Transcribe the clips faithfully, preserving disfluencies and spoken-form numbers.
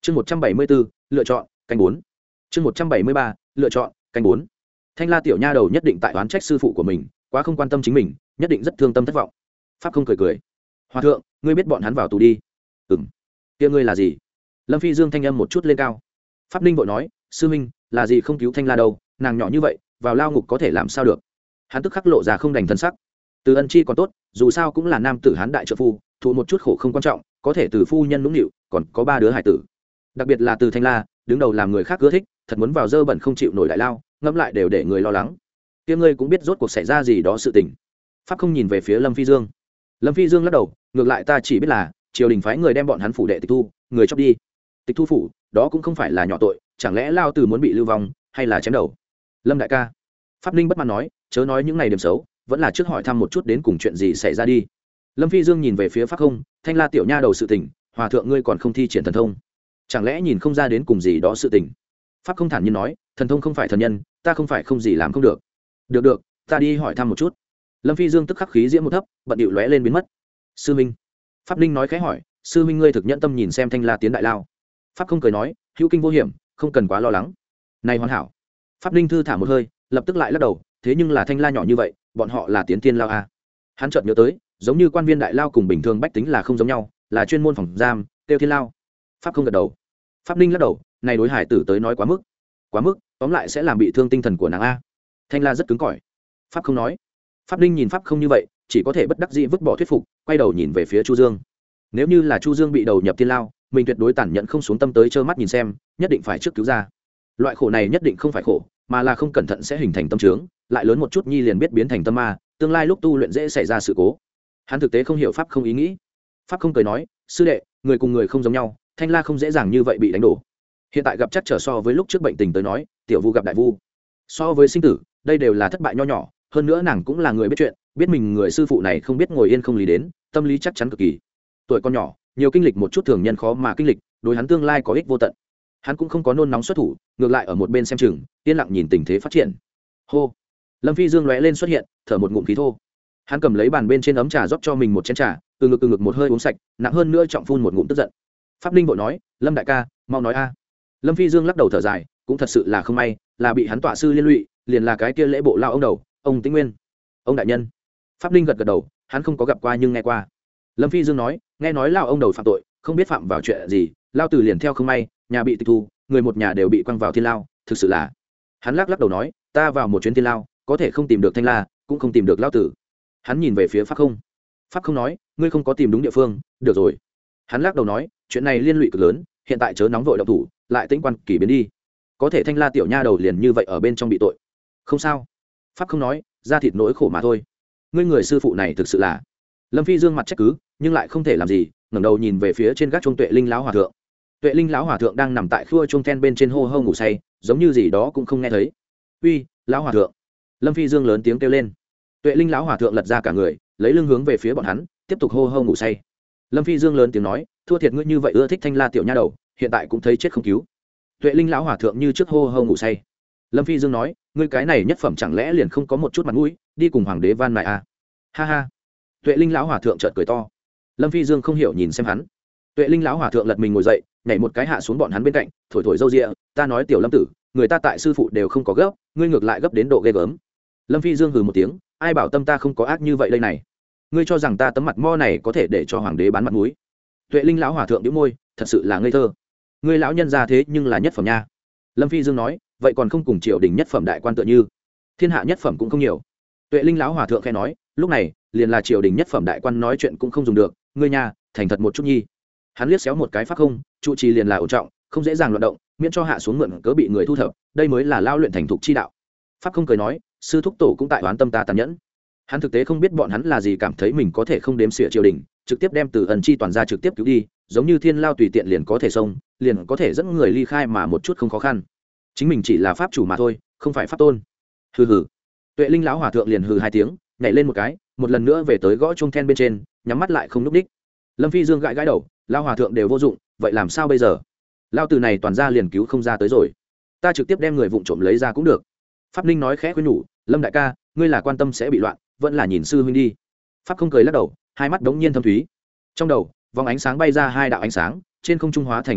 chương một trăm bảy mươi bốn lựa chọn canh bốn. chương một trăm bảy mươi ba lựa chọn canh bốn. Thanh La tiểu nha đầu nhất định tại oán trách sư phụ của mình quá không quan tâm chính mình, nhất định rất thương tâm thất vọng. Pháp không cười cười: hòa thượng, ngươi biết bọn hắn vào tù đi? Ừm. Kia ngươi là gì? Lâm Phi Dương thanh âm một chút lên cao. Pháp Ninh vội nói: sư minh, là gì không cứu Thanh La đâu, nàng nhỏ như vậy vào lao ngục có thể làm sao được. Hắn tức khắc lộ ra không đành thân sắc. Từ Ân Chi còn tốt, dù sao cũng là nam tử hán đại trợ phu, thụ một chút khổ không quan trọng, có thể từ phu nhân nũng nịu, còn có ba đứa hải tử. Đặc biệt là từ Thanh La, đứng đầu làm người khác ưa thích, thật muốn vào dơ bẩn không chịu nổi đại lao, ngẫm lại đều để người lo lắng. Kia ngươi cũng biết rốt cuộc xảy ra gì đó sự tình. Pháp không nhìn về phía Lâm Phi Dương. Lâm Phi Dương lắc đầu: ngược lại ta chỉ biết là triều đình phái người đem bọn hắn phủ đệ tịch thu, người chóc đi. Tịch thu phủ, đó cũng không phải là nhỏ tội, chẳng lẽ lao tử muốn bị lưu vong, hay là chém đầu? Lâm đại ca. Pháp Ninh bất mãn nói: chớ nói những này điểm xấu, vẫn là trước hỏi thăm một chút đến cùng chuyện gì xảy ra đi. Lâm Phi Dương nhìn về phía Pháp không: Thanh La tiểu nha đầu sự tình, hòa thượng ngươi còn không thi triển thần thông, chẳng lẽ nhìn không ra đến cùng gì đó sự tình? Pháp không thản nhiên nói: thần thông không phải thần nhân, ta không phải không gì làm không được. Được được, ta đi hỏi thăm một chút. Lâm Phi Dương tức khắc khí diễm một thấp, bận điệu lóe lên biến mất. Sư minh. Pháp Ninh nói khẽ hỏi: sư minh ngươi thực nhẫn tâm nhìn xem Thanh La tiến đại lao? Pháp không cười nói: hữu kinh vô hiểm, không cần quá lo lắng. Này hoàn hảo. Pháp Ninh thư thả một hơi, lập tức lại lắc đầu: thế nhưng là Thanh La nhỏ như vậy, bọn họ là tiến tiên lao à? Hắn chợt nhớ tới, giống như quan viên đại lao cùng bình thường bách tính là không giống nhau, là chuyên môn phòng giam, tiêu thiên lao. Pháp không gật đầu. Pháp Ninh lắc đầu: này đối hải tử tới nói quá mức, quá mức, tóm lại sẽ làm bị thương tinh thần của nàng a. Thanh La rất cứng cỏi. Pháp không nói. Pháp Ninh nhìn Pháp không như vậy, chỉ có thể bất đắc dĩ vứt bỏ thuyết phục, quay đầu nhìn về phía Chu Dương. Nếu như là Chu Dương bị đầu nhập thiên lao, mình tuyệt đối tản nhận không xuống tâm tới trơ mắt nhìn xem, nhất định phải trước cứu ra. Loại khổ này nhất định không phải khổ, mà là không cẩn thận sẽ hình thành tâm trướng, lại lớn một chút nhi liền biết biến thành tâm ma, tương lai lúc tu luyện dễ xảy ra sự cố. Hắn thực tế không hiểu Pháp không ý nghĩ. Pháp không cười nói: sư đệ, người cùng người không giống nhau, Thanh La không dễ dàng như vậy bị đánh đổ. Hiện tại gặp chắc trở so với lúc trước bệnh tình tới nói, tiểu vu gặp đại vu, so với sinh tử, đây đều là thất bại nho nhỏ. Hơn nữa nàng cũng là người biết chuyện, biết mình người sư phụ này không biết ngồi yên không lý đến, tâm lý chắc chắn cực kỳ. Tuổi con nhỏ, nhiều kinh lịch một chút thường nhân khó mà kinh lịch, đối hắn tương lai có ích vô tận. Hắn cũng không có nôn nóng xuất thủ, ngược lại ở một bên xem chừng, yên lặng nhìn tình thế phát triển. Hô. Lâm Phi Dương lóe lên xuất hiện, thở một ngụm khí thô. Hắn cầm lấy bàn bên trên ấm trà rót cho mình một chén trà, từ ngực từ ngực một hơi uống sạch, nặng hơn nữa trọng phun một ngụm tức giận. Pháp Ninh vội nói: Lâm đại ca, mau nói a. Lâm Phi Dương lắc đầu thở dài, cũng thật sự là không may, là bị hắn tọa sư liên lụy, liền là cái kia lễ bộ lao ông đầu, ông Tĩnh Nguyên. Ông đại nhân. Pháp Ninh gật gật đầu, hắn không có gặp qua nhưng nghe qua. Lâm Phi Dương nói: nghe nói lao ông đầu phạm tội, không biết phạm vào chuyện gì, lao tử liền theo không may, nhà bị tịch thu, người một nhà đều bị quăng vào thiên lao, thực sự là. Hắn lắc lắc đầu nói: ta vào một chuyến thiên lao, có thể không tìm được Thanh La, cũng không tìm được lao tử. Hắn nhìn về phía Pháp không. Pháp không nói: ngươi không có tìm đúng địa phương, được rồi. Hắn lắc đầu nói: chuyện này liên lụy cực lớn, hiện tại chớ nóng vội động thủ, lại tĩnh quan kỳ biến đi. Có thể Thanh La tiểu nha đầu liền như vậy ở bên trong bị tội. Không sao. Pháp không nói: da thịt nỗi khổ mà thôi. Ngươi người sư phụ này thực sự là. Lâm Phi Dương mặt trách cứ, nhưng lại không thể làm gì, ngẩng đầu nhìn về phía trên gác chuông Tuệ Linh lão hòa thượng. Tuệ Linh lão hòa thượng đang nằm tại khua chuông then bên trên hô hô ngủ say, giống như gì đó cũng không nghe thấy. Uy, lão hòa thượng. Lâm Phi Dương lớn tiếng kêu lên. Tuệ Linh lão hòa thượng lật ra cả người, lấy lưng hướng về phía bọn hắn, tiếp tục hô hô ngủ say. Lâm Phi Dương lớn tiếng nói: thua thiệt ngươi như vậy ưa thích Thanh La tiểu nha đầu, hiện tại cũng thấy chết không cứu. Tuệ Linh lão hòa thượng như trước hô hô ngủ say. Lâm Phi Dương nói: ngươi cái này nhất phẩm chẳng lẽ liền không có một chút mặt mũi, đi cùng hoàng đế van mài à? Ha ha. Tuệ Linh lão hòa thượng chợt cười to. Lâm Phi Dương không hiểu nhìn xem hắn. Tuệ Linh lão hòa thượng lật mình ngồi dậy, nhảy một cái hạ xuống bọn hắn bên cạnh, thổi thổi râu ria: ta nói tiểu Lâm tử, người ta tại sư phụ đều không có gấp, ngươi ngược lại gấp đến độ ghê gớm. Lâm Phi Dương hừ một tiếng: ai bảo tâm ta không có ác như vậy đây này? Ngươi cho rằng ta tấm mặt mo này có thể để cho hoàng đế bán mặt mũi? Tuệ Linh lão hòa thượng nhíu môi, thật sự là ngây thơ. Ngươi lão nhân ra thế nhưng là nhất phẩm nha. Lâm Phi Dương nói: vậy còn không cùng triều đình nhất phẩm đại quan tựa như? Thiên hạ nhất phẩm cũng không nhiều. Tuệ Linh lão hòa thượng khẽ nói: lúc này liền là triều đình nhất phẩm đại quan nói chuyện cũng không dùng được, ngươi nha, thành thật một chút nhi. Hắn liếc xéo một cái Pháp không, trụ trì liền là ổn trọng, không dễ dàng loạn động, miễn cho hạ xuống mượn cớ bị người thu thập, đây mới là lao luyện thành thục chi đạo. Pháp không cười nói: sư thúc tổ cũng tại oán tâm ta tàn nhẫn. Hắn thực tế không biết bọn hắn là gì, cảm thấy mình có thể không đếm xỉa triều đình, trực tiếp đem Từ Ân Chi toàn ra trực tiếp cứu đi, giống như thiên lao tùy tiện liền có thể xông, liền có thể dẫn người ly khai mà một chút không khó khăn. Chính mình chỉ là pháp chủ mà thôi, không phải pháp tôn. Hừ hừ. Tuệ Linh lão hòa thượng liền hừ hai tiếng, nhảy lên một cái, một lần nữa về tới gõ chuông then bên trên, nhắm mắt lại không núp đích. Lâm Phi Dương gãi gãi đầu: lão hòa thượng đều vô dụng, vậy làm sao bây giờ? Lao từ này toàn ra liền cứu không ra tới rồi, ta trực tiếp đem người vụng trộm lấy ra cũng được. Pháp Ninh nói khẽ khuyên nhủ: Lâm đại ca, ngươi là quan tâm sẽ bị loạn, vẫn là nhìn sư huynh đi. Pháp không cười lắc đầu, hai mắt đống nhiên thâm thúy. Trong đầu vòng ánh sáng bay ra hai đạo ánh sáng, trên không trung hóa thành bốn đạo,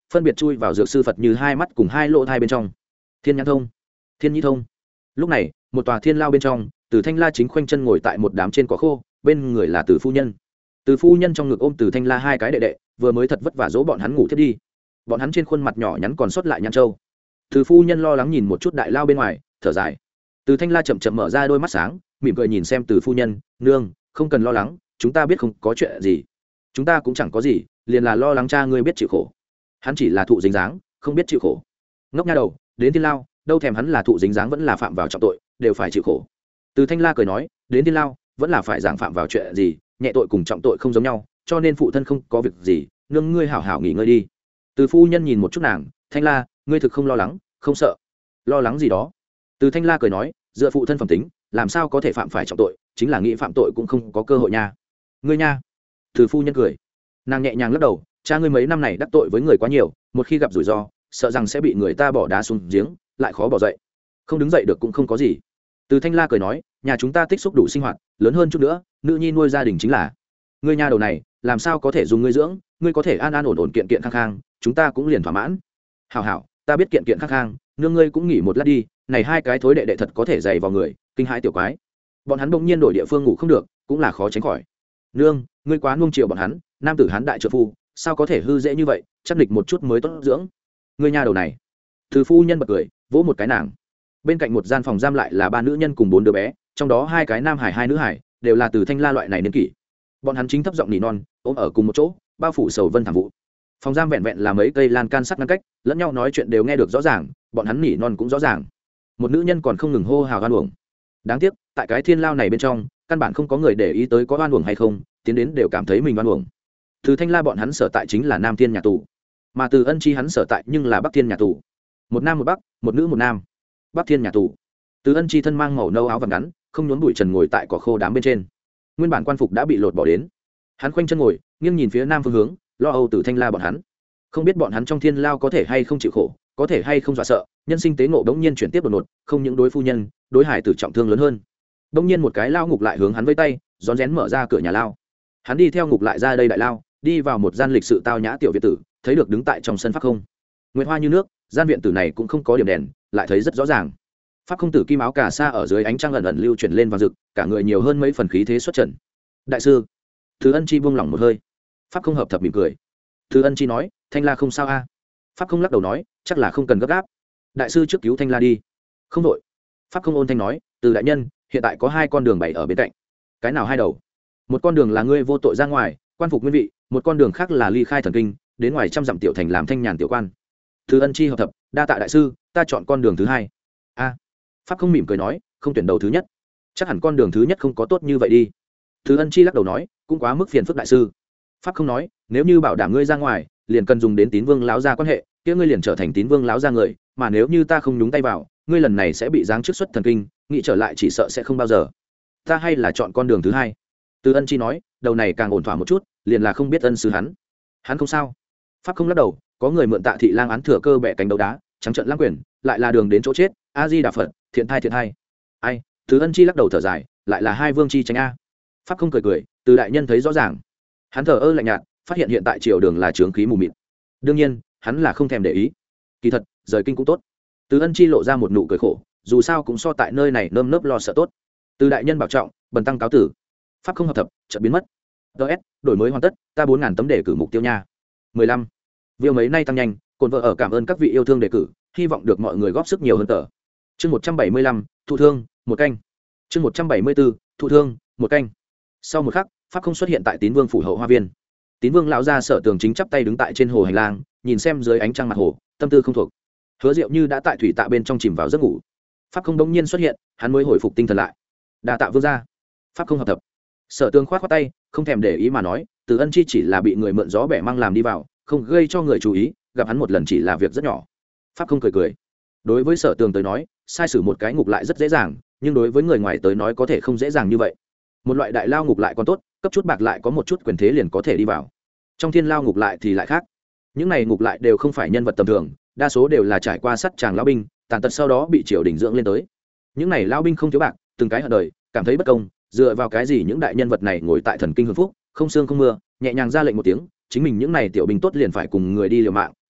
phân biệt chui vào dược sư Phật Như hai mắt cùng hai lỗ thai bên trong. Thiên nhãn thông, thiên nhĩ thông. Lúc này, một tòa thiên lao bên trong, Từ Thanh La chính khoanh chân ngồi tại một đám trên cỏ khô, bên người là Từ phu nhân. Từ phu nhân trong ngực ôm Từ Thanh La hai cái đệ đệ, vừa mới thật vất vả dỗ bọn hắn ngủ thiết đi. Bọn hắn trên khuôn mặt nhỏ nhắn còn sót lại nhăn trâu. Từ phu nhân lo lắng nhìn một chút đại lao bên ngoài, thở dài. Từ Thanh La chậm chậm mở ra đôi mắt sáng, mỉm cười nhìn xem Từ phu nhân, "Nương, không cần lo lắng, chúng ta biết không có chuyện gì. Chúng ta cũng chẳng có gì, liền là lo lắng cha ngươi biết chịu khổ." Hắn chỉ là thụ dính dáng, không biết chịu khổ. Ngốc nha đầu, đến thiên lao, đâu thèm hắn là thụ dính dáng vẫn là phạm vào trọng tội, đều phải chịu khổ. Từ Thanh La cười nói, đến thiên lao, vẫn là phải giảng phạm vào chuyện gì, nhẹ tội cùng trọng tội không giống nhau, cho nên phụ thân không có việc gì, nương ngươi hảo hảo nghỉ ngơi đi. Từ phu nhân nhìn một chút nàng, Thanh La, ngươi thực không lo lắng, không sợ? Lo lắng gì đó? Từ Thanh La cười nói, dựa phụ thân phẩm tính, làm sao có thể phạm phải trọng tội, chính là nghĩ phạm tội cũng không có cơ hội nha. Ngươi nha. Từ phu nhân cười, nàng nhẹ nhàng lắc đầu, cha ngươi mấy năm này đắc tội với người quá nhiều, một khi gặp rủi ro, sợ rằng sẽ bị người ta bỏ đá xuống giếng, lại khó bỏ dậy. Không đứng dậy được cũng không có gì. Từ Thanh La cười nói, nhà chúng ta tích xúc đủ sinh hoạt, lớn hơn chút nữa, nữ nhi nuôi gia đình chính là. Ngươi nha đầu này, làm sao có thể dùng ngươi dưỡng, ngươi có thể an an ổn ổn kiện kiện khang khang, chúng ta cũng liền thỏa mãn. Hảo hảo, ta biết kiện kiện khang khang, nương ngươi cũng nghỉ một lát đi, này hai cái thối đệ đệ thật có thể dày vào người, kinh hãi tiểu quái. Bọn hắn bỗng nhiên đổi địa phương ngủ không được, cũng là khó tránh khỏi. Nương, ngươi quá nuông chiều bọn hắn, nam tử hán đại trợ phu, sao có thể hư dễ như vậy, chắc địch một chút mới tốt dưỡng. Ngươi nha đầu này. Từ phu nhân bật cười, vỗ một cái nàng. Bên cạnh một gian phòng giam lại là ba nữ nhân cùng bốn đứa bé, trong đó hai cái nam hải hai nữ hải, đều là từ Thanh La loại này niên kỷ. Bọn hắn chính thấp giọng nỉ non, ôm ở cùng một chỗ, bao phủ sầu vân thảm vụ. Phòng giam vẹn vẹn là mấy cây lan can sắt ngăn cách, lẫn nhau nói chuyện đều nghe được rõ ràng, bọn hắn nỉ non cũng rõ ràng. Một nữ nhân còn không ngừng hô hào oan uổng. Đáng tiếc, tại cái thiên lao này bên trong, căn bản không có người để ý tới có oan uổng hay không, tiến đến đều cảm thấy mình oan uổng. Từ Thanh La bọn hắn sở tại chính là Nam Thiên nhà tù, mà Từ Ân Chi hắn sở tại nhưng là Bắc Thiên nhà tù. Một nam một bắc, một nữ một nam. Bắc Thiên nhà tù. Từ Ân Chi thân mang màu nâu áo vàng ngắn, không nhốn bụi trần ngồi tại cỏ khô đám bên trên. Nguyên bản quan phục đã bị lột bỏ đến. Hắn khoanh chân ngồi, nghiêng nhìn phía nam phương hướng, lo âu Từ Thanh La bọn hắn. Không biết bọn hắn trong thiên lao có thể hay không chịu khổ, có thể hay không dọa sợ, nhân sinh tế ngộ đống nhiên chuyển tiếp đột ngột, không những đối phu nhân, đối hải tử trọng thương lớn hơn. Đống nhiên một cái lao ngục lại hướng hắn vẫy tay, rón rén mở ra cửa nhà lao. Hắn đi theo ngục lại ra đây đại lao, đi vào một gian lịch sự tao nhã tiểu viện tử, thấy được đứng tại trong sân Pháp Không. Nguyệt hoa như nước, gian viện tử này cũng không có điểm đèn, lại thấy rất rõ ràng. Pháp Không tử kim áo cà sa ở dưới ánh trăng ẩn ẩn lưu chuyển lên vàng rực, cả người nhiều hơn mấy phần khí thế xuất trần. Đại sư, Thứ Ân Chi buông lỏng một hơi. Pháp Không hợp thập mỉm cười. Thứ Ân Chi nói, Thanh La không sao a? Pháp Không lắc đầu nói, chắc là không cần gấp gáp. Đại sư trước cứu Thanh La đi. Không đội. Pháp Không ôn thanh nói, Từ đại nhân, hiện tại có hai con đường bày ở bên cạnh. Cái nào hai đầu? Một con đường là ngươi vô tội ra ngoài, quan phục nguyên vị, một con đường khác là ly khai thần kinh, đến ngoài trăm dặm tiểu thành làm thanh nhàn tiểu quan. Thứ Ân Chi hợp thập, đa tạ đại sư, ta chọn con đường thứ hai. A. Pháp Không mỉm cười nói, không tuyển đầu thứ nhất. Chắc hẳn con đường thứ nhất không có tốt như vậy đi. Thứ Ân Chi lắc đầu nói, cũng quá mức phiền phức đại sư. Pháp Không nói, nếu như bảo đảm ngươi ra ngoài, liền cần dùng đến Tín Vương lão gia quan hệ, kia ngươi liền trở thành Tín Vương lão gia người, mà nếu như ta không nhúng tay vào, ngươi lần này sẽ bị giáng chức xuất thần kinh, nghĩ trở lại chỉ sợ sẽ không bao giờ. Ta hay là chọn con đường thứ hai. Từ Ân Chi nói, đầu này càng ổn thỏa một chút, liền là không biết ân sư hắn. Hắn không sao. Pháp Không lắc đầu, có người mượn Tạ Thị Lang án thừa cơ bẻ cánh đấu đá, trắng trợn lãng quyền, lại là đường đến chỗ chết, A Di Đà Phật, thiện thai thiện thai. Ai? Từ Ân Chi lắc đầu thở dài, lại là hai vương chi tránh a. Pháp Không cười cười, Từ đại nhân thấy rõ ràng. Hắn thở ơ lạnh nhạt, phát hiện hiện tại triều đường là trướng khí mù mịt. Đương nhiên, hắn là không thèm để ý. Kỳ thật, rời kinh cũng tốt. Từ Ân Chi lộ ra một nụ cười khổ, dù sao cũng so tại nơi này nơm nớp lo sợ tốt. Từ đại nhân bảo trọng, bần tăng cáo tử. Pháp Không hợp thập, chợt biến mất. ds đổi mới hoàn tất, ta bốn ngàn tấm đề cử mục tiêu nha. mười lăm. View mấy nay tăng nhanh, cồn vợ ở cảm ơn các vị yêu thương đề cử, hy vọng được mọi người góp sức nhiều hơn tờ. Chương một trăm bảy mươi lăm, thụ thương, một canh. Chương một trăm bảy mươi bốn, thụ thương, một canh. Sau một khắc, Pháp Không xuất hiện tại Tín Vương phủ hậu hoa viên. Tín Vương lão gia Sở Tường chính chắp tay đứng tại trên hồ hành lang, nhìn xem dưới ánh trăng mặt hồ, tâm tư không thuộc. Hứa Diệu như đã tại thủy tạ bên trong chìm vào giấc ngủ. Pháp Không đống nhiên xuất hiện, hắn mới hồi phục tinh thần lại. Đa tạ vương gia. Pháp Không hợp thập. Sở Tường khoát khoát tay, không thèm để ý mà nói, Từ Ân Chi chỉ là bị người mượn gió bẻ mang làm đi vào, không gây cho người chú ý, gặp hắn một lần chỉ là việc rất nhỏ. Pháp Không cười cười. Đối với Sở Tường tới nói, sai sử một cái ngục lại rất dễ dàng, nhưng đối với người ngoài tới nói có thể không dễ dàng như vậy. Một loại đại lao ngục lại còn tốt, cấp chút bạc lại có một chút quyền thế liền có thể đi vào. Trong thiên lao ngục lại thì lại khác. Những này ngục lại đều không phải nhân vật tầm thường, đa số đều là trải qua sắt tràng lao binh, tàn tật sau đó bị triều đình dưỡng lên tới. Những này lao binh không thiếu bạc, từng cái hận đời, cảm thấy bất công, dựa vào cái gì những đại nhân vật này ngồi tại thần kinh hưởng phúc, không sương không mưa, nhẹ nhàng ra lệnh một tiếng, chính mình những này tiểu binh tốt liền phải cùng người đi liều mạng,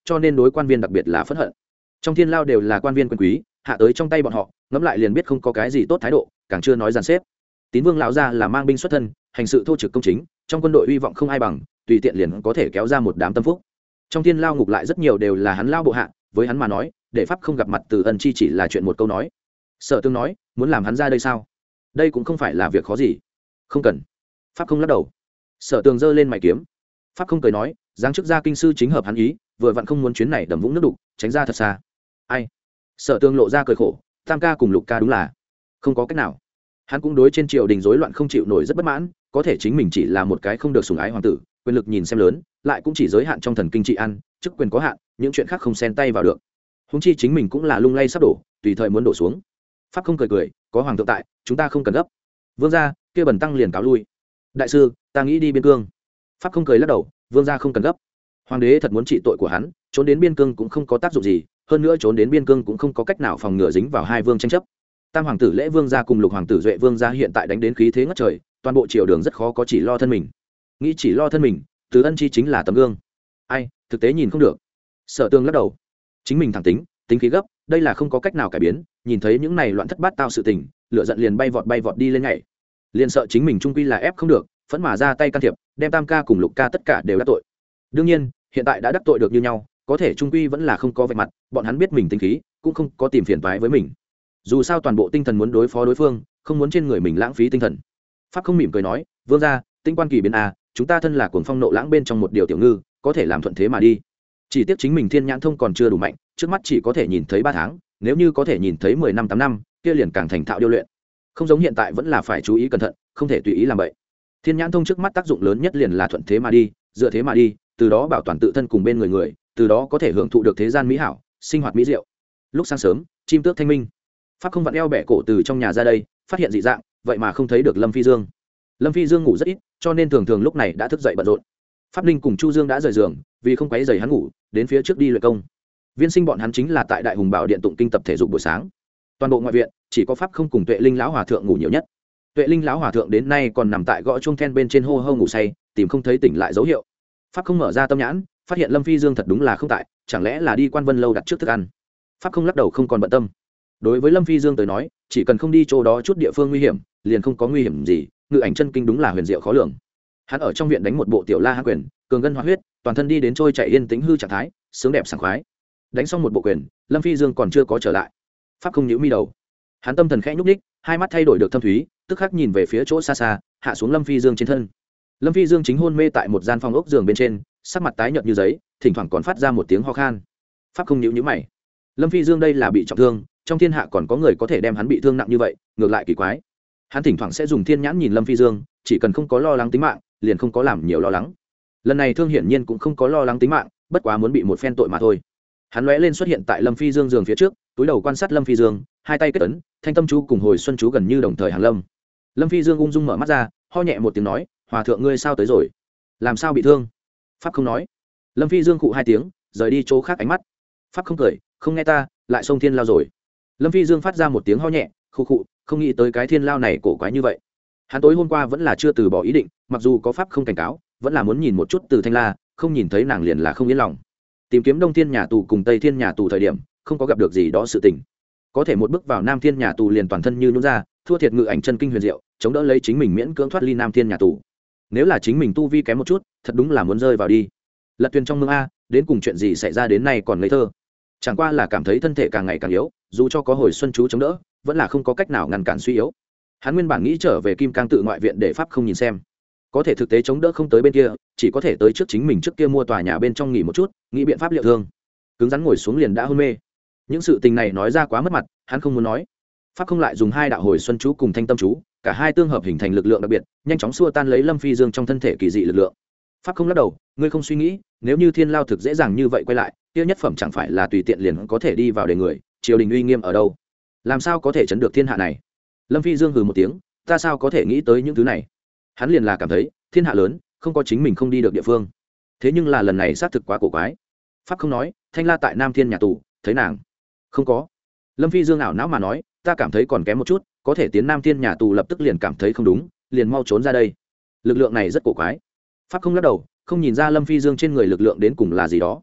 cho nên đối quan viên đặc biệt là phẫn hận. Trong thiên lao đều là quan viên quyền quý, hạ tới trong tay bọn họ ngẫm lại liền biết không có cái gì tốt thái độ, càng chưa nói dàn xếp. Tín Vương lão gia là mang binh xuất thân, hành sự thô trực công chính, trong quân đội uy vọng không ai bằng, tùy tiện liền có thể kéo ra một đám tâm phúc. Trong thiên lao ngục lại rất nhiều đều là hắn lao bộ hạ, với hắn mà nói, để pháp không gặp mặt Từ Ân chi chỉ là chuyện một câu nói. Sở Tương nói, muốn làm hắn ra đây sao? Đây cũng không phải là việc khó gì. Không cần. Pháp không lắc đầu. Sở Tường giơ lên mày kiếm. Pháp không cười nói, giáng chức gia kinh sư chính hợp hắn ý, vừa vặn không muốn chuyến này đầm vũng nước đục, tránh ra thật xa. Ai? Sở Tường lộ ra cười khổ, Tam ca cùng Lục ca đúng là không có cách nào. Hắn cũng đối trên triều đình rối loạn không chịu nổi rất bất mãn, có thể chính mình chỉ là một cái không được sủng ái hoàng tử, quyền lực nhìn xem lớn, lại cũng chỉ giới hạn trong thần kinh trị ăn, chức quyền có hạn, những chuyện khác không xen tay vào được. Huống chi chính mình cũng là lung lay sắp đổ, tùy thời muốn đổ xuống. Pháp không cười cười, có hoàng thượng tại, chúng ta không cần gấp. Vương gia, kia bần tăng liền cáo lui. Đại sư, ta nghĩ đi biên cương. Pháp không cười lắc đầu, vương gia không cần gấp. Hoàng đế thật muốn trị tội của hắn, trốn đến biên cương cũng không có tác dụng gì, hơn nữa trốn đến biên cương cũng không có cách nào phòng ngừa dính vào hai vương tranh chấp. Tam hoàng tử Lễ Vương gia cùng Lục hoàng tử Duệ Vương gia hiện tại đánh đến khí thế ngất trời, toàn bộ triều đường rất khó có chỉ lo thân mình. Nghĩ chỉ lo thân mình, Từ Ân chi chính là tấm gương. Ai, thực tế nhìn không được. Sở Tương lắc đầu. Chính mình thẳng tính, tính khí gấp, đây là không có cách nào cải biến, nhìn thấy những này loạn thất bát tao sự tình, lửa giận liền bay vọt bay vọt đi lên nhảy. Liền sợ chính mình trung quy là ép không được, phẫn mà ra tay can thiệp, đem Tam ca cùng Lục ca tất cả đều đắc tội. Đương nhiên, hiện tại đã đắc tội được như nhau, có thể trung quy vẫn là không có vạch mặt, bọn hắn biết mình tính khí, cũng không có tìm phiền toái với mình. Dù sao toàn bộ tinh thần muốn đối phó đối phương, không muốn trên người mình lãng phí tinh thần. Pháp không mỉm cười nói, vương gia, tinh quan kỳ biến a, chúng ta thân là cuồng phong nộ lãng bên trong một điều tiểu ngư, có thể làm thuận thế mà đi. Chỉ tiếc chính mình thiên nhãn thông còn chưa đủ mạnh, trước mắt chỉ có thể nhìn thấy ba tháng, nếu như có thể nhìn thấy mười năm tám năm, kia liền càng thành thạo điêu luyện. Không giống hiện tại vẫn là phải chú ý cẩn thận, không thể tùy ý làm vậy. Thiên nhãn thông trước mắt tác dụng lớn nhất liền là thuận thế mà đi, dựa thế mà đi, từ đó bảo toàn tự thân cùng bên người người, từ đó có thể hưởng thụ được thế gian mỹ hảo, sinh hoạt mỹ diệu. Lúc sáng sớm, chim tước thanh minh. Pháp không vặn eo bẻ cổ từ trong nhà ra đây, phát hiện dị dạng, vậy mà không thấy được Lâm Phi Dương. Lâm Phi Dương ngủ rất ít, cho nên thường thường lúc này đã thức dậy bận rộn. Pháp Ninh cùng Chu Dương đã rời giường, vì không quấy rầy hắn ngủ, đến phía trước đi luyện công. Viên Sinh bọn hắn chính là tại Đại Hùng Bảo Điện tụng kinh tập thể dục buổi sáng. Toàn bộ ngoại viện chỉ có Pháp không cùng Tuệ Linh lão hòa thượng ngủ nhiều nhất. Tuệ Linh lão hòa thượng đến nay còn nằm tại gõ chuông then bên trên hô hô ngủ say, tìm không thấy tỉnh lại dấu hiệu. Pháp không mở ra tâm nhãn, phát hiện Lâm Phi Dương thật đúng là không tại, chẳng lẽ là đi Quan Vân lâu đặt trước thức ăn. Pháp không lắc đầu không còn bận tâm. Đối với Lâm Phi Dương tới nói, chỉ cần không đi chỗ đó chút địa phương nguy hiểm, liền không có nguy hiểm gì, ngự ảnh chân kinh đúng là huyền diệu khó lường. Hắn ở trong viện đánh một bộ tiểu la hán quyền, cường ngân hóa huyết, toàn thân đi đến trôi chạy yên tĩnh hư trạng thái, sướng đẹp sảng khoái. Đánh xong một bộ quyền, Lâm Phi Dương còn chưa có trở lại. Pháp không nhíu mi đầu. Hắn tâm thần khẽ nhúc nhích, hai mắt thay đổi được thâm thúy, tức khắc nhìn về phía chỗ xa xa, hạ xuống Lâm Phi Dương trên thân. Lâm Phi Dương chính hôn mê tại một gian phòng ốc giường bên trên, sắc mặt tái nhợt như giấy, thỉnh thoảng còn phát ra một tiếng ho khan. Pháp không nhíu nhíu mày. Lâm Phi Dương đây là bị trọng thương, trong thiên hạ còn có người có thể đem hắn bị thương nặng như vậy, ngược lại kỳ quái. Hắn thỉnh thoảng sẽ dùng thiên nhãn nhìn Lâm Phi Dương, chỉ cần không có lo lắng tính mạng, liền không có làm nhiều lo lắng. Lần này thương hiển nhiên cũng không có lo lắng tính mạng, bất quá muốn bị một phen tội mà thôi. Hắn lóe lên xuất hiện tại Lâm Phi Dương giường phía trước, túi đầu quan sát Lâm Phi Dương, hai tay kết ấn, thanh tâm chú cùng hồi xuân chú gần như đồng thời hàng lâm. Lâm Phi Dương ung dung mở mắt ra, ho nhẹ một tiếng nói, hòa thượng ngươi sao tới rồi? Làm sao bị thương? Pháp không nói. Lâm Phi Dương khụ hai tiếng, rời đi chỗ khác ánh mắt. Pháp không cười, không nghe ta, lại xông thiên lao rồi. Lâm Phi Dương phát ra một tiếng ho nhẹ, khụ khụ, không nghĩ tới cái thiên lao này cổ quái như vậy. Hắn tối hôm qua vẫn là chưa từ bỏ ý định, mặc dù có pháp không cảnh cáo, vẫn là muốn nhìn một chút Từ Thanh La, không nhìn thấy nàng liền là không yên lòng. Tìm kiếm Đông Thiên nhà tù cùng Tây Thiên nhà tù thời điểm, không có gặp được gì đó sự tình. Có thể một bước vào Nam Thiên nhà tù liền toàn thân như nhũn ra, thua thiệt ngự ảnh chân kinh huyền diệu, chống đỡ lấy chính mình miễn cưỡng thoát ly Nam Thiên nhà tù. Nếu là chính mình tu vi kém một chút, thật đúng là muốn rơi vào đi. Lật thuyền trong mương a, đến cùng chuyện gì xảy ra đến nay còn ngây thơ. Chẳng qua là cảm thấy thân thể càng ngày càng yếu, dù cho có hồi xuân chú chống đỡ, vẫn là không có cách nào ngăn cản suy yếu. Hắn nguyên bản nghĩ trở về Kim Cang tự ngoại viện để pháp không nhìn xem, có thể thực tế chống đỡ không tới bên kia, chỉ có thể tới trước chính mình trước kia mua tòa nhà bên trong nghỉ một chút, nghĩ biện pháp liệu thương. Cứng rắn ngồi xuống liền đã hôn mê. Những sự tình này nói ra quá mất mặt, hắn không muốn nói. Pháp không lại dùng hai đạo hồi xuân chú cùng thanh tâm chú, cả hai tương hợp hình thành lực lượng đặc biệt, nhanh chóng xua tan lấy Lâm Phi Dương trong thân thể kỳ dị lực lượng. Pháp không lắc đầu, ngươi không suy nghĩ, nếu như thiên lao thực dễ dàng như vậy quay lại, kia nhất phẩm chẳng phải là tùy tiện liền có thể đi vào để người, triều đình uy nghiêm ở đâu? Làm sao có thể chấn được thiên hạ này? Lâm Phi Dương hừ một tiếng, ta sao có thể nghĩ tới những thứ này? Hắn liền là cảm thấy, thiên hạ lớn, không có chính mình không đi được địa phương. Thế nhưng là lần này xác thực quá cổ quái. Pháp không nói, Thanh La tại Nam Thiên nhà tù, thấy nàng? Không có. Lâm Phi Dương ảo não mà nói, ta cảm thấy còn kém một chút, có thể tiến Nam Thiên nhà tù lập tức liền cảm thấy không đúng, liền mau trốn ra đây. Lực lượng này rất cổ quái. Pháp không lắc đầu, không nhìn ra Lâm Phi Dương trên người lực lượng đến cùng là gì đó.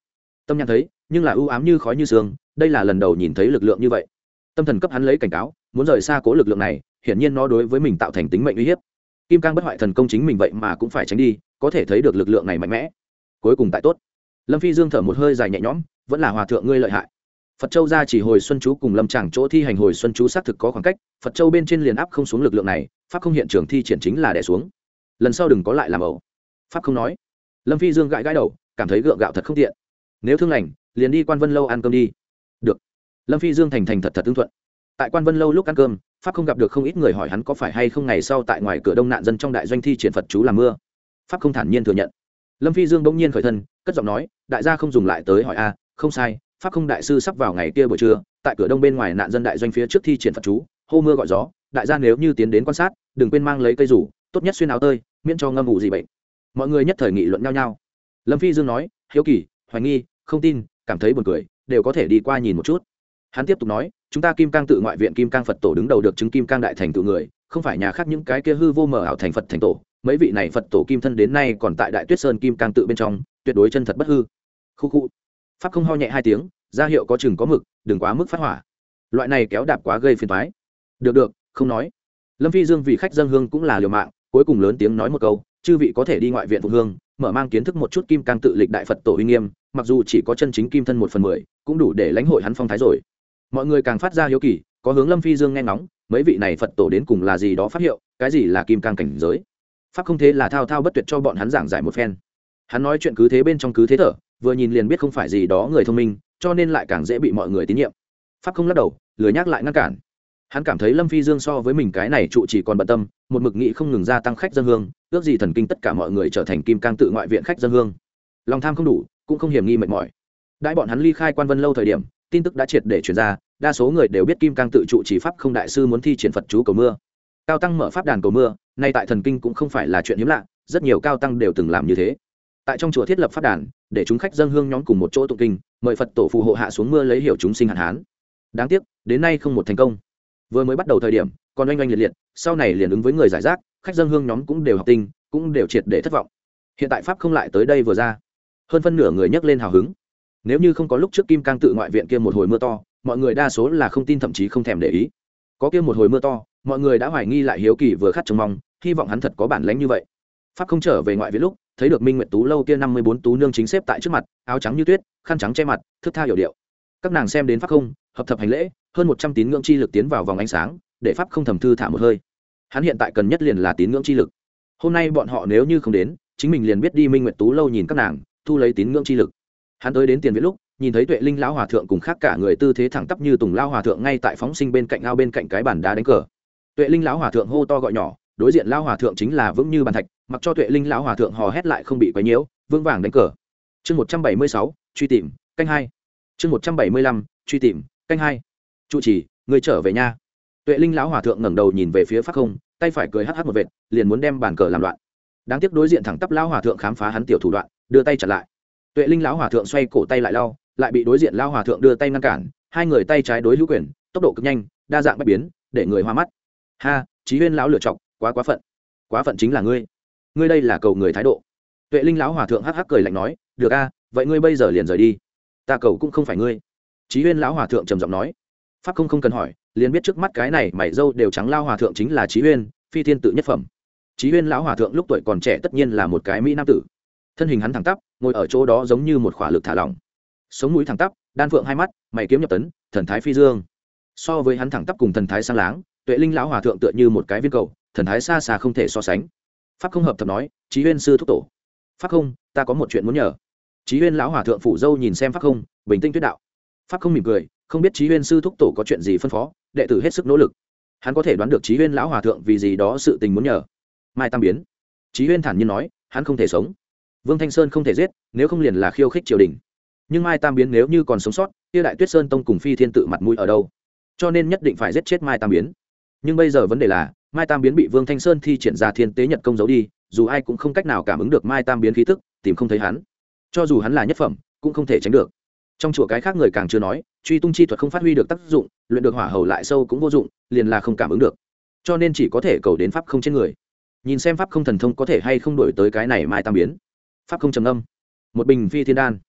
Tâm nhãn thấy nhưng là ưu ám như khói như sương, đây là lần đầu nhìn thấy lực lượng như vậy. Tâm thần cấp hắn lấy cảnh cáo, muốn rời xa cố lực lượng này, hiển nhiên nó đối với mình tạo thành tính mệnh uy hiếp. Kim cang bất hoại thần công chính mình vậy mà cũng phải tránh đi, có thể thấy được lực lượng này mạnh mẽ. Cuối cùng tại tốt. Lâm Phi Dương thở một hơi dài nhẹ nhõm, vẫn là hòa thượng ngươi lợi hại. Phật Châu ra chỉ hồi xuân chú cùng Lâm Tràng chỗ thi hành hồi xuân chú xác thực có khoảng cách, Phật Châu bên trên liền áp không xuống lực lượng này, pháp không hiện trường thi triển chính là đè xuống. Lần sau đừng có lại làm ẩu. Pháp không nói. Lâm Phi Dương gãi gãi đầu, cảm thấy gượng gạo thật không tiện. Nếu thương lành, liền đi Quan Vân lâu ăn cơm đi. Được. Lâm Phi Dương thành thành thật thật tương thuận. Tại Quan Vân lâu lúc ăn cơm, pháp không gặp được không ít người hỏi hắn có phải hay không ngày sau tại ngoài cửa đông nạn dân trong đại doanh thi triển Phật chú làm mưa. Pháp không thản nhiên thừa nhận. Lâm Phi Dương bỗng nhiên khởi thân, cất giọng nói, đại gia không dùng lại tới hỏi a, không sai, pháp không đại sư sắp vào ngày kia buổi trưa, tại cửa đông bên ngoài nạn dân đại doanh phía trước thi triển Phật chú, hô mưa gọi gió, đại gia nếu như tiến đến quan sát, đừng quên mang lấy cây rủ, tốt nhất xuyên áo tơi, miễn cho ngâm ủ gì bệnh. Mọi người nhất thời nghị luận nhau nhau. Lâm Phi Dương nói, hiếu kỳ, hoài nghi, không tin, cảm thấy buồn cười, đều có thể đi qua nhìn một chút. Hắn tiếp tục nói, chúng ta Kim Cang tự ngoại viện Kim Cang Phật tổ đứng đầu được chứng Kim Cang đại thành tự người, không phải nhà khác những cái kia hư vô mờ ảo thành Phật thành tổ, mấy vị này Phật tổ kim thân đến nay còn tại Đại Tuyết Sơn Kim Cang tự bên trong, tuyệt đối chân thật bất hư. Khu khu. Pháp không ho nhẹ hai tiếng, ra hiệu có chừng có mực, đừng quá mức phát hỏa. Loại này kéo đạp quá gây phiền toái. Được được, không nói. Lâm Phi Dương vì khách dân hương cũng là liều mạng, cuối cùng lớn tiếng nói một câu, chư vị có thể đi ngoại viện phục hương, mở mang kiến thức một chút Kim Cang tự lịch đại Phật tổ uy nghiêm, mặc dù chỉ có chân chính kim thân một phần mười, cũng đủ để lãnh hội hắn phong thái rồi. Mọi người càng phát ra hiếu kỳ, có hướng Lâm Phi Dương nghe ngóng, mấy vị này Phật tổ đến cùng là gì đó pháp hiệu, cái gì là Kim Cang cảnh giới. Pháp không thế là thao thao bất tuyệt cho bọn hắn giảng giải một phen. Hắn nói chuyện cứ thế bên trong cứ thế thở, vừa nhìn liền biết không phải gì đó người thông minh, cho nên lại càng dễ bị mọi người tín nhiệm. Pháp không lắc đầu, lười nhắc lại ngăn cản. Hắn cảm thấy Lâm Phi Dương so với mình cái này trụ chỉ còn bận tâm, một mực nghị không ngừng gia tăng khách dân hương, ước gì thần kinh tất cả mọi người trở thành Kim Cang tự ngoại viện khách dân hương. Lòng tham không đủ, cũng không hiểm nghi mệt mỏi. Đãi bọn hắn ly khai Quan Vân lâu thời điểm, tin tức đã triệt để truyền ra, đa số người đều biết Kim Cang tự trụ chỉ pháp không đại sư muốn thi triển Phật chú cầu mưa. Cao tăng mở pháp đàn cầu mưa, nay tại thần kinh cũng không phải là chuyện hiếm lạ, rất nhiều cao tăng đều từng làm như thế. Tại trong chùa thiết lập pháp đàn, để chúng khách dân hương nhóm cùng một chỗ tụng kinh, mời Phật tổ phù hộ hạ xuống mưa lấy hiểu chúng sinh hạn hán. Đáng tiếc, đến nay không một thành công. Vừa mới bắt đầu thời điểm, còn oanh oanh liệt liệt, sau này liền ứng với người giải rác, khách dân hương nhóm cũng đều học tinh, cũng đều triệt để thất vọng. Hiện tại pháp không lại tới đây vừa ra, hơn phân nửa người nhấc lên hào hứng. Nếu như không có lúc trước Kim Cang tự ngoại viện kia một hồi mưa to, mọi người đa số là không tin, thậm chí không thèm để ý. Có kia một hồi mưa to, mọi người đã hoài nghi lại hiếu kỳ vừa khát trông mong, hy vọng hắn thật có bản lĩnh như vậy. Pháp không trở về ngoại viện lúc, thấy được Minh Nguyệt Tú lâu kia năm mươi bốn tú nương chính xếp tại trước mặt, áo trắng như tuyết, khăn trắng che mặt, thướt tha hiểu điệu. Các nàng xem đến pháp không, hợp thập hành lễ, hơn một trăm tín ngưỡng chi lực tiến vào vòng ánh sáng, để pháp không thầm thư thả một hơi. Hắn hiện tại cần nhất liền là tín ngưỡng chi lực. Hôm nay bọn họ nếu như không đến, chính mình liền biết đi Minh Nguyệt Tú lâu nhìn các nàng, thu lấy tín ngưỡng chi lực. Hắn tới đến tiền viện lúc, nhìn thấy Tuệ Linh lão hòa thượng cùng khác cả người tư thế thẳng tắp như Tùng lão hòa thượng ngay tại phóng sinh bên cạnh ao bên cạnh cái bàn đá đánh cờ. Tuệ Linh lão hòa thượng hô to gọi nhỏ, đối diện lão hòa thượng chính là vững như bàn thạch, mặc cho Tuệ Linh lão hòa thượng hò hét lại không bị quấy nhiễu, vững vàng đánh cờ. Chương một trăm bảy mươi sáu, truy tìm, canh hai. Chương một trăm bảy mươi lăm, truy tìm, canh hai. Trụ trì, người trở về nha. Tuệ Linh lão hòa thượng ngẩng đầu nhìn về phía Pháp Không, tay phải cười hắc hắc một vệt, liền muốn đem bàn cờ làm loạn. Đáng tiếc đối diện thẳng tắp lão hòa thượng khám phá hắn tiểu thủ đoạn, đưa tay chặn lại. Tuệ Linh lão hòa thượng xoay cổ tay lại lau, lại bị đối diện lão hòa thượng đưa tay ngăn cản, hai người tay trái đối hữu quyền, tốc độ cực nhanh, đa dạng bất biến, để người hoa mắt. Ha, Chí Huyên lão lựa chọc, quá quá phận. Quá phận chính là ngươi. Ngươi đây là cầu người thái độ. Tuệ Linh lão hòa thượng hắc hắc cười lạnh nói, được a, vậy ngươi bây giờ liền rời đi. Ta cầu cũng không phải ngươi. Chí Huyên lão hòa thượng trầm giọng nói. Pháp không không cần hỏi, liền biết trước mắt cái này mày râu đều trắng lao hòa thượng chính là Chí Huyên, phi thiên tự nhất phẩm. Chí Huyên lão hòa thượng lúc tuổi còn trẻ tất nhiên là một cái mỹ nam tử. Thân hình hắn thẳng tắp, ngồi ở chỗ đó giống như một khỏa lực thả lỏng. Sống mũi thẳng tắp, đan phượng hai mắt, mày kiếm nhập tấn, thần thái phi dương. So với hắn thẳng tắp cùng thần thái sang láng, Tuệ Linh lão hòa thượng tựa như một cái viên cầu, thần thái xa xa không thể so sánh. Pháp không hợp thập nói, Chí Huyên sư thúc tổ. Pháp không, ta có một chuyện muốn nhờ. Chí Huyên lão hòa thượng phủ dâu nhìn xem Pháp không, bình tĩnh tuyết đạo. Pháp không mỉm cười, không biết Chí Huyên sư thúc tổ có chuyện gì phân phó, đệ tử hết sức nỗ lực. Hắn có thể đoán được Chí Huyên lão hòa thượng vì gì đó sự tình muốn nhờ. Mai Tam biến. Chí Huyên thản nhiên nói, hắn không thể sống. Vương Thanh Sơn không thể giết, nếu không liền là khiêu khích triều đình. Nhưng Mai Tam biến nếu như còn sống sót, kia Đại Tuyết Sơn tông cùng Phi Thiên tự mặt mũi ở đâu? Cho nên nhất định phải giết chết Mai Tam biến. Nhưng bây giờ vấn đề là, Mai Tam biến bị Vương Thanh Sơn thi triển ra Thiên Tế Nhật công giấu đi, dù ai cũng không cách nào cảm ứng được Mai Tam biến khí tức, tìm không thấy hắn. Cho dù hắn là nhất phẩm, cũng không thể tránh được. Trong chùa cái khác người càng chưa nói, truy tung chi thuật không phát huy được tác dụng, luyện được hỏa hầu lại sâu cũng vô dụng, liền là không cảm ứng được. Cho nên chỉ có thể cầu đến pháp không trên người. Nhìn xem pháp không thần thông có thể hay không đổi tới cái này Mai Tam biến. Pháp không trầm âm. Một bình phi thiên đan.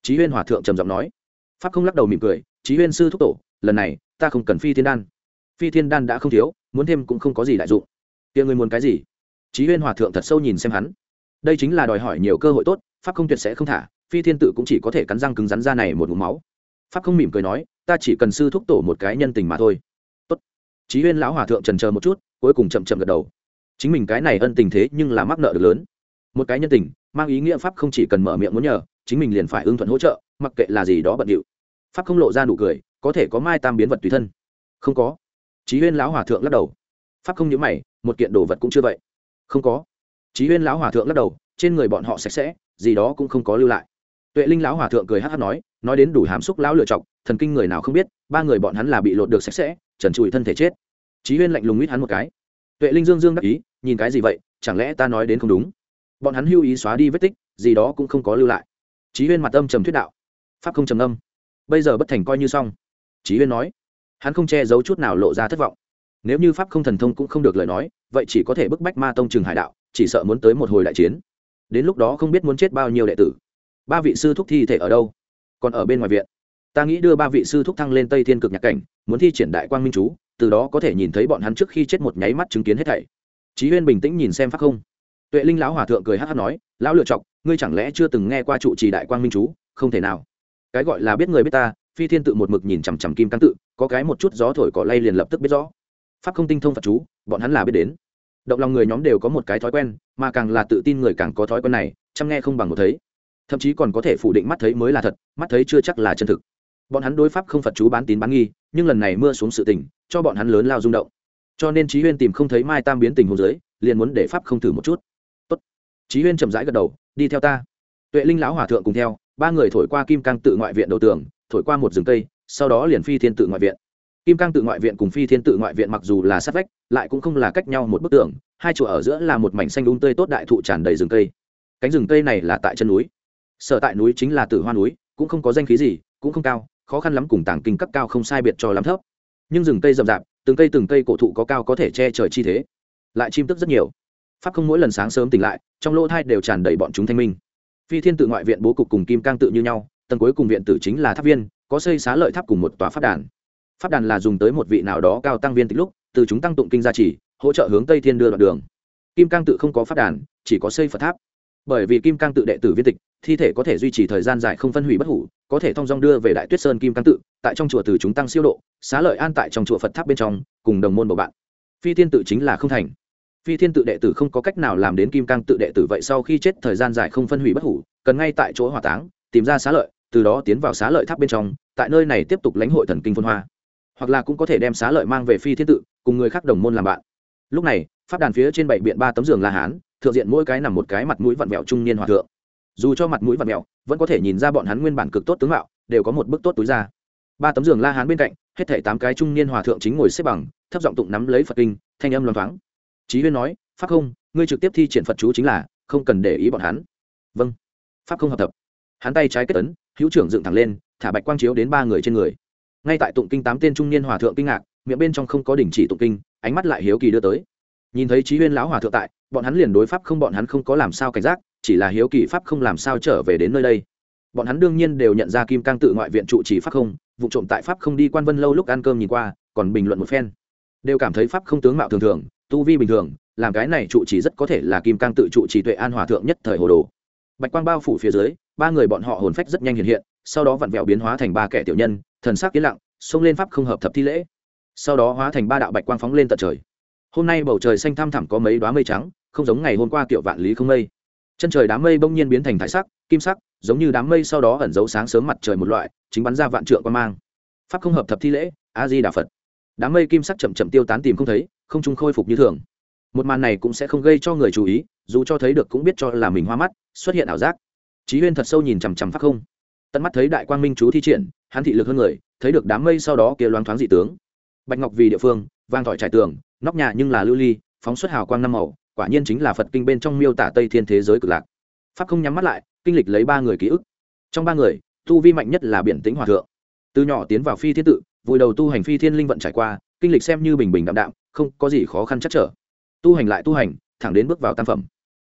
Chí Huyên hòa thượng trầm giọng nói. Pháp không lắc đầu mỉm cười, Chí Huyên sư thúc tổ, lần này ta không cần phi thiên đan. Phi thiên đan đã không thiếu, muốn thêm cũng không có gì đại dụng. Kia ngươi muốn cái gì? Chí Huyên hòa thượng thật sâu nhìn xem hắn. Đây chính là đòi hỏi nhiều cơ hội tốt, Pháp không tuyệt sẽ không thả, phi thiên tự cũng chỉ có thể cắn răng cứng rắn ra này một ngụm máu. Pháp không mỉm cười nói, ta chỉ cần sư thúc tổ một cái nhân tình mà thôi. Tốt. Chí Huyên lão hòa thượng chần chờ một chút, cuối cùng chậm chậm gật đầu. Chính mình cái này ân tình thế nhưng là mắc nợ được lớn. Một cái nhân tình, mang ý nghĩa Pháp không chỉ cần mở miệng muốn nhờ, chính mình liền phải ưng thuận hỗ trợ, mặc kệ là gì đó bận điệu. Pháp không lộ ra nụ cười, có thể có mai tam biến vật tùy thân. Không có. Chí Huyên lão hòa thượng lắc đầu. Pháp không nhíu mày, một kiện đồ vật cũng chưa vậy. Không có. Chí Huyên lão hòa thượng lắc đầu, trên người bọn họ sạch sẽ, gì đó cũng không có lưu lại. Tuệ Linh lão hòa thượng cười hắc hắc nói, nói đến đủ hàm xúc lão lựa chọc, thần kinh người nào không biết, ba người bọn hắn là bị lột được sạch sẽ, trần trụi thân thể chết. Chí Huyên lạnh lùng nguyết hắn một cái. Tuệ Linh dương dương đắc ý, nhìn cái gì vậy, chẳng lẽ ta nói đến không đúng? Bọn hắn hưu ý xóa đi vết tích, gì đó cũng không có lưu lại. Chí Huyên mặt âm trầm thuyết đạo. Pháp không trầm âm. Bây giờ bất thành coi như xong. Chí Huyên nói. Hắn không che giấu chút nào lộ ra thất vọng. Nếu như pháp không thần thông cũng không được lời nói, vậy chỉ có thể bức bách Ma tông Trừng Hải đạo, chỉ sợ muốn tới một hồi đại chiến. Đến lúc đó không biết muốn chết bao nhiêu đệ tử. Ba vị sư thúc thi thể ở đâu? Còn ở bên ngoài viện. Ta nghĩ đưa ba vị sư thúc thăng lên Tây Thiên Cực Nhạc cảnh, muốn thi triển Đại Quang Minh chú, từ đó có thể nhìn thấy bọn hắn trước khi chết một nháy mắt chứng kiến hết thảy. Chí Huyên bình tĩnh nhìn xem pháp không. Tuệ Linh lão hòa thượng cười hắc hắc nói, lão lựa chọc, ngươi chẳng lẽ chưa từng nghe qua trụ trì Đại Quang Minh chú? Không thể nào. Cái gọi là biết người biết ta, phi thiên tự một mực nhìn chằm chằm kim cang tự, có cái một chút gió thổi cỏ lay liền lập tức biết rõ. Pháp không tinh thông Phật chú, bọn hắn là biết đến. Động lòng người nhóm đều có một cái thói quen, mà càng là tự tin người càng có thói quen này, chăm nghe không bằng một thấy. Thậm chí còn có thể phủ định mắt thấy mới là thật, mắt thấy chưa chắc là chân thực. Bọn hắn đối pháp không Phật chú bán tín bán nghi, nhưng lần này mưa xuống sự tình, cho bọn hắn lớn lao rung động. Cho nên Chí Huyên tìm không thấy Mai Tam biến tình huống dưới, liền muốn để pháp không thử một chút. Tốt. Chí Huyên chậm rãi gật đầu, đi theo ta. Tuệ Linh lão hòa thượng cùng theo, ba người thổi qua kim cang tự ngoại viện đầu tường, thổi qua một rừng cây, sau đó liền phi thiên tự ngoại viện. Kim cang tự ngoại viện cùng phi thiên tự ngoại viện mặc dù là sát vách, lại cũng không là cách nhau một bức tường, hai chỗ ở giữa là một mảnh xanh um tươi tốt đại thụ tràn đầy rừng cây. Cánh rừng cây này là tại chân núi. Sở tại núi chính là Tử Hoa núi, cũng không có danh khí gì, cũng không cao, khó khăn lắm cùng Tàng Kinh cấp cao không sai biệt cho lắm thấp. Nhưng rừng cây rậm rạp, từng cây từng cây cổ thụ có cao có thể che trời chi thế. Lại chim tức rất nhiều. Pháp không mỗi lần sáng sớm tỉnh lại, trong lỗ thai đều tràn đầy bọn chúng thanh minh. Phi thiên tự ngoại viện bố cục cùng kim cang tự như nhau, tầng cuối cùng viện tử chính là tháp viên, có xây xá lợi tháp cùng một tòa pháp đàn. Pháp đàn là dùng tới một vị nào đó cao tăng viên tịch lúc, từ chúng tăng tụng kinh gia trì, hỗ trợ hướng Tây Thiên đưa đoạn đường. Kim cang tự không có pháp đàn, chỉ có xây Phật tháp. Bởi vì kim cang tự đệ tử viên tịch, thi thể có thể duy trì thời gian dài không phân hủy bất hủ, có thể thông dong đưa về Đại Tuyết Sơn kim cang tự, tại trong chùa từ chúng tăng siêu độ, xá lợi an tại trong chùa Phật tháp bên trong, cùng đồng môn bầu bạn. Phi thiên tự chính là không thành. Phi thiên tự đệ tử không có cách nào làm đến kim cang tự đệ tử vậy sau khi chết thời gian dài không phân hủy bất hủ, cần ngay tại chỗ hỏa táng, tìm ra xá lợi, từ đó tiến vào xá lợi tháp bên trong, tại nơi này tiếp tục lãnh hội thần kinh phân hoa. Hoặc là cũng có thể đem xá lợi mang về phi thiên tự, cùng người khác đồng môn làm bạn. Lúc này, pháp đàn phía trên bảy biện ba tấm giường La Hán, thượng diện mỗi cái nằm một cái mặt mũi vặn vẹo trung niên hòa thượng. Dù cho mặt mũi vặn vẹo, vẫn có thể nhìn ra bọn hắn nguyên bản cực tốt tướng mạo, đều có một bức tốt túi ra. Ba tấm giường La Hán bên cạnh, hết thảy tám cái trung niên hòa thượng chính ngồi xếp bằng, thấp giọng tụng nắm lấy Phật kinh, thanh âm loáng thoáng. Chí Huyên nói, pháp không, ngươi trực tiếp thi triển Phật chú chính là, không cần để ý bọn hắn. Vâng. Pháp không hợp tập. Hắn tay trái kết ấn, hữu trưởng dựng thẳng lên, thả bạch quang chiếu đến ba người trên người. Ngay tại tụng kinh tám tên trung niên hòa thượng kinh ngạc, miệng bên trong không có đình chỉ tụng kinh, ánh mắt lại hiếu kỳ đưa tới. Nhìn thấy Chí Huyên lão hòa thượng tại, bọn hắn liền đối pháp không bọn hắn không có làm sao cảnh giác, chỉ là hiếu kỳ pháp không làm sao trở về đến nơi đây. Bọn hắn đương nhiên đều nhận ra kim cang tự ngoại viện trụ trì pháp không, vụ trộm tại pháp không đi Quan Vân lâu lúc ăn cơm nhìn qua, còn bình luận một phen, đều cảm thấy pháp không tướng mạo thường thường, tu vi bình thường, làm cái này trụ trì rất có thể là kim cang tự trụ trì Tuệ An hòa thượng nhất thời hồ đồ. Bạch quang bao phủ phía dưới, ba người bọn họ hồn phách rất nhanh hiện hiện, sau đó vặn vẹo biến hóa thành ba kẻ tiểu nhân, thần sắc yên lặng, xông lên pháp không hợp thập thi lễ, sau đó hóa thành ba đạo bạch quang phóng lên tận trời. Hôm nay bầu trời xanh thăm thẳm có mấy đóa mây trắng, không giống ngày hôm qua kiểu vạn lý không mây. Chân trời đám mây bỗng nhiên biến thành thải sắc, kim sắc, giống như đám mây sau đó ẩn giấu sáng sớm mặt trời một loại, chính bắn ra vạn trượng quang mang. Pháp không hợp thập thi lễ, A Di Đà Phật. Đám mây kim sắc chậm chậm tiêu tán tìm không thấy, không trung khôi phục như thường. Một màn này cũng sẽ không gây cho người chú ý, dù cho thấy được cũng biết cho là mình hoa mắt, xuất hiện ảo giác. Chí Huyên thật sâu nhìn chằm chằm pháp không, tận mắt thấy đại quang minh chú thi triển, hắn thị lực hơn người, thấy được đám mây sau đó kia loáng thoáng dị tướng. Bạch ngọc vì địa phương, vang thỏi trải tường, nóc nhà nhưng là lưu ly, phóng xuất hào quang năm màu, quả nhiên chính là Phật kinh bên trong miêu tả Tây Thiên thế giới cực lạc. Pháp không nhắm mắt lại, kinh lịch lấy ba người ký ức. Trong ba người, tu vi mạnh nhất là Biển Tĩnh hòa thượng. Từ nhỏ tiến vào phi thiên tự, vùi đầu tu hành phi thiên linh vận trải qua, kinh lịch xem như bình bình đạm đạm, không có gì khó khăn chắc trở. Tu hành lại tu hành, thẳng đến bước vào tam phẩm.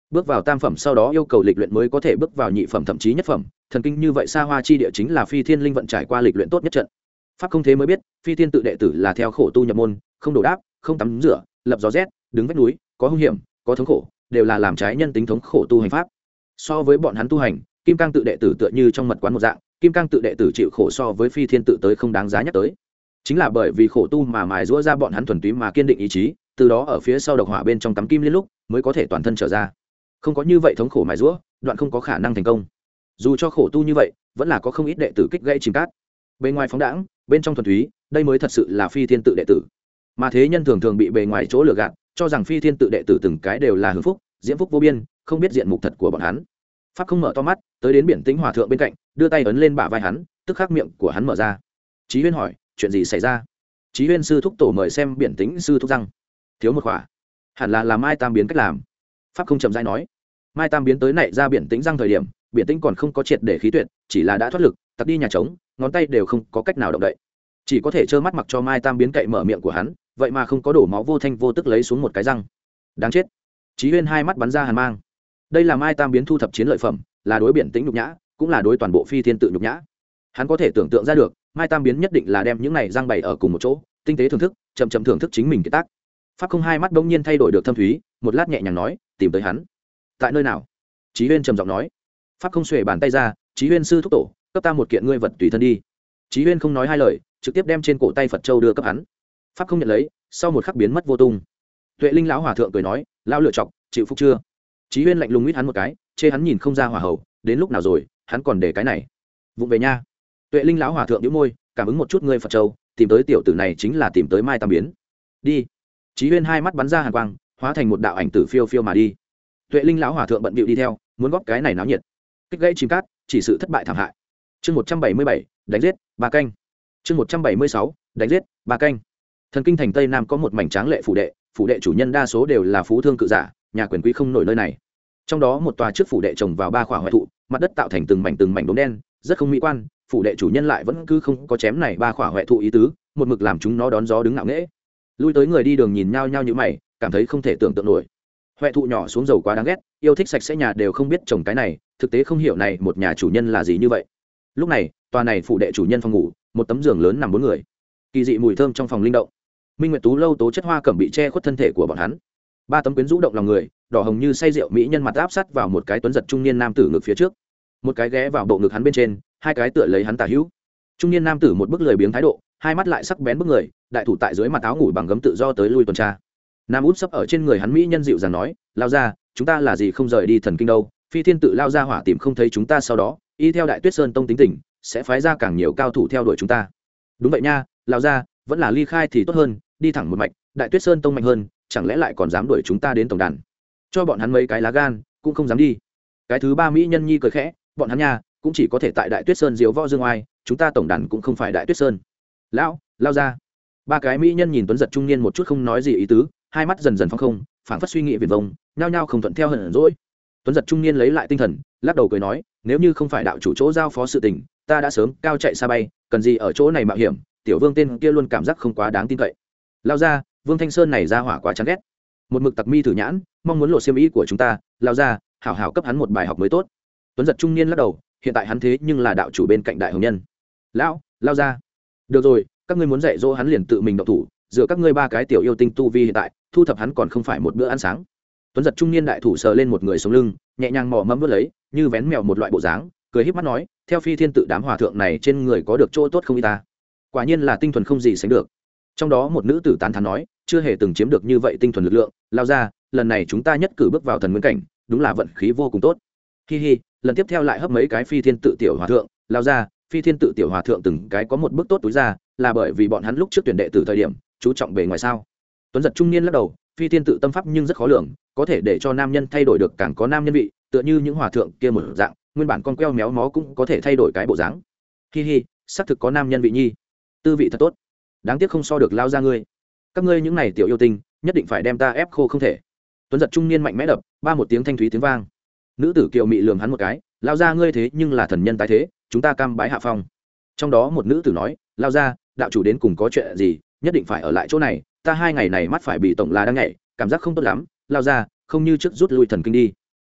bước vào tam phẩm sau đó yêu cầu lịch luyện mới có thể bước vào nhị phẩm thậm chí nhất phẩm. Thần kinh như vậy xa hoa chi địa chính là phi thiên linh vận trải qua lịch luyện tốt nhất trận. Pháp không thế mới biết phi thiên tự đệ tử là theo khổ tu nhập môn, không đổ đáp, không tắm rửa, lập gió rét, đứng vách núi, có hung hiểm, có thống khổ, đều là làm trái nhân tính thống khổ tu hành pháp. So với bọn hắn tu hành, kim cang tự đệ tử tựa như trong mật quán một dạng, kim cang tự đệ tử chịu khổ so với phi thiên tự tới không đáng giá nhắc tới. Chính là bởi vì khổ tu mà mài giũa ra bọn hắn thuần túy mà kiên định ý chí, từ đó ở phía sau độc hỏa bên trong cắm kim liên lúc mới có thể toàn thân trở ra. Không có như vậy thống khổ mài giũa, đoạn không có khả năng thành công. Dù cho khổ tu như vậy, vẫn là có không ít đệ tử kích gãy chìm cát. Bên ngoài phóng đãng, bên trong thuần túy, đây mới thật sự là phi thiên tự đệ tử. Mà thế nhân thường thường bị bề ngoài chỗ lừa gạt, cho rằng phi thiên tự đệ tử từng cái đều là hưởng phúc, diễm phúc vô biên, không biết diện mục thật của bọn hắn. Pháp không mở to mắt, tới đến biển tĩnh hòa thượng bên cạnh, đưa tay ấn lên bả vai hắn, tức khắc miệng của hắn mở ra. Chí Huyên hỏi, chuyện gì xảy ra? Chí Huyên sư thúc tổ mời xem biển tĩnh sư thúc răng, thiếu một khỏa, hẳn là làm Mai Tam biến cách làm. Pháp không chậm rãi nói, Mai Tam biến tới nảy ra biển tĩnh răng thời điểm, biển tĩnh còn không có triệt để khí tuyệt, chỉ là đã thoát lực, tặc đi nhà trống, ngón tay đều không có cách nào động đậy, chỉ có thể trơ mắt mặc cho Mai Tam biến cậy mở miệng của hắn, vậy mà không có đổ máu vô thanh vô tức lấy xuống một cái răng. Đáng chết! Chí Huyên hai mắt bắn ra hàn mang. Đây là Mai Tam biến thu thập chiến lợi phẩm, là đối biển tĩnh nhục nhã, cũng là đối toàn bộ phi thiên tự nhục nhã. Hắn có thể tưởng tượng ra được, Mai Tam biến nhất định là đem những này răng bày ở cùng một chỗ, tinh tế thưởng thức, chậm chậm thưởng thức chính mình cái tác. Pháp không hai mắt bỗng nhiên thay đổi được thâm thúy, một lát nhẹ nhàng nói, tìm tới hắn. Tại nơi nào? Chí Huyên trầm giọng nói. Pháp không xuề bàn tay ra, Chí Huyên sư thúc tổ, cấp ta một kiện ngươi vật tùy thân đi. Chí Huyên không nói hai lời, trực tiếp đem trên cổ tay Phật châu đưa cấp hắn. Pháp không nhận lấy, sau một khắc biến mất vô tung. Tuệ Linh lão hòa thượng cười nói, lão lựa chọc, chịu phúc chưa? Chí Huyên lạnh lùng nguyết hắn một cái, chê hắn nhìn không ra hòa hậu, đến lúc nào rồi, hắn còn để cái này. Vụng về nha. Tuệ Linh lão hòa thượng nhíu môi, cảm ứng một chút ngươi Phật châu, tìm tới tiểu tử này chính là tìm tới Mai Tam biến. Đi. Chí Huyên hai mắt bắn ra hàn quang, hóa thành một đạo ảnh tử phiêu phiêu mà đi. Tuệ Linh lão hòa thượng bận bịu đi theo, muốn góp cái này náo nhiệt. Kích gãy chìm cát, chỉ sự thất bại thảm hại. Chương một trăm bảy mươi bảy, đánh giết, ba canh. Chương một trăm bảy mươi sáu, đánh giết, ba canh. Thần kinh thành Tây Nam có một mảnh tráng lệ phủ đệ, phủ đệ chủ nhân đa số đều là phú thương cự giả, nhà quyền quý không nổi nơi này. Trong đó một tòa trước phủ đệ trồng vào ba khỏa hoại thụ, mặt đất tạo thành từng mảnh từng mảnh đốm đen, rất không mỹ quan, phủ đệ chủ nhân lại vẫn cứ không có chém này ba khỏa hoại thụ ý tứ, một mực làm chúng nó đón gió đứng ngạo nghễ. Lui tới người đi đường nhìn nhau nhau như mày, cảm thấy không thể tưởng tượng nổi. Hoại thụ nhỏ xuống dầu quá đáng ghét, yêu thích sạch sẽ nhà đều không biết trồng cái này, thực tế không hiểu này một nhà chủ nhân là gì như vậy. Lúc này, tòa này phủ đệ chủ nhân phòng ngủ, một tấm giường lớn nằm bốn người. Kỳ dị mùi thơm trong phòng linh động. Minh Nguyệt Tú lâu tố chất hoa cẩm bị che khuất thân thể của bọn hắn. Ba tấm quyến rũ động lòng người, đỏ hồng như say rượu mỹ nhân mặt áp sát vào một cái tuấn giật trung niên nam tử ngực phía trước, một cái ghé vào bộ ngực hắn bên trên, hai cái tựa lấy hắn tả hữu. Trung niên nam tử một bức lười biếng thái độ, hai mắt lại sắc bén bức người, đại thủ tại dưới mặt áo ngủ bằng gấm tự do tới lui tuần tra. Nam út sấp ở trên người hắn mỹ nhân dịu dàng nói, lao ra, chúng ta là gì không rời đi thần kinh đâu, phi thiên tự lao ra hỏa tìm không thấy chúng ta, sau đó y theo đại tuyết sơn tông tính tình sẽ phái ra càng nhiều cao thủ theo đuổi chúng ta. Đúng vậy nha, lao ra, vẫn là ly khai thì tốt hơn, đi thẳng một mạch, đại tuyết sơn tông mạnh hơn, chẳng lẽ lại còn dám đuổi chúng ta đến tổng đàn? Cho bọn hắn mấy cái lá gan cũng không dám đi. Cái thứ ba mỹ nhân nhi cười khẽ, bọn hắn nha cũng chỉ có thể tại đại tuyết sơn diếu võ dương oai, chúng ta tổng đàn cũng không phải đại tuyết sơn. Lão lao ra. Ba cái mỹ nhân nhìn tuấn giật trung niên một chút không nói gì ý tứ, hai mắt dần dần phong không, phảng phất suy nghĩ viển vông, nhao nhao không thuận theo hận dỗi. Tuấn giật trung niên lấy lại tinh thần, lắc đầu cười nói, nếu như không phải đạo chủ chỗ giao phó sự tình, ta đã sớm cao chạy xa bay, cần gì ở chỗ này mạo hiểm. Tiểu vương tên kia luôn cảm giác không quá đáng tin cậy. Lao ra, vương thanh sơn này ra hỏa quá chán ghét, một mực tặc mi thử nhãn, mong muốn lộ xiêm ý của chúng ta. Lao ra, hảo hảo cấp hắn một bài học mới tốt. Tuấn giật trung niên lắc đầu, hiện tại hắn thế nhưng là đạo chủ bên cạnh đại hồng nhân. Lão lao ra, được rồi, các ngươi muốn dạy dỗ hắn liền tự mình động thủ, dựa các ngươi ba cái tiểu yêu tinh tu vi hiện tại, thu thập hắn còn không phải một bữa ăn sáng. Tuấn giật trung niên đại thủ sờ lên một người sống lưng, nhẹ nhàng mò mẫm vớt lấy, như vén mèo một loại bộ dáng, cười híp mắt nói, theo phi thiên tự đám hòa thượng này trên người có được chỗ tốt không y ta, quả nhiên là tinh thuần không gì sánh được. Trong đó một nữ tử tán thán nói, chưa hề từng chiếm được như vậy tinh thuần lực lượng, lao ra, lần này chúng ta nhất cử bước vào thần nguyên cảnh, đúng là vận khí vô cùng tốt. Hi hi, lần tiếp theo lại hấp mấy cái phi thiên tự tiểu hòa thượng, lao ra, phi thiên tự tiểu hòa thượng từng cái có một bước tốt túi ra, là bởi vì bọn hắn lúc trước tuyển đệ tử thời điểm chú trọng bề ngoài sao? Tuấn giật trung niên lắc đầu, phi thiên tự tâm pháp nhưng rất khó lường, có thể để cho nam nhân thay đổi được càng có nam nhân vị, tựa như những hòa thượng kia một dạng, nguyên bản con queo méo mó cũng có thể thay đổi cái bộ dáng. Hi hi, xác thực có nam nhân vị nhi, tư vị thật tốt, đáng tiếc không so được lao ra ngươi. Các ngươi những này tiểu yêu tinh, nhất định phải đem ta ép khô không thể. Tuấn giật trung niên mạnh mẽ đập, ba một tiếng thanh thúy tiếng vang. Nữ tử kiều mị lườm hắn một cái, lao ra ngươi thế nhưng là thần nhân tái thế, chúng ta cam bái hạ phong. Trong đó một nữ tử nói, lao ra, đạo chủ đến cùng có chuyện gì, nhất định phải ở lại chỗ này, ta hai ngày này mắt phải bị tổng là đang nhảy, cảm giác không tốt lắm, lao ra, không như trước rút lui thần kinh đi.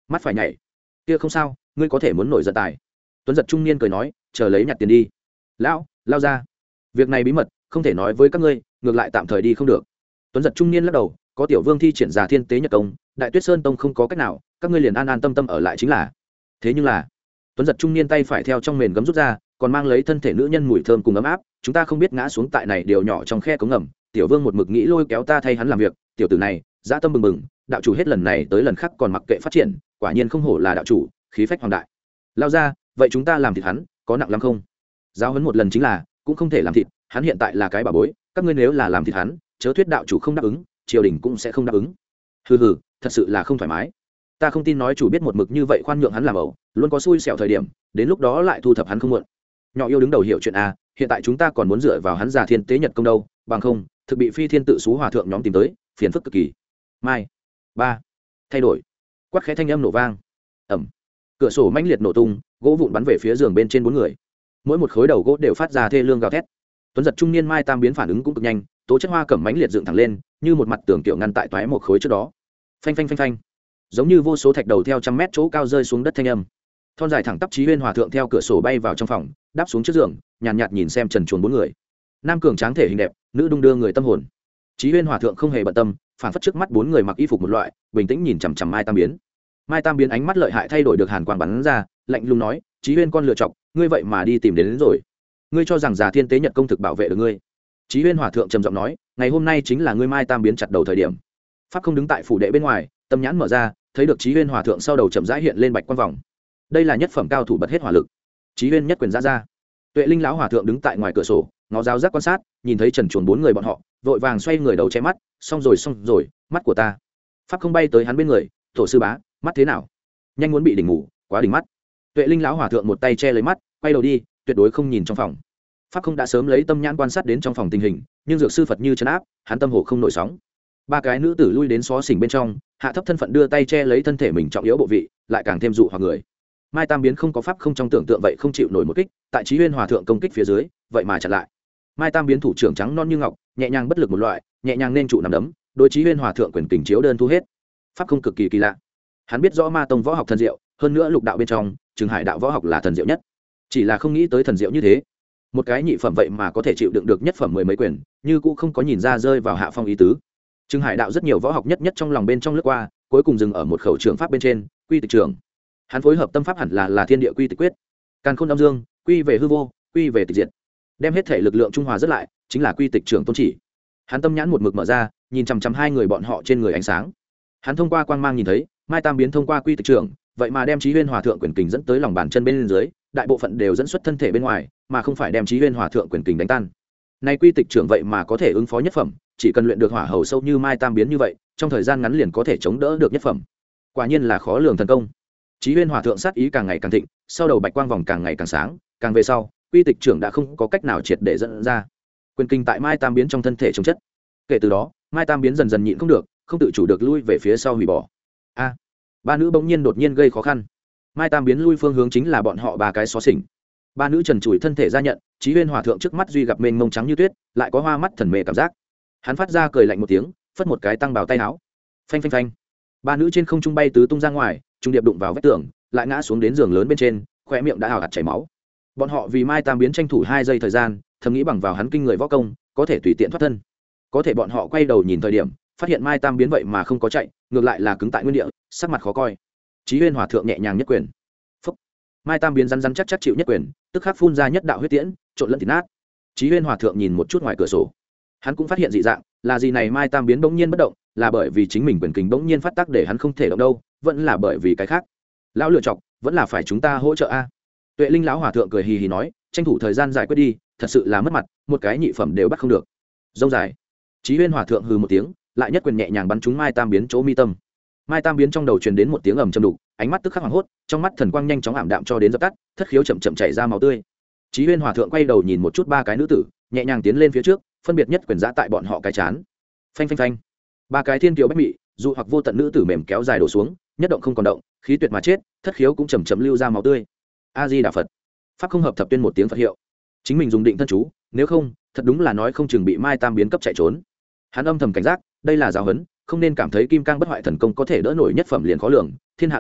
mắt phải nhảy. Kia không sao, ngươi có thể muốn nổi giận tài. Tuấn giật trung niên cười nói, chờ lấy nhặt tiền đi. Lão, lao ra. Việc này bí mật, không thể nói với các ngươi, ngược lại tạm thời đi không được. Tuấn giật trung niên lắc đầu, có tiểu vương thi triển ra thiên tế nhật công, đại tuyết sơn tông không có cách nào, các ngươi liền an an tâm tâm ở lại chính là. Thế nhưng là, Tuấn giật trung niên tay phải theo trong mền gấm rút ra, còn mang lấy thân thể nữ nhân mùi thơm cùng ấm áp, chúng ta không biết ngã xuống tại này điều nhỏ trong khe cống ngầm, tiểu vương một mực nghĩ lôi kéo ta thay hắn làm việc, tiểu tử này dã tâm bừng bừng, đạo chủ hết lần này tới lần khác còn mặc kệ phát triển, quả nhiên không hổ là đạo chủ, khí phách hoàng đại. Lao ra, vậy chúng ta làm thịt hắn có nặng lắm không? Giáo huấn một lần chính là, cũng không thể làm thịt, hắn hiện tại là cái bà bối, các ngươi nếu là làm thịt hắn, chớ thuyết đạo chủ không đáp ứng, triều đình cũng sẽ không đáp ứng. Hừ hừ, thật sự là không thoải mái. Ta không tin nói chủ biết một mực như vậy khoan nhượng hắn làm ẩu, luôn có xui xẻo thời điểm, đến lúc đó lại thu thập hắn không muộn. Nhỏ yêu đứng đầu hiểu chuyện a, hiện tại chúng ta còn muốn dựa vào hắn giả thiên tế nhật công đâu, bằng không thực bị phi thiên tự xú hòa thượng nhóm tìm tới, phiền phức cực kỳ. Mai ba thay đổi, quát khẽ thanh âm nổ vang, ẩm, cửa sổ mãnh liệt nổ tung, gỗ vụn bắn về phía giường bên trên bốn người, mỗi một khối đầu gỗ đều phát ra thê lương gào thét. Tuấn giật trung niên Mai Tam biến phản ứng cũng cực nhanh, tố chất hoa cẩm mãnh liệt dựng thẳng lên, như một mặt tường kiểu ngăn tại toái một khối trước đó. Phanh phanh phanh phanh, giống như vô số thạch đầu theo trăm mét chỗ cao rơi xuống đất thanh âm. Thon dài thẳng tắp Chí Huyên hòa thượng theo cửa sổ bay vào trong phòng, đáp xuống trước giường, nhàn nhạt, nhạt nhìn xem trần truồng bốn người. Nam cường tráng thể hình đẹp, nữ đung đưa người tâm hồn. Chí Huyên hòa thượng không hề bận tâm, phản phất trước mắt bốn người mặc y phục một loại, bình tĩnh nhìn chằm chằm Mai Tam biến. Mai Tam biến ánh mắt lợi hại thay đổi được hàn quang bắn ra, lạnh lùng nói, Chí Huyên con lựa chọc, ngươi vậy mà đi tìm đến, đến rồi. Ngươi cho rằng giả thiên tế nhật công thực bảo vệ được ngươi? Chí Huyên hòa thượng trầm giọng nói, ngày hôm nay chính là ngươi Mai Tam biến chặt đầu thời điểm. Pháp không đứng tại phủ đệ bên ngoài, tâm nhãn mở ra, thấy được Chí Huyên hòa thượng sau đầu chậm rãi hiện lên bạch quang vòng. Đây là nhất phẩm cao thủ bật hết hỏa lực. Chí Huyên nhất quyền ra ra. Tuệ Linh lão hòa thượng đứng tại ngoài cửa sổ, ngó giáo giác quan sát, nhìn thấy trần truồng bốn người bọn họ, vội vàng xoay người đầu che mắt, xong rồi xong rồi, mắt của ta. Pháp không bay tới hắn bên người, tổ sư bá, mắt thế nào? Nhanh muốn bị đỉnh ngủ, quá đỉnh mắt. Tuệ Linh lão hòa thượng một tay che lấy mắt, quay đầu đi, tuyệt đối không nhìn trong phòng. Pháp không đã sớm lấy tâm nhãn quan sát đến trong phòng tình hình, nhưng dược sư Phật như trấn áp, hắn tâm hồ không nổi sóng. Ba cái nữ tử lui đến xó xỉnh bên trong, hạ thấp thân phận đưa tay che lấy thân thể mình trọng yếu bộ vị, lại càng thêm dụ hoặc người. Mai Tam biến không có pháp không trong tưởng tượng vậy không chịu nổi một kích, tại Chí Huyên hòa thượng công kích phía dưới, vậy mà chặn lại. Mai Tam biến thủ trưởng trắng non như ngọc, nhẹ nhàng bất lực một loại, nhẹ nhàng nên trụ nằm đấm, đối Chí Huyên hòa thượng quyền kình chiếu đơn thu hết. Pháp không cực kỳ kỳ lạ. Hắn biết rõ Ma tông võ học thần diệu, hơn nữa lục đạo bên trong, Trường Hải đạo võ học là thần diệu nhất. Chỉ là không nghĩ tới thần diệu như thế. Một cái nhị phẩm vậy mà có thể chịu đựng được nhất phẩm mười mấy quyền, như cũng không có nhìn ra rơi vào hạ phong ý tứ. Trường Hải đạo rất nhiều võ học nhất nhất trong lòng bên trong lướt qua, cuối cùng dừng ở một khẩu trường pháp bên trên, quy tịch trường. Hắn phối hợp tâm pháp hẳn là là thiên địa quy tịch quyết, càn khôn âm dương, quy về hư vô, quy về tịch diệt, đem hết thể lực lượng trung hòa rất lại, chính là quy tịch trưởng tôn chỉ. Hắn tâm nhãn một mực mở ra, nhìn chằm chằm hai người bọn họ trên người ánh sáng. Hắn thông qua quang mang nhìn thấy, Mai Tam biến thông qua quy tịch trưởng, vậy mà đem Chí Huyên hòa thượng quyền kình dẫn tới lòng bàn chân bên dưới, đại bộ phận đều dẫn xuất thân thể bên ngoài, mà không phải đem Chí Huyên hòa thượng quyền kình đánh tan. Nay quy tịch trưởng vậy mà có thể ứng phó nhất phẩm, chỉ cần luyện được hỏa hầu sâu như Mai Tam biến như vậy, trong thời gian ngắn liền có thể chống đỡ được nhất phẩm. Quả nhiên là khó lường thần công. Chí Huyên hòa thượng sát ý càng ngày càng thịnh, sau đầu bạch quang vòng càng ngày càng sáng, càng về sau, quy tịch trưởng đã không có cách nào triệt để dẫn ra. Quyền kinh tại Mai Tam biến trong thân thể chống chất. Kể từ đó, Mai Tam biến dần dần nhịn không được, không tự chủ được lui về phía sau hủy bỏ. A, ba nữ bỗng nhiên đột nhiên gây khó khăn. Mai Tam biến lui phương hướng chính là bọn họ ba cái xó xỉnh. Ba nữ trần trụi thân thể ra nhận, Chí Huyên hòa thượng trước mắt duy gặp mênh mông trắng như tuyết, lại có hoa mắt thần mê cảm giác. Hắn phát ra cười lạnh một tiếng, phất một cái tăng bào tay áo. Phanh phanh phanh. Ba nữ trên không trung bay tứ tung ra ngoài, trung điệp đụng vào vách tường, lại ngã xuống đến giường lớn bên trên, khóe miệng đã hào hạt chảy máu. Bọn họ vì Mai Tam biến tranh thủ hai giây thời gian, thầm nghĩ bằng vào hắn kinh người võ công, có thể tùy tiện thoát thân. Có thể bọn họ quay đầu nhìn thời điểm, phát hiện Mai Tam biến vậy mà không có chạy, ngược lại là cứng tại nguyên địa, sắc mặt khó coi. Chí Huyên hòa thượng nhẹ nhàng nhất quyền. Phúc. Mai Tam biến rắn rắn chắc chắc chịu nhất quyền, tức khắc phun ra nhất đạo huyết tiễn, trộn lẫn thịt nát. Chí Huyên hòa thượng nhìn một chút ngoài cửa sổ, hắn cũng phát hiện dị dạng, là gì này Mai Tam biến bỗng nhiên bất động, là bởi vì chính mình quyền kình bỗng nhiên phát tác để hắn không thể động đâu, vẫn là bởi vì cái khác. Lão lựa chọc, vẫn là phải chúng ta hỗ trợ a. Tuệ Linh lão hòa thượng cười hì hì nói, tranh thủ thời gian giải quyết đi, thật sự là mất mặt, một cái nhị phẩm đều bắt không được. Dông dài. Chí Huyên hòa thượng hừ một tiếng, lại nhất quyền nhẹ nhàng bắn trúng Mai Tam biến chỗ mi tâm. Mai Tam biến trong đầu truyền đến một tiếng ầm trầm đục, ánh mắt tức khắc hoảng hốt, trong mắt thần quang nhanh chóng ảm đạm cho đến dập tắt, thất khiếu chậm chậm chảy ra máu tươi. Chí Huyên hòa thượng quay đầu nhìn một chút ba cái nữ tử, nhẹ nhàng tiến lên phía trước, phân biệt nhất quyền giã tại bọn họ cái chán. Phanh phanh phanh. Ba cái thiên kiều bách mị, dụ hoặc vô tận nữ tử mềm kéo dài đổ xuống, nhất động không còn động, khí tuyệt mà chết, thất khiếu cũng chậm chậm lưu ra máu tươi. A Di Đà Phật. Pháp không hợp thập tuyên một tiếng Phật hiệu. Chính mình dùng định thân chú, nếu không, thật đúng là nói không chừng bị Mai Tam biến cấp chạy trốn. Hắn âm thầm cảnh giác, đây là giáo huấn, không nên cảm thấy kim cang bất hoại thần công có thể đỡ nổi nhất phẩm liền khó lường, thiên hạ lớn,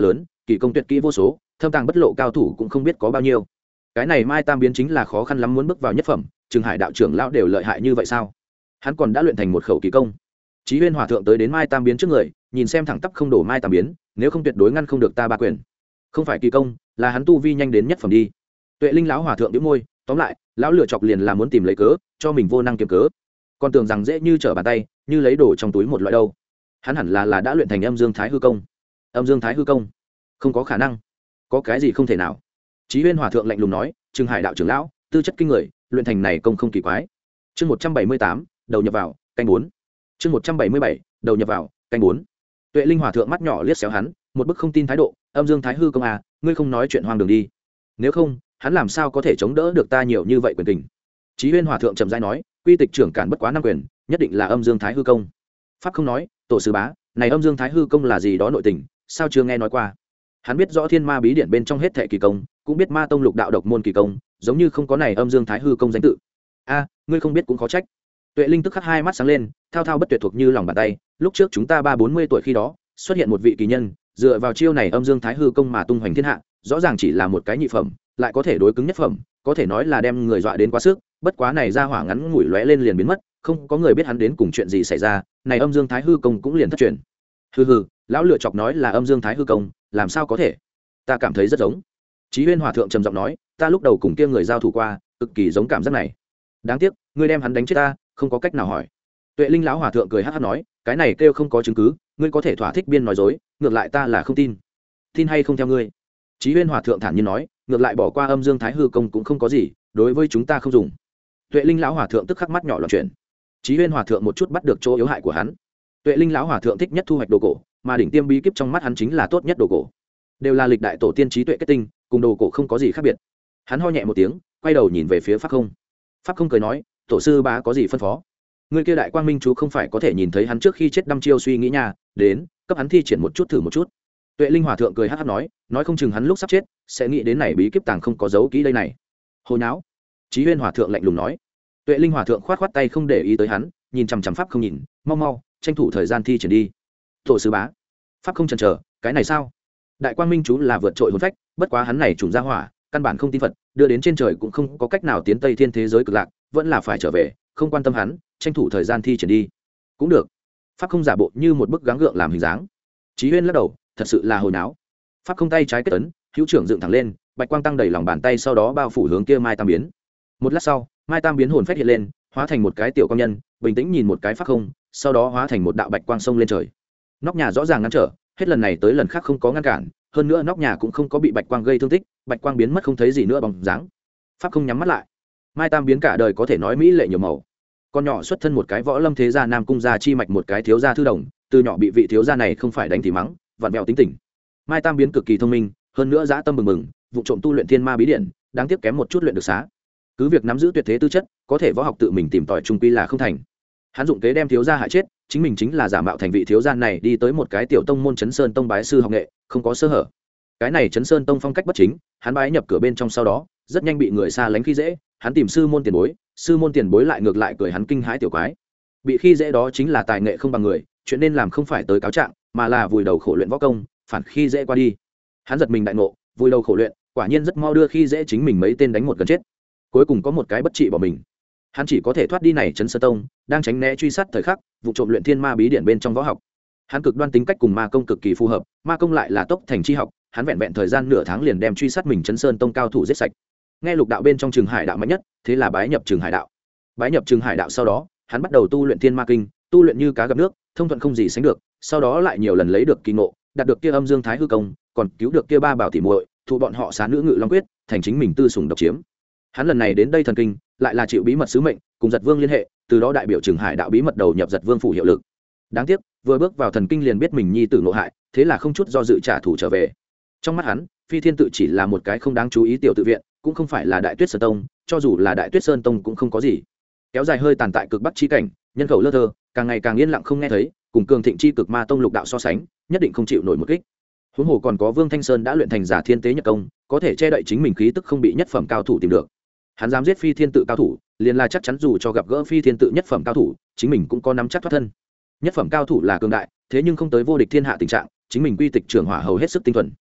kỳ công tuyệt kỹ vô số, thâm tàng bất lộ cao thủ cũng không biết có bao nhiêu. Cái này Mai Tam biến chính là khó khăn lắm muốn bước vào nhất phẩm, Trừng Hải đạo trưởng lão đều lợi hại như vậy sao? Hắn còn đã luyện thành một khẩu kỳ công. Chí Huyên hòa thượng tới đến Mai Tam biến trước người, nhìn xem thẳng tắp không đổ Mai Tam biến, nếu không tuyệt đối ngăn không được ta ba quyền. Không phải kỳ công, là hắn tu vi nhanh đến nhất phẩm đi. Tuệ Linh lão hòa thượng nhếch môi, tóm lại, lão lựa chọc liền là muốn tìm lấy cớ, cho mình vô năng kiếm cớ. Còn tưởng rằng dễ như trở bàn tay, như lấy đồ trong túi một loại đâu. Hắn hẳn là là đã luyện thành Âm Dương Thái hư công. Âm Dương Thái hư công? Không có khả năng. Có cái gì không thể nào? Chí Huyên hòa thượng lạnh lùng nói, Trừng Hải đạo trưởng lão, tư chất kinh người, luyện thành này công không kỳ quái. Chương một trăm bảy mươi tám, đầu nhập vào, canh bốn. Chương một trăm bảy mươi bảy, đầu nhập vào, canh bốn. Tuệ Linh hòa thượng mắt nhỏ liếc xéo hắn, một bức không tin thái độ, Âm Dương Thái hư công à, ngươi không nói chuyện hoang đường đi. Nếu không, hắn làm sao có thể chống đỡ được ta nhiều như vậy quyền kình. Chí Huyên hòa thượng trầm rãi nói, quy tịch trưởng cản bất quá năm quyền, nhất định là Âm Dương Thái hư công. Pháp không nói, tổ sư bá, này Âm Dương Thái hư công là gì đó nội tình, sao chưa nghe nói qua? Hắn biết rõ thiên ma bí điển bên trong hết thệ kỳ công, cũng biết ma tông lục đạo độc môn kỳ công, giống như không có này Âm Dương Thái hư công danh tự. A, ngươi không biết cũng khó trách. Tuệ Linh tức khắc hai mắt sáng lên, thao thao bất tuyệt thuộc như lòng bàn tay, lúc trước chúng ta ba bốn mươi tuổi khi đó, xuất hiện một vị kỳ nhân, dựa vào chiêu này Âm Dương Thái hư công mà tung hoành thiên hạ, rõ ràng chỉ là một cái nhị phẩm, lại có thể đối cứng nhất phẩm, có thể nói là đem người dọa đến quá sức, bất quá này ra hỏa ngắn ngủi lóe lên liền biến mất, không có người biết hắn đến cùng chuyện gì xảy ra, này Âm Dương Thái hư công cũng liền thất truyền. Hừ hừ, lão lựa chọc nói là Âm Dương Thái hư công, làm sao có thể? Ta cảm thấy rất giống. Chí Huyên hòa thượng trầm giọng nói, ta lúc đầu cùng kia người giao thủ qua, cực kỳ giống cảm giác này. Đáng tiếc, ngươi đem hắn đánh chết ta, không có cách nào hỏi. Tuệ Linh lão hòa thượng cười hắc hắc nói, cái này kêu không có chứng cứ, ngươi có thể thỏa thích biên nói dối, ngược lại ta là không tin. Tin hay không theo ngươi. Chí Huyên hòa thượng thản nhiên nói, ngược lại bỏ qua Âm Dương Thái hư công cũng không có gì, đối với chúng ta không dùng. Tuệ Linh lão hòa thượng tức khắc mắt nhỏ loạn chuyển. Chí Huyên hòa thượng một chút bắt được chỗ yếu hại của hắn. Tuệ Linh lão hòa thượng thích nhất thu hoạch đồ cổ, mà đỉnh tiêm bí kíp trong mắt hắn chính là tốt nhất đồ cổ, đều là lịch đại tổ tiên trí tuệ kết tinh, cùng đồ cổ không có gì khác biệt. Hắn ho nhẹ một tiếng, quay đầu nhìn về phía Pháp Không. Pháp Không cười nói, tổ sư bá có gì phân phó? Người kia đại quang minh chú không phải có thể nhìn thấy hắn trước khi chết đăm chiêu suy nghĩ nha, đến cấp hắn thi triển một chút thử một chút. Tuệ Linh hòa thượng cười hắc hắc nói, nói không chừng hắn lúc sắp chết sẽ nghĩ đến này bí kíp tàng không có dấu kỹ đây này. Hồ nháo. Chí Huyên hòa thượng lạnh lùng nói. Tuệ Linh hòa thượng khoát khoát tay không để ý tới hắn, nhìn chằm chằm Pháp Không nhìn, mau mau tranh thủ thời gian thi triển đi. Tổ sư bá. Pháp Không chần chờ, cái này sao? Đại quang minh chú là vượt trội hồn phách, bất quá hắn này trùng ra hỏa, căn bản không tin Phật, đưa đến trên trời cũng không có cách nào tiến Tây Thiên thế giới cực lạc, vẫn là phải trở về, không quan tâm hắn, tranh thủ thời gian thi triển đi. Cũng được. Pháp Không giả bộ như một bức gắng gượng làm hình dáng. Chí Huyên lắc đầu, thật sự là hồi náo. Pháp Không tay trái kết ấn, hữu trưởng dựng thẳng lên, bạch quang tăng đầy lòng bàn tay, sau đó bao phủ hướng kia Mai Tam biến. Một lát sau, Mai Tam biến hồn phách hiện lên, hóa thành một cái tiểu công nhân, bình tĩnh nhìn một cái Pháp Không, sau đó hóa thành một đạo bạch quang sông lên trời. Nóc nhà rõ ràng ngăn trở, hết lần này tới lần khác không có ngăn cản, hơn nữa nóc nhà cũng không có bị bạch quang gây thương tích, bạch quang biến mất không thấy gì nữa bóng dáng. Pháp Không nhắm mắt lại. Mai Tam biến cả đời có thể nói mỹ lệ nhiều màu. Con nhỏ xuất thân một cái võ lâm thế gia nam cung gia chi mạch một cái thiếu gia thư đồng, từ nhỏ bị vị thiếu gia này không phải đánh thì mắng, vặn vẹo tính tình. Mai Tam biến cực kỳ thông minh, hơn nữa dã tâm bừng bừng, vụ trộm tu luyện thiên ma bí điển, đáng tiếc kém một chút luyện được xá. Cứ việc nắm giữ tuyệt thế tư chất, có thể võ học tự mình tìm tòi trung quy là không thành. Hắn dụng kế đem thiếu gia hại chết, chính mình chính là giả mạo thành vị thiếu gia này đi tới một cái tiểu tông môn Chấn Sơn Tông bái sư học nghệ, không có sơ hở. Cái này Chấn Sơn Tông phong cách bất chính, hắn bái nhập cửa bên trong sau đó, rất nhanh bị người xa lánh khi dễ, hắn tìm sư môn tiền bối, sư môn tiền bối lại ngược lại cười hắn kinh hãi tiểu quái. Bị khi dễ đó chính là tài nghệ không bằng người, chuyện nên làm không phải tới cáo trạng, mà là vùi đầu khổ luyện võ công, phản khi dễ qua đi. Hắn giật mình đại ngộ, vùi đầu khổ luyện, quả nhiên rất mau đưa khi dễ chính mình mấy tên đánh một gần chết. Cuối cùng có một cái bất trị bỏ mình. Hắn chỉ có thể thoát đi này Chấn Sơn Tông, đang tránh né truy sát thời khắc, vụ trộm luyện thiên ma bí điển bên trong võ học. Hắn cực đoan tính cách cùng ma công cực kỳ phù hợp, ma công lại là tốc thành chi học, hắn vẹn vẹn thời gian nửa tháng liền đem truy sát mình Chấn Sơn Tông cao thủ giết sạch. Nghe lục đạo bên trong Trường Hải đạo mạnh nhất, thế là bái nhập Trường Hải đạo. Bái nhập Trường Hải đạo sau đó, hắn bắt đầu tu luyện thiên ma kinh, tu luyện như cá gặp nước, thông thuận không gì sánh được, sau đó lại nhiều lần lấy được kỳ ngộ, đạt được kia Âm Dương Thái hư công, còn cứu được kia ba bảo tỷ muội, thu bọn họ xá nữ ngự long quyết, thành chính mình tư sủng độc chiếm. Hắn lần này đến đây thần kinh, lại là chịu bí mật sứ mệnh, cùng Giật Vương liên hệ, từ đó đại biểu Trường Hải đạo bí mật đầu nhập Giật Vương phủ hiệu lực. Đáng tiếc, vừa bước vào thần kinh liền biết mình nhi tử ngộ hại, thế là không chút do dự trả thù trở về. Trong mắt hắn, Phi Thiên tự chỉ là một cái không đáng chú ý tiểu tự viện, cũng không phải là Đại Tuyết Sơn Tông, cho dù là Đại Tuyết Sơn Tông cũng không có gì. Kéo dài hơi tàn tại cực bắc chi cảnh, nhân khẩu lơ thơ, càng ngày càng yên lặng không nghe thấy, cùng cường thịnh chi cực ma tông lục đạo so sánh, nhất định không chịu nổi một kích. Huống hồ còn có Vương Thanh Sơn đã luyện thành giả thiên tế nhật công, có thể che đậy chính mình khí tức không bị nhất phẩm cao thủ tìm được. Hắn dám giết Phi Thiên tự cao thủ, liền là chắc chắn dù cho gặp gỡ Phi Thiên tự nhất phẩm cao thủ, chính mình cũng có nắm chắc thoát thân. Nhất phẩm cao thủ là cường đại, thế nhưng không tới vô địch thiên hạ tình trạng, chính mình quy tịch trưởng hỏa hầu hết sức tinh thuần.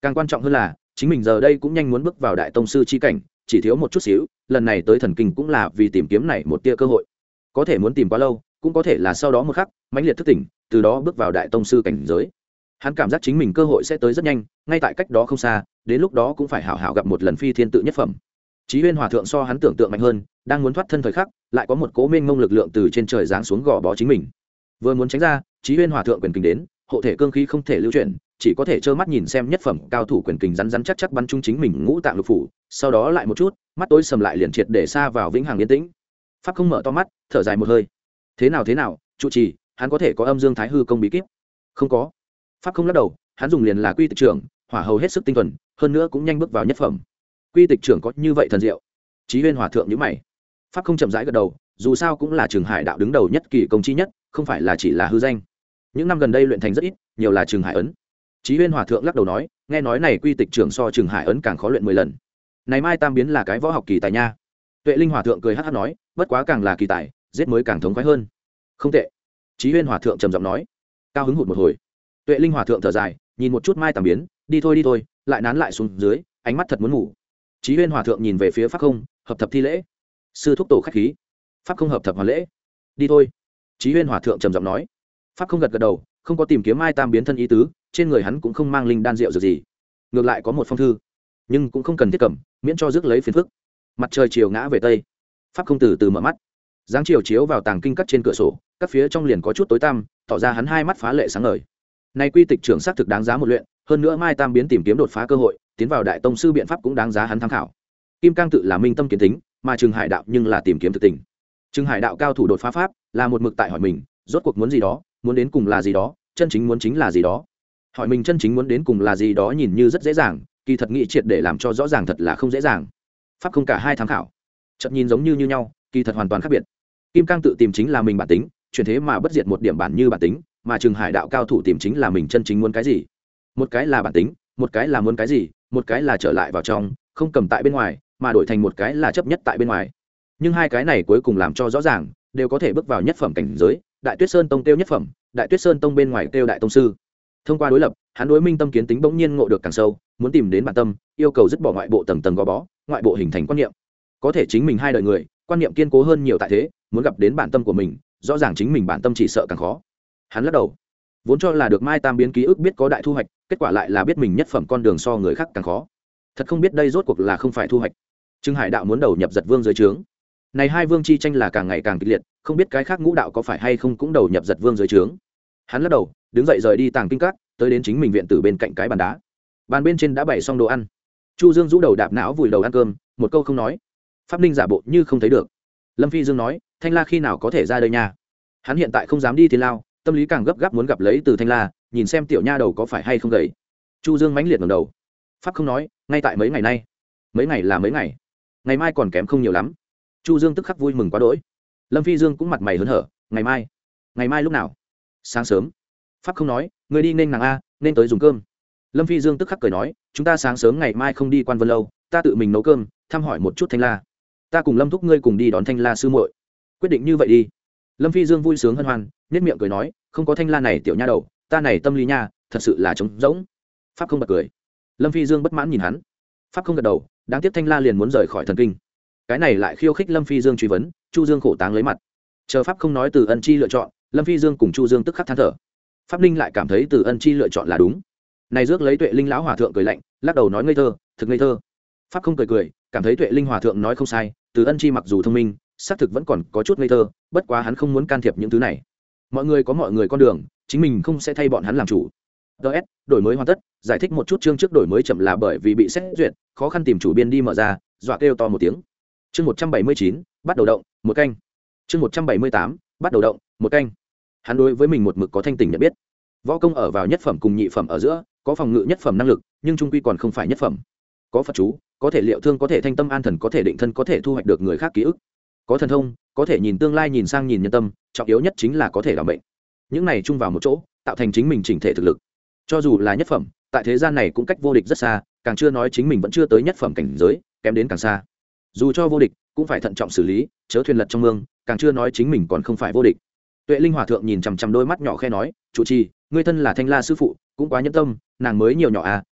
càng quan trọng hơn là chính mình giờ đây cũng nhanh muốn bước vào đại tông sư chi cảnh, chỉ thiếu một chút xíu, lần này tới thần kinh cũng là vì tìm kiếm này một tia cơ hội. Có thể muốn tìm quá lâu, cũng có thể là sau đó một khắc mãnh liệt thức tỉnh, từ đó bước vào đại tông sư cảnh giới. Hắn cảm giác chính mình cơ hội sẽ tới rất nhanh, ngay tại cách đó không xa, đến lúc đó cũng phải hảo hảo gặp một lần phi thiên tự nhất phẩm. Chí Huyên Hòa thượng so hắn tưởng tượng mạnh hơn, đang muốn thoát thân thời khắc, lại có một cỗ mênh mông lực lượng từ trên trời giáng xuống gò bó chính mình. Vừa muốn tránh ra, Chí Huyên Hòa thượng quyền kình đến, hộ thể cương khí không thể lưu chuyển, chỉ có thể trơ mắt nhìn xem nhất phẩm cao thủ quyền kình rắn rắn chắc chắc bắn trúng chính mình ngũ tạng lục phủ, sau đó lại một chút, mắt tối sầm lại liền triệt để xa vào vĩnh hằng yên tĩnh. Pháp không mở to mắt, thở dài một hơi. Thế nào thế nào, trụ trì, hắn có thể có âm dương thái hư công bí kíp? Không có. Pháp không lắc đầu, hắn dùng liền là quy tịch trưởng, hỏa hầu hết sức tinh thuần, hơn nữa cũng nhanh bước vào nhất phẩm. Quy tịch trưởng có như vậy thần diệu? Chí Huyên Hòa thượng nhíu mày. Pháp không chậm rãi gật đầu, dù sao cũng là Trường Hải đạo đứng đầu nhất kỳ công chi nhất, không phải là chỉ là hư danh. Những năm gần đây luyện thành rất ít, nhiều là Trường Hải ấn. Chí Huyên Hòa thượng lắc đầu nói, nghe nói này quy tịch trưởng so Trường Hải ấn càng khó luyện mười lần. Này mai tam biến là cái võ học kỳ tài nha. Tuệ Linh Hòa thượng cười hắc hắc nói, bất quá càng là kỳ tài, giết mới càng thống khoái hơn. Không tệ. Chí Huyên Hòa thượng trầm giọng nói. Cao hứng hụt một hồi. Tuệ Linh Hòa thượng thở dài, nhìn một chút mai tam biến, đi thôi đi thôi, lại nán lại xuống dưới, ánh mắt thật muốn ngủ. Chí Huyên Hòa thượng nhìn về phía Pháp Không, hợp thập thi lễ. Sư thúc tổ khách khí. Pháp Không hợp thập hoàn lễ. Đi thôi. Chí Huyên Hòa thượng trầm giọng nói. Pháp Không gật gật đầu, không có tìm kiếm mai tam biến thân ý tứ, trên người hắn cũng không mang linh đan rượu dược gì, ngược lại có một phong thư, nhưng cũng không cần thiết cầm, miễn cho rước lấy phiền phức. Mặt trời chiều ngã về tây, Pháp Không từ từ mở mắt, dáng chiều chiếu vào tàng kinh các trên cửa sổ, các phía trong liền có chút tối tăm, tỏ ra hắn hai mắt phá lệ sáng ngời. Này quy tịch trưởng xác thực đáng giá một luyện, hơn nữa mai tam biến tìm kiếm đột phá cơ hội, tiến vào đại tông sư biện pháp cũng đáng giá hắn tham khảo. Kim Cang tự là minh tâm kiến tính, mà Trừng Hải đạo nhưng là tìm kiếm thực tình. Trừng Hải đạo cao thủ đột phá pháp, là một mực tại hỏi mình, rốt cuộc muốn gì đó, muốn đến cùng là gì đó, chân chính muốn chính là gì đó. Hỏi mình chân chính muốn đến cùng là gì đó nhìn như rất dễ dàng, kỳ thật nghĩ triệt để làm cho rõ ràng thật là không dễ dàng. Pháp không cả hai tham khảo, chợt nhìn giống như như nhau, kỳ thật hoàn toàn khác biệt. Kim Cang tự tìm chính là mình bản tính, chuyển thế mà bất diệt một điểm bản như bản tính, mà Trừng Hải đạo cao thủ tìm chính là mình chân chính muốn cái gì. Một cái là bản tính, một cái là muốn cái gì, một cái là trở lại vào trong, không cầm tại bên ngoài, mà đổi thành một cái là chấp nhất tại bên ngoài. Nhưng hai cái này cuối cùng làm cho rõ ràng, đều có thể bước vào nhất phẩm cảnh giới. Đại Tuyết Sơn tông tiêu nhất phẩm, Đại Tuyết Sơn tông bên ngoài tiêu đại tông sư. Thông qua đối lập, hắn đối minh tâm kiến tính bỗng nhiên ngộ được càng sâu, muốn tìm đến bản tâm, yêu cầu dứt bỏ ngoại bộ tầng tầng gò bó, ngoại bộ hình thành quan niệm. Có thể chính mình hai đời người, quan niệm kiên cố hơn nhiều tại thế, muốn gặp đến bản tâm của mình, rõ ràng chính mình bản tâm chỉ sợ càng khó. Hắn lắc đầu, vốn cho là được mai tam biến ký ức biết có đại thu hoạch, kết quả lại là biết mình nhất phẩm con đường so người khác càng khó. Thật không biết đây rốt cuộc là không phải thu hoạch. Trừng Hải đạo muốn đầu nhập Giật Vương dưới trướng. Này hai vương chi tranh là càng ngày càng kịch liệt, không biết cái khác ngũ đạo có phải hay không cũng đầu nhập Giật Vương dưới trướng. Hắn lắc đầu, đứng dậy rời đi tàng kinh các, tới đến chính mình viện tử bên cạnh cái bàn đá. Bàn bên trên đã bày xong đồ ăn. Chu Dương rũ đầu đạp não vùi đầu ăn cơm, một câu không nói. Pháp Ninh giả bộ như không thấy được. Lâm Phi Dương nói, Thanh La khi nào có thể ra đây nha? Hắn hiện tại không dám đi Thiên Lao, tâm lý càng gấp gáp muốn gặp lấy từ Thanh La, nhìn xem tiểu nha đầu có phải hay không gầy. Chu Dương mãnh liệt ngẩng đầu. Pháp không nói, ngay tại mấy ngày nay. Mấy ngày là mấy ngày? Ngày mai còn kém không nhiều lắm. Chu Dương tức khắc vui mừng quá đỗi. Lâm Phi Dương cũng mặt mày hớn hở, ngày mai? Ngày mai lúc nào? Sáng sớm. Pháp không nói, người đi nên nàng a, nên tới dùng cơm. Lâm Phi Dương tức khắc cười nói, chúng ta sáng sớm ngày mai không đi Quan Vân lâu, ta tự mình nấu cơm, thăm hỏi một chút Thanh La. Ta cùng Lâm thúc ngươi cùng đi đón Thanh La sư muội. Quyết định như vậy đi. Lâm Phi Dương vui sướng hân hoan, nhếch miệng cười nói, không có Thanh La này tiểu nha đầu, ta này tâm lý nha, thật sự là trống rỗng. Pháp không bật cười. Lâm Phi Dương bất mãn nhìn hắn. Pháp không gật đầu, đáng tiếc Thanh La liền muốn rời khỏi thần kinh. Cái này lại khiêu khích Lâm Phi Dương truy vấn, Chu Dương khổ táng lấy mặt. Chờ Pháp không nói Từ Ân Chi lựa chọn, Lâm Phi Dương cùng Chu Dương tức khắc than thở. Pháp Ninh lại cảm thấy Từ Ân Chi lựa chọn là đúng. Này rước lấy Tuệ Linh lão hòa thượng cười lạnh, lắc đầu nói ngây thơ, thực ngây thơ. Pháp không cười cười, cảm thấy Tuệ Linh hòa thượng nói không sai, Từ Ân Chi mặc dù thông minh, xác thực vẫn còn có chút ngây thơ, bất quá hắn không muốn can thiệp những thứ này. Mọi người có mọi người con đường, chính mình không sẽ thay bọn hắn làm chủ. ds đổi mới hoàn tất, giải thích một chút chương trước đổi mới chậm là bởi vì bị xét duyệt, khó khăn tìm chủ biên đi mở ra, dọa kêu to một tiếng. Chương một trăm bảy mươi chín, bắt đầu động, một canh. Chương một trăm bảy mươi tám, bắt đầu động, một canh. Hắn đối với mình một mực có thanh tỉnh nhận biết. Võ công ở vào nhất phẩm cùng nhị phẩm ở giữa, có phòng ngự nhất phẩm năng lực, nhưng trung quy còn không phải nhất phẩm. Có Phật chú, có thể liệu thương, có thể thanh tâm an thần, có thể định thân, có thể thu hoạch được người khác ký ức. Có thần thông, có thể nhìn tương lai, nhìn sang nhìn nhân tâm, trọng yếu nhất chính là có thể đảm bệnh. Những này chung vào một chỗ, tạo thành chính mình chỉnh thể thực lực. Cho dù là nhất phẩm, tại thế gian này cũng cách vô địch rất xa, càng chưa nói chính mình vẫn chưa tới nhất phẩm cảnh giới, kém đến càng xa. Dù cho vô địch, cũng phải thận trọng xử lý, chớ thuyền lật trong mương, càng chưa nói chính mình còn không phải vô địch. Tuệ Linh hòa thượng nhìn chằm chằm đôi mắt nhỏ khe nói, chủ trì, ngươi thân là Thanh La sư phụ, cũng quá nhẫn tâm, nàng mới nhiều nhỏ à,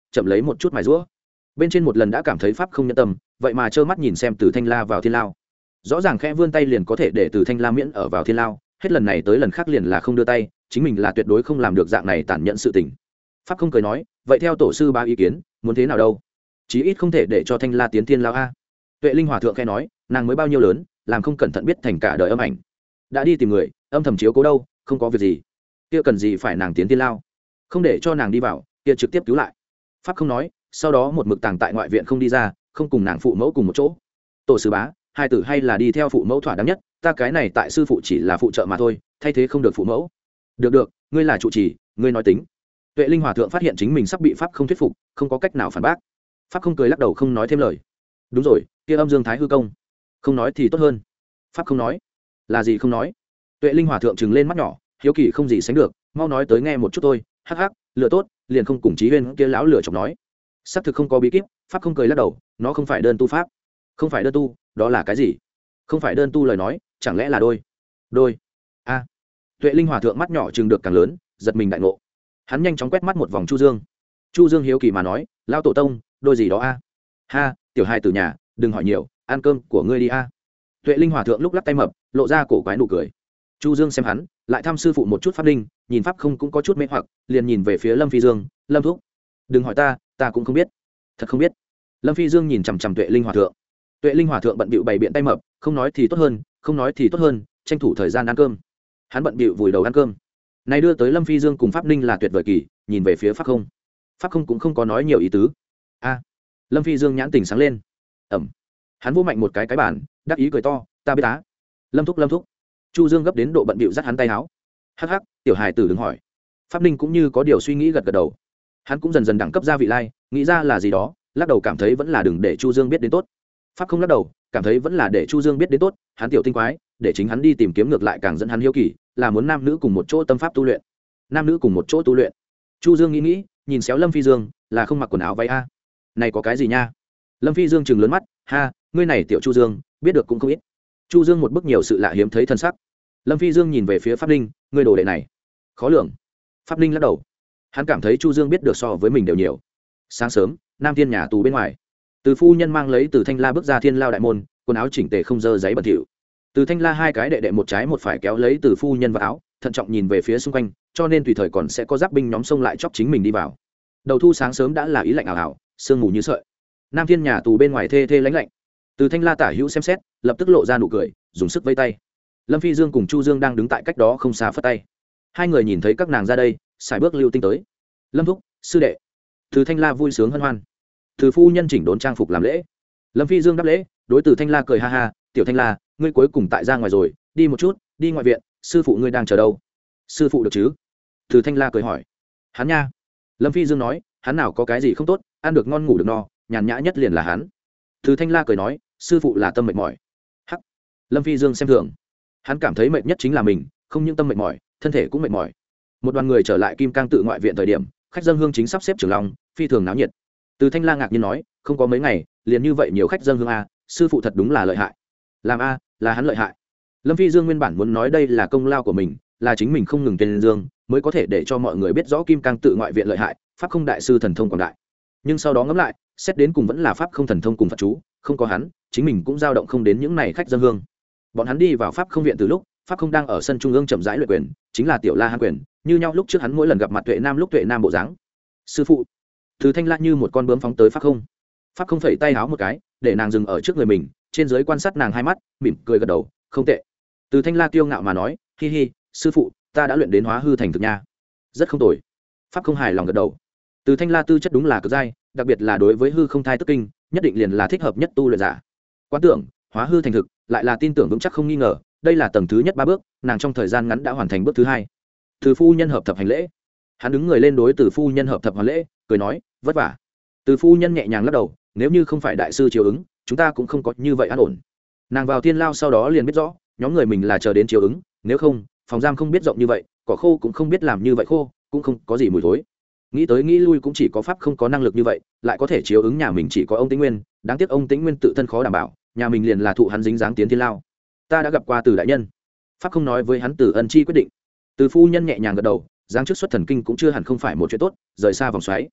chậm lấy một chút mài rũa. Bên trên một lần đã cảm thấy pháp không nhân tâm, vậy mà trơ mắt nhìn xem Từ Thanh La vào thiên lao. Rõ ràng khẽ vươn tay liền có thể để Từ Thanh La miễn ở vào thiên lao, hết lần này tới lần khác liền là không đưa tay, chính mình là tuyệt đối không làm được dạng này tàn nhẫn sự tình. Pháp không cười nói, vậy theo tổ sư ba ý kiến, muốn thế nào đâu? Chí ít không thể để cho Thanh La tiến thiên lao a. Tuệ Linh hòa thượng khẽ nói, nàng mới bao nhiêu lớn, làm không cẩn thận biết thành cả đời âm ảnh. Đã đi tìm người, âm thầm chiếu cố đâu, không có việc gì. Kia cần gì phải nàng tiến thiên lao? Không để cho nàng đi vào, kia trực tiếp cứu lại. Pháp không nói, sau đó một mực tàng tại ngoại viện không đi ra, không cùng nàng phụ mẫu cùng một chỗ. Tổ sư bá, hai tử hay là đi theo phụ mẫu thỏa đáng nhất, ta cái này tại sư phụ chỉ là phụ trợ mà thôi, thay thế không được phụ mẫu. Được được, ngươi là trụ trì, ngươi nói tính. Tuệ Linh hòa thượng phát hiện chính mình sắp bị pháp không thuyết phục, không có cách nào phản bác. Pháp không cười lắc đầu không nói thêm lời. Đúng rồi, kia âm dương thái hư công, không nói thì tốt hơn. Pháp không nói, là gì không nói? Tuệ Linh hòa thượng trừng lên mắt nhỏ, hiếu kỳ không gì sánh được, mau nói tới nghe một chút thôi. Hắc hắc, lựa tốt, liền không cùng Chí Huyên kia lão lửa chọc nói. Xác thực không có bí kíp, pháp không cười lắc đầu, nó không phải đơn tu pháp. Không phải đơn tu, đó là cái gì? Không phải đơn tu lời nói, chẳng lẽ là đôi? Đôi? A. Tuệ Linh hòa thượng mắt nhỏ trừng được càng lớn, giật mình đại ngộ. Hắn nhanh chóng quét mắt một vòng Chu Dương. Chu Dương hiếu kỳ mà nói, lão tổ tông, đôi gì đó a? Ha, tiểu hai từ nhà, đừng hỏi nhiều, ăn cơm của ngươi đi a. Tuệ Linh hòa thượng lúc lắc tay mập, lộ ra cổ quái nụ cười. Chu Dương xem hắn, lại thăm sư phụ một chút pháp linh, nhìn pháp không cũng có chút mê hoặc, liền nhìn về phía Lâm Phi Dương, Lâm thúc, đừng hỏi ta, ta cũng không biết, thật không biết. Lâm Phi Dương nhìn chằm chằm Tuệ Linh hòa thượng. Tuệ Linh hòa thượng bận bịu bày biện tay mập, không nói thì tốt hơn, không nói thì tốt hơn, tranh thủ thời gian ăn cơm. Hắn bận bịu vùi đầu ăn cơm. Này đưa tới Lâm Phi Dương cùng pháp linh là tuyệt vời kỳ, nhìn về phía pháp không. Pháp không cũng không có nói nhiều ý tứ. A. Lâm Phi Dương nhãn tình sáng lên. Ẩm. Hắn vỗ mạnh một cái cái bàn, đắc ý cười to, ta biết á. Lâm thúc, Lâm thúc. Chu Dương gấp đến độ bận bịu dắt hắn tay áo. Hắc hắc, tiểu hài tử đừng hỏi. Pháp linh cũng như có điều suy nghĩ gật gật đầu. Hắn cũng dần dần đẳng cấp ra vị lai, nghĩ ra là gì đó, lắc đầu cảm thấy vẫn là đừng để Chu Dương biết đến tốt. Pháp không lắc đầu, cảm thấy vẫn là để Chu Dương biết đến tốt, hắn tiểu tinh quái, để chính hắn đi tìm kiếm ngược lại càng dẫn hắn hiếu kỳ, là muốn nam nữ cùng một chỗ tâm pháp tu luyện. Nam nữ cùng một chỗ tu luyện. Chu Dương nghĩ nghĩ, nhìn xéo Lâm Phi Dương, là không mặc quần áo váy a. Này có cái gì nha? Lâm Phi Dương trừng lớn mắt, ha, ngươi này tiểu Chu Dương, biết được cũng không ít. Chu Dương một bức nhiều sự lạ hiếm thấy thân sắc. Lâm Phi Dương nhìn về phía Pháp Linh, ngươi đồ đệ này, khó lường. Pháp Linh lắc đầu. Hắn cảm thấy Chu Dương biết được so với mình đều nhiều. Sáng sớm, Nam Thiên nhà tù bên ngoài, Từ phu nhân mang lấy Từ Thanh La bước ra thiên lao đại môn, quần áo chỉnh tề không dơ giấy bẩn thỉu. Từ Thanh La hai cái đệ đệ một trái một phải kéo lấy Từ phu nhân vào áo, thận trọng nhìn về phía xung quanh, cho nên tùy thời còn sẽ có giáp binh nhóm xông lại chọc chính mình đi vào. Đầu thu sáng sớm đã là ý lạnh ảo ảo, sương mù như sợi. Nam Thiên nhà tù bên ngoài thê thê lánh lạnh. Từ Thanh La tả hữu xem xét, lập tức lộ ra nụ cười, dùng sức vây tay. Lâm Phi Dương cùng Chu Dương đang đứng tại cách đó không xa phất tay. Hai người nhìn thấy các nàng ra đây, xài bước lưu tinh tới. Lâm thúc, sư đệ. Từ Thanh La vui sướng hân hoan. Từ phu nhân chỉnh đốn trang phục làm lễ. Lâm Phi Dương đáp lễ, đối Từ Thanh La cười ha ha, tiểu Thanh La, ngươi cuối cùng tại ra ngoài rồi, đi một chút, đi ngoại viện, sư phụ ngươi đang chờ đâu? Sư phụ được chứ? Từ Thanh La cười hỏi. Hắn nha. Lâm Phi Dương nói, hắn nào có cái gì không tốt, ăn được ngon ngủ được no, nhàn nhã nhất liền là hắn. Từ Thanh La cười nói, sư phụ là tâm mệt mỏi. Hắc. Lâm Phi Dương xem thường. Hắn cảm thấy mệt nhất chính là mình, không những tâm mệt mỏi, thân thể cũng mệt mỏi. Một đoàn người trở lại Kim Cang tự ngoại viện thời điểm, khách dân hương chính sắp xếp trường long, phi thường náo nhiệt. Từ Thanh La ngạc nhiên nói, không có mấy ngày, liền như vậy nhiều khách dân hương a, sư phụ thật đúng là lợi hại. Làm a, là hắn lợi hại. Lâm Phi Dương nguyên bản muốn nói đây là công lao của mình, là chính mình không ngừng tên dương, mới có thể để cho mọi người biết rõ Kim Cang tự ngoại viện lợi hại, pháp không đại sư thần thông quảng đại. Nhưng sau đó ngẫm lại, xét đến cùng vẫn là pháp không thần thông cùng Phật chú, không có hắn, chính mình cũng dao động không đến những này khách dân hương. Bọn hắn đi vào pháp không viện từ lúc, pháp không đang ở sân trung ương chậm rãi luyện quyền, chính là tiểu La Hán quyền, như nhau lúc trước hắn mỗi lần gặp mặt Tuệ Nam lúc Tuệ Nam bộ dáng. Sư phụ. Từ Thanh La như một con bướm phóng tới pháp không. Pháp không phẩy tay háo một cái, để nàng dừng ở trước người mình, trên dưới quan sát nàng hai mắt, mỉm cười gật đầu, không tệ. Từ Thanh La kiêu ngạo mà nói, hi hi, sư phụ, ta đã luyện đến hóa hư thành thực nha, rất không tồi. Pháp không hài lòng gật đầu. Từ Thanh La tư chất đúng là cực giai, đặc biệt là đối với hư không thai tức kinh, nhất định liền là thích hợp nhất tu luyện giả. Quán tưởng, hóa hư thành thực, lại là tin tưởng vững chắc không nghi ngờ, đây là tầng thứ nhất ba bước, nàng trong thời gian ngắn đã hoàn thành bước thứ hai. Từ phu nhân hợp thập hành lễ. Hắn đứng người lên đối Từ phu nhân hợp thập hoàn lễ, cười nói, vất vả. Từ phu nhân nhẹ nhàng lắc đầu, nếu như không phải đại sư chiếu ứng, chúng ta cũng không có như vậy an ổn. Nàng vào thiên lao sau đó liền biết rõ, nhóm người mình là chờ đến chiếu ứng, nếu không, phòng giam không biết rộng như vậy, cỏ khô cũng không biết làm như vậy khô, cũng không có gì mùi thối. Nghĩ tới nghĩ lui cũng chỉ có pháp không có năng lực như vậy, lại có thể chiếu ứng nhà mình chỉ có ông Tĩnh Nguyên, đáng tiếc ông Tĩnh Nguyên tự thân khó đảm bảo, nhà mình liền là thụ hắn dính dáng tiến thiên lao. Ta đã gặp qua Từ đại nhân. Pháp không nói với hắn Từ ân chi quyết định. Từ phu nhân nhẹ nhàng gật đầu, giáng trước xuất thần kinh cũng chưa hẳn không phải một chuyện tốt, rời xa vòng xoáy.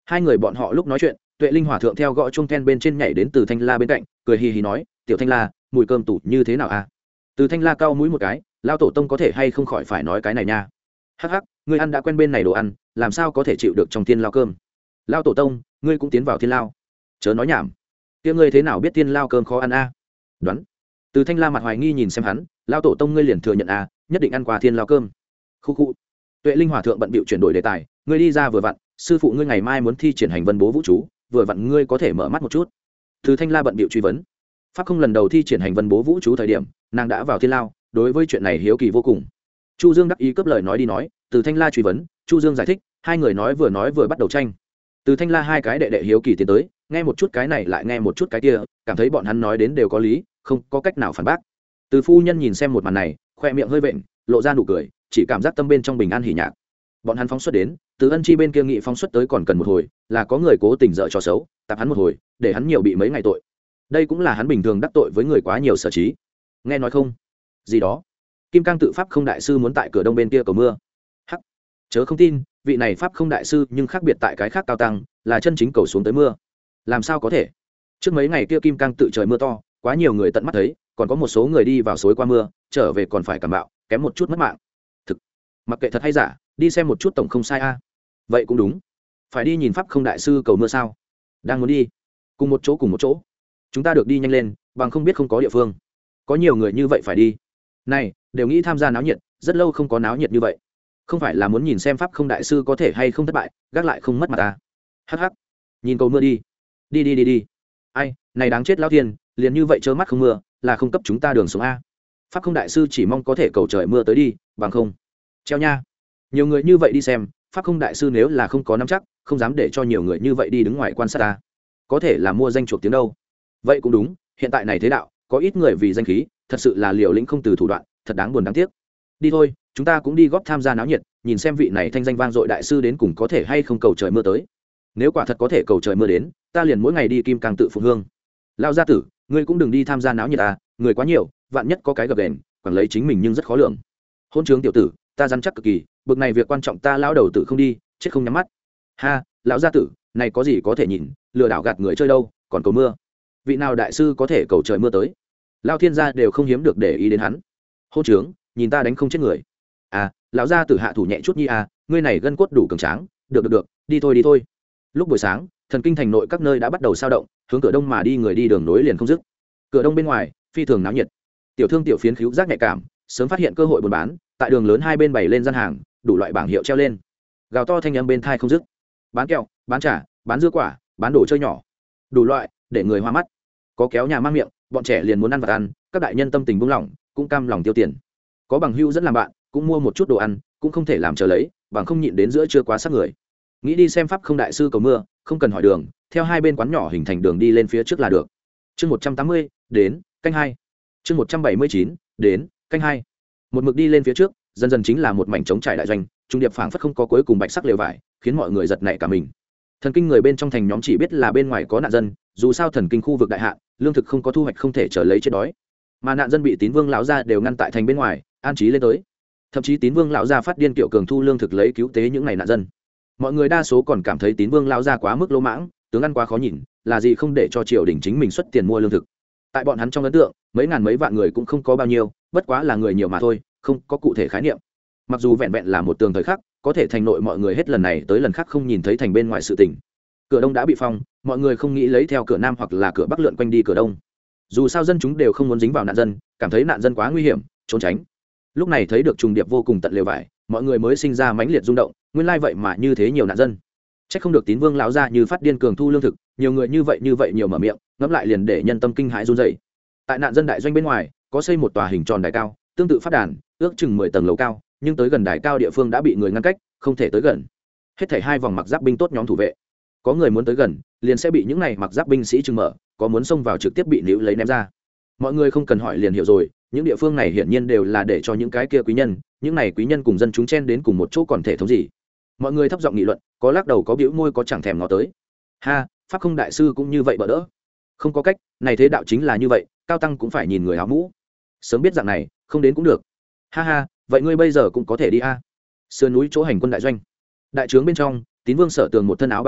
Hai người bọn họ lúc nói chuyện, Tuệ Linh hòa thượng theo gõ chuông then bên trên nhảy đến Từ Thanh La bên cạnh, cười hì hì nói, tiểu Thanh La, mùi cơm tủ như thế nào à? Từ Thanh La cau mũi một cái, lao tổ tông có thể hay không khỏi phải nói cái này nha. Hắc hắc, ngươi ăn đã quen bên này đồ ăn, làm sao có thể chịu được trong thiên lao cơm? Lao tổ tông, ngươi cũng tiến vào thiên lao? Chớ nói nhảm. Kia ngươi thế nào biết thiên lao cơm khó ăn a? À? Đoán. Từ Thanh La mặt hoài nghi nhìn xem hắn, lao tổ tông ngươi liền thừa nhận a, à, nhất định ăn qua thiên lao cơm. Khu khu. Tuệ Linh hòa thượng bận bịu chuyển đổi đề tài, ngươi đi ra vừa vặn, sư phụ ngươi ngày mai muốn thi triển hành vân bố vũ chú, vừa vặn ngươi có thể mở mắt một chút. Từ Thanh La bận bịu truy vấn. Pháp không lần đầu thi triển hành vân bố vũ chú thời điểm, nàng đã vào thiên lao, đối với chuyện này hiếu kỳ vô cùng. Chu Dương đắc ý cướp lời nói đi nói, Từ Thanh La truy vấn, Chu Dương giải thích, hai người nói vừa nói vừa bắt đầu tranh. Từ Thanh La hai cái đệ đệ hiếu kỳ tiến tới, nghe một chút cái này lại nghe một chút cái kia, cảm thấy bọn hắn nói đến đều có lý, không có cách nào phản bác. Từ phu nhân nhìn xem một màn này, khoe miệng hơi vện, lộ ra nụ cười, chỉ cảm giác tâm bên trong bình an hỉ nhạc. Bọn hắn phóng xuất đến, Từ Ân Chi bên kia nghị phóng xuất tới còn cần một hồi, là có người cố tình dở trò xấu, tạp hắn một hồi, để hắn nhiều bị mấy ngày tội. Đây cũng là hắn bình thường đắc tội với người quá nhiều sở trí. Nghe nói không? Gì đó? Kim Cang tự pháp không đại sư muốn tại cửa đông bên kia cầu mưa. Hắc, chớ không tin, vị này pháp không đại sư nhưng khác biệt tại cái khác cao tăng, là chân chính cầu xuống tới mưa. Làm sao có thể? Trước mấy ngày kia Kim Cang tự trời mưa to, quá nhiều người tận mắt thấy, còn có một số người đi vào suối qua mưa, trở về còn phải cảm bạo, kém một chút mất mạng. Thực, mặc kệ thật hay giả, đi xem một chút tổng không sai a. Vậy cũng đúng. Phải đi nhìn pháp không đại sư cầu mưa sao? Đang muốn đi. Cùng một chỗ cùng một chỗ. Chúng ta được đi nhanh lên, bằng không biết không có địa phương. Có nhiều người như vậy phải đi. Này, đều nghĩ tham gia náo nhiệt, rất lâu không có náo nhiệt như vậy. Không phải là muốn nhìn xem pháp không đại sư có thể hay không thất bại, gác lại không mất mặt ta. Hắc hắc. Nhìn cầu mưa đi. Đi đi đi đi. Ai, này đáng chết lão thiên, liền như vậy trơ mắt không mưa, là không cấp chúng ta đường xuống a. Pháp không đại sư chỉ mong có thể cầu trời mưa tới đi, bằng không. Treo nha. Nhiều người như vậy đi xem, pháp không đại sư nếu là không có nắm chắc, không dám để cho nhiều người như vậy đi đứng ngoài quan sát ta. Có thể là mua danh chuộc tiếng đâu. Vậy cũng đúng, hiện tại này thế đạo, có ít người vì danh khí, thật sự là liều lĩnh không từ thủ đoạn, thật đáng buồn đáng tiếc. Đi thôi, chúng ta cũng đi góp tham gia náo nhiệt, nhìn xem vị này thanh danh vang dội đại sư đến cùng có thể hay không cầu trời mưa tới. Nếu quả thật có thể cầu trời mưa đến, ta liền mỗi ngày đi Kim Cang tự phụng hương. Lão gia tử, ngươi cũng đừng đi tham gia náo nhiệt à, người quá nhiều, vạn nhất có cái gập đèn, quản lấy chính mình nhưng rất khó lường. Hôn trướng tiểu tử, ta dám chắc cực kỳ, bực này việc quan trọng ta lão đầu tử không đi, chết không nhắm mắt. Ha, lão gia tử, này có gì có thể nhìn, lừa đảo gạt người chơi đâu, còn cầu mưa. Vị nào đại sư có thể cầu trời mưa tới? Lão thiên gia đều không hiếm được để ý đến hắn. Hôn trướng, nhìn ta đánh không chết người. À, lão gia tử hạ thủ nhẹ chút nhi à, ngươi này gân cốt đủ cường tráng, được được được, đi thôi đi thôi. Lúc buổi sáng, thần kinh thành nội các nơi đã bắt đầu sao động, hướng cửa đông mà đi người đi đường nối liền không dứt. Cửa đông bên ngoài, phi thường náo nhiệt. Tiểu thương tiểu phiến khíu giác nhạy cảm, sớm phát hiện cơ hội buôn bán, tại đường lớn hai bên bày lên gian hàng, đủ loại bảng hiệu treo lên. Gào to thanh âm bên thai không dứt. Bán kẹo, bán trà, bán dưa quả, bán đồ chơi nhỏ, đủ loại, để người hoa mắt. Có kéo nhà mang miệng, bọn trẻ liền muốn ăn vật ăn, các đại nhân tâm tình buông lỏng, cũng cam lòng tiêu tiền. Có bằng hữu dẫn làm bạn, cũng mua một chút đồ ăn, cũng không thể làm chờ lấy, bằng không nhịn đến giữa trưa quá sắc người. Nghĩ đi xem pháp không đại sư cầu mưa, không cần hỏi đường, theo hai bên quán nhỏ hình thành đường đi lên phía trước là được. Chương một trăm tám mươi, đến, canh hai. Chương một trăm bảy mươi chín, đến, canh hai. Một mực đi lên phía trước, dần dần chính là một mảnh trống trải đại doanh, trung điệp phảng phất không có cuối cùng bạch sắc lều vải, khiến mọi người giật nảy cả mình. Thần kinh người bên trong thành nhóm chỉ biết là bên ngoài có nạn dân, dù sao thần kinh khu vực đại hạn, lương thực không có thu hoạch không thể trở lấy chết đói. Mà nạn dân bị Tín Vương lão gia đều ngăn tại thành bên ngoài, an trí lên tới. Thậm chí Tín Vương lão gia phát điên kiểu cường thu lương thực lấy cứu tế những này nạn dân. Mọi người đa số còn cảm thấy Tín Vương lão gia quá mức lỗ mãng, tướng ăn quá khó nhìn, là gì không để cho triều đình chính mình xuất tiền mua lương thực. Tại bọn hắn trong ấn tượng, mấy ngàn mấy vạn người cũng không có bao nhiêu, bất quá là người nhiều mà thôi, không có cụ thể khái niệm. Mặc dù vẹn vẹn là một tường thời khắc, có thể thành nội mọi người hết lần này tới lần khác không nhìn thấy thành bên ngoài sự tình. Cửa đông đã bị phong, mọi người không nghĩ lấy theo cửa nam hoặc là cửa bắc lượn quanh đi cửa đông. Dù sao dân chúng đều không muốn dính vào nạn dân, cảm thấy nạn dân quá nguy hiểm, trốn tránh. Lúc này thấy được trùng điệp vô cùng tận lều vải, mọi người mới sinh ra mãnh liệt rung động, nguyên lai vậy mà như thế nhiều nạn dân. Chắc không được Tín Vương lão gia như phát điên cường thu lương thực, nhiều người như vậy như vậy nhiều mở miệng, ngẫm lại liền để nhân tâm kinh hãi run rẩy. Tại nạn dân đại doanh bên ngoài, có xây một tòa hình tròn đài cao, tương tự pháp đàn, ước chừng mười tầng lầu cao, nhưng tới gần đài cao địa phương đã bị người ngăn cách, không thể tới gần. Hết thảy hai vòng mặc giáp binh tốt nhóm thủ vệ. Có người muốn tới gần, liền sẽ bị những này mặc giáp binh sĩ trừng mở, có muốn xông vào trực tiếp bị níu lấy ném ra. Mọi người không cần hỏi liền hiểu rồi, những địa phương này hiển nhiên đều là để cho những cái kia quý nhân, những này quý nhân cùng dân chúng chen đến cùng một chỗ còn thể thống gì. Mọi người thấp giọng nghị luận, có lắc đầu có bĩu môi có chẳng thèm ngó tới. Ha, pháp không đại sư cũng như vậy bỡ đỡ. Không có cách, này thế đạo chính là như vậy, cao tăng cũng phải nhìn người áo mũ. Sớm biết dạng này, không đến cũng được. Ha ha, vậy ngươi bây giờ cũng có thể đi a. Sườn núi chỗ hành quân đại doanh. Đại trướng bên trong, Tín Vương Sở Tường một thân áo bào tím,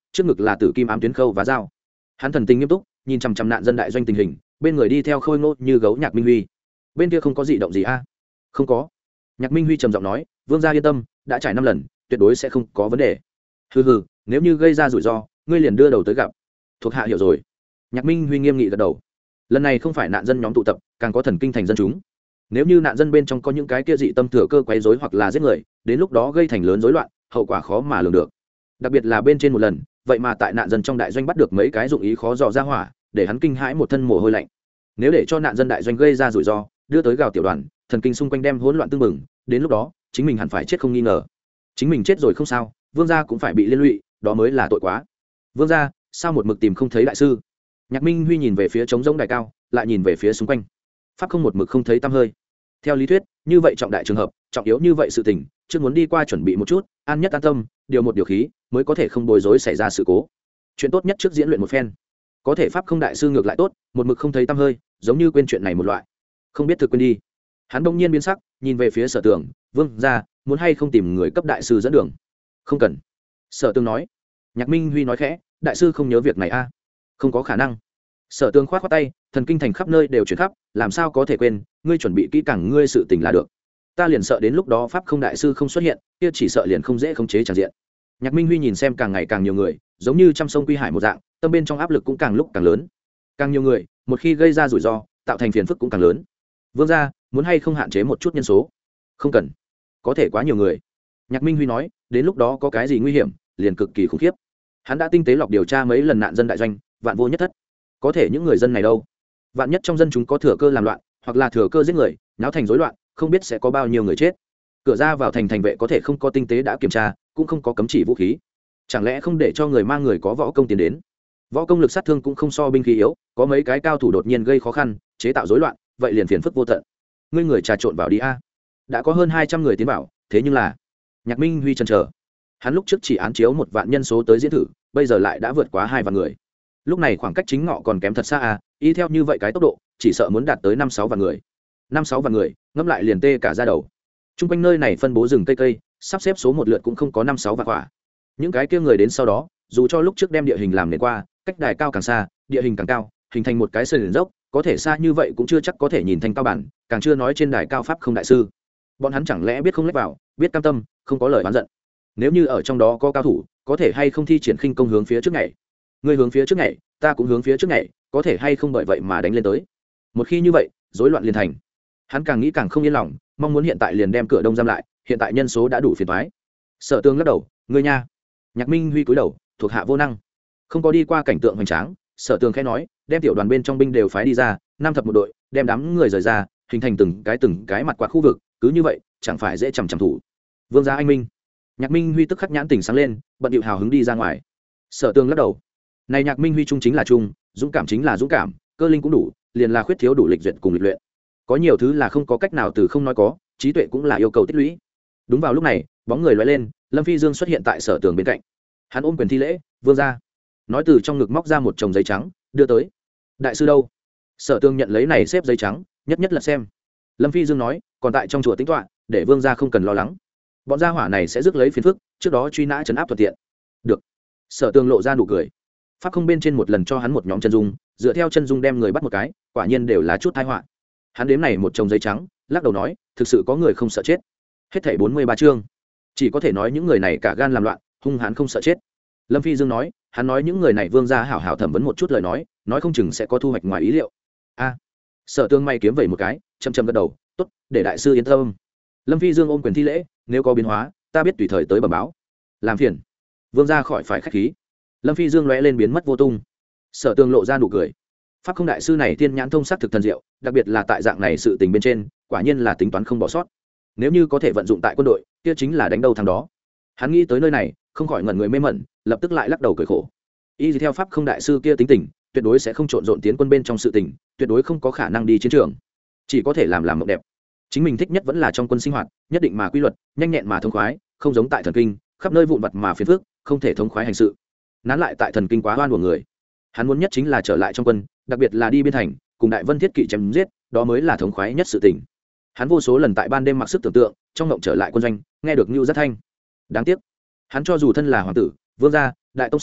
trước ngực là tử kim ám tuyến khâu và dao. Hắn thần tình nghiêm túc nhìn chằm chằm nạn dân đại doanh tình hình, bên người đi theo khôi ngô như gấu Nhạc Minh Huy. Bên kia không có gì động gì a? Không có. Nhạc Minh Huy trầm giọng nói, vương gia yên tâm, đã trải năm lần, tuyệt đối sẽ không có vấn đề. Hừ hừ, nếu như gây ra rủi ro, ngươi liền đưa đầu tới gặp. Thuộc hạ hiểu rồi. Nhạc Minh Huy nghiêm nghị gật đầu. Lần này không phải nạn dân nhóm tụ tập, càng có thần kinh thành dân chúng. Nếu như nạn dân bên trong có những cái kia dị tâm thừa cơ quấy rối hoặc là giết người, đến lúc đó gây thành lớn rối loạn, hậu quả khó mà lường được. Đặc biệt là bên trên một lần, vậy mà tại nạn dân trong đại doanh bắt được mấy cái dụng ý khó dò ra hỏa, để hắn kinh hãi một thân mồ hôi lạnh. Nếu để cho nạn dân đại doanh gây ra rủi ro, đưa tới gào tiểu đoàn, thần kinh xung quanh đem hỗn loạn tương mừng, đến lúc đó, chính mình hẳn phải chết không nghi ngờ. Chính mình chết rồi không sao, vương gia cũng phải bị liên lụy, đó mới là tội quá. Vương gia, sao một mực tìm không thấy đại sư? Nhạc Minh Huy nhìn về phía trống rỗng đài cao, lại nhìn về phía xung quanh. Pháp không một mực không thấy tăm hơi. Theo lý thuyết, như vậy trọng đại trường hợp, trọng yếu như vậy sự tình, chưa muốn đi qua chuẩn bị một chút, an nhất an tâm, điều một điều khí, mới có thể không bối rối xảy ra sự cố. Chuyện tốt nhất trước diễn luyện một phen. Có thể pháp không đại sư ngược lại tốt, một mực không thấy tăm hơi, giống như quên chuyện này một loại. Không biết thực quên đi. Hắn bỗng nhiên biến sắc, nhìn về phía Sở Tường, "Vương gia, muốn hay không tìm người cấp đại sư dẫn đường?" "Không cần." Sở Tường nói. Nhạc Minh Huy nói khẽ, "Đại sư không nhớ việc này a?" À? "Không có khả năng." Sở Tường khoát khoát tay, thần kinh thành khắp nơi đều chuyển khắp, làm sao có thể quên, ngươi chuẩn bị kỹ càng ngươi sự tình là được. Ta liền sợ đến lúc đó pháp không đại sư không xuất hiện, kia chỉ sợ liền không dễ khống chế tràn diện. Nhạc Minh Huy nhìn xem càng ngày càng nhiều người, giống như trăm sông quy hải một dạng, tâm bên trong áp lực cũng càng lúc càng lớn. Càng nhiều người, một khi gây ra rủi ro, tạo thành phiền phức cũng càng lớn. Vương gia, muốn hay không hạn chế một chút nhân số? Không cần. Có thể quá nhiều người. Nhạc Minh Huy nói, đến lúc đó có cái gì nguy hiểm, liền cực kỳ khủng khiếp. Hắn đã tinh tế lọc điều tra mấy lần nạn dân đại doanh, vạn vô nhất thất. Có thể những người dân này đâu? Vạn nhất trong dân chúng có thừa cơ làm loạn, hoặc là thừa cơ giết người, náo thành rối loạn, không biết sẽ có bao nhiêu người chết. Cửa ra vào thành thành vệ có thể không có tinh tế đã kiểm tra, cũng không có cấm chỉ vũ khí. Chẳng lẽ không để cho người mang người có võ công tiến đến? Võ công lực sát thương cũng không so binh khí yếu, có mấy cái cao thủ đột nhiên gây khó khăn, chế tạo rối loạn, vậy liền phiền phức vô tận. Ngươi người trà trộn vào đi a. Đã có hơn hai trăm người tiến vào, thế nhưng là Nhạc Minh Huy chần chờ. Hắn lúc trước chỉ án chiếu một vạn nhân số tới diễn thử, bây giờ lại đã vượt quá hai vạn người. Lúc này khoảng cách chính ngọ còn kém thật xa à, y theo như vậy cái tốc độ, chỉ sợ muốn đạt tới năm sáu vạn người. Năm sáu vạn người, ngẫm lại liền tê cả da đầu. Trung quanh nơi này phân bố rừng cây cây, sắp xếp số một lượt cũng không có năm sáu vạn quả. Những cái kia người đến sau đó, dù cho lúc trước đem địa hình làm nền qua, cách đài cao càng xa, địa hình càng cao, hình thành một cái sườn dốc, có thể xa như vậy cũng chưa chắc có thể nhìn thành cao bản, càng chưa nói trên đài cao pháp không đại sư. Bọn hắn chẳng lẽ biết không lách vào, biết cam tâm, không có lời oán giận. Nếu như ở trong đó có cao thủ, có thể hay không thi triển khinh công hướng phía trước nhảy? Ngươi hướng phía trước nhảy, ta cũng hướng phía trước nhảy, có thể hay không bởi vậy mà đánh lên tới? Một khi như vậy, rối loạn liền thành. Hắn càng nghĩ càng không yên lòng, mong muốn hiện tại liền đem cửa đông giam lại, hiện tại nhân số đã đủ phiền toái. Sở Tương lắc đầu, ngươi nha. Nhạc Minh Huy cúi đầu, thuộc hạ vô năng. Không có đi qua cảnh tượng hoành tráng, Sở Tương khẽ nói, đem tiểu đoàn bên trong binh đều phái đi ra, năm thập một đội, đem đám người rời ra, hình thành từng cái từng cái mặt quạt khu vực, cứ như vậy, chẳng phải dễ chằm chằm thủ. Vương gia anh minh. Nhạc Minh Huy tức khắc nhãn tỉnh sáng lên, bận điệu hào hứng đi ra ngoài. Sở Tương lắc đầu, này Nhạc Minh Huy trung chính là trung, dũng cảm chính là dũng cảm, cơ linh cũng đủ, liền là khuyết thiếu đủ lịch duyệt cùng lịch luyện. Có nhiều thứ là không có cách nào từ không nói có, trí tuệ cũng là yêu cầu tích lũy. Đúng vào lúc này, bóng người lóe lên, Lâm Phi Dương xuất hiện tại Sở Tường bên cạnh. Hắn ôm quyền thi lễ, vương gia. Nói từ trong ngực móc ra một chồng giấy trắng, đưa tới. Đại sư đâu? Sở Tường nhận lấy này xếp giấy trắng, nhất nhất là xem. Lâm Phi Dương nói, còn tại trong chùa tính toán, để vương gia không cần lo lắng. Bọn gia hỏa này sẽ rước lấy phiền phức, trước đó truy nã trấn áp thuận tiện. Được. Sở Tường lộ ra nụ cười. Pháp không bên trên một lần cho hắn một nhóm chân dung, dựa theo chân dung đem người bắt một cái, quả nhiên đều là chút tai họa. Hắn đếm này một chồng giấy trắng, lắc đầu nói, thực sự có người không sợ chết. Hết thảy bốn mươi ba chương, chỉ có thể nói những người này cả gan làm loạn, hung hãn không sợ chết. Lâm Phi Dương nói, hắn nói những người này vương gia hảo hảo thẩm vấn một chút lời nói, nói không chừng sẽ có thu hoạch ngoài ý liệu. A. Sở Tương may kiếm vẩy một cái, chậm chậm gật đầu, tốt, để đại sư yên tâm. Lâm Phi Dương ôm quyền thi lễ, nếu có biến hóa, ta biết tùy thời tới bẩm báo. Làm phiền. Vương gia khỏi phải khách khí. Lâm Phi Dương lóe lên biến mất vô tung. Sở Tương lộ ra nụ cười. Pháp không đại sư này tiên nhãn thông sát thực thần diệu, đặc biệt là tại dạng này sự tình bên trên, quả nhiên là tính toán không bỏ sót. Nếu như có thể vận dụng tại quân đội, kia chính là đánh đâu thằng đó. Hắn nghĩ tới nơi này, không khỏi ngẩn người mê mẩn, lập tức lại lắc đầu cười khổ. Y theo pháp không đại sư kia tính tình, tuyệt đối sẽ không trộn rộn tiến quân bên trong sự tình, tuyệt đối không có khả năng đi chiến trường, chỉ có thể làm làm mộng đẹp. Chính mình thích nhất vẫn là trong quân sinh hoạt, nhất định mà quy luật, nhanh nhẹn mà thông khoái, không giống tại thần kinh, khắp nơi vụn vặt mà phiền phức, không thể thông khoái hành sự. Nán lại tại thần kinh quá oan của người. Hắn muốn nhất chính là trở lại trong quân, đặc biệt là đi biên thành, cùng Đại Vân Thiết Kỵ chém giết, đó mới là thống khoái nhất sự tình. Hắn vô số lần tại ban đêm mặc sức tưởng tượng, trong ngộng trở lại quân doanh, nghe được Nưu Giác Thanh. Đáng tiếc, hắn cho dù thân là hoàng tử, vương gia, đại tông sư,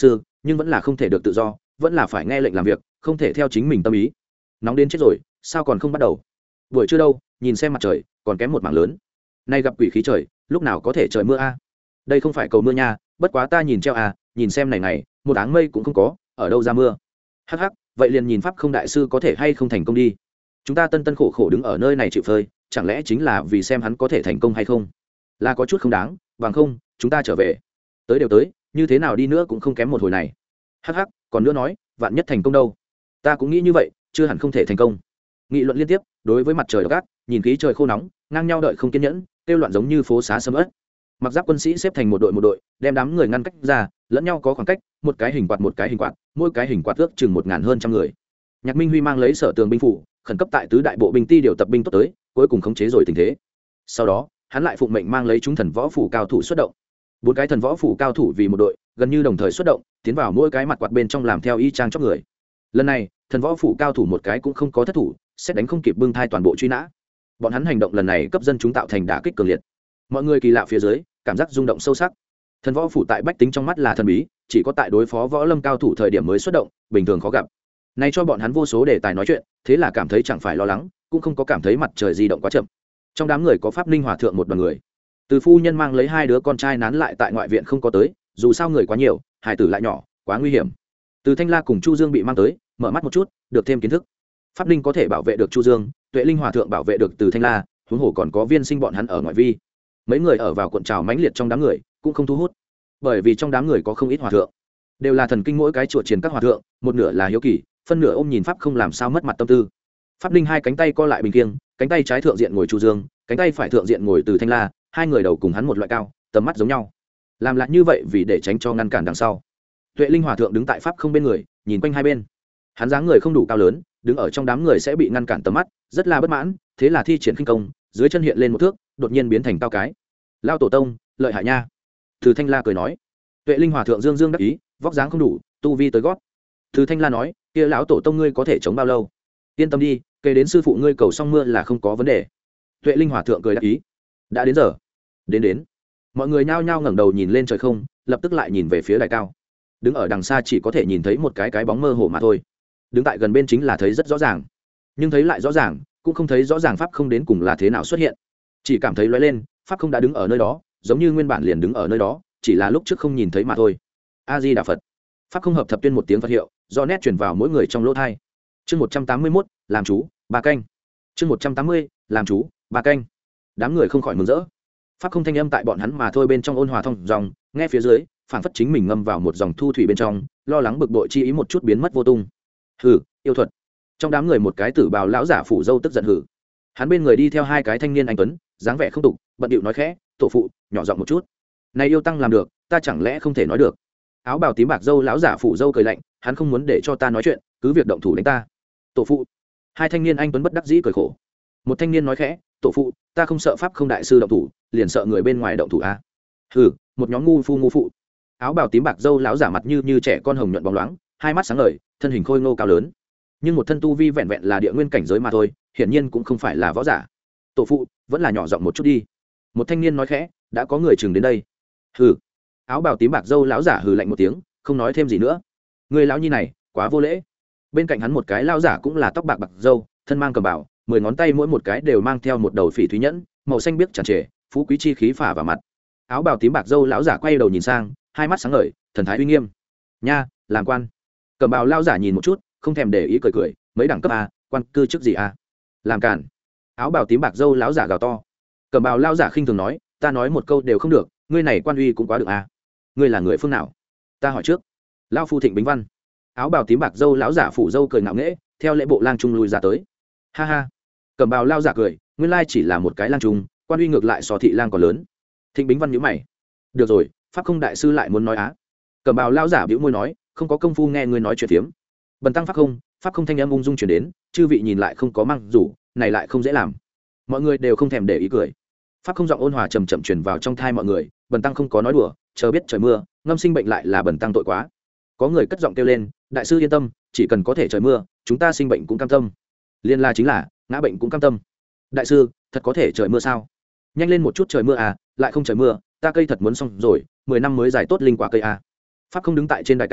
nhưng vẫn là không thể được tự do, vẫn là phải nghe lệnh làm việc, không thể theo chính mình tâm ý. Nóng đến chết rồi, sao còn không bắt đầu? Buổi trưa đâu, nhìn xem mặt trời còn kém một mảng lớn. Nay gặp quỷ khí trời, lúc nào có thể trời mưa a? Đây không phải cầu mưa nha, bất quá ta nhìn treo à, nhìn xem này này, một áng mây cũng không có, ở đâu ra mưa? Hắc hắc, vậy liền nhìn pháp không đại sư có thể hay không thành công đi. Chúng ta tân tân khổ khổ đứng ở nơi này chịu phơi, chẳng lẽ chính là vì xem hắn có thể thành công hay không? Là có chút không đáng, bằng không, chúng ta trở về. Tới đều tới, như thế nào đi nữa cũng không kém một hồi này. Hắc hắc, còn nữa nói, vạn nhất thành công đâu? Ta cũng nghĩ như vậy, chưa hẳn không thể thành công. Nghị luận liên tiếp, đối với mặt trời độc ác, nhìn khí trời khô nóng, ngang nhau đợi không kiên nhẫn, kêu loạn giống như phố xá sầm uất. Mặc giáp quân sĩ xếp thành một đội một đội, đem đám người ngăn cách ra, lẫn nhau có khoảng cách, một cái hình quạt một cái hình quạt, mỗi cái hình quạt ước chừng một ngàn hơn trăm người. Nhạc Minh Huy mang lấy sở tường binh phủ, khẩn cấp tại tứ đại bộ binh ti điều tập binh tốt tới, cuối cùng khống chế rồi tình thế. Sau đó, hắn lại phụng mệnh mang lấy chúng thần võ phủ cao thủ xuất động. Bốn cái thần võ phủ cao thủ vì một đội, gần như đồng thời xuất động, tiến vào mỗi cái mặt quạt bên trong làm theo y chang chóp người. Lần này, thần võ phủ cao thủ một cái cũng không có thất thủ, xét đánh không kịp bưng thai toàn bộ truy nã. Bọn hắn hành động lần này cấp dân chúng tạo thành đả kích cường liệt. Mọi người kỳ lạ phía dưới, cảm giác rung động sâu sắc. Thần võ phủ tại bách tính trong mắt là thần bí, chỉ có tại đối phó võ lâm cao thủ thời điểm mới xuất động, bình thường khó gặp. Nay cho bọn hắn vô số đề tài nói chuyện, thế là cảm thấy chẳng phải lo lắng, cũng không có cảm thấy mặt trời di động quá chậm. Trong đám người có pháp ninh hòa thượng một đoàn người. Từ phu nhân mang lấy hai đứa con trai nán lại tại ngoại viện không có tới, dù sao người quá nhiều, hải tử lại nhỏ, quá nguy hiểm. Từ Thanh La cùng Chu Dương bị mang tới, mở mắt một chút, được thêm kiến thức. Pháp ninh có thể bảo vệ được Chu Dương, Tuệ Linh hòa thượng bảo vệ được Từ Thanh La, huống hồ còn có Viên Sinh bọn hắn ở ngoại vi. Mấy người ở vào cuộn trào mãnh liệt trong đám người, cũng không thu hút, bởi vì trong đám người có không ít hòa thượng, đều là thần kinh mỗi cái chùa triền các hòa thượng, một nửa là hiếu kỳ, phân nửa ôm nhìn pháp không làm sao mất mặt tâm tư. Pháp ninh hai cánh tay co lại bình kiêng, cánh tay trái thượng diện ngồi Chu Dương, cánh tay phải thượng diện ngồi Từ Thanh La, hai người đầu cùng hắn một loại cao, tầm mắt giống nhau. Làm lại như vậy vì để tránh cho ngăn cản đằng sau. Tuệ Linh hòa thượng đứng tại pháp không bên người, nhìn quanh hai bên. Hắn dáng người không đủ cao lớn, đứng ở trong đám người sẽ bị ngăn cản tầm mắt, rất là bất mãn, thế là thi triển khinh công, dưới chân hiện lên một thước, đột nhiên biến thành cao cái. Lao tổ tông, lợi hại nha. Từ Thanh La cười nói. Tuệ Linh hòa thượng dương dương đắc ý, vóc dáng không đủ, tu vi tới gót. Từ Thanh La nói, kia lão tổ tông ngươi có thể chống bao lâu? Yên tâm đi, kể đến sư phụ ngươi cầu xong mưa là không có vấn đề. Tuệ Linh hòa thượng cười đắc ý. Đã đến giờ. Đến đến. Mọi người nhao nhao ngẩng đầu nhìn lên trời không, lập tức lại nhìn về phía đài cao. Đứng ở đằng xa chỉ có thể nhìn thấy một cái cái bóng mơ hồ mà thôi. Đứng tại gần bên chính là thấy rất rõ ràng, nhưng thấy lại rõ ràng, cũng không thấy rõ ràng pháp không đến cùng là thế nào xuất hiện, chỉ cảm thấy lóe lên, pháp không đã đứng ở nơi đó, giống như nguyên bản liền đứng ở nơi đó, chỉ là lúc trước không nhìn thấy mà thôi. A Di Đà Phật. Pháp không hợp thập tuyên một tiếng Phật hiệu, do nét truyền vào mỗi người trong lỗ tai. Chương một trăm tám mươi mốt, làm chú, ba canh. Chương một trăm tám mươi, làm chú, ba canh. Đám người không khỏi mừng rỡ. Pháp không thanh âm tại bọn hắn mà thôi bên trong ôn hòa thông dòng, nghe phía dưới, phảng phất chính mình ngâm vào một dòng thu thủy bên trong, lo lắng bực bội chi ý một chút biến mất vô tung. Hừ, yêu thuật. Trong đám người một cái tử bào lão giả phủ dâu tức giận hừ. Hắn bên người đi theo hai cái thanh niên anh tuấn, dáng vẻ không tục, bận điệu nói khẽ, tổ phụ, nhỏ giọng một chút. Này yêu tăng làm được, ta chẳng lẽ không thể nói được? Áo bào tím bạc dâu lão giả phủ dâu cười lạnh, hắn không muốn để cho ta nói chuyện, cứ việc động thủ đánh ta. Tổ phụ. Hai thanh niên anh tuấn bất đắc dĩ cười khổ. Một thanh niên nói khẽ, tổ phụ, ta không sợ pháp không đại sư động thủ, liền sợ người bên ngoài động thủ a. Hừ, một nhóm ngu phu ngu phụ. Áo bào tím bạc dâu lão giả mặt như như trẻ con hồng nhuận bóng loáng, hai mắt sáng ngời, thân hình khôi ngô cao lớn, nhưng một thân tu vi vẹn vẹn là địa nguyên cảnh giới mà thôi, hiển nhiên cũng không phải là võ giả. Tổ phụ, vẫn là nhỏ giọng một chút đi. Một thanh niên nói khẽ, đã có người chừng đến đây. Hừ. Áo bào tím bạc dâu lão giả hừ lạnh một tiếng, không nói thêm gì nữa. Người lão nhi này, quá vô lễ. Bên cạnh hắn một cái lão giả cũng là tóc bạc bạc dâu, thân mang cầm bảo, mười ngón tay mỗi một cái đều mang theo một đầu phỉ thúy nhẫn, màu xanh biếc tràn trề, phú quý chi khí phả vào mặt. Áo bào tím bạc dâu lão giả quay đầu nhìn sang, hai mắt sáng ngời, thần thái uy nghiêm. Nha, làm quan. Cầm bào lão giả nhìn một chút, không thèm để ý cười cười, mấy đẳng cấp a, quan cư chức gì a? Làm cản. Áo bào tím bạc dâu lão giả gào to. Cầm bào lão giả khinh thường nói, ta nói một câu đều không được, ngươi này quan uy cũng quá được a. Ngươi là người phương nào? Ta hỏi trước. Lão phu Thịnh Bính Văn. Áo bào tím bạc dâu lão giả phủ dâu cười ngạo nghễ, theo lễ bộ lang trung lui ra tới. Ha ha. Cầm bào lão giả cười, nguyên lai chỉ là một cái lang trung, quan uy ngược lại so thị lang còn lớn. Thịnh Bính Văn nhíu mày. Được rồi, pháp không đại sư lại muốn nói á. Cầm bào lão giả bĩu môi nói, không có công phu nghe ngươi nói chuyện phiếm. Bần tăng pháp không, pháp không thanh âm ung dung chuyển đến, chư vị nhìn lại không có mang rủ, này lại không dễ làm. Mọi người đều không thèm để ý cười. Pháp không giọng ôn hòa trầm chậm truyền vào trong thai mọi người, bần tăng không có nói đùa, chờ biết trời mưa, ngâm sinh bệnh lại là bần tăng tội quá. Có người cất giọng kêu lên, đại sư yên tâm, chỉ cần có thể trời mưa, chúng ta sinh bệnh cũng cam tâm. Liên la chính là, ngã bệnh cũng cam tâm. Đại sư, thật có thể trời mưa sao? Nhanh lên một chút trời mưa à, lại không trời mưa, ta cây thật muốn xong rồi, mười năm mới giải tốt linh quả cây à. Pháp không đứng tại trên đài cao,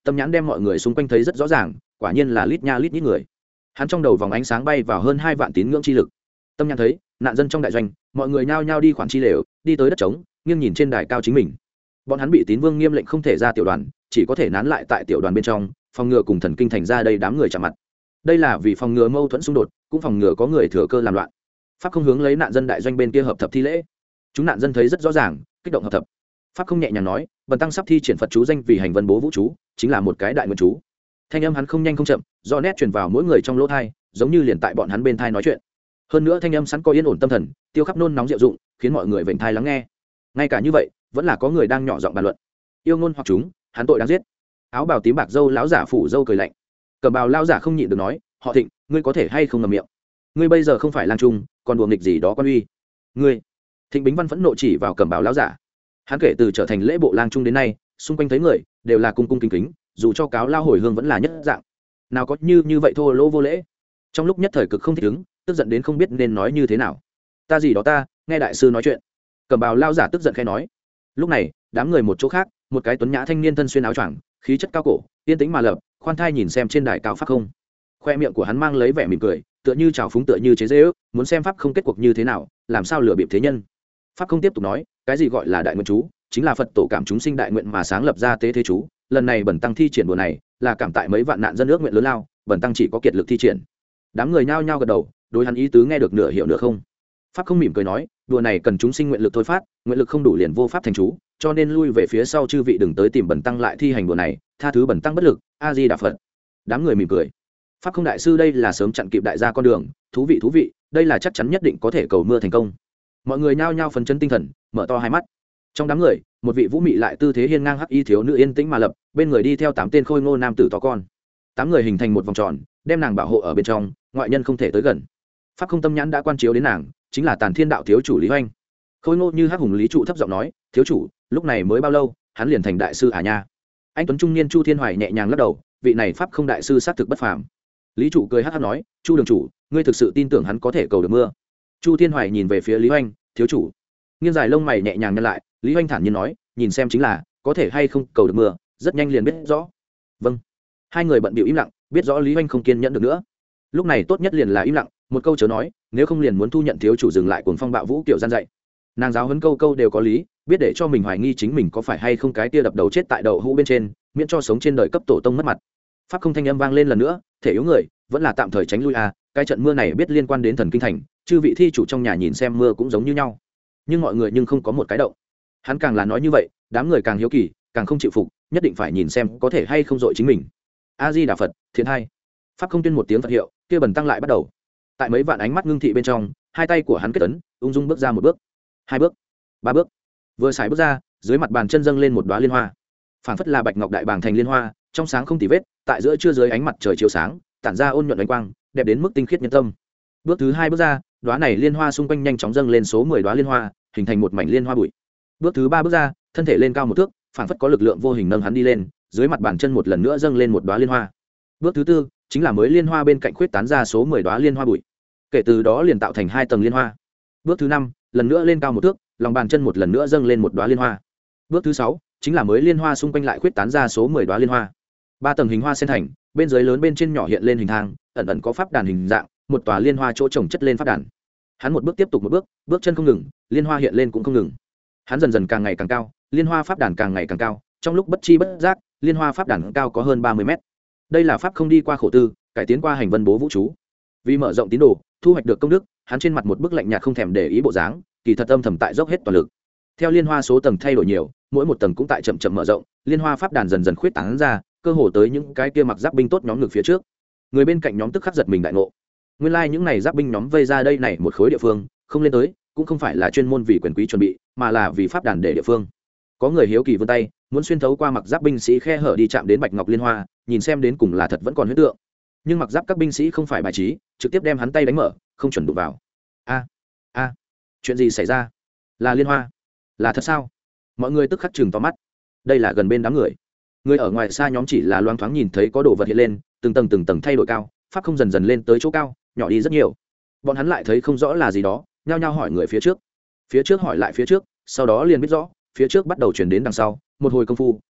tâm nhãn đem mọi người xung quanh thấy rất rõ ràng, quả nhiên là lít nha lít nhít người. Hắn trong đầu vòng ánh sáng bay vào hơn hai vạn tín ngưỡng chi lực. Tâm nhãn thấy nạn dân trong đại doanh, mọi người nhao nhao đi khoản chi lều, đi tới đất trống, nghiêng nhìn trên đài cao chính mình. Bọn hắn bị tín vương nghiêm lệnh không thể ra tiểu đoàn, chỉ có thể nán lại tại tiểu đoàn bên trong, phòng ngừa cùng thần kinh thành ra đây đám người chạm mặt. Đây là vì phòng ngừa mâu thuẫn xung đột, cũng phòng ngừa có người thừa cơ làm loạn. Pháp không hướng lấy nạn dân đại doanh bên kia hợp thập thi lễ. Chúng nạn dân thấy rất rõ ràng, kích động hợp thập. Pháp không nhẹ nhàng nói, bần tăng sắp thi triển Phật chú danh vì hành vân bố vũ chú, chính là một cái đại nguyện chú. Thanh âm hắn không nhanh không chậm, do nét truyền vào mỗi người trong lỗ tai, giống như liền tại bọn hắn bên thai nói chuyện. Hơn nữa thanh âm sẵn có yên ổn tâm thần, tiêu khắp nôn nóng diệu dụng, khiến mọi người vểnh thai lắng nghe. Ngay cả như vậy, vẫn là có người đang nhỏ giọng bàn luận. Yêu ngôn hoặc chúng, hắn tội đáng giết. Áo bào tím bạc dâu lão giả phủ dâu cười lạnh. Cẩm bào lão giả không nhịn được nói, họ Thịnh, ngươi có thể hay không ngậm miệng? Ngươi bây giờ không phải lang trung, còn đùa nghịch gì đó quan uy. Ngươi. Thịnh Bính Văn phẫn nộ chỉ vào Cẩm bào lão giả. Hắn kể từ trở thành lễ bộ lang trung đến nay, xung quanh thấy người đều là cung cung kính kính, dù cho cáo lao hồi hương vẫn là nhất dạng. Nào có như như vậy thô lỗ vô lễ. Trong lúc nhất thời cực không thích ứng, tức giận đến không biết nên nói như thế nào. Ta gì đó ta, nghe đại sư nói chuyện. Cẩm bào lão giả tức giận khẽ nói. Lúc này, đám người một chỗ khác, một cái tuấn nhã thanh niên thân xuyên áo choàng, khí chất cao cổ, yên tĩnh mà lập, khoan thai nhìn xem trên đài cao pháp không. Khoe miệng của hắn mang lấy vẻ mỉm cười, tựa như trào phúng tựa như chế giễu, muốn xem pháp không kết cuộc như thế nào, làm sao lừa bịp thế nhân. Pháp không tiếp tục nói, cái gì gọi là đại nguyện chú, chính là Phật tổ cảm chúng sinh đại nguyện mà sáng lập ra tế thế chú, lần này bần tăng thi triển bữa này, là cảm tại mấy vạn nạn dân ước nguyện lớn lao, bần tăng chỉ có kiệt lực thi triển. Đám người nhao nhao gật đầu, đối hắn ý tứ nghe được nửa hiểu nửa không. Pháp không mỉm cười nói, đùa này cần chúng sinh nguyện lực thôi phát, nguyện lực không đủ liền vô pháp thành chú, cho nên lui về phía sau chư vị đừng tới tìm bần tăng lại thi hành đùa này, tha thứ bần tăng bất lực, a di đà Phật. Đám người mỉm cười. Pháp không đại sư đây là sớm chặn kịp đại gia con đường, thú vị thú vị, đây là chắc chắn nhất định có thể cầu mưa thành công. Mọi người nhao nhao phấn chấn tinh thần, mở to hai mắt. Trong đám người, một vị vũ mị lại tư thế hiên ngang hắc y thiếu nữ yên tĩnh mà lập, bên người đi theo tám tên khôi ngô nam tử to con. Tám người hình thành một vòng tròn, đem nàng bảo hộ ở bên trong, ngoại nhân không thể tới gần. Pháp không tâm nhãn đã quan chiếu đến nàng, chính là Tàn Thiên đạo thiếu chủ Lý Hoành. Khôi ngô như hắc hùng lý trụ thấp giọng nói, thiếu chủ, lúc này mới bao lâu, hắn liền thành đại sư à nha. Anh tuấn trung niên Chu Thiên Hoài nhẹ nhàng lắc đầu, vị này pháp không đại sư xác thực bất phàm. Lý trụ cười hắc hắc nói, Chu đường chủ, ngươi thực sự tin tưởng hắn có thể cầu được mưa? Chu Thiên Hoài nhìn về phía Lý Hoành, thiếu chủ. Nghiêng dài lông mày nhẹ nhàng nhăn lại, Lý Hoành thản nhiên nói, nhìn xem chính là, có thể hay không cầu được mưa, rất nhanh liền biết rõ. Vâng. Hai người bận bịu im lặng, biết rõ Lý Hoành không kiên nhẫn được nữa. Lúc này tốt nhất liền là im lặng, một câu chớ nói, nếu không liền muốn thu nhận thiếu chủ dừng lại cuồng phong bạo vũ kiểu gian dạy. Nàng giáo huấn câu câu đều có lý, biết để cho mình hoài nghi chính mình có phải hay không cái tia đập đầu chết tại đậu hũ bên trên, miễn cho sống trên đời cấp tổ tông mất mặt. Pháp không thanh âm vang lên lần nữa, thể yếu người vẫn là tạm thời tránh lui à, cái trận mưa này biết liên quan đến thần kinh thành, chư vị thi chủ trong nhà nhìn xem mưa cũng giống như nhau. Nhưng mọi người nhưng không có một cái động. Hắn càng là nói như vậy, đám người càng hiếu kỳ, càng không chịu phục, nhất định phải nhìn xem có thể hay không dội chính mình. A Di Đà Phật, thiện hai. Pháp không tuyên một tiếng Phật hiệu, kia bần tăng lại bắt đầu. Tại mấy vạn ánh mắt ngưng thị bên trong, hai tay của hắn kết ấn, ung dung bước ra một bước, hai bước, ba bước. Vừa xài bước ra, dưới mặt bàn chân dâng lên một đóa liên hoa. Phảng phất là bạch ngọc đại bàng thành liên hoa, trong sáng không tì vết, tại giữa trưa dưới ánh mặt trời chiếu sáng, tản ra ôn nhuận ánh quang, đẹp đến mức tinh khiết nhân tâm. Bước thứ hai bước ra, đóa này liên hoa xung quanh nhanh chóng dâng lên số mười đóa liên hoa, hình thành một mảnh liên hoa bụi. Bước thứ ba bước ra, thân thể lên cao một thước, phảng phất có lực lượng vô hình nâng hắn đi lên, dưới mặt bàn chân một lần nữa dâng lên một đóa liên hoa. Bước thứ tư, chính là mới liên hoa bên cạnh khuyết tán ra số mười đóa liên hoa bụi. Kể từ đó liền tạo thành hai tầng liên hoa. Bước thứ năm, lần nữa lên cao một thước, lòng bàn chân một lần nữa dâng lên một đóa liên hoa. Bước thứ sáu, chính là mới liên hoa xung quanh lại khuyết tán ra số mười đóa liên hoa. Ba tầng hình hoa xen thành, bên dưới lớn bên trên nhỏ hiện lên hình thang, ẩn ẩn có pháp đàn hình dạng, một tòa liên hoa chỗ trồng chất lên pháp đàn. Hắn một bước tiếp tục một bước, bước chân không ngừng, liên hoa hiện lên cũng không ngừng. Hắn dần dần càng ngày càng cao, liên hoa pháp đàn càng ngày càng cao, trong lúc bất chi bất giác, liên hoa pháp đàn cao có hơn ba mươi mét. Đây là pháp không đi qua khổ tư, cải tiến qua hành vân bố vũ chú. Vì mở rộng tín đồ, thu hoạch được công đức, hắn trên mặt một bức lạnh nhạt không thèm để ý bộ dáng, kỳ thật âm thầm tại dốc hết toàn lực. Theo liên hoa số tầng thay đổi nhiều, mỗi một tầng cũng tại chậm chậm mở rộng, liên hoa pháp đàn dần dần khuyết tán ra, cơ hồ tới những cái kia mặc giáp binh tốt nhóm ngực phía trước. Người bên cạnh nhóm tức khắc giật mình đại ngộ. Nguyên lai like những này giáp binh nhóm vây ra đây này một khối địa phương, không lên tới, cũng không phải là chuyên môn vì quyền quý chuẩn bị, mà là vì pháp đàn để địa phương. Có người hiếu kỳ vươn tay, muốn xuyên thấu qua mặc giáp binh sĩ khe hở đi chạm đến bạch ngọc liên hoa, nhìn xem đến cùng là thật vẫn còn huyết tượng. Nhưng mặc giáp các binh sĩ không phải bài trí, trực tiếp đem hắn tay đánh mở, không chuẩn đụng vào. A a, chuyện gì xảy ra? Là liên hoa? Là thật sao? Mọi người tức khắc chừng to mắt. Đây là gần bên đám người. Người ở ngoài xa nhóm chỉ là loáng thoáng nhìn thấy có đồ vật hiện lên, từng tầng từng tầng thay đổi cao, pháp không dần dần lên tới chỗ cao, nhỏ đi rất nhiều. Bọn hắn lại thấy không rõ là gì đó, nhao nhao hỏi người phía trước. Phía trước hỏi lại phía trước, sau đó liền biết rõ, phía trước bắt đầu chuyển đến đằng sau, một hồi công phu,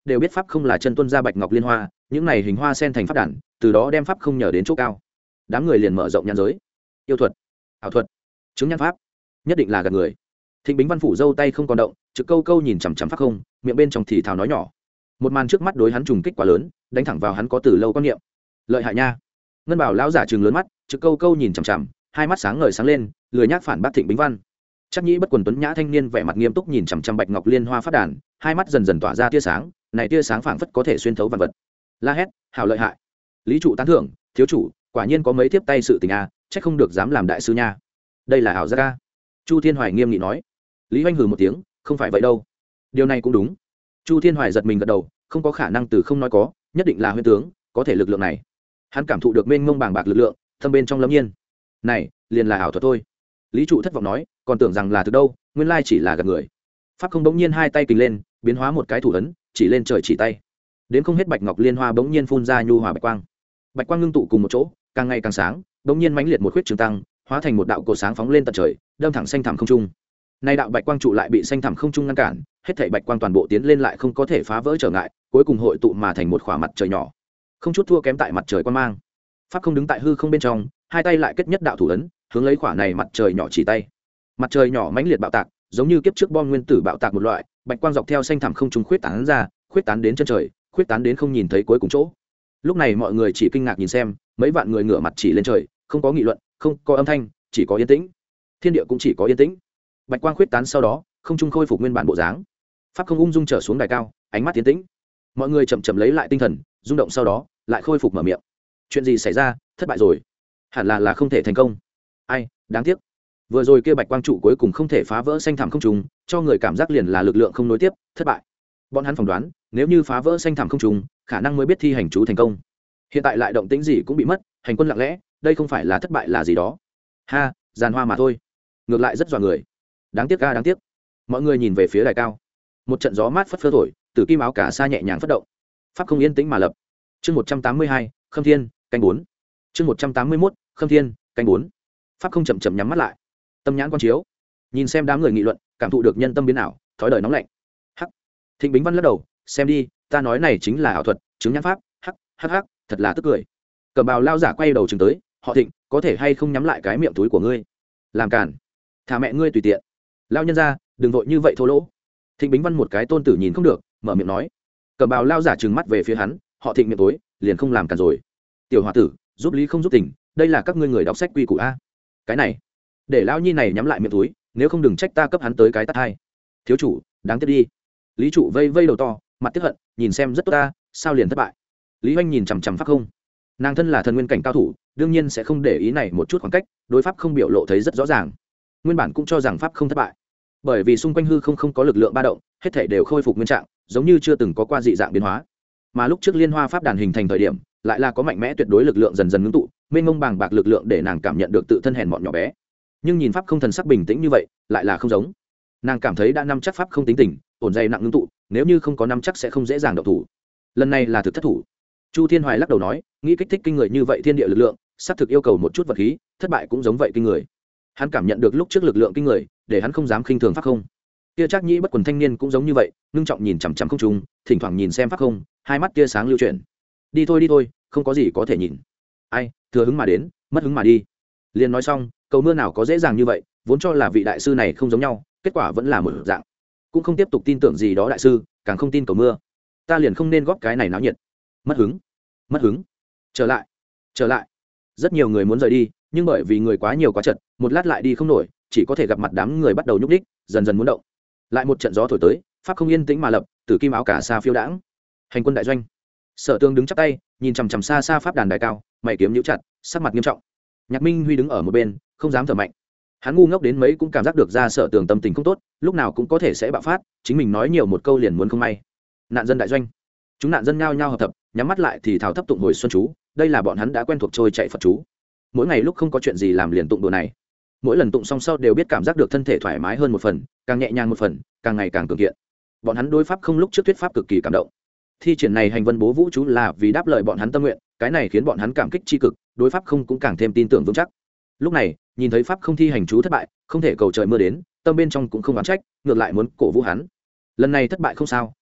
đều biết pháp không là chân tuân gia bạch ngọc liên hoa, những này hình hoa sen thành pháp đàn, từ đó đem pháp không nhờ đến chỗ cao. Đám người liền mở rộng nhan giới. Yêu thuật, ảo thuật, chứng nhan pháp, nhất định là gạt người. Thịnh Bính Văn phủ dâu tay không còn động, trực câu câu nhìn chằm chằm pháp không, miệng bên trong thì thào nói nhỏ. Một màn trước mắt đối hắn trùng kích quá lớn, đánh thẳng vào hắn có từ lâu quan niệm. Lợi hại nha. Ngân Bảo lão giả trừng lớn mắt, trực câu câu nhìn chằm chằm, hai mắt sáng ngời sáng lên, lười nhác phản bác Thịnh Bính Văn. Chắc nhĩ bất quần tuấn nhã thanh niên vẻ mặt nghiêm túc nhìn chằm chằm bạch ngọc liên hoa phát đàn, hai mắt dần dần tỏa ra tia sáng, này tia sáng phảng phất có thể xuyên thấu vạn vật. La hét, hảo lợi hại. Lý trụ tán thưởng, thiếu chủ, quả nhiên có mấy tiếp tay sự tình a, chắc không được dám làm đại sư nha. Đây là hảo gia ca. Chu Thiên Hoài nghiêm nghị nói. Lý Hoành hừ một tiếng, không phải vậy đâu. Điều này cũng đúng. Chu Thiên Hoài giật mình gật đầu, không có khả năng từ không nói có, nhất định là huyễn tướng, có thể lực lượng này. Hắn cảm thụ được mênh mông bàng bạc lực lượng, thâm bên trong lâm nhiên. Này, liền là ảo thuật thôi. Lý trụ thất vọng nói, còn tưởng rằng là thực đâu, nguyên lai chỉ là gạt người. Pháp không bỗng nhiên hai tay kình lên, biến hóa một cái thủ ấn, chỉ lên trời chỉ tay. Đến không hết bạch ngọc liên hoa bỗng nhiên phun ra nhu hòa bạch quang. Bạch quang ngưng tụ cùng một chỗ, càng ngày càng sáng, bỗng nhiên mãnh liệt một khuyết trường tăng, hóa thành một đạo cột sáng phóng lên tận trời, đâm thẳng xanh thẳm không trung. Nay đạo bạch quang trụ lại bị xanh thẳm không trung ngăn cản, hết thảy bạch quang toàn bộ tiến lên lại không có thể phá vỡ trở ngại, cuối cùng hội tụ mà thành một khỏa mặt trời nhỏ, không chút thua kém tại mặt trời quan mang. Pháp không đứng tại hư không bên trong, hai tay lại kết nhất đạo thủ ấn, hướng lấy khỏa này mặt trời nhỏ chỉ tay. Mặt trời nhỏ mãnh liệt bạo tạc, giống như kiếp trước bom nguyên tử bạo tạc một loại, bạch quang dọc theo xanh thẳm không trung khuyết tán ra, khuyết tán đến chân trời, khuyết tán đến không nhìn thấy cuối cùng chỗ. Lúc này mọi người chỉ kinh ngạc nhìn xem, mấy vạn người ngửa mặt chỉ lên trời, không có nghị luận, không có âm thanh, chỉ có yên tĩnh. Thiên địa cũng chỉ có yên tĩnh. Bạch quang khuyết tán sau đó, không trung khôi phục nguyên bản bộ dáng. Pháp không ung dung trở xuống đài cao, ánh mắt tiến tĩnh. Mọi người chậm chậm lấy lại tinh thần, rung động sau đó, lại khôi phục mở miệng. Chuyện gì xảy ra? Thất bại rồi. Hẳn là là không thể thành công. Ai, đáng tiếc. Vừa rồi kia bạch quang trụ cuối cùng không thể phá vỡ xanh thẳm không trùng, cho người cảm giác liền là lực lượng không nối tiếp, thất bại. Bọn hắn phỏng đoán, nếu như phá vỡ xanh thẳm không trùng, khả năng mới biết thi hành chú thành công. Hiện tại lại động tĩnh gì cũng bị mất, hành quân lặng lẽ, đây không phải là thất bại là gì đó. Ha, giàn hoa mà thôi. Ngược lại rất dọa người. Đáng tiếc ga đáng tiếc. Mọi người nhìn về phía đài cao. Một trận gió mát phất phơ thổi, từ kim áo cả sa nhẹ nhàng phất động. Pháp không yên tĩnh mà lập. Chương một trăm tám mươi hai, Khâm Thiên, canh bốn. Chương một trăm tám mươi mốt, Khâm Thiên, canh bốn. Pháp không chậm chậm nhắm mắt lại, tâm nhãn quan chiếu, nhìn xem đám người nghị luận, cảm thụ được nhân tâm biến ảo, thói đời nóng lạnh. Hắc. Thịnh Bính Văn lắc đầu, xem đi, ta nói này chính là ảo thuật, chứng nhãn pháp. Hắc, hắc hắc, thật là tức cười. Cẩm bào lao giả quay đầu chừng tới, họ Thịnh, có thể hay không nhắm lại cái miệng túi của ngươi? Làm cản, thả mẹ ngươi tùy tiện. Lao nhân ra, đừng vội như vậy thô lỗ. Thịnh Bính Văn một cái tôn tử nhìn không được, mở miệng nói. Cẩm bào lao giả trừng mắt về phía hắn, họ Thịnh miệng tối, liền không làm cản rồi. Tiểu hòa tử, giúp lý không giúp tình, đây là các ngươi người đọc sách quy củ a. Cái này, để lão nhi này nhắm lại miệng túi, nếu không đừng trách ta cấp hắn tới cái tát hai. Thiếu chủ, đáng tiếc đi. Lý trụ vây vây đầu to, mặt tiếc hận, nhìn xem rất tốt ta, sao liền thất bại. Lý Hoành nhìn chằm chằm Pháp không, nàng thân là thần nguyên cảnh cao thủ, đương nhiên sẽ không để ý này một chút khoảng cách, đối pháp không biểu lộ thấy rất rõ ràng. Nguyên bản cũng cho rằng pháp không thất bại, bởi vì xung quanh hư không không có lực lượng ba động, hết thảy đều khôi phục nguyên trạng, giống như chưa từng có qua dị dạng biến hóa. Mà lúc trước liên hoa pháp đàn hình thành thời điểm, lại là có mạnh mẽ tuyệt đối lực lượng dần dần ngưng tụ, mênh mông bàng bạc lực lượng để nàng cảm nhận được tự thân hèn mọn nhỏ bé. Nhưng nhìn pháp không thần sắc bình tĩnh như vậy, lại là không giống. Nàng cảm thấy đã năm chắc pháp không tính tình, ổn dày nặng ngưng tụ, nếu như không có năm chắc sẽ không dễ dàng động thủ. Lần này là thực thất thủ. Chu Thiên Hoài lắc đầu nói, nghĩ kích thích kinh người như vậy thiên địa lực lượng, xác thực yêu cầu một chút vật khí, thất bại cũng giống vậy kinh người. Hắn cảm nhận được lúc trước lực lượng kinh người, để hắn không dám khinh thường pháp không. Kia Trác Nhĩ bất quần thanh niên cũng giống như vậy, ngưng trọng nhìn chằm chằm không trung, thỉnh thoảng nhìn xem pháp không, hai mắt tia sáng lưu chuyển. Đi thôi đi thôi, không có gì có thể nhìn. Ai, thừa hứng mà đến, mất hứng mà đi. Liền nói xong, cầu mưa nào có dễ dàng như vậy, vốn cho là vị đại sư này không giống nhau, kết quả vẫn là một dạng. Cũng không tiếp tục tin tưởng gì đó đại sư, càng không tin cầu mưa. Ta liền không nên góp cái này náo nhiệt. Mất hứng, mất hứng. Trở lại, trở lại. Rất nhiều người muốn rời đi, nhưng bởi vì người quá nhiều quá chật, một lát lại đi không nổi, chỉ có thể gặp mặt đám người bắt đầu nhúc nhích, dần dần muốn động. Lại một trận gió thổi tới, pháp không yên tĩnh mà lập, tử kim áo cả xa phiêu đãng. Hành quân đại doanh. Sở Tương đứng chắp tay, nhìn chằm chằm xa xa pháp đàn đại cao, mày kiếm nhíu chặt, sắc mặt nghiêm trọng. Nhạc Minh Huy đứng ở một bên, không dám thở mạnh. Hắn ngu ngốc đến mấy cũng cảm giác được ra Sở Tường tâm tình không tốt, lúc nào cũng có thể sẽ bạo phát, chính mình nói nhiều một câu liền muốn không may. Nạn dân đại doanh. Chúng nạn dân nhao nhao hợp tập, nhắm mắt lại thì thào thấp tụng hồi xuân chú, đây là bọn hắn đã quen thuộc trôi chạy Phật chú. Mỗi ngày lúc không có chuyện gì làm liền tụng đồ này. Mỗi lần tụng xong sau đều biết cảm giác được thân thể thoải mái hơn một phần, càng nhẹ nhàng một phần, càng ngày càng cường kiện. Bọn hắn đối pháp không lúc trước thuyết pháp cực kỳ cảm động. Thi triển này hành vân bố vũ chú là vì đáp lời bọn hắn tâm nguyện, cái này khiến bọn hắn cảm kích tri cực, đối pháp không cũng càng thêm tin tưởng vững chắc. Lúc này, nhìn thấy pháp không thi hành chú thất bại, không thể cầu trời mưa đến, tâm bên trong cũng không oán trách, ngược lại muốn cổ vũ hắn. Lần này thất bại không sao,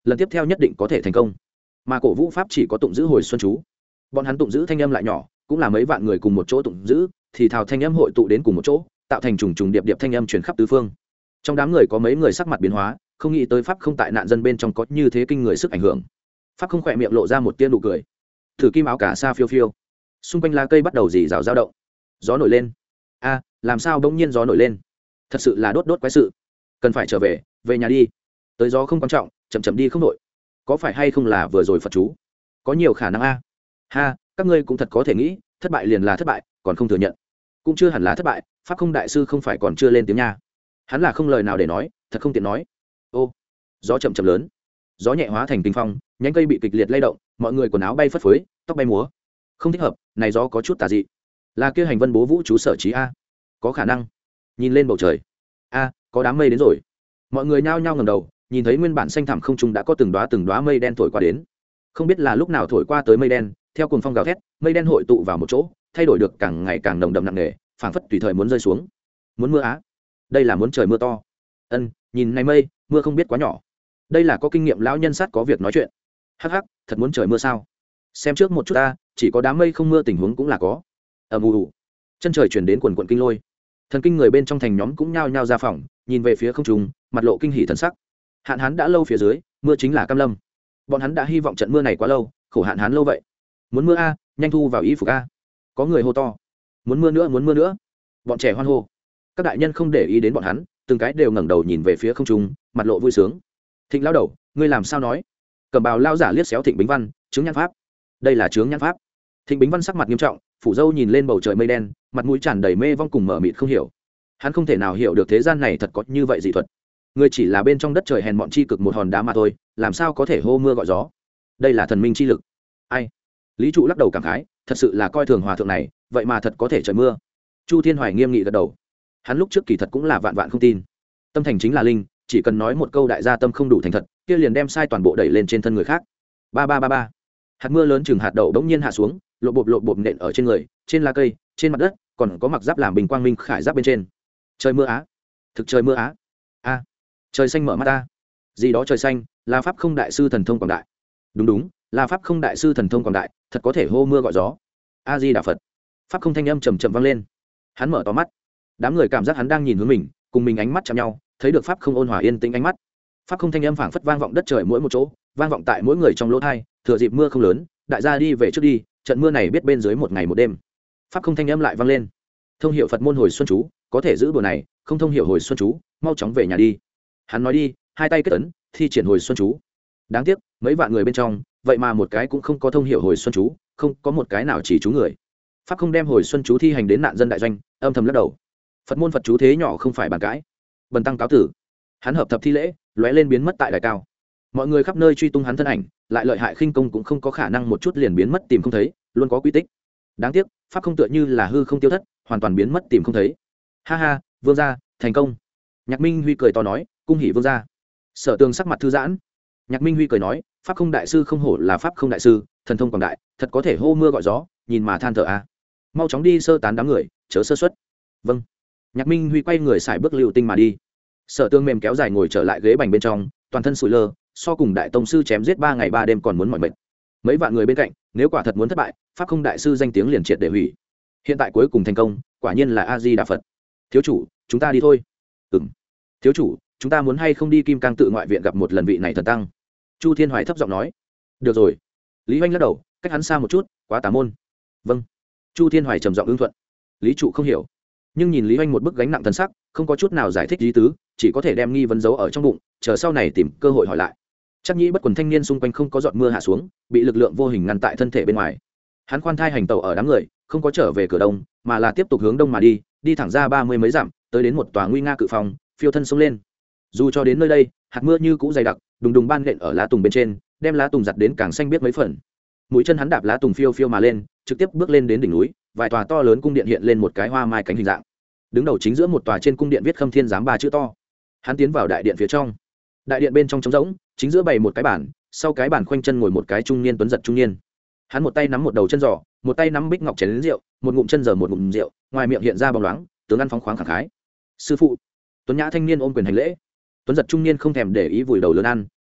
lần tiếp theo nhất định có thể thành công. Mà cổ vũ pháp chỉ có tụng giữ hồi xuân chú, bọn hắn tụng giữ thanh âm lại nhỏ, cũng là mấy vạn người cùng một chỗ tụng giữ, thì thào thanh âm hội tụ đến cùng một chỗ, tạo thành trùng trùng điệp điệp thanh âm truyền khắp tứ phương. Trong đám người có mấy người sắc mặt biến hóa, không nghĩ tới pháp không tại nạn dân bên trong có như thế kinh người sức ảnh hưởng. Pháp không khỏe miệng lộ ra một tia nụ cười. Thử kim áo cả sa phiêu phiêu, xung quanh lá cây bắt đầu rì rào dao động, gió nổi lên. A, làm sao bỗng nhiên gió nổi lên? Thật sự là đốt đốt quái sự. Cần phải trở về, về nhà đi. Tới gió không quan trọng, chậm chậm đi không nổi. Có phải hay không là vừa rồi Phật chú? Có nhiều khả năng a. Ha, các ngươi cũng thật có thể nghĩ, thất bại liền là thất bại, còn không thừa nhận. Cũng chưa hẳn là thất bại, pháp không đại sư không phải còn chưa lên tiếng nha. Hắn là không lời nào để nói, thật không tiện nói. Ô, gió chậm chậm lớn, gió nhẹ hóa thành kinh phong, nhánh cây bị kịch liệt lay động, mọi người quần áo bay phất phới, tóc bay múa. Không thích hợp, này gió có chút tà dị. Là kia hành vân bố vũ chú sở trí a? Có khả năng. Nhìn lên bầu trời, a, có đám mây đến rồi. Mọi người nhao nhao ngẩng đầu, nhìn thấy nguyên bản xanh thẳm không trung đã có từng đóa từng đóa mây đen thổi qua đến. Không biết là lúc nào thổi qua tới mây đen, theo cuồng phong gào thét, mây đen hội tụ vào một chỗ, thay đổi được càng ngày càng nồng đậm nặng nề, phảng phất tùy thời muốn rơi xuống. Muốn mưa á? Đây là muốn trời mưa to. Ân, nhìn này mây, mưa không biết quá nhỏ. Đây là có kinh nghiệm lão nhân sát có việc nói chuyện. Hắc hắc, thật muốn trời mưa sao? Xem trước một chút ta, chỉ có đám mây không mưa tình huống cũng là có. Ầm ù ù. Chân trời chuyển đến quần quần kinh lôi. Thần kinh người bên trong thành nhóm cũng nhao nhao ra phòng, nhìn về phía không trung, mặt lộ kinh hỉ thần sắc. Hạn hán đã lâu phía dưới, mưa chính là cam lâm. Bọn hắn đã hy vọng trận mưa này quá lâu, khổ hạn hán lâu vậy. Muốn mưa a, nhanh thu vào y phục a. Có người hô to. Muốn mưa nữa, muốn mưa nữa. Bọn trẻ hoan hô. Các đại nhân không để ý đến bọn hắn, từng cái đều ngẩng đầu nhìn về phía không trung, mặt lộ vui sướng. Thịnh lão đầu, ngươi làm sao nói? Cẩm bào lao giả liếc xéo Thịnh Bính Văn, chứng nhãn pháp. Đây là chứng nhãn pháp. Thịnh Bính Văn sắc mặt nghiêm trọng, phủ dâu nhìn lên bầu trời mây đen, mặt mũi tràn đầy mê vong cùng mở mịt không hiểu. Hắn không thể nào hiểu được thế gian này thật có như vậy dị thuật. Người chỉ là bên trong đất trời hèn mọn chi cực một hòn đá mà thôi, làm sao có thể hô mưa gọi gió? Đây là thần minh chi lực. Ai? Lý trụ lắc đầu cảm khái, thật sự là coi thường hòa thượng này, vậy mà thật có thể trời mưa. Chu Thiên Hoài nghiêm nghị gật đầu. Hắn lúc trước kỳ thật cũng là vạn vạn không tin. Tâm thành chính là linh, chỉ cần nói một câu đại gia tâm không đủ thành thật, kia liền đem sai toàn bộ đẩy lên trên thân người khác. Ba ba ba ba. Hạt mưa lớn chừng hạt đậu bỗng nhiên hạ xuống, lộ bộp lộ bộp nện ở trên người, trên lá cây, trên mặt đất, còn có mặc giáp làm bình quang minh khải giáp bên trên. Trời mưa á, thực trời mưa á. A, trời xanh mở mắt ta. Gì đó trời xanh, là pháp không đại sư thần thông quảng đại. Đúng đúng, là pháp không đại sư thần thông quảng đại, thật có thể hô mưa gọi gió. A Di Đà Phật. Pháp không thanh âm trầm trầm vang lên. Hắn mở to mắt. Đám người cảm giác hắn đang nhìn hướng mình, cùng mình ánh mắt chạm nhau, thấy được pháp không ôn hòa yên tĩnh ánh mắt. Pháp không thanh âm phảng phất vang vọng đất trời mỗi một chỗ, vang vọng tại mỗi người trong lỗ tai, thừa dịp mưa không lớn, đại gia đi về trước đi, trận mưa này biết bên dưới một ngày một đêm. Pháp không thanh âm lại vang lên. Thông hiểu Phật môn hồi xuân chú, có thể giữ bữa này, không thông hiểu hồi xuân chú, mau chóng về nhà đi. Hắn nói đi, hai tay kết ấn, thi triển hồi xuân chú. Đáng tiếc, mấy vạn người bên trong, vậy mà một cái cũng không có thông hiểu hồi xuân chú, không có một cái nào chỉ chú người. Pháp không đem hồi xuân chú thi hành đến nạn dân đại doanh, âm thầm lắc đầu. Phật môn Phật chú thế nhỏ không phải bàn cãi. Bần tăng cáo tử. Hắn hợp thập thi lễ, lóe lên biến mất tại đài cao. Mọi người khắp nơi truy tung hắn thân ảnh, lại lợi hại khinh công cũng không có khả năng một chút liền biến mất tìm không thấy, luôn có quy tích. Đáng tiếc, pháp không tựa như là hư không tiêu thất, hoàn toàn biến mất tìm không thấy. Ha ha, vương gia, thành công. Nhạc Minh Huy cười to nói, cung hỉ vương gia. Sở Tường sắc mặt thư giãn. Nhạc Minh Huy cười nói, pháp không đại sư không hổ là pháp không đại sư, thần thông quảng đại, thật có thể hô mưa gọi gió, nhìn mà than thở a. Mau chóng đi sơ tán đám người, chớ sơ suất. Vâng. Nhạc Minh Huy quay người xài bước lưu tinh mà đi. Sở Tương mềm kéo dài ngồi trở lại ghế bành bên trong, toàn thân sụi lơ, so cùng đại tông sư chém giết ba ngày ba đêm còn muốn mỏi mệt. Mấy vạn người bên cạnh, nếu quả thật muốn thất bại, pháp không đại sư danh tiếng liền triệt để hủy. Hiện tại cuối cùng thành công, quả nhiên là A Di Đà Phật. Thiếu chủ, chúng ta đi thôi. Ừm. Thiếu chủ, chúng ta muốn hay không đi Kim Cang tự ngoại viện gặp một lần vị này thần tăng? Chu Thiên Hoài thấp giọng nói. Được rồi. Lý Hoành lắc đầu, cách hắn xa một chút, quá tà môn. Vâng. Chu Thiên Hoài trầm giọng ứng thuận. Lý trụ không hiểu, nhưng nhìn Lý Hoành một bức gánh nặng thần sắc, không có chút nào giải thích lý tứ, chỉ có thể đem nghi vấn giấu ở trong bụng, chờ sau này tìm cơ hội hỏi lại. Chắc nhĩ bất quần thanh niên xung quanh không có giọt mưa hạ xuống, bị lực lượng vô hình ngăn tại thân thể bên ngoài. Hắn khoan thai hành tẩu ở đám người, không có trở về cửa đông, mà là tiếp tục hướng đông mà đi, đi thẳng ra ba mươi mấy dặm, tới đến một tòa nguy nga cự phòng, phiêu thân xuống lên. Dù cho đến nơi đây, hạt mưa như cũ dày đặc, đùng đùng ban nện ở lá tùng bên trên, đem lá tùng giặt đến càng xanh biết mấy phần. Mũi chân hắn đạp lá tùng phiêu phiêu mà lên, trực tiếp bước lên đến đỉnh núi, vài tòa to lớn cung điện hiện lên một cái hoa mai cánh hình dạng. Đứng đầu chính giữa một tòa trên cung điện viết Khâm Thiên Giám ba chữ to. Hắn tiến vào đại điện phía trong. Đại điện bên trong trống rỗng, chính giữa bày một cái bàn, sau cái bàn khoanh chân ngồi một cái trung niên tuấn giật trung niên. Hắn một tay nắm một đầu chân giò, một tay nắm bích ngọc chén lớn rượu, một ngụm chân giò một ngụm rượu, ngoài miệng hiện ra bóng loáng, tướng ăn phóng khoáng khẳng khái. Sư phụ. Tuấn nhã thanh niên ôm quyền hành lễ. Tuấn giật trung niên không thèm để ý vùi đầu lớn ăn,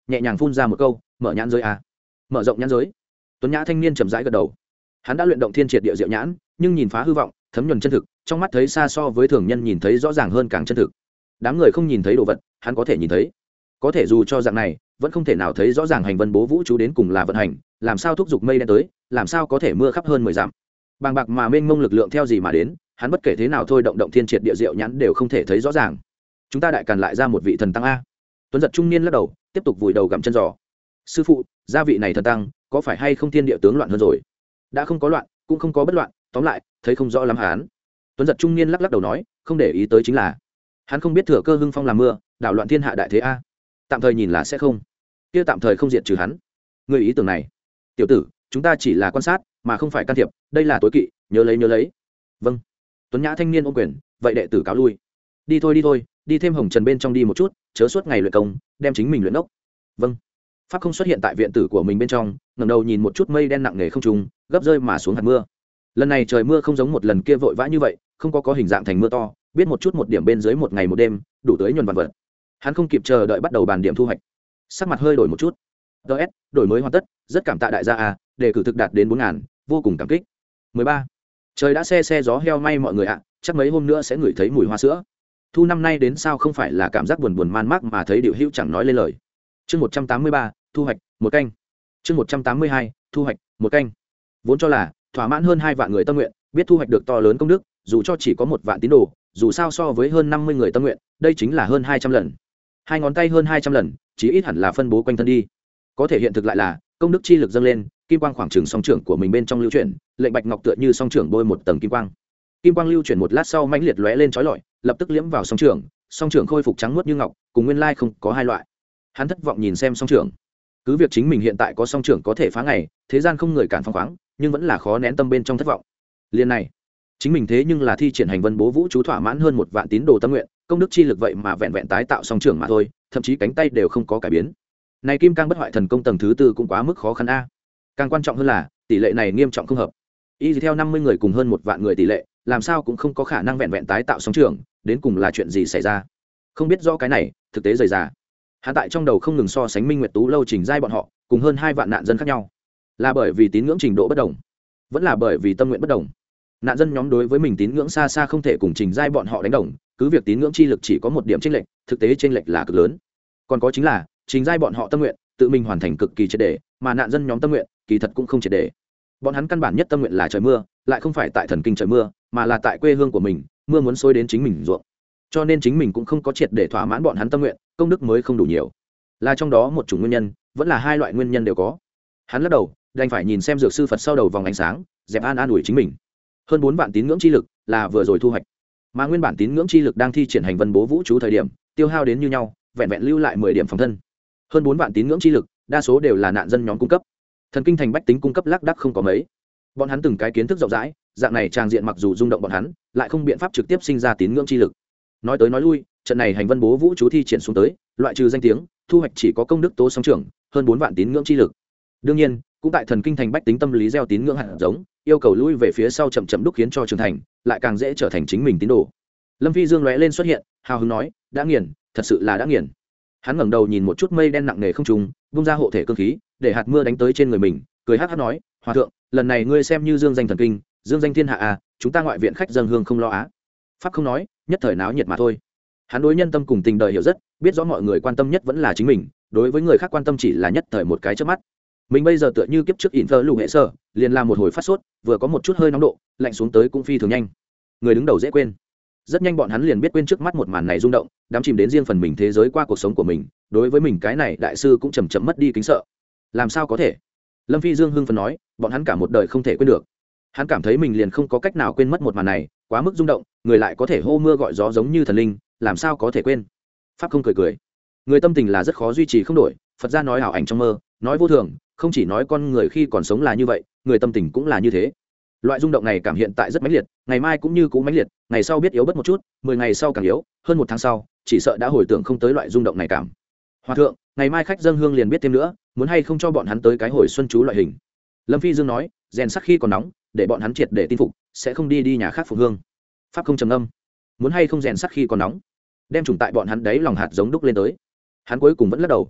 nhẹ nhàng phun ra một câu, mở nhãn giới à. Mở rộng nhãn giới. Tuấn nhã thanh niên chậm rãi gật đầu. Hắn đã luyện động thiên triệt địa diệu nhãn, nhưng nhìn phá hư vọng, thấm nhuần chân thực, trong mắt thấy xa so với thường nhân nhìn thấy rõ ràng hơn càng chân thực. Đám người không nhìn thấy đồ vật, hắn có thể nhìn thấy. Có thể dù cho dạng này, vẫn không thể nào thấy rõ ràng hành vân bố vũ chú đến cùng là vận hành, làm sao thúc giục mây đen tới, làm sao có thể mưa khắp hơn mười dặm. Bàng bạc mà mênh mông lực lượng theo gì mà đến, hắn bất kể thế nào thôi động động thiên triệt địa diệu nhãn đều không thể thấy rõ ràng. Chúng ta đại càn lại ra một vị thần tăng a. Tuấn giật trung niên lắc đầu, tiếp tục vùi đầu gặm chân giò. Sư phụ, gia vị này thần tăng, có phải hay không thiên địa tướng loạn hơn rồi? Đã không có loạn, cũng không có bất loạn, tóm lại, thấy không rõ lắm hắn. Tuấn giật trung niên lắc lắc đầu nói, không để ý tới chính là, hắn không biết thừa cơ hưng phong làm mưa, đảo loạn thiên hạ đại thế a. Tạm thời nhìn là sẽ không, kia tạm thời không diệt trừ hắn. Người ý tưởng này, tiểu tử, chúng ta chỉ là quan sát, mà không phải can thiệp, đây là tối kỵ, nhớ lấy nhớ lấy. Vâng. Tuấn nhã thanh niên ôm quyền, vậy đệ tử cáo lui. Đi thôi đi thôi, đi thêm hồng trần bên trong đi một chút, chớ suốt ngày luyện công, đem chính mình luyện ốc. Vâng. Pháp không xuất hiện tại viện tử của mình bên trong, ngẩng đầu nhìn một chút mây đen nặng nề không trung, gấp rơi mà xuống hạt mưa. Lần này trời mưa không giống một lần kia vội vã như vậy, không có có hình dạng thành mưa to, biết một chút một điểm bên dưới một ngày một đêm, đủ tới nhuần vạn vật. Hắn không kịp chờ đợi bắt đầu bàn điểm thu hoạch. Sắc mặt hơi đổi một chút. ds đổi mới hoàn tất, rất cảm tạ đại gia a, đề cử thực đạt đến bốn ngàn, vô cùng cảm kích. mười ba. Trời đã xe xe gió heo may mọi người ạ, chắc mấy hôm nữa sẽ ngửi thấy mùi hoa sữa. Thu năm nay đến sao không phải là cảm giác buồn buồn man mác mà thấy điệu hữu chẳng nói lên lời. Chương một trăm tám mươi ba, thu hoạch, một canh. Chương một trăm tám mươi hai, thu hoạch, một canh. Vốn cho là thỏa mãn hơn hai vạn người tâm nguyện, biết thu hoạch được to lớn công đức, dù cho chỉ có một vạn tín đồ, dù sao so với hơn năm mươi người tâm nguyện, đây chính là hơn hai trăm lần. Hai ngón tay hơn hai trăm lần, chí ít hẳn là phân bố quanh thân đi. Có thể hiện thực lại là, công đức chi lực dâng lên, kim quang khoảng trừng song trưởng của mình bên trong lưu chuyển, lệnh bạch ngọc tựa như song trưởng bôi một tầng kim quang. Kim quang lưu chuyển một lát sau mãnh liệt lóe lên chói lọi, lập tức liễm vào song trưởng, song trưởng khôi phục trắng muốt như ngọc, cùng nguyên lai không có hai loại. Hắn thất vọng nhìn xem song trưởng. Cứ việc chính mình hiện tại có song trưởng có thể phá ngày, thế gian không người cản phong khoáng, nhưng vẫn là khó nén tâm bên trong thất vọng. Liên này, chính mình thế nhưng là thi triển hành vân bố vũ chú thỏa mãn hơn một vạn tín đồ tâm nguyện, công đức chi lực vậy mà vẹn vẹn tái tạo song trưởng mà thôi, thậm chí cánh tay đều không có cải biến. Này kim cang bất hoại thần công tầng thứ tư cũng quá mức khó khăn a. Càng quan trọng hơn là, tỷ lệ này nghiêm trọng không hợp. Y theo năm mươi người cùng hơn một vạn người tỷ lệ, làm sao cũng không có khả năng vẹn vẹn tái tạo song trưởng, đến cùng là chuyện gì xảy ra? Không biết rõ cái này, thực tế rời rà. Hắn tại trong đầu không ngừng so sánh Minh Nguyệt Tú lâu trình giai bọn họ, cùng hơn hai vạn nạn dân khác nhau. Là bởi vì tín ngưỡng trình độ bất đồng, vẫn là bởi vì tâm nguyện bất đồng. Nạn dân nhóm đối với mình tín ngưỡng xa xa không thể cùng trình giai bọn họ đánh đồng, cứ việc tín ngưỡng chi lực chỉ có một điểm chênh lệch, thực tế chênh lệch là cực lớn. Còn có chính là, trình giai bọn họ tâm nguyện, tự mình hoàn thành cực kỳ triệt để, mà nạn dân nhóm tâm nguyện, kỳ thật cũng không triệt để. Bọn hắn căn bản nhất tâm nguyện là trời mưa, lại không phải tại thần kinh trời mưa, mà là tại quê hương của mình, mưa muốn xối đến chính mình ruộng. Cho nên chính mình cũng không có triệt để thỏa mãn bọn hắn tâm nguyện, công đức mới không đủ nhiều. Là trong đó một chủ nguyên nhân, vẫn là hai loại nguyên nhân đều có. Hắn lắc đầu, đành phải nhìn xem dược sư Phật sau đầu vòng ánh sáng, dẹp an an ủi chính mình. Hơn bốn vạn tín ngưỡng chi lực là vừa rồi thu hoạch, mà nguyên bản tín ngưỡng chi lực đang thi triển hành vân bố vũ chú thời điểm, tiêu hao đến như nhau, vẹn vẹn lưu lại mười điểm phòng thân. Hơn bốn vạn tín ngưỡng chi lực, đa số đều là nạn dân nhóm cung cấp. Thần kinh thành bách tính cung cấp lác đác không có mấy. Bọn hắn từng cái kiến thức rộng rãi, dạng này tràng diện mặc dù rung động bọn hắn, lại không biện pháp trực tiếp sinh ra tín ngưỡng chi lực. Nói tới nói lui, trận này hành vân bố vũ chú thi triển xuống tới, loại trừ danh tiếng, thu hoạch chỉ có công đức tố song trưởng, hơn bốn vạn tín ngưỡng chi lực. Đương nhiên, cũng tại thần kinh thành bách tính tâm lý gieo tín ngưỡng hạt giống, yêu cầu lui về phía sau chậm chậm đúc khiến cho trưởng thành, lại càng dễ trở thành chính mình tín đồ. Lâm Phi Dương lóe lên xuất hiện, hào hứng nói, đã nghiền, thật sự là đã nghiền. Hắn ngẩng đầu nhìn một chút mây đen nặng nề không trung, vung ra hộ thể cương khí, để hạt mưa đánh tới trên người mình, cười hắc hắc nói, hòa thượng, lần này ngươi xem như dương danh thần kinh, dương danh thiên hạ à, chúng ta ngoại viện khách dâng hương không lo á. Pháp không nói, nhất thời náo nhiệt mà thôi. Hắn đối nhân tâm cùng tình đời hiểu rất, biết rõ mọi người quan tâm nhất vẫn là chính mình, đối với người khác quan tâm chỉ là nhất thời một cái chớp mắt. Mình bây giờ tựa như kiếp trước Infer lù hệ sơ, liền làm một hồi phát sốt, vừa có một chút hơi nóng độ, lạnh xuống tới cũng phi thường nhanh. Người đứng đầu dễ quên. Rất nhanh bọn hắn liền biết quên trước mắt một màn này rung động, đắm chìm đến riêng phần mình thế giới qua cuộc sống của mình, đối với mình cái này đại sư cũng chậm chậm mất đi kính sợ. Làm sao có thể? Lâm Phi Dương hưng phấn nói, bọn hắn cả một đời không thể quên được. Hắn cảm thấy mình liền không có cách nào quên mất một màn này, quá mức rung động, người lại có thể hô mưa gọi gió giống như thần linh, làm sao có thể quên? Pháp không cười cười. Người tâm tình là rất khó duy trì không đổi, Phật gia nói ảo ảnh trong mơ, nói vô thường, không chỉ nói con người khi còn sống là như vậy, người tâm tình cũng là như thế. Loại rung động này cảm hiện tại rất mãnh liệt, ngày mai cũng như cũ mãnh liệt, ngày sau biết yếu bớt một chút, mười ngày sau càng yếu, hơn một tháng sau, chỉ sợ đã hồi tưởng không tới loại rung động này cảm. Hòa thượng, ngày mai khách dâng hương liền biết thêm nữa, muốn hay không cho bọn hắn tới cái hồi xuân chú loại hình. Lâm Phi Dương nói, rèn sắc khi còn nóng, để bọn hắn triệt để tin phục, sẽ không đi đi nhà khác phục hương. Pháp không trầm âm, muốn hay không rèn sắc khi còn nóng, đem trùng tại bọn hắn đấy lòng hạt giống đúc lên tới. Hắn cuối cùng vẫn lắc đầu.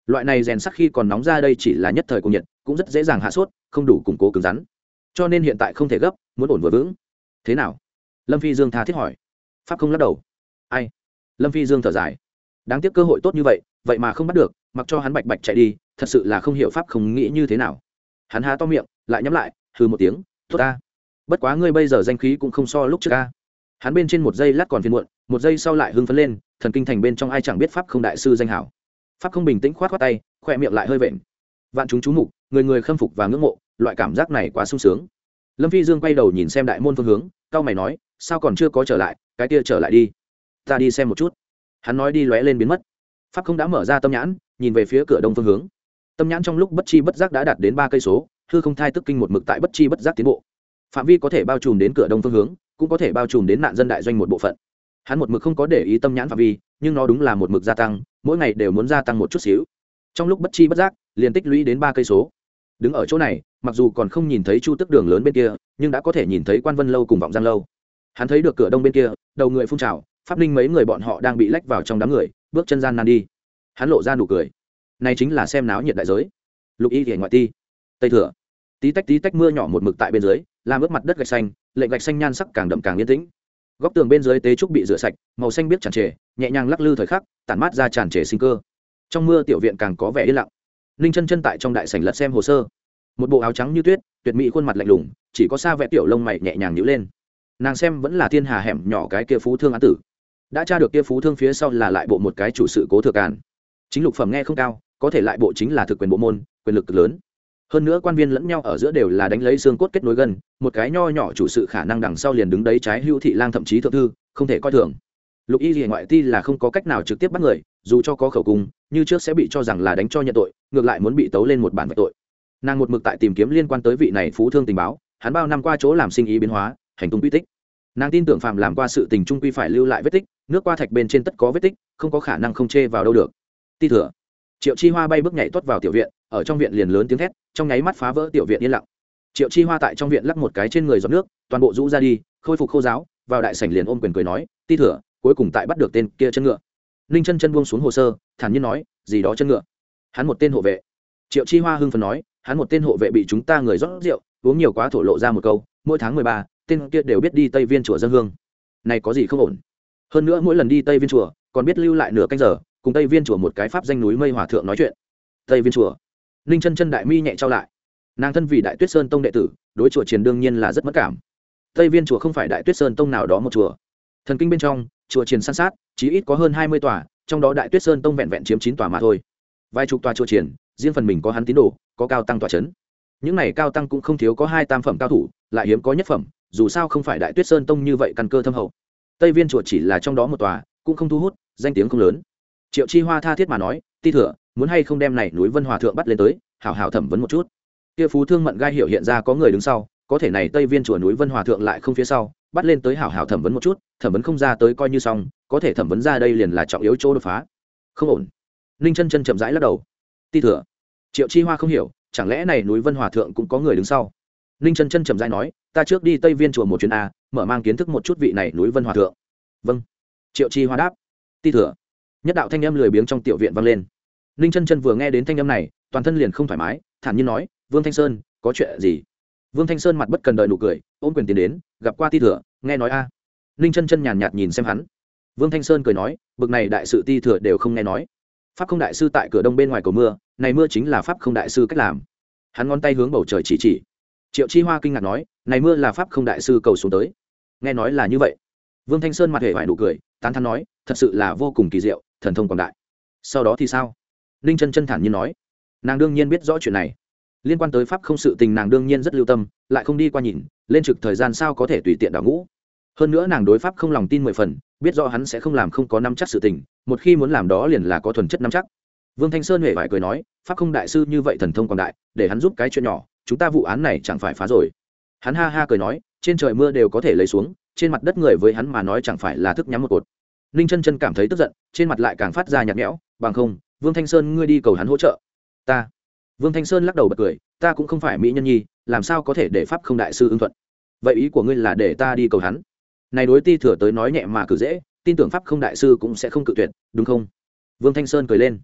loại này rèn sắc khi còn nóng ra đây chỉ là nhất thời cùng nhiệt, cũng rất dễ dàng hạ sốt, không đủ củng cố cứng rắn, cho nên hiện tại không thể gấp, muốn ổn vừa vững. Thế nào? Lâm Phi Dương tha thiết hỏi. Pháp không lắc đầu. Ai? Lâm Phi Dương thở dài. Đáng tiếc cơ hội tốt như vậy, vậy mà không bắt được, mặc cho hắn bạch bạch chạy đi, thật sự là không hiểu Pháp không nghĩ như thế nào. Hắn há to miệng, lại nhắm lại, hừ một tiếng, tốt ta. Bất quá ngươi bây giờ danh khí cũng không so lúc trước a. Hắn bên trên một giây lát còn phiền muộn, một giây sau lại hưng phấn lên, thần kinh thành bên trong ai chẳng biết Pháp không đại sư danh hảo. Pháp không bình tĩnh khoát khoát tay, khỏe miệng lại hơi vện. Vạn chúng chú mục, người người khâm phục và ngưỡng mộ, loại cảm giác này quá sung sướng. Lâm Phi Dương quay đầu nhìn xem đại môn phương hướng, cau mày nói, sao còn chưa có trở lại, cái kia trở lại đi, ta đi xem một chút. Hắn nói đi lóe lên biến mất. Pháp không đã mở ra tâm nhãn, nhìn về phía cửa đông phương hướng. Tâm nhãn trong lúc bất chi bất giác đã đạt đến ba cây số, hư không thai tức kinh một mực tại bất chi bất giác tiến bộ. Phạm vi có thể bao trùm đến cửa đông phương hướng, cũng có thể bao trùm đến nạn dân đại doanh một bộ phận. Hắn một mực không có để ý tâm nhãn phạm vi, nhưng nó đúng là một mực gia tăng, mỗi ngày đều muốn gia tăng một chút xíu. Trong lúc bất chi bất giác, liền tích lũy đến ba cây số. Đứng ở chỗ này, mặc dù còn không nhìn thấy chu tức đường lớn bên kia, nhưng đã có thể nhìn thấy Quan Vân lâu cùng Vọng Giang lâu. Hắn thấy được cửa đông bên kia, đầu người phun trào, Pháp Ninh mấy người bọn họ đang bị lách vào trong đám người, bước chân gian nan đi. Hắn lộ ra nụ cười. Này chính là xem náo nhiệt đại giới. Lục Y Liễu ngoại ti, Tây Thừa, tí tách tí tách mưa nhỏ một mực tại bên dưới, làm ướt mặt đất gạch xanh, lệnh gạch xanh nhan sắc càng đậm càng yên tĩnh. Góc tường bên dưới tế trúc bị rửa sạch, màu xanh biếc tràn trề, nhẹ nhàng lắc lư thời khắc, tản mát ra tràn trề sinh cơ. Trong mưa tiểu viện càng có vẻ yên lặng. Ninh chân chân tại trong đại sảnh lật xem hồ sơ. Một bộ áo trắng như tuyết, tuyệt mỹ khuôn mặt lạnh lùng, chỉ có xa vẽ tiểu lông mày nhẹ nhàng nhíu lên. Nàng xem vẫn là thiên hà hẻm nhỏ cái kia phú thương án tử. Đã tra được kia phú thương phía sau là lại bộ một cái chủ sự Cố Thừa Càn. Chính lục phẩm nghe không cao, có thể lại bộ chính là thực quyền bộ môn, quyền lực cực lớn. Hơn nữa quan viên lẫn nhau ở giữa đều là đánh lấy xương cốt kết nối gần, một cái nho nhỏ chủ sự khả năng đằng sau liền đứng đấy trái hưu thị lang thậm chí thượng thư, không thể coi thường. Lục Y Liễu ngoại ti là không có cách nào trực tiếp bắt người, dù cho có khẩu cung, như trước sẽ bị cho rằng là đánh cho nhận tội, ngược lại muốn bị tấu lên một bản vạch tội. Nàng một mực tại tìm kiếm liên quan tới vị này phú thương tình báo, hắn bao năm qua chỗ làm sinh ý biến hóa, hành tung quy tích. Nàng tin tưởng phạm làm qua sự tình trung quy phải lưu lại vết tích, nước qua thạch bên trên tất có vết tích, không có khả năng không chê vào đâu được. Ti Thừa, Triệu Chi Hoa bay bước nhảy tuốt vào tiểu viện, ở trong viện liền lớn tiếng thét, trong nháy mắt phá vỡ tiểu viện yên lặng. Triệu Chi Hoa tại trong viện lắc một cái trên người giọt nước, toàn bộ rũ ra đi, khôi phục khô giáo, vào đại sảnh liền ôm quyền cười nói, Ti Thừa, cuối cùng tại bắt được tên kia chân ngựa. Ninh chân chân buông xuống hồ sơ, thản nhiên nói, gì đó chân ngựa? Hắn một tên hộ vệ. Triệu Chi Hoa hưng phấn nói, hắn một tên hộ vệ bị chúng ta người rót rượu, uống nhiều quá thổ lộ ra một câu, mỗi tháng mười ba, tên kia đều biết đi Tây Viên chùa dâng hương. Này có gì không ổn? Hơn nữa mỗi lần đi Tây Viên chùa, còn biết lưu lại nửa canh giờ, cùng Tây Viên chùa một cái pháp danh núi Mây Hòa thượng nói chuyện. Tây Viên chùa. Ninh chân chân đại mi nhẹ trao lại. Nàng thân vì Đại Tuyết Sơn tông đệ tử, đối chùa Triền đương nhiên là rất mất cảm. Tây Viên chùa không phải Đại Tuyết Sơn tông nào đó một chùa. Thần kinh bên trong, chùa Triền san sát, chí ít có hơn hai mươi tòa, trong đó Đại Tuyết Sơn tông vẹn vẹn chiếm chín tòa mà thôi. Vài chục tòa chùa Triền, riêng phần mình có hắn tín đồ, có cao tăng tòa chấn. Những này cao tăng cũng không thiếu có hai tam phẩm cao thủ, lại hiếm có nhất phẩm, dù sao không phải Đại Tuyết Sơn tông như vậy căn cơ thâm hậu. Tây Viên chùa chỉ là trong đó một tòa, cũng không thu hút, danh tiếng không lớn. Triệu Chi Hoa tha thiết mà nói, Ti Thừa, muốn hay không đem này núi Vân Hòa thượng bắt lên tới, hảo hảo thẩm vấn một chút. Kia phú thương mận gai hiểu hiện ra có người đứng sau, có thể này Tây Viên chùa núi Vân Hòa thượng lại không phía sau, bắt lên tới hảo hảo thẩm vấn một chút, thẩm vấn không ra tới coi như xong, có thể thẩm vấn ra đây liền là trọng yếu chỗ đột phá. Không ổn. Ninh chân chân chậm rãi lắc đầu. Ti Thừa. Triệu Chi Hoa không hiểu, chẳng lẽ này núi Vân Hòa thượng cũng có người đứng sau? Ninh chân chân chậm rãi nói, ta trước đi Tây Viên chùa một chuyến a, mở mang kiến thức một chút vị này núi Vân Hòa thượng. Vâng. Triệu Chi Hoa đáp. Ti Thừa. Nhất đạo thanh âm lười biếng trong tiểu viện vang lên. Ninh chân chân vừa nghe đến thanh âm này, toàn thân liền không thoải mái, thản nhiên nói, Vương Thanh Sơn, có chuyện gì? Vương Thanh Sơn mặt bất cần đời nụ cười, ôm quyền tiến đến, gặp qua Ti Thừa, nghe nói a. Ninh chân chân nhàn nhạt nhìn xem hắn. Vương Thanh Sơn cười nói, bực này đại sự Ti Thừa đều không nghe nói. Pháp không đại sư tại cửa đông bên ngoài cầu mưa, này mưa chính là pháp không đại sư cách làm. Hắn ngón tay hướng bầu trời chỉ chỉ. Triệu Chi Hoa kinh ngạc nói, này mưa là pháp không đại sư cầu xuống tới. Nghe nói là như vậy. Vương Thanh Sơn mặt hề vải nụ cười, tán thán nói, thật sự là vô cùng kỳ diệu, thần thông quảng đại. Sau đó thì sao? Ninh chân chân thản nhiên nói, nàng đương nhiên biết rõ chuyện này, liên quan tới pháp không sự tình nàng đương nhiên rất lưu tâm, lại không đi qua nhìn, lên trực thời gian sao có thể tùy tiện đảo ngũ. Hơn nữa nàng đối pháp không lòng tin mười phần, biết rõ hắn sẽ không làm không có nắm chắc sự tình, một khi muốn làm đó liền là có thuần chất nắm chắc. Vương Thanh Sơn hề vải cười nói, pháp không đại sư như vậy thần thông quảng đại, để hắn giúp cái chuyện nhỏ, chúng ta vụ án này chẳng phải phá rồi. Hắn ha ha cười nói, trên trời mưa đều có thể lấy xuống, trên mặt đất người với hắn mà nói chẳng phải là thức nhắm một cột. Ninh chân chân cảm thấy tức giận, trên mặt lại càng phát ra nhạt nhẽo, bằng không, Vương Thanh Sơn ngươi đi cầu hắn hỗ trợ. Ta. Vương Thanh Sơn lắc đầu bật cười, ta cũng không phải mỹ nhân nhi, làm sao có thể để pháp không đại sư ưng thuận. Vậy ý của ngươi là để ta đi cầu hắn? Này đối Ti Thừa tới nói nhẹ mà cử dễ, tin tưởng pháp không đại sư cũng sẽ không cự tuyệt, đúng không? Vương Thanh Sơn cười lên.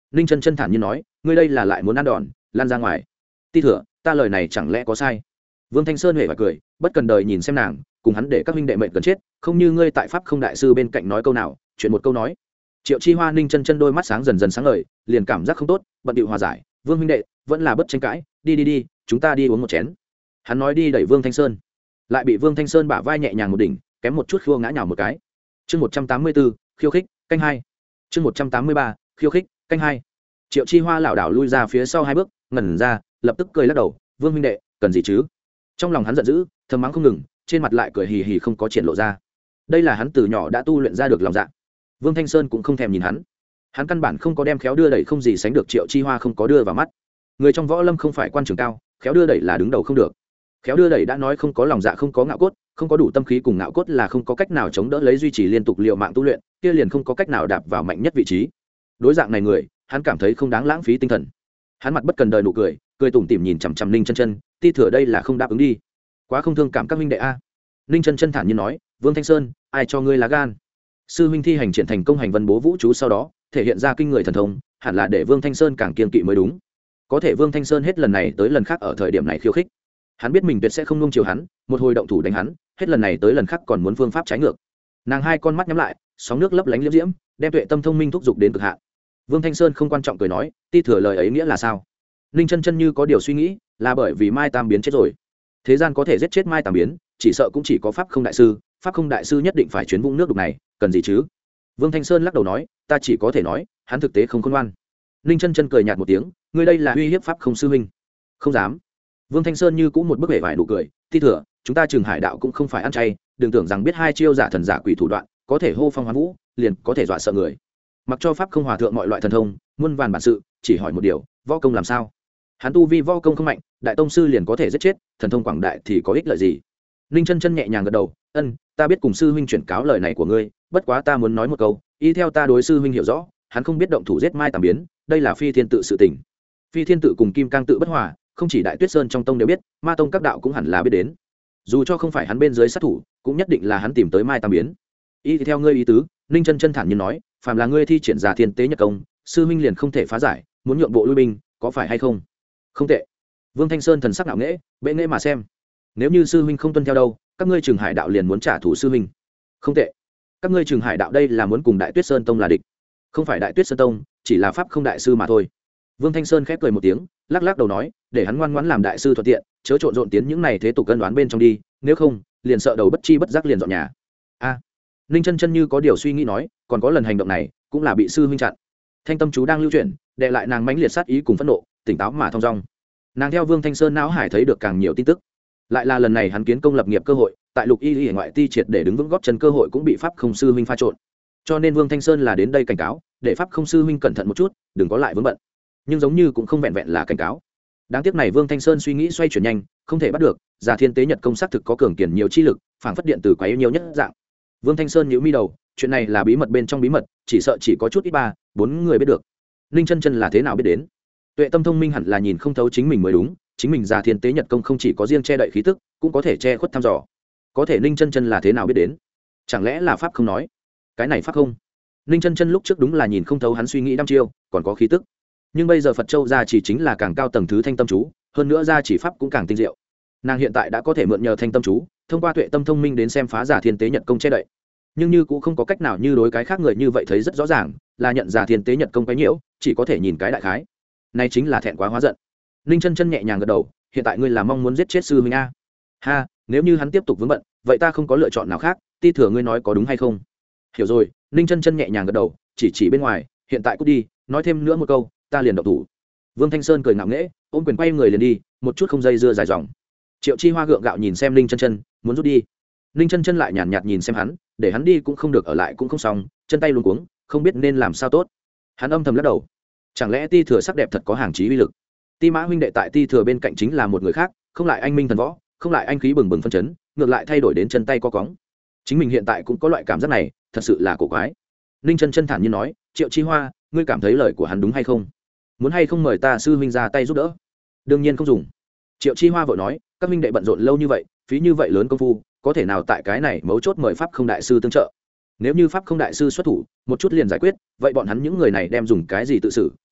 ninh chân chân thản nhiên nói, ngươi đây là lại muốn ăn đòn, lan ra ngoài. Ti thừa, ta lời này chẳng lẽ có sai? Vương Thanh Sơn huệ và cười, bất cần đời nhìn xem nàng, cùng hắn để các huynh đệ mệnh gần chết, không như ngươi tại pháp không đại sư bên cạnh nói câu nào, chuyện một câu nói. Triệu Chi Hoa ninh chân chân đôi mắt sáng dần dần sáng ngời, liền cảm giác không tốt, bận điệu hòa giải, Vương huynh đệ, vẫn là bất tranh cãi, đi đi đi, chúng ta đi uống một chén. Hắn nói đi đẩy Vương Thanh Sơn, lại bị Vương Thanh Sơn bả vai nhẹ nhàng một đỉnh, kém một chút khua ngã nhào một cái. Chương một trăm tám mươi bốn, khiêu khích, canh hai. Chương một trăm tám mươi ba, khiêu khích, canh hai. Triệu Chi Hoa lảo đảo lui ra phía sau hai bước, ngẩn ra, lập tức cười lắc đầu, Vương huynh đệ, cần gì chứ? Trong lòng hắn giận dữ, thầm mắng không ngừng, trên mặt lại cười hì hì không có triển lộ ra. Đây là hắn từ nhỏ đã tu luyện ra được lòng dạ. Vương Thanh Sơn cũng không thèm nhìn hắn, hắn căn bản không có đem khéo đưa đẩy không gì sánh được Triệu Chi Hoa không có đưa vào mắt. Người trong võ lâm không phải quan trường cao, khéo đưa đẩy là đứng đầu không được. Khéo đưa đẩy đã nói không có lòng dạ không có ngạo cốt, không có đủ tâm khí cùng ngạo cốt là không có cách nào chống đỡ lấy duy trì liên tục liều mạng tu luyện, kia liền không có cách nào đạp vào mạnh nhất vị trí. Đối dạng này người, hắn cảm thấy không đáng lãng phí tinh thần. Hắn mặt bất cần đời nụ cười, cười tủm tỉm nhìn chằm chằm Ninh Chân Chân, Ti thừa đây là không đáp ứng đi, quá không thương cảm các huynh đệ a. Ninh Chân Chân thản nhiên nói, Vương Thanh Sơn, ai cho ngươi lá gan? Sư huynh thi hành triển thành công hành vân bố vũ chú sau đó, thể hiện ra kinh người thần thông, hẳn là để Vương Thanh Sơn càng kiên kỵ mới đúng. Có thể Vương Thanh Sơn hết lần này tới lần khác ở thời điểm này khiêu khích. Hắn biết mình tuyệt sẽ không nuông chiều hắn, một hồi động thủ đánh hắn, hết lần này tới lần khác còn muốn phương pháp trái ngược. Nàng hai con mắt nhắm lại, sóng nước lấp lánh liễm diễm, đem tuệ tâm thông minh thúc giục đến cực hạn. Vương Thanh Sơn không quan trọng cười nói, Ti thừa lời ấy nghĩa là sao? Ninh Chân Chân như có điều suy nghĩ, là bởi vì Mai Tam biến chết rồi. Thế gian có thể giết chết Mai Tam biến, chỉ sợ cũng chỉ có pháp không đại sư, pháp không đại sư nhất định phải chuyến vũng nước đục này, cần gì chứ? Vương Thanh Sơn lắc đầu nói, ta chỉ có thể nói, hắn thực tế không khôn ngoan. Ninh Chân Chân cười nhạt một tiếng, ngươi đây là uy hiếp pháp không sư huynh? Không dám. Vương Thanh Sơn như cũng một bức vẻ vải nụ cười, Ti thừa, chúng ta Trường Hải đạo cũng không phải ăn chay, đừng tưởng rằng biết hai chiêu giả thần giả quỷ thủ đoạn, có thể hô phong hoán vũ, liền có thể dọa sợ người. Mặc cho pháp không hòa thượng mọi loại thần thông, muôn vàn bản sự, chỉ hỏi một điều, võ công làm sao? Hắn tu vi võ công không mạnh, đại tông sư liền có thể giết chết, thần thông quảng đại thì có ích lợi gì? Ninh Chân Chân nhẹ nhàng gật đầu, ân, ta biết cùng sư huynh chuyển cáo lời này của ngươi, bất quá ta muốn nói một câu, y theo ta đối sư huynh hiểu rõ, hắn không biết động thủ giết Mai Tam biến, đây là phi thiên tự sự tình. Phi thiên tự cùng kim cang tự bất hòa, không chỉ đại tuyết sơn trong tông đều biết, ma tông các đạo cũng hẳn là biết đến. Dù cho không phải hắn bên dưới sát thủ, cũng nhất định là hắn tìm tới Mai Tam biến. Y theo ngươi ý tứ, Ninh Chân Chân thản nhiên nói, phàm là ngươi thi triển giả thiên tế nhật công, sư huynh liền không thể phá giải, muốn nhượng bộ lui binh, có phải hay không? Không tệ. Vương Thanh Sơn thần sắc ngạo nghễ, bệ nghễ mà xem. Nếu như sư huynh không tuân theo đâu, các ngươi Trường Hải đạo liền muốn trả thù sư huynh. Không tệ. Các ngươi Trường Hải đạo đây là muốn cùng Đại Tuyết Sơn tông là địch. Không phải Đại Tuyết Sơn tông, chỉ là pháp không đại sư mà thôi. Vương Thanh Sơn khép cười một tiếng, lắc lắc đầu nói, để hắn ngoan ngoãn làm đại sư thuận tiện, chớ trộn rộn tiến những này thế tục cân đoán bên trong đi, nếu không, liền sợ đầu bất chi bất giác liền dọn nhà. A. Ninh Chân Chân như có điều suy nghĩ nói, còn có lần hành động này, cũng là bị sư huynh chặn. Thanh tâm chú đang lưu chuyển, đè lại nàng mãnh liệt sát ý cùng phẫn nộ, tỉnh táo mà thong dong. Nàng theo Vương Thanh Sơn não hải thấy được càng nhiều tin tức, lại là lần này hắn kiến công lập nghiệp cơ hội, tại Lục Y Y ngoại ti triệt để đứng vững góp chân cơ hội cũng bị pháp không sư huynh pha trộn. Cho nên Vương Thanh Sơn là đến đây cảnh cáo, để pháp không sư huynh cẩn thận một chút, đừng có lại vướng bận. Nhưng giống như cũng không vẹn vẹn là cảnh cáo. Đáng tiếc này Vương Thanh Sơn suy nghĩ xoay chuyển nhanh, không thể bắt được, giả thiên tế nhật công xác thực có cường kiền nhiều chi lực, phảng phất điện tử quá yếu nhiều nhất dạng. Vương Thanh Sơn nhíu mi đầu, chuyện này là bí mật bên trong bí mật, chỉ sợ chỉ có chút ít ba, bốn người biết được. Ninh Chân Chân là thế nào biết đến? Tuệ tâm thông minh hẳn là nhìn không thấu chính mình mới đúng, chính mình giả thiên tế nhật công không chỉ có riêng che đậy khí tức, cũng có thể che khuất thăm dò. Có thể Ninh Chân Chân là thế nào biết đến? Chẳng lẽ là pháp không nói? Cái này pháp không? Ninh Chân Chân lúc trước đúng là nhìn không thấu hắn suy nghĩ đăm chiêu, còn có khí tức. Nhưng bây giờ Phật Châu gia chỉ chính là càng cao tầng thứ thanh tâm chú, hơn nữa gia chỉ pháp cũng càng tinh diệu. Nàng hiện tại đã có thể mượn nhờ thanh tâm chú, thông qua tuệ tâm thông minh đến xem phá giả thiên tế nhật công che đậy. Nhưng như cũng không có cách nào như đối cái khác người như vậy thấy rất rõ ràng, là nhận giả thiên tế nhật công cái nhiễu, chỉ có thể nhìn cái đại khái. Này chính là thẹn quá hóa giận. Ninh Chân Chân nhẹ nhàng gật đầu, hiện tại ngươi là mong muốn giết chết sư huynh a? Ha, nếu như hắn tiếp tục vướng bận, vậy ta không có lựa chọn nào khác, Ti thừa ngươi nói có đúng hay không? Hiểu rồi. Ninh Chân Chân nhẹ nhàng gật đầu, chỉ chỉ bên ngoài, hiện tại cút đi, nói thêm nữa một câu, ta liền động thủ. Vương Thanh Sơn cười ngạo nghễ, ôm quyền quay người liền đi, một chút không dây dưa dài dòng. Triệu Chi Hoa gượng gạo nhìn xem Ninh Chân Chân, muốn rút đi. Ninh Chân Chân lại nhàn nhạt nhìn xem hắn, để hắn đi cũng không được ở lại cũng không xong, chân tay luống cuống, không biết nên làm sao tốt. Hắn âm thầm lắc đầu, chẳng lẽ Ti thừa sắc đẹp thật có hàng chí uy lực? Ti Mã huynh đệ tại Ti thừa bên cạnh chính là một người khác, không lại anh minh thần võ, không lại anh khí bừng bừng phân chấn, ngược lại thay đổi đến chân tay co cóng. Chính mình hiện tại cũng có loại cảm giác này, thật sự là cổ quái. Ninh Chân Chân thản nhiên nói, Triệu Chi Hoa, ngươi cảm thấy lời của hắn đúng hay không? Muốn hay không mời ta sư huynh ra tay giúp đỡ? Đương nhiên không dùng. Triệu Chi Hoa vội nói, các huynh đệ bận rộn lâu như vậy, phí như vậy lớn công phu, có thể nào tại cái này mấu chốt mời pháp không đại sư tương trợ? Nếu như pháp không đại sư xuất thủ, một chút liền giải quyết, vậy bọn hắn những người này đem dùng cái gì tự xử,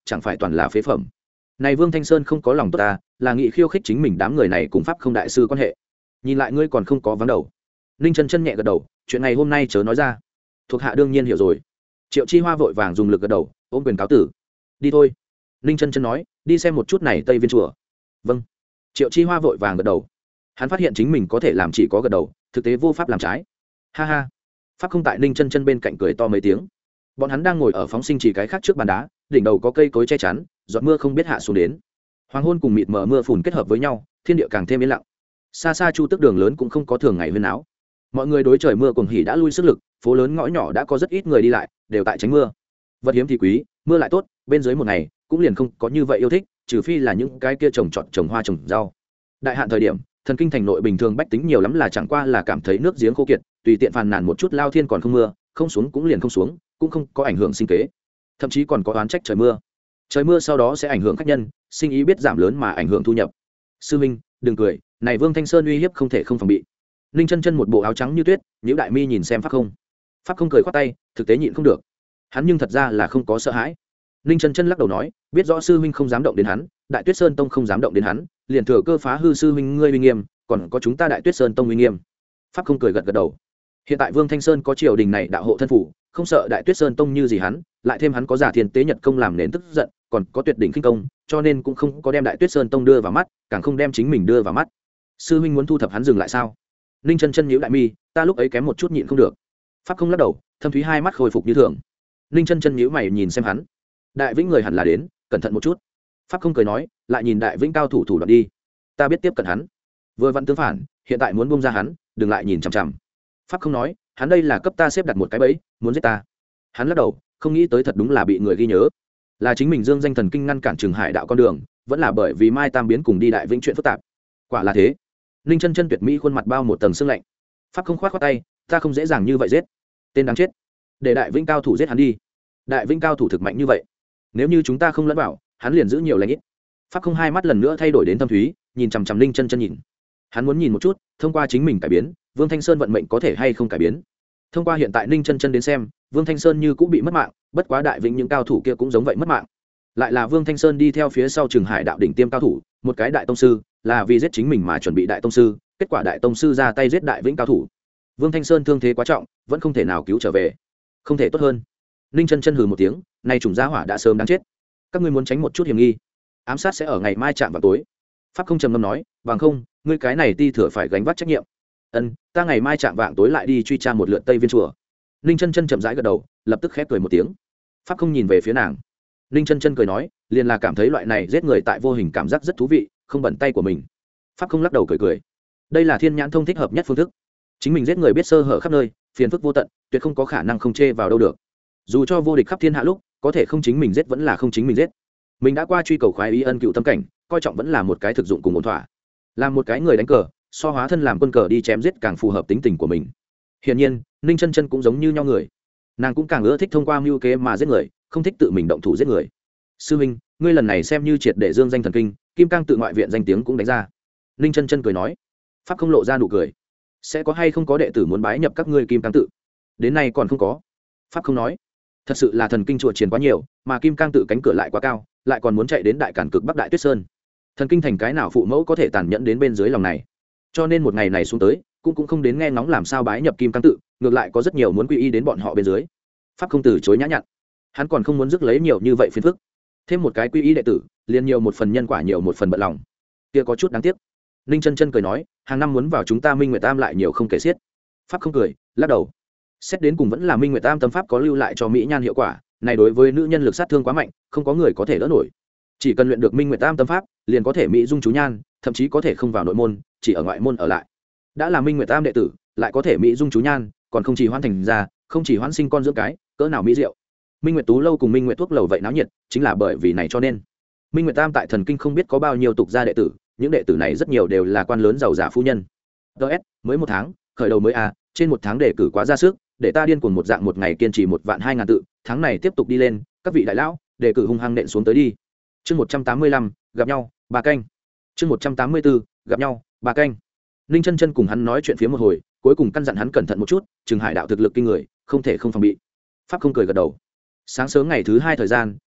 chẳng phải toàn là phế phẩm. Này Vương Thanh Sơn không có lòng tốt ta, là nghị khiêu khích chính mình đám người này cùng pháp không đại sư quan hệ. Nhìn lại ngươi còn không có vắng đầu. Ninh Chân Chân nhẹ gật đầu, chuyện này hôm nay chớ nói ra. Thuộc hạ đương nhiên hiểu rồi. Triệu Chi Hoa vội vàng dùng lực gật đầu, ôm quyền cáo tử. Đi thôi. Ninh Chân Chân nói, đi xem một chút này Tây Viên chùa. Vâng. Triệu Chi Hoa vội vàng gật đầu. Hắn phát hiện chính mình có thể làm chỉ có gật đầu, thực tế vô pháp làm trái. Ha ha. Pháp không tại Ninh Chân Chân bên cạnh cười to mấy tiếng. Bọn hắn đang ngồi ở phóng sinh chỉ cái khác trước bàn đá, đỉnh đầu có cây cối che chắn, giọt mưa không biết hạ xuống đến. Hoàng hôn cùng mịt mờ mưa phùn kết hợp với nhau, thiên địa càng thêm yên lặng. Xa xa Chu Tức đường lớn cũng không có thường ngày huyên náo. Mọi người đối trời mưa cuồng hỉ đã lui sức lực, phố lớn ngõ nhỏ đã có rất ít người đi lại, đều tại tránh mưa. Vật hiếm thì quý, mưa lại tốt, bên dưới một ngày cũng liền không có như vậy yêu thích, trừ phi là những cái kia trồng trọt trồng hoa trồng rau. Đại hạn thời điểm, thần kinh thành nội bình thường bách tính nhiều lắm là chẳng qua là cảm thấy nước giếng khô kiệt, tùy tiện phàn nàn một chút lao thiên còn không mưa, không xuống cũng liền không xuống, cũng không có ảnh hưởng sinh kế, thậm chí còn có oán trách trời mưa. Trời mưa sau đó sẽ ảnh hưởng khách nhân, sinh ý biết giảm lớn mà ảnh hưởng thu nhập. Sư minh, đừng cười, này Vương Thanh Sơn uy hiếp không thể không phòng bị. Ninh Chân Chân một bộ áo trắng như tuyết, nhíu đại mi nhìn xem Pháp Không. Pháp Không cười khoát tay, thực tế nhịn không được. Hắn nhưng thật ra là không có sợ hãi. Ninh Chân Chân lắc đầu nói, biết rõ sư huynh không dám động đến hắn, Đại Tuyết Sơn Tông không dám động đến hắn, liền thừa cơ phá hư sư huynh ngươi uy nghiêm, còn có chúng ta Đại Tuyết Sơn Tông uy nghiêm. Pháp Không cười gật gật đầu. Hiện tại Vương Thanh Sơn có triều đình này đạo hộ thân phủ, không sợ Đại Tuyết Sơn Tông như gì hắn, lại thêm hắn có giả thiên tế nhật công làm nền tức giận, còn có tuyệt đỉnh khinh công, cho nên cũng không có đem Đại Tuyết Sơn Tông đưa vào mắt, càng không đem chính mình đưa vào mắt. Sư huynh muốn thu thập hắn dừng lại sao? Ninh Chân Chân nhíu đại mi, ta lúc ấy kém một chút nhịn không được. Pháp Không lắc đầu, thâm thúy hai mắt khôi phục như thường. Ninh Chân Chân nhíu mày nhìn xem hắn. Đại Vĩnh người hẳn là đến, cẩn thận một chút. Pháp Không cười nói, lại nhìn Đại Vĩnh cao thủ thủ đoạn đi. Ta biết tiếp cận hắn. Vừa vặn tương phản, hiện tại muốn buông ra hắn, đừng lại nhìn chằm chằm. Pháp Không nói, hắn đây là cấp ta xếp đặt một cái bẫy, muốn giết ta. Hắn lắc đầu, không nghĩ tới thật đúng là bị người ghi nhớ. Là chính mình Dương Danh Thần Kinh ngăn cản Trường Hải đạo con đường, vẫn là bởi vì Mai Tam biến cùng đi Đại Vĩnh chuyện phức tạp. Quả là thế. Ninh Chân Chân tuyệt mỹ khuôn mặt bao một tầng sương lạnh. Pháp Không khoát khoát tay, ta không dễ dàng như vậy giết. Tên đáng chết. Để Đại Vĩnh cao thủ giết hắn đi. Đại Vĩnh cao thủ thực mạnh như vậy, nếu như chúng ta không lẫn vào, hắn liền giữ nhiều lãnh ít. Pháp Không hai mắt lần nữa thay đổi đến thâm thúy, nhìn chằm chằm Ninh Chân Chân nhìn. Hắn muốn nhìn một chút, thông qua chính mình cải biến, Vương Thanh Sơn vận mệnh có thể hay không cải biến. Thông qua hiện tại Ninh Chân Chân đến xem, Vương Thanh Sơn như cũng bị mất mạng, bất quá Đại Vĩnh những cao thủ kia cũng giống vậy mất mạng. Lại là Vương Thanh Sơn đi theo phía sau Trường Hải đạo đỉnh tiêm cao thủ, một cái đại tông sư, là vì giết chính mình mà chuẩn bị đại tông sư, kết quả đại tông sư ra tay giết Đại Vĩnh cao thủ. Vương Thanh Sơn thương thế quá trọng, vẫn không thể nào cứu trở về. Không thể tốt hơn. Ninh Chân Chân hừ một tiếng, nay trùng gia hỏa đã sớm đáng chết. Các ngươi muốn tránh một chút hiểm nghi, ám sát sẽ ở ngày mai chạm vào tối. Pháp Không trầm ngâm nói, bằng không, ngươi cái này ti thừa phải gánh vác trách nhiệm. Ân, ta ngày mai chạm vạng tối lại đi truy tra một lượt Tây Viên chùa. Ninh Chân Chân chậm rãi gật đầu, lập tức khép cười một tiếng. Pháp Không nhìn về phía nàng. Ninh Chân Chân cười nói, liền là cảm thấy loại này giết người tại vô hình cảm giác rất thú vị, không bận tay của mình. Pháp Không lắc đầu cười cười. Đây là thiên nhãn thông thích hợp nhất phương thức. Chính mình giết người biết sơ hở khắp nơi, phiền phức vô tận, tuyệt không có khả năng không chê vào đâu được. Dù cho vô địch khắp thiên hạ lúc, có thể không chính mình giết vẫn là không chính mình giết. Mình đã qua truy cầu khoái ý ân cựu tâm cảnh, coi trọng vẫn là một cái thực dụng cùng ổn thỏa. Làm một cái người đánh cờ, so hóa thân làm quân cờ đi chém giết càng phù hợp tính tình của mình. Hiển nhiên, Ninh Chân Chân cũng giống như nhau người. Nàng cũng càng ưa thích thông qua mưu kế mà giết người, không thích tự mình động thủ giết người. Sư huynh, ngươi lần này xem như triệt để Dương Danh Thần Kinh, Kim Cang tự ngoại viện danh tiếng cũng đánh ra. Ninh Chân Chân cười nói. Pháp Không lộ ra nụ cười. Sẽ có hay không có đệ tử muốn bái nhập các ngươi Kim Cang tự? Đến nay còn không có. Pháp Không nói. Thật sự là thần kinh chùa chiền quá nhiều, mà Kim Cang tự cánh cửa lại quá cao, lại còn muốn chạy đến đại cản cực Bắc Đại Tuyết Sơn. Thần kinh thành cái nào phụ mẫu có thể tàn nhẫn đến bên dưới lòng này? Cho nên một ngày này xuống tới, cũng cũng không đến nghe ngóng làm sao bái nhập Kim Cang tự, ngược lại có rất nhiều muốn quy y đến bọn họ bên dưới. Pháp Không từ chối nhã nhặn. Hắn còn không muốn rước lấy nhiều như vậy phiền phức. Thêm một cái quy y đệ tử, liền nhiều một phần nhân quả, nhiều một phần bận lòng. Kia có chút đáng tiếc. Ninh Chân Chân cười nói, hàng năm muốn vào chúng ta Minh Nguyệt Tam lại nhiều không kể xiết. Pháp Không cười, lắc đầu. Xét đến cùng vẫn là Minh Nguyệt Tam tâm pháp có lưu lại cho mỹ nhan hiệu quả, này đối với nữ nhân lực sát thương quá mạnh, không có người có thể đỡ nổi. Chỉ cần luyện được Minh Nguyệt Tam tâm pháp, liền có thể mỹ dung chú nhan, thậm chí có thể không vào nội môn, chỉ ở ngoại môn ở lại. Đã là Minh Nguyệt Tam đệ tử, lại có thể mỹ dung chú nhan, còn không chỉ hoan thành ra, không chỉ hoan sinh con dưỡng cái, cỡ nào mỹ diệu. Minh Nguyệt Tú lâu cùng Minh Nguyệt thuốc lầu vậy náo nhiệt, chính là bởi vì này cho nên Minh Nguyệt Tam tại thần kinh không biết có bao nhiêu tục gia đệ tử, những đệ tử này rất nhiều đều là quan lớn giàu giả phu nhân. ds mới một tháng, khởi đầu mới a, trên một tháng đề cử quá ra sức, để ta điên cuồng một dạng một ngày kiên trì một vạn hai ngàn tự, tháng này tiếp tục đi lên, các vị đại lão, đề cử hung hăng nện xuống tới đi. Chương một trăm tám mươi lăm, gặp nhau, ba canh. Chương một trăm tám mươi tư, gặp nhau, ba canh. Ninh Chân Chân cùng hắn nói chuyện phía một hồi, cuối cùng căn dặn hắn cẩn thận một chút, Trường Hải đạo thực lực kinh người, không thể không phòng bị. Pháp Không cười gật đầu. Sáng sớm ngày thứ hai thời gian,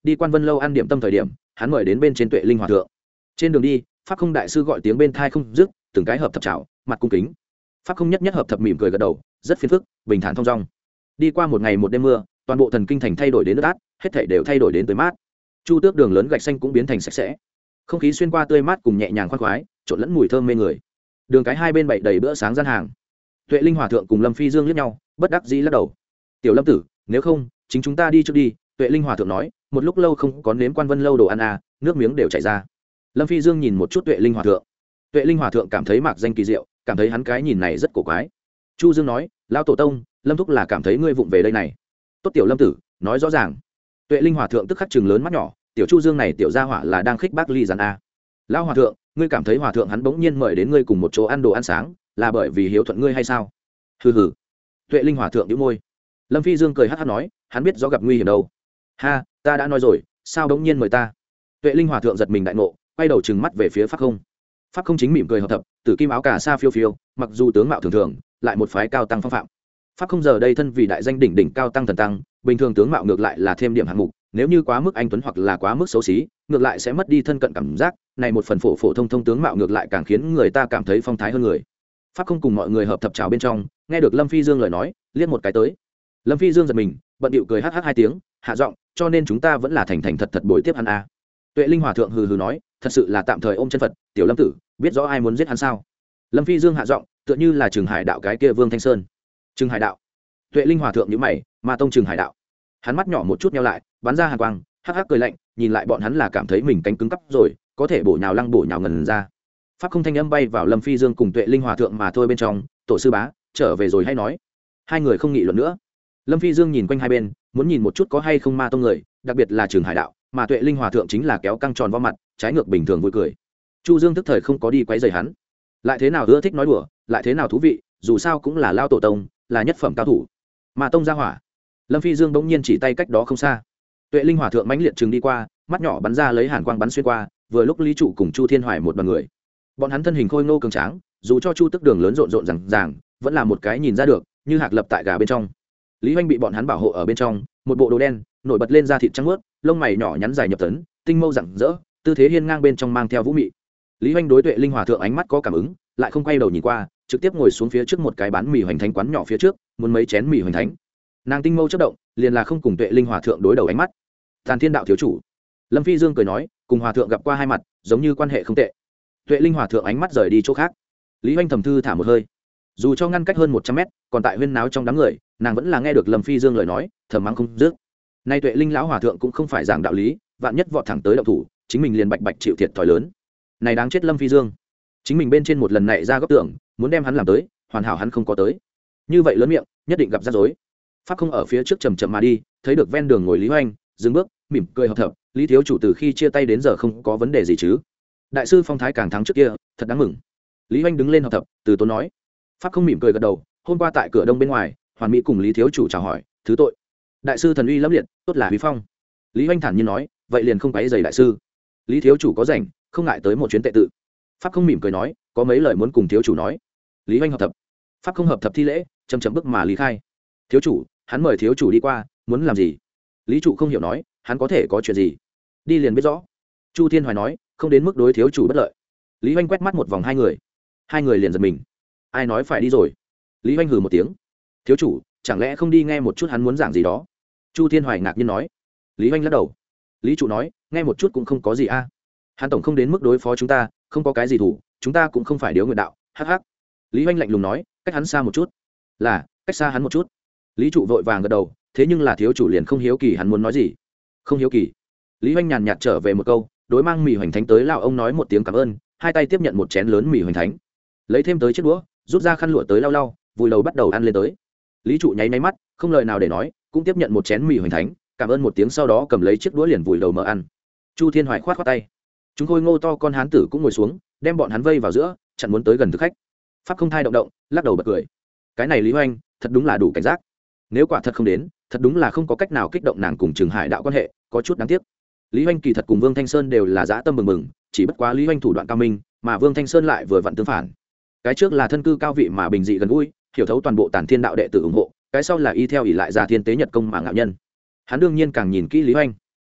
đi Quan Vân lâu ăn điểm tâm thời điểm hắn mời đến bên trên Tuệ Linh hòa thượng. Trên đường đi pháp không đại sư gọi tiếng bên thai không dứt, từng cái hợp thập chào mặt cung kính. Pháp không nhất nhất hợp thập mỉm cười gật đầu, rất phiền phức bình thản thong dong. Đi qua một ngày một đêm mưa, toàn bộ thần kinh thành thay đổi đến nước át, hết thảy đều thay đổi đến tươi mát. Chu Tước đường lớn gạch xanh cũng biến thành sạch sẽ, không khí xuyên qua tươi mát cùng nhẹ nhàng khoan khoái, trộn lẫn mùi thơm mê người. Đường cái hai bên bày đầy bữa sáng gian hàng. Tuệ Linh hòa thượng cùng Lâm Phi Dương liếc nhau, bất đắc dĩ lắc đầu. Tiểu Lâm tử, nếu không chính chúng ta đi trước đi. Tuệ Linh hòa thượng nói, một lúc lâu không có nếm Quan Vân lâu đồ ăn à, nước miếng đều chảy ra. Lâm Phi Dương nhìn một chút Tuệ Linh hòa thượng. Tuệ Linh hòa thượng cảm thấy mạc danh kỳ diệu, cảm thấy hắn cái nhìn này rất cổ quái. Chu Dương nói, lão tổ tông, Lâm thúc là cảm thấy ngươi vụng về đây này. Tốt tiểu Lâm tử, nói rõ ràng. Tuệ Linh hòa thượng tức khắc chừng lớn mắt nhỏ, tiểu Chu Dương này tiểu gia hỏa là đang khích bác ly giàn a. Lão hòa thượng, ngươi cảm thấy hòa thượng hắn bỗng nhiên mời đến ngươi cùng một chỗ ăn đồ ăn sáng, là bởi vì hiếu thuận ngươi hay sao? Hừ hừ. Tuệ Linh hòa thượng nhíu môi. Lâm Phi Dương cười hắc hắc nói, hắn biết rõ gặp nguy hiểm đâu. Ha, ta đã nói rồi, sao bỗng nhiên mời ta? Tuệ Linh hòa thượng giật mình đại ngộ, quay đầu trừng mắt về phía Pháp Không. Pháp Không chính mỉm cười hợp thập, tử kim áo cà sa phiêu phiêu, mặc dù tướng mạo thường thường, lại một phái cao tăng phong phạm. Pháp Không giờ đây thân vì đại danh đỉnh đỉnh cao tăng thần tăng, bình thường tướng mạo ngược lại là thêm điểm hạng mục, nếu như quá mức anh tuấn hoặc là quá mức xấu xí, ngược lại sẽ mất đi thân cận cảm giác, này một phần phổ phổ thông thông tướng mạo ngược lại càng khiến người ta cảm thấy phong thái hơn người. Pháp Không cùng mọi người hợp thập chào bên trong, nghe được Lâm Phi Dương lời nói, liếc một cái tới. Lâm Phi Dương giật mình, bận điệu cười hắc hắc hai tiếng, hạ giọng, cho nên chúng ta vẫn là thành thành thật thật bồi tiếp hắn a. Tuệ Linh hòa thượng hừ hừ nói, thật sự là tạm thời ôm chân Phật, tiểu Lâm tử, biết rõ ai muốn giết hắn sao? Lâm Phi Dương hạ giọng, tựa như là Trừng Hải đạo cái kia Vương Thanh Sơn. Trừng Hải đạo? Tuệ Linh hòa thượng nhíu mày, mà tông Trừng Hải đạo. Hắn mắt nhỏ một chút nheo lại, bắn ra hàn quang, hắc hắc cười lạnh, nhìn lại bọn hắn là cảm thấy mình cánh cứng cắp rồi, có thể bổ nhào lăng bổ nhào ngần ra. Pháp Không thanh âm bay vào Lâm Phi Dương cùng Tuệ Linh hòa thượng mà thôi bên trong, tổ sư bá, trở về rồi hay nói. Hai người không nghị luận nữa. Lâm Phi Dương nhìn quanh hai bên, muốn nhìn một chút có hay không ma tông người, đặc biệt là Trừng Hải đạo, mà Tuệ Linh hòa thượng chính là kéo căng tròn vo mặt, trái ngược bình thường vui cười. Chu Dương tức thời không có đi quấy rầy hắn, lại thế nào ưa thích nói đùa, lại thế nào thú vị, dù sao cũng là lao tổ tông, là nhất phẩm cao thủ. Mà tông ra hỏa. Lâm Phi Dương bỗng nhiên chỉ tay cách đó không xa. Tuệ Linh hòa thượng mãnh liệt chừng đi qua, mắt nhỏ bắn ra lấy hàn quang bắn xuyên qua, vừa lúc Lý Trụ cùng Chu Thiên Hoài một đoàn người. Bọn hắn thân hình khôi ngô cường tráng, dù cho Chu Tức đường lớn rộn rộn rằng ràng, vẫn là một cái nhìn ra được, như hạc lập tại gà bên trong. Lý Hoành bị bọn hắn bảo hộ ở bên trong, một bộ đồ đen, nổi bật lên da thịt trắng muốt, lông mày nhỏ nhắn dài nhập tấn, tinh mâu rạng rỡ, tư thế hiên ngang bên trong mang theo vũ mị. Lý Hoành đối Tuệ Linh hòa thượng ánh mắt có cảm ứng, lại không quay đầu nhìn qua, trực tiếp ngồi xuống phía trước một cái bán mì hoành thánh quán nhỏ phía trước, muốn mấy chén mì hoành thánh. Nàng tinh mâu chớp động, liền là không cùng Tuệ Linh hòa thượng đối đầu ánh mắt. Tàn Thiên đạo thiếu chủ. Lâm Phi Dương cười nói, cùng hòa thượng gặp qua hai mặt, giống như quan hệ không tệ. Tuệ Linh hòa thượng ánh mắt rời đi chỗ khác. Lý Hoành thầm thư thả một hơi. Dù cho ngăn cách hơn một trăm mét, còn tại huyên náo trong đám người, nàng vẫn là nghe được Lâm Phi Dương lời nói, thầm mắng không dứt. Nay Tuệ Linh lão hòa thượng cũng không phải giảng đạo lý, vạn nhất vọt thẳng tới động thủ, chính mình liền bạch bạch chịu thiệt thòi lớn. Này đáng chết Lâm Phi Dương. Chính mình bên trên một lần nảy ra góc tưởng, muốn đem hắn làm tới, hoàn hảo hắn không có tới. Như vậy lớn miệng, nhất định gặp rắc rối. Pháp Không ở phía trước chậm chậm mà đi, thấy được ven đường ngồi Lý Hoành, dừng bước, mỉm cười hợp thập, Lý thiếu chủ từ khi chia tay đến giờ không có vấn đề gì chứ? Đại sư phong thái càng thắng trước kia, thật đáng mừng. Lý Hoành đứng lên hợp thập, từ tốn nói. Pháp Không mỉm cười gật đầu, hôm qua tại cửa đông bên ngoài, Hoàn Mỹ cùng Lý thiếu chủ chào hỏi, thứ tội. Đại sư thần uy lẫm liệt, tốt là uy phong. Lý Hoành thản nhiên nói, vậy liền không quấy rầy đại sư. Lý thiếu chủ có rảnh, không ngại tới một chuyến tệ tự. Pháp Không mỉm cười nói, có mấy lời muốn cùng thiếu chủ nói. Lý Hoành hợp thập. Pháp Không hợp thập thi lễ, chậm chậm bước mà lý khai. Thiếu chủ, hắn mời thiếu chủ đi qua, muốn làm gì? Lý trụ không hiểu nói, hắn có thể có chuyện gì? Đi liền biết rõ. Chu Thiên Hoài nói, không đến mức đối thiếu chủ bất lợi. Lý Hoành quét mắt một vòng hai người, hai người liền giật mình. Ai nói phải đi rồi? Lý Hoành hừ một tiếng. Thiếu chủ, chẳng lẽ không đi nghe một chút hắn muốn giảng gì đó? Chu Thiên Hoài ngạc nhiên nói. Lý Hoành lắc đầu. Lý trụ nói, nghe một chút cũng không có gì a. Hắn tổng không đến mức đối phó chúng ta, không có cái gì thủ, chúng ta cũng không phải điếu nguyện đạo. Hắc hắc. Lý Hoành lạnh lùng nói, cách hắn xa một chút. Là, cách xa hắn một chút. Lý trụ vội vàng gật đầu, thế nhưng là thiếu chủ liền không hiếu kỳ hắn muốn nói gì. Không hiếu kỳ. Lý Hoành nhàn nhạt trở về một câu, đối mang mì hoành thánh tới lão ông nói một tiếng cảm ơn, hai tay tiếp nhận một chén lớn mì hoành thánh, lấy thêm tới chiếc đũa, rút ra khăn lụa tới lau lau, vùi đầu bắt đầu ăn lên tới. Lý trụ nháy nháy mắt, không lời nào để nói, cũng tiếp nhận một chén mì hoành thánh, cảm ơn một tiếng sau đó cầm lấy chiếc đũa liền vùi đầu mở ăn. Chu Thiên Hoài khoát khoát tay. Chúng khôi ngô to con hán tử cũng ngồi xuống, đem bọn hắn vây vào giữa, chặn muốn tới gần thực khách. Pháp Không thai động động, lắc đầu bật cười. Cái này Lý Hoành, thật đúng là đủ cảnh giác. Nếu quả thật không đến, thật đúng là không có cách nào kích động nàng cùng Trừng Hải đạo quan hệ, có chút đáng tiếc. Lý Hoành kỳ thật cùng Vương Thanh Sơn đều là dã tâm bừng bừng, chỉ bất quá Lý Hoành thủ đoạn cao minh, mà Vương Thanh Sơn lại vừa vặn tương phản. Cái trước là thân cư cao vị mà bình dị gần gũi, hiểu thấu toàn bộ Tản Thiên đạo đệ tử ủng hộ, cái sau là y theo ỷ lại ra Thiên Tế Nhật công mà ngạo nhân. Hắn đương nhiên càng nhìn kỹ Lý Hoành.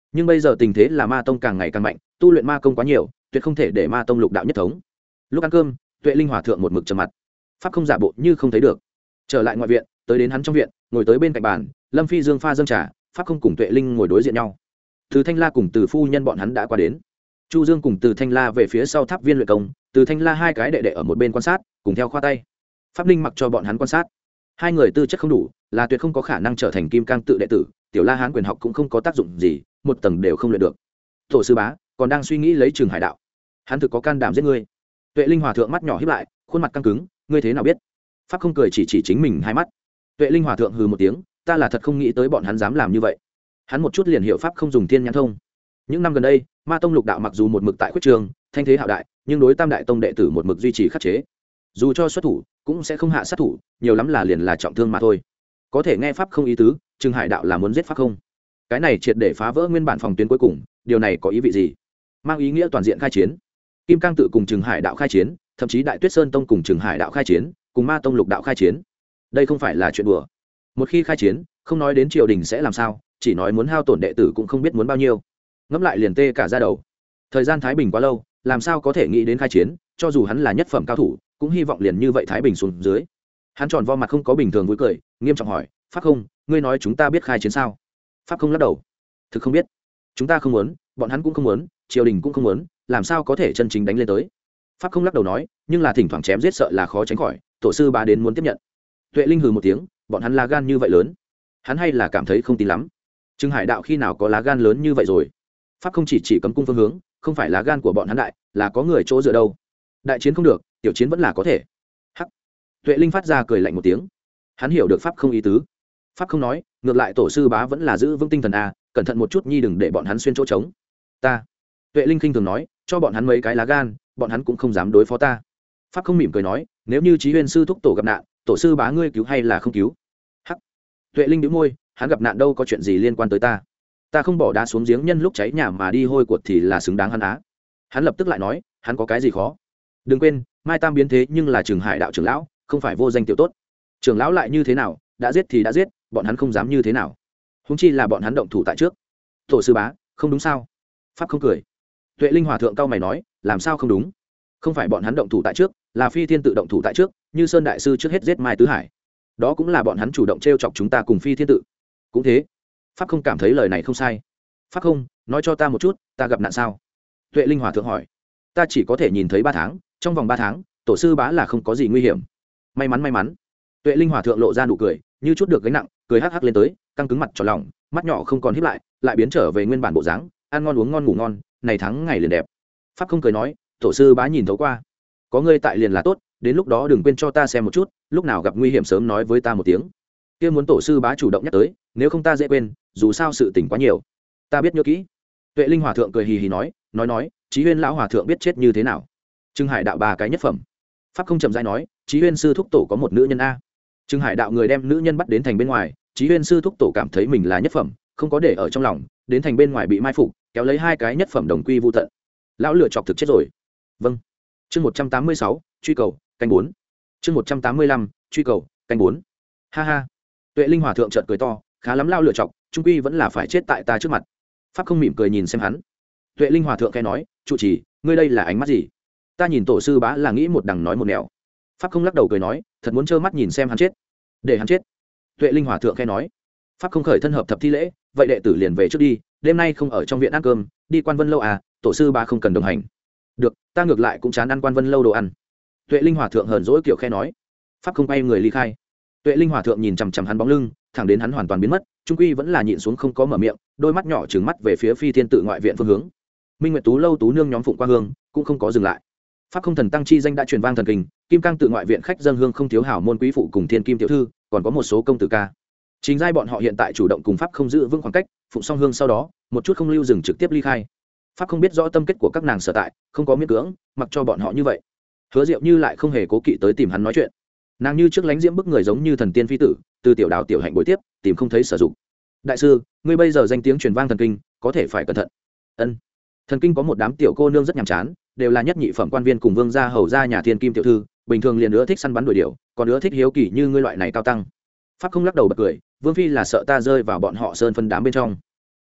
nhưng bây giờ tình thế là ma tông càng ngày càng mạnh, tu luyện ma công quá nhiều, tuyệt không thể để ma tông lục đạo nhất thống. Lúc ăn cơm, Tuệ Linh hòa thượng một mực trầm mặt, pháp không giả bộ như không thấy được. Trở lại ngoại viện, tới đến hắn trong viện, ngồi tới bên cạnh bàn, Lâm Phi Dương pha dâng trà, pháp không cùng Tuệ Linh ngồi đối diện nhau. Từ Thanh La cùng Từ phu nhân bọn hắn đã qua đến. Chu Dương cùng Từ Thanh La về phía sau tháp viên luyện công, Từ Thanh La hai cái đệ đệ ở một bên quan sát, cùng theo khoa tay. Pháp Linh mặc cho bọn hắn quan sát. Hai người tư chất không đủ, là tuyệt không có khả năng trở thành kim cang tự đệ tử, tiểu La Hán quyền học cũng không có tác dụng gì, một tầng đều không luyện được. Tổ sư bá còn đang suy nghĩ lấy Trường Hải đạo, hắn thực có can đảm giết ngươi. Tuệ Linh hòa thượng mắt nhỏ híp lại, khuôn mặt căng cứng, ngươi thế nào biết? Pháp không cười chỉ chỉ chính mình hai mắt. Tuệ Linh hòa thượng hừ một tiếng, ta là thật không nghĩ tới bọn hắn dám làm như vậy. Hắn một chút liền hiểu pháp không dùng thiên nhãn thông. Những năm gần đây, ma tông lục đạo mặc dù một mực tại khuyết trường, thanh thế hạo đại, nhưng đối tam đại tông đệ tử một mực duy trì khắc chế. Dù cho xuất thủ, cũng sẽ không hạ sát thủ, nhiều lắm là liền là trọng thương mà thôi. Có thể nghe pháp không ý tứ, Trường Hải đạo là muốn giết pháp không. Cái này triệt để phá vỡ nguyên bản phòng tuyến cuối cùng, điều này có ý vị gì? Mang ý nghĩa toàn diện khai chiến. Kim Cang tự cùng Trường Hải đạo khai chiến, thậm chí Đại Tuyết Sơn tông cùng Trường Hải đạo khai chiến, cùng Ma tông lục đạo khai chiến. Đây không phải là chuyện đùa. Một khi khai chiến, không nói đến triều đình sẽ làm sao, chỉ nói muốn hao tổn đệ tử cũng không biết muốn bao nhiêu. Ngẫm lại liền tê cả da đầu. Thời gian thái bình quá lâu, làm sao có thể nghĩ đến khai chiến, cho dù hắn là nhất phẩm cao thủ, cũng hy vọng liền như vậy thái bình xuống dưới. Hắn tròn vo mặt không có bình thường vui cười, nghiêm trọng hỏi, pháp không, ngươi nói chúng ta biết khai chiến sao? Pháp không lắc đầu, thực không biết. Chúng ta không muốn, bọn hắn cũng không muốn, triều đình cũng không muốn, làm sao có thể chân chính đánh lên tới? Pháp không lắc đầu nói, nhưng là thỉnh thoảng chém giết sợ là khó tránh khỏi, tổ sư bá đến muốn tiếp nhận. Tuệ Linh hừ một tiếng, bọn hắn lá gan như vậy lớn, hắn hay là cảm thấy không tin lắm. Trừng Hải đạo khi nào có lá gan lớn như vậy rồi? Pháp không chỉ chỉ cấm cung phương hướng, không phải lá gan của bọn hắn đại, là có người chỗ dựa đâu. Đại chiến không được, tiểu chiến vẫn là có thể. Hắc. Tuệ Linh phát ra cười lạnh một tiếng. Hắn hiểu được pháp không ý tứ. Pháp không nói, ngược lại tổ sư bá vẫn là giữ vững tinh thần a, cẩn thận một chút nhi đừng để bọn hắn xuyên chỗ trống. Ta. Tuệ Linh khinh thường nói, cho bọn hắn mấy cái lá gan, bọn hắn cũng không dám đối phó ta. Pháp không mỉm cười nói, nếu như Chí Huyên sư thúc tổ gặp nạn, tổ sư bá ngươi cứu hay là không cứu? Hắc. Tuệ Linh nhíu môi, hắn gặp nạn đâu có chuyện gì liên quan tới ta. Ta không bỏ đá xuống giếng nhân lúc cháy nhà mà đi hôi cuột thì là xứng đáng hắn á. Hắn lập tức lại nói, hắn có cái gì khó? Đừng quên, Mai Tam biến thế nhưng là Trường Hải đạo trưởng lão, không phải vô danh tiểu tốt. Trưởng lão lại như thế nào, đã giết thì đã giết, bọn hắn không dám như thế nào. Huống chi là bọn hắn động thủ tại trước. Tổ sư bá, không đúng sao? Pháp không cười. Tuệ Linh hòa thượng cao mày nói, làm sao không đúng? Không phải bọn hắn động thủ tại trước, là Phi Thiên tự động thủ tại trước, như Sơn đại sư trước hết giết Mai Tứ Hải. Đó cũng là bọn hắn chủ động trêu chọc chúng ta cùng Phi Thiên tự. Cũng thế. Pháp không cảm thấy lời này không sai. Pháp không, nói cho ta một chút, ta gặp nạn sao? Tuệ Linh hòa thượng hỏi. Ta chỉ có thể nhìn thấy ba tháng, trong vòng ba tháng, tổ sư bá là không có gì nguy hiểm. May mắn may mắn. Tuệ Linh hòa thượng lộ ra nụ cười, như chút được gánh nặng, cười hắc hắc lên tới, căng cứng mặt tròn lòng, mắt nhỏ không còn híp lại, lại biến trở về nguyên bản bộ dáng, ăn ngon uống ngon ngủ ngon, này tháng ngày liền đẹp. Pháp không cười nói, tổ sư bá nhìn thấu qua, có ngươi tại liền là tốt, đến lúc đó đừng quên cho ta xem một chút, lúc nào gặp nguy hiểm sớm nói với ta một tiếng. Kia muốn tổ sư bá chủ động nhắc tới, nếu không ta dễ quên, dù sao sự tình quá nhiều. Ta biết nhớ kỹ. Tuệ Linh hòa thượng cười hì hì nói, nói nói, Chí Huyên lão hòa thượng biết chết như thế nào? Trừng Hải đạo ba cái nhất phẩm. Pháp không chậm rãi nói, Chí Huyên sư thúc tổ có một nữ nhân a. Trừng Hải đạo người đem nữ nhân bắt đến thành bên ngoài, Chí Huyên sư thúc tổ cảm thấy mình là nhất phẩm, không có để ở trong lòng, đến thành bên ngoài bị mai phục, kéo lấy hai cái nhất phẩm đồng quy vu tận. Lão lựa chọc thực chết rồi. Vâng. Chương một trăm tám mươi sáu, truy cầu, canh bốn. Chương một trăm tám mươi lăm, truy cầu, canh bốn. Ha ha. Tuệ Linh hòa thượng chợt cười to, khá lắm lao lựa chọc, trung quy vẫn là phải chết tại ta trước mặt. Pháp không mỉm cười nhìn xem hắn. Tuệ Linh hòa thượng khẽ nói, trụ trì, ngươi đây là ánh mắt gì? Ta nhìn tổ sư bá là nghĩ một đằng nói một nẻo. Pháp không lắc đầu cười nói, thật muốn trơ mắt nhìn xem hắn chết, để hắn chết. Tuệ Linh hòa thượng khẽ nói. Pháp không khởi thân hợp thập thi lễ, vậy đệ tử liền về trước đi, đêm nay không ở trong viện ăn cơm, đi Quan Vân lâu à, tổ sư bá không cần đồng hành. Được, ta ngược lại cũng chán ăn Quan Vân lâu đồ ăn. Tuệ Linh hòa thượng hờn dỗi kiểu khẽ nói. Pháp không quay người ly khai. Tuệ Linh hòa thượng nhìn chằm chằm hắn bóng lưng, thẳng đến hắn hoàn toàn biến mất, trung quy vẫn là nhịn xuống không có mở miệng, đôi mắt nhỏ trừng mắt về phía Phi Thiên tự ngoại viện phương hướng. Minh Nguyệt Tú lâu tú nương nhóm phụng qua hương, cũng không có dừng lại. Pháp không thần tăng chi danh đã truyền vang thần kinh, Kim Cang tự ngoại viện khách dâng hương không thiếu hảo môn quý phụ cùng thiên kim tiểu thư, còn có một số công tử ca. Chính giai bọn họ hiện tại chủ động cùng Pháp không giữ vững khoảng cách, phụng xong hương sau đó, một chút không lưu dừng trực tiếp ly khai. Pháp không biết rõ tâm kết của các nàng sở tại, không có miễn cưỡng, mặc cho bọn họ như vậy. Hứa Diệu Như lại không hề cố kỵ tới tìm hắn nói chuyện. Nàng như trước lánh diễm bức người giống như thần tiên phi tử, từ tiểu đào tiểu hạnh buổi tiếp, tìm không thấy sử dụng. Đại sư, ngươi bây giờ danh tiếng truyền vang thần kinh, có thể phải cẩn thận. Ân. Thần kinh có một đám tiểu cô nương rất nhàm chán, đều là nhất nhị phẩm quan viên cùng vương gia hầu gia nhà thiên kim tiểu thư, bình thường liền nữa thích săn bắn đuổi điểu, còn nữa thích hiếu kỳ như ngươi loại này cao tăng. Pháp không lắc đầu bật cười, vương phi là sợ ta rơi vào bọn họ sơn phân đám bên trong.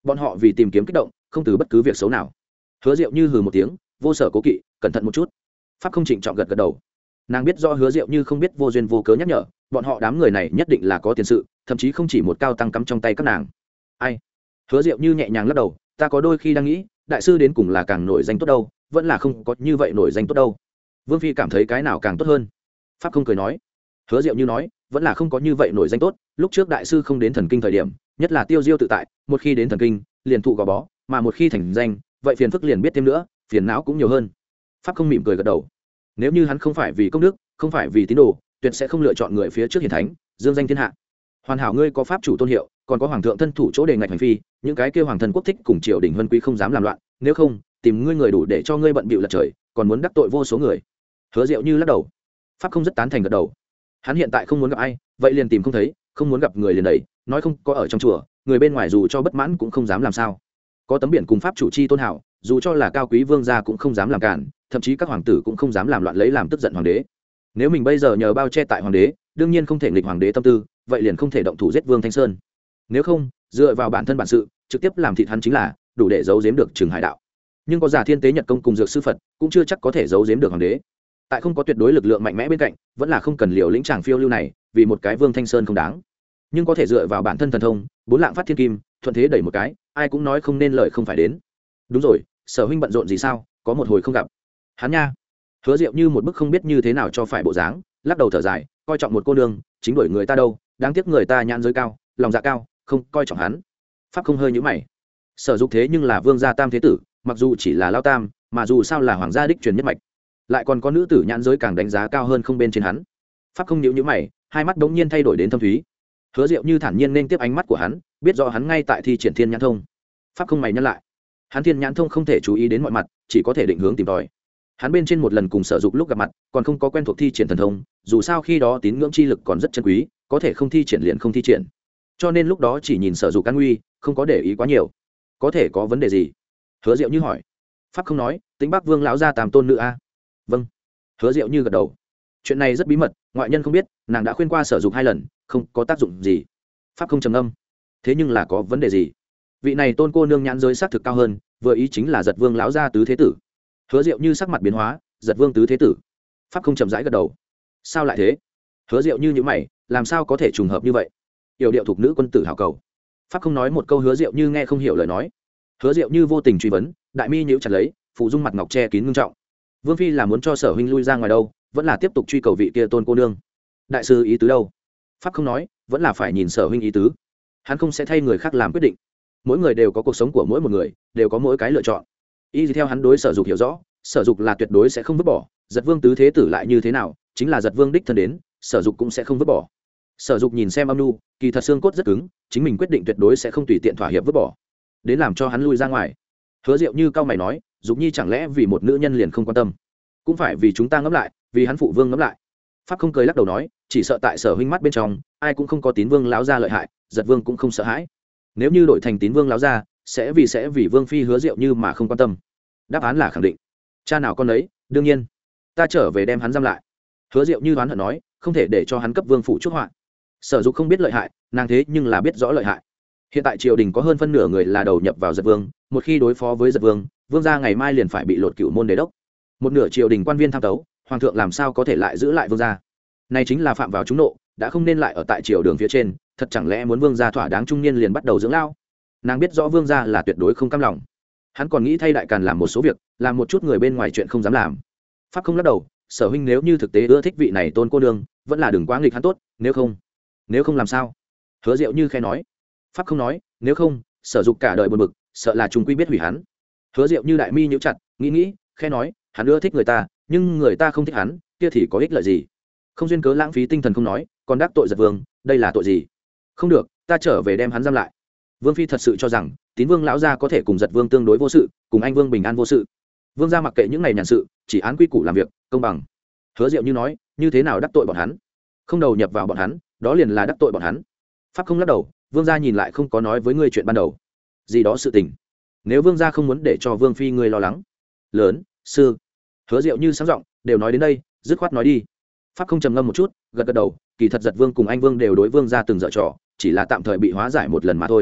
bọn họ vì tìm kiếm kích động không từ bất cứ việc xấu nào. Hứa Diệu Như hừ một tiếng, vô sở cố kỵ, cẩn thận một chút. Pháp không trịnh trọng gật gật đầu. Nàng biết do Hứa Diệu Như không biết vô duyên vô cớ nhắc nhở, bọn họ đám người này nhất định là có tiền sự, thậm chí không chỉ một cao tăng cắm trong tay các nàng. Ai? Hứa Diệu Như nhẹ nhàng lắc đầu, ta có đôi khi đang nghĩ, đại sư đến cùng là càng nổi danh tốt đâu, vẫn là không có như vậy nổi danh tốt đâu. Vương phi cảm thấy cái nào càng tốt hơn? Pháp không cười nói. Hứa Diệu Như nói, vẫn là không có như vậy nổi danh tốt, lúc trước đại sư không đến thần kinh thời điểm, nhất là tiêu diêu tự tại, một khi đến thần kinh, liền thụ gò bó, mà một khi thành danh, vậy phiền phức liền biết thêm nữa, phiền não cũng nhiều hơn. Pháp không mỉm cười gật đầu. Nếu như hắn không phải vì công đức, không phải vì tín đồ, tuyệt sẽ không lựa chọn người phía trước hiển thánh, dương danh thiên hạ. Hoàn hảo ngươi có pháp chủ tôn hiệu, còn có hoàng thượng thân thủ chỗ đề ngạch hành phi, những cái kêu hoàng thân quốc thích cùng triều đình huân quý không dám làm loạn, nếu không, tìm ngươi người đủ để cho ngươi bận bịu lật trời, còn muốn đắc tội vô số người. Hứa Diệu Như lắc đầu. Pháp không rất tán thành gật đầu. Hắn hiện tại không muốn gặp ai, vậy liền tìm không thấy, không muốn gặp người liền đẩy, nói không có ở trong chùa, người bên ngoài dù cho bất mãn cũng không dám làm sao. Có tấm biển cùng pháp chủ chi tôn hảo, dù cho là cao quý vương gia cũng không dám làm cản, thậm chí các hoàng tử cũng không dám làm loạn lấy làm tức giận hoàng đế. Nếu mình bây giờ nhờ bao che tại hoàng đế, đương nhiên không thể nghịch hoàng đế tâm tư, vậy liền không thể động thủ giết Vương Thanh Sơn. Nếu không, dựa vào bản thân bản sự, trực tiếp làm thịt hắn chính là đủ để giấu giếm được Trừng Hải đạo. Nhưng có giả Thiên Tế Nhật Công cùng dược sư Phật, cũng chưa chắc có thể giấu giếm được hoàng đế. Tại không có tuyệt đối lực lượng mạnh mẽ bên cạnh, vẫn là không cần liều lĩnh chàng phiêu lưu này, vì một cái Vương Thanh Sơn không đáng. Nhưng có thể dựa vào bản thân thần thông, bốn lạng phát thiên kim, thuận thế đẩy một cái, ai cũng nói không nên lời không phải đến. Đúng rồi, Sở huynh bận rộn gì sao, có một hồi không gặp. Hắn nha. Hứa Diệu Như một bức không biết như thế nào cho phải bộ dáng, lắc đầu thở dài, coi trọng một cô nương, chính đuổi người ta đâu, đáng tiếc người ta nhãn giới cao, lòng dạ cao, không coi trọng hắn. Pháp không hơi nhíu mày. Sở Dục thế nhưng là vương gia tam thế tử, mặc dù chỉ là lao tam, mà dù sao là hoàng gia đích truyền nhất mạch, lại còn có nữ tử nhãn giới càng đánh giá cao hơn không bên trên hắn. Pháp không nhíu nhíu mày, hai mắt đống nhiên thay đổi đến thâm thúy. Hứa Diệu Như thản nhiên nên tiếp ánh mắt của hắn, biết rõ hắn ngay tại thi triển thiên nhãn thông. Pháp không mày nhăn lại. Hắn thiên nhãn thông không thể chú ý đến mọi mặt, chỉ có thể định hướng tìm tòi. Hắn bên trên một lần cùng Sở Dục lúc gặp mặt, còn không có quen thuộc thi triển thần thông, dù sao khi đó tín ngưỡng chi lực còn rất chân quý, có thể không thi triển liền không thi triển. Cho nên lúc đó chỉ nhìn Sở Dục an nguy, không có để ý quá nhiều. Có thể có vấn đề gì? Hứa Diệu Như hỏi. Pháp không nói, tính Bắc Vương lão gia tam tôn nữ a. Vâng. Hứa Diệu Như gật đầu. Chuyện này rất bí mật, ngoại nhân không biết, nàng đã khuyên qua Sở Dục hai lần, không có tác dụng gì. Pháp không trầm ngâm. Thế nhưng là có vấn đề gì? Vị này tôn cô nương nhãn giới xác thực cao hơn, vừa ý chính là Giật Vương lão gia tứ thế tử. Hứa Diệu Như sắc mặt biến hóa, Giật Vương tứ thế tử. Pháp không chậm rãi gật đầu. Sao lại thế? Hứa Diệu Như nhíu mày, làm sao có thể trùng hợp như vậy? Yểu điệu thuộc nữ quân tử hảo cầu. Pháp không nói một câu Hứa Diệu Như nghe không hiểu lời nói. Hứa Diệu Như vô tình truy vấn, đại mi nhíu chặt lấy, phụ dung mặt ngọc che kín ngưng trọng. Vương phi là muốn cho Sở huynh lui ra ngoài đâu, vẫn là tiếp tục truy cầu vị kia tôn cô nương? Đại sư ý tứ đâu? Pháp không nói, vẫn là phải nhìn Sở huynh ý tứ. Hắn không sẽ thay người khác làm quyết định. Mỗi người đều có cuộc sống của mỗi một người, đều có mỗi cái lựa chọn. Y theo hắn đối Sở Dục hiểu rõ, Sở Dục là tuyệt đối sẽ không vứt bỏ, Giật Vương tứ thế tử lại như thế nào, chính là Giật Vương đích thân đến, Sở Dục cũng sẽ không vứt bỏ. Sở Dục nhìn xem âm nu, kỳ thật xương cốt rất cứng, chính mình quyết định tuyệt đối sẽ không tùy tiện thỏa hiệp vứt bỏ, đến làm cho hắn lui ra ngoài. Hứa Diệu Như cao mày nói, Dục Nhi chẳng lẽ vì một nữ nhân liền không quan tâm? Cũng phải vì chúng ta ngẫm lại, vì hắn phụ vương ngẫm lại. Pháp không cười lắc đầu nói, chỉ sợ tại Sở huynh mắt bên trong, ai cũng không có Tín Vương láo ra lợi hại, Giật Vương cũng không sợ hãi. Nếu như đổi thành Tín Vương láo ra, sẽ vì sẽ vì Vương phi Hứa Diệu Như mà không quan tâm. Đáp án là khẳng định. Cha nào con ấy, đương nhiên. Ta trở về đem hắn giam lại. Hứa Diệu Như đoán hận nói, không thể để cho hắn cấp vương phủ chuốc họa. Sở Dục không biết lợi hại, nàng thế nhưng là biết rõ lợi hại. Hiện tại triều đình có hơn phân nửa người là đầu nhập vào Giật Vương, một khi đối phó với Giật Vương, vương gia ngày mai liền phải bị lột cửu môn đế đốc. Một nửa triều đình quan viên tham tấu, hoàng thượng làm sao có thể lại giữ lại vương gia? Này chính là phạm vào chúng nộ, đã không nên lại ở tại triều đường phía trên, thật chẳng lẽ muốn vương gia thỏa đáng trung niên liền bắt đầu dưỡng lao? Nàng biết rõ vương gia là tuyệt đối không cam lòng. Hắn còn nghĩ thay đại càn làm một số việc, làm một chút người bên ngoài chuyện không dám làm. Pháp không lắc đầu, Sở huynh nếu như thực tế ưa thích vị này tôn cô nương, vẫn là đừng quá nghịch hắn tốt, nếu không, nếu không làm sao? Hứa Diệu Như khẽ nói. Pháp không nói, nếu không, Sở Dục cả đời buồn bực, sợ là chúng quy biết hủy hắn. Hứa Diệu Như đại mi nhíu chặt, nghĩ nghĩ, khẽ nói, hắn ưa thích người ta, nhưng người ta không thích hắn, kia thì có ích lợi gì? Không duyên cớ lãng phí tinh thần không nói, còn đắc tội Giật Vương, đây là tội gì? Không được, ta trở về đem hắn giam lại. Vương phi thật sự cho rằng Tín Vương lão gia có thể cùng Giật Vương tương đối vô sự, cùng anh Vương bình an vô sự? Vương gia mặc kệ những này nhàn sự, chỉ án quy củ làm việc, công bằng. Hứa Diệu Như nói, như thế nào đắc tội bọn hắn? Không đầu nhập vào bọn hắn, đó liền là đắc tội bọn hắn. Pháp không lắc đầu, vương gia nhìn lại không có nói với ngươi chuyện ban đầu gì đó sự tình. Nếu vương gia không muốn để cho vương phi ngươi lo lắng lớn sư. Hứa Diệu Như sáng giọng, đều nói đến đây, dứt khoát nói đi. Pháp không trầm ngâm một chút, gật gật đầu, kỳ thật Giật Vương cùng anh Vương đều đối vương gia từng dở trò, chỉ là tạm thời bị hóa giải một lần mà thôi.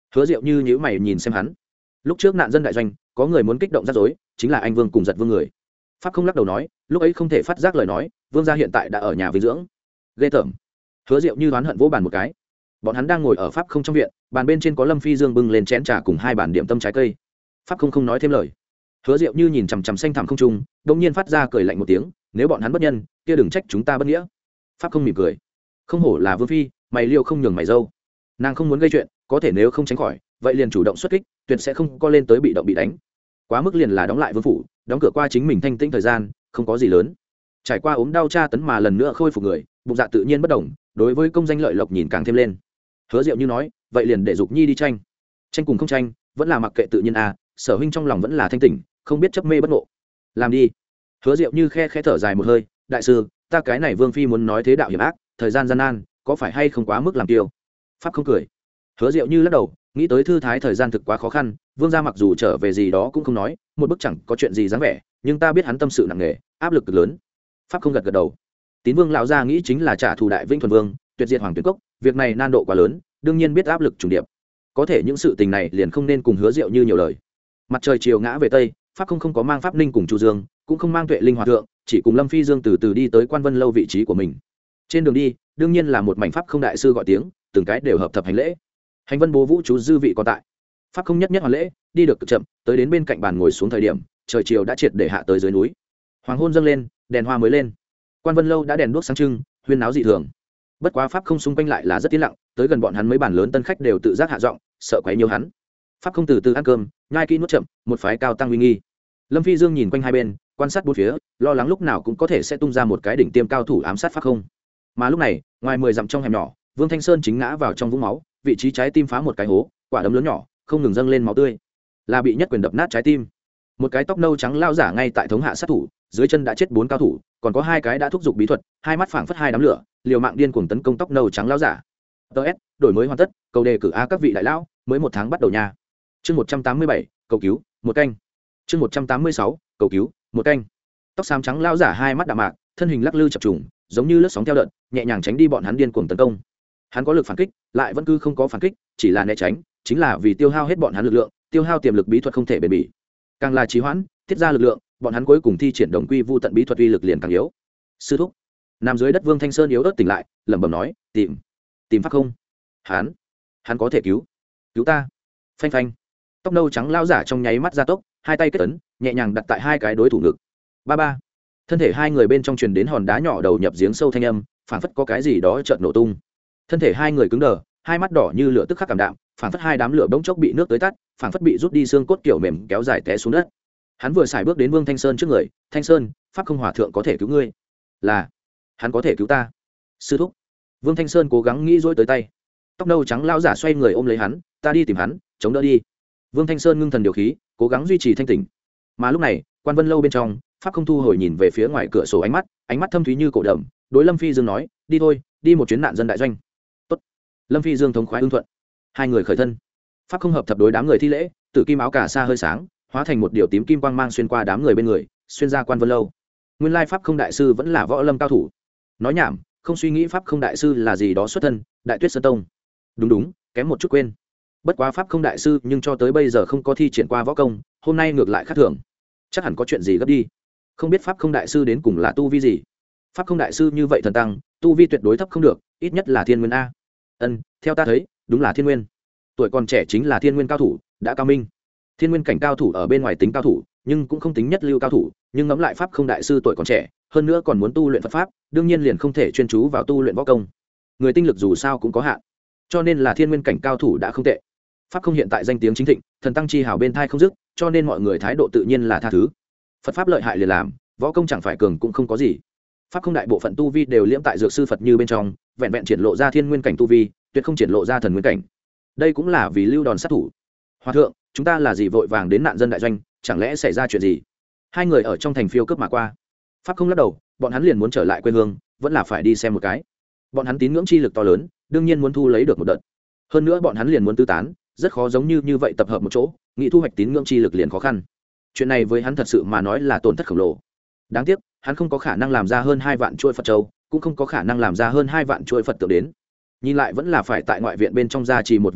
Hứa Diệu Như nhíu mày nhìn xem hắn. Lúc trước nạn dân đại doanh có người muốn kích động rắc rối, chính là anh Vương cùng Giật Vương người. Pháp không lắc đầu nói, lúc ấy không thể phát giác lời nói, Vương gia hiện tại đã ở nhà vinh dưỡng. Ghê tởm. Hứa Diệu Như oán hận vỗ bàn một cái. Bọn hắn đang ngồi ở Pháp không trong viện, bàn bên trên có Lâm Phi Dương bưng lên chén trà cùng hai bàn điểm tâm trái cây. Pháp không không nói thêm lời. Hứa Diệu Như nhìn chằm chằm xanh thẳm không trung, đột nhiên phát ra cười lạnh một tiếng, nếu bọn hắn bất nhân, kia đừng trách chúng ta bất nghĩa. Pháp không mỉm cười. Không hổ là Vương phi, mày liêu không nhường mày dâu. Nàng không muốn gây chuyện, có thể nếu không tránh khỏi, vậy liền chủ động xuất kích, tuyệt sẽ không co lên tới bị động bị đánh. Quá mức liền là đóng lại vương phủ, đóng cửa qua chính mình thanh tĩnh thời gian, không có gì lớn. Trải qua ốm đau tra tấn mà lần nữa khôi phục người, bụng dạ tự nhiên bất động, đối với công danh lợi lộc nhìn càng thêm lên. Hứa Diệu Như nói, vậy liền để Dục Nhi đi tranh. Tranh cùng không tranh, vẫn là mặc kệ tự nhiên à, Sở huynh trong lòng vẫn là thanh tỉnh, không biết chấp mê bất ngộ. Làm đi. Hứa Diệu Như khe khẽ thở dài một hơi, đại sư, ta cái này Vương phi muốn nói thế đạo hiểm ác, thời gian gian nan, có phải hay không quá mức làm tiêu? Pháp không cười. Hứa Diệu Như lắc đầu, nghĩ tới thư thái thời gian thực quá khó khăn, Vương gia mặc dù trở về gì đó cũng không nói, một bức chẳng có chuyện gì dáng vẻ, nhưng ta biết hắn tâm sự nặng nề, áp lực cực lớn. Pháp không gật gật đầu. Tín Vương lão gia nghĩ chính là trả thù Đại Vinh Thuần Vương, tuyệt diệt Hoàng Tuyển Cốc, việc này nan độ quá lớn, đương nhiên biết áp lực trùng điệp. Có thể những sự tình này liền không nên cùng Hứa Diệu Như nhiều lời. Mặt trời chiều ngã về tây, Pháp không không có mang Pháp Ninh cùng Chu Dương, cũng không mang Tuệ Linh hòa thượng, chỉ cùng Lâm Phi Dương từ từ đi tới Quan Vân lâu vị trí của mình. Trên đường đi, đương nhiên là một mảnh Pháp không đại sư gọi tiếng, từng cái đều hợp thập hành lễ. Hành Vân Bố Vũ chú dư vị còn tại. Pháp không nhất nhất hoàn lễ, đi được cực chậm, tới đến bên cạnh bàn ngồi xuống thời điểm, trời chiều đã triệt để hạ tới dưới núi. Hoàng hôn dâng lên, đèn hoa mới lên. Quan Vân lâu đã đèn đuốc sáng trưng, huyên náo dị thường. Bất quá Pháp không xung quanh lại là rất tiến lặng, tới gần bọn hắn mấy bàn lớn tân khách đều tự giác hạ giọng, sợ quấy nhiều hắn. Pháp không từ từ ăn cơm, nhai kỹ nuốt chậm, một phái cao tăng uy nghi. Lâm Phi Dương nhìn quanh hai bên, quan sát bốn phía, lo lắng lúc nào cũng có thể sẽ tung ra một cái đỉnh tiêm cao thủ ám sát Pháp không. Mà lúc này, ngoài mười dặm trong hẻm nhỏ, Vương Thanh Sơn chính ngã vào trong vũng máu, vị trí trái tim phá một cái hố, quả đấm lớn nhỏ không ngừng dâng lên máu tươi, là bị nhất quyền đập nát trái tim. Một cái tóc nâu trắng lao giả ngay tại thống hạ sát thủ, dưới chân đã chết bốn cao thủ, còn có hai cái đã thúc giục bí thuật, hai mắt phảng phất hai đám lửa, liều mạng điên cuồng tấn công tóc nâu trắng lao giả. ts đổi mới hoàn tất, cầu đề cử a các vị đại lão, mới một tháng bắt đầu nha. Chương một trăm tám mươi bảy, cầu cứu, một canh. Chương một trăm tám mươi sáu, cầu cứu, một canh. Tóc xám trắng lao giả hai mắt đạm mạc, thân hình lắc lư chập trùng, giống như lướt sóng theo đợt, nhẹ nhàng tránh đi bọn hắn điên cuồng tấn công. Hắn có lực phản kích, lại vẫn cứ không có phản kích, chỉ là né tránh, chính là vì tiêu hao hết bọn hắn lực lượng, tiêu hao tiềm lực bí thuật không thể bền bỉ. Càng là trì hoãn, tiết ra lực lượng, bọn hắn cuối cùng thi triển đồng quy vu tận bí thuật uy lực liền càng yếu. Sư thúc, nằm dưới đất Vương Thanh Sơn yếu ớt tỉnh lại, lẩm bẩm nói, tìm, tìm Pháp không? Hắn, hắn có thể cứu, cứu ta. Phanh phanh. Tóc nâu trắng lao giả trong nháy mắt gia tốc, hai tay kết ấn, nhẹ nhàng đặt tại hai cái đối thủ ngực. Ba ba. Thân thể hai người bên trong truyền đến hòn đá nhỏ đầu nhập giếng sâu thanh âm, phảng phất có cái gì đó chợt nổ tung. Thân thể hai người cứng đờ, hai mắt đỏ như lửa tức khắc cảm đạm, phảng phất hai đám lửa bỗng chốc bị nước tới tắt, phảng phất bị rút đi xương cốt kiểu mềm kéo dài té xuống đất. Hắn vừa xài bước đến Vương Thanh Sơn trước người, "Thanh Sơn, Pháp không hòa thượng có thể cứu ngươi." "Là, hắn có thể cứu ta." "Sư thúc." Vương Thanh Sơn cố gắng nghĩ dối tới tay. Tóc nâu trắng lão giả xoay người ôm lấy hắn, "Ta đi tìm hắn, chống đỡ đi." Vương Thanh Sơn ngưng thần điều khí, cố gắng duy trì thanh tỉnh. Mà lúc này, Quan Vân lâu bên trong, Pháp không thu hồi nhìn về phía ngoài cửa sổ ánh mắt, ánh mắt thâm thúy như cổ đầm, đối Lâm Phi Dương nói, "Đi thôi, đi một chuyến nạn dân đại doanh." Tốt. Lâm Phi Dương thống khoái ưng thuận. Hai người khởi thân. Pháp không hợp thập đối đám người thi lễ, tử kim áo cà sa hơi sáng, hóa thành một điều tím kim quang mang xuyên qua đám người bên người, xuyên ra Quan Vân lâu. Nguyên lai Pháp không đại sư vẫn là võ lâm cao thủ. Nói nhảm, không suy nghĩ Pháp không đại sư là gì đó xuất thân, Đại Tuyết Sơn Tông. Đúng đúng, kém một chút quên. Bất quá Pháp không đại sư nhưng cho tới bây giờ không có thi triển qua võ công, hôm nay ngược lại khác thường. Chắc hẳn có chuyện gì gấp đi. Không biết Pháp không đại sư đến cùng là tu vi gì. Pháp không đại sư như vậy thần tăng, tu vi tuyệt đối thấp không được, ít nhất là thiên nguyên a. Ân, theo ta thấy, đúng là thiên nguyên. Tuổi còn trẻ chính là thiên nguyên cao thủ, đã cao minh. Thiên nguyên cảnh cao thủ ở bên ngoài tính cao thủ, nhưng cũng không tính nhất lưu cao thủ, nhưng ngẫm lại Pháp không đại sư tuổi còn trẻ, hơn nữa còn muốn tu luyện Phật pháp, đương nhiên liền không thể chuyên chú vào tu luyện võ công. Người tinh lực dù sao cũng có hạn, cho nên là thiên nguyên cảnh cao thủ đã không tệ. Pháp không hiện tại danh tiếng chính thịnh, thần tăng chi hào bên thai không dứt, cho nên mọi người thái độ tự nhiên là tha thứ. Phật pháp lợi hại liền làm, võ công chẳng phải cường cũng không có gì. Pháp không đại bộ phận tu vi đều liễm tại dược sư Phật như bên trong, vẹn vẹn triển lộ ra thiên nguyên cảnh tu vi, tuyệt không triển lộ ra thần nguyên cảnh. Đây cũng là vì lưu đòn sát thủ. Hòa thượng, chúng ta là gì vội vàng đến nạn dân đại doanh, chẳng lẽ xảy ra chuyện gì? Hai người ở trong thành phiêu cướp mà qua. Pháp không lắc đầu, bọn hắn liền muốn trở lại quê hương, vẫn là phải đi xem một cái. Bọn hắn tín ngưỡng chi lực to lớn, đương nhiên muốn thu lấy được một đợt. Hơn nữa bọn hắn liền muốn tứ tán, rất khó giống như như vậy tập hợp một chỗ, nghĩ thu hoạch tín ngưỡng chi lực liền khó khăn. Chuyện này với hắn thật sự mà nói là tổn thất khổng lồ. Đáng tiếc, hắn không có khả năng làm ra hơn hai vạn chuỗi Phật châu, cũng không có khả năng làm ra hơn hai vạn chuỗi Phật tượng đến. Nhìn lại vẫn là phải tại ngoại viện bên trong gia trì một vài thứ,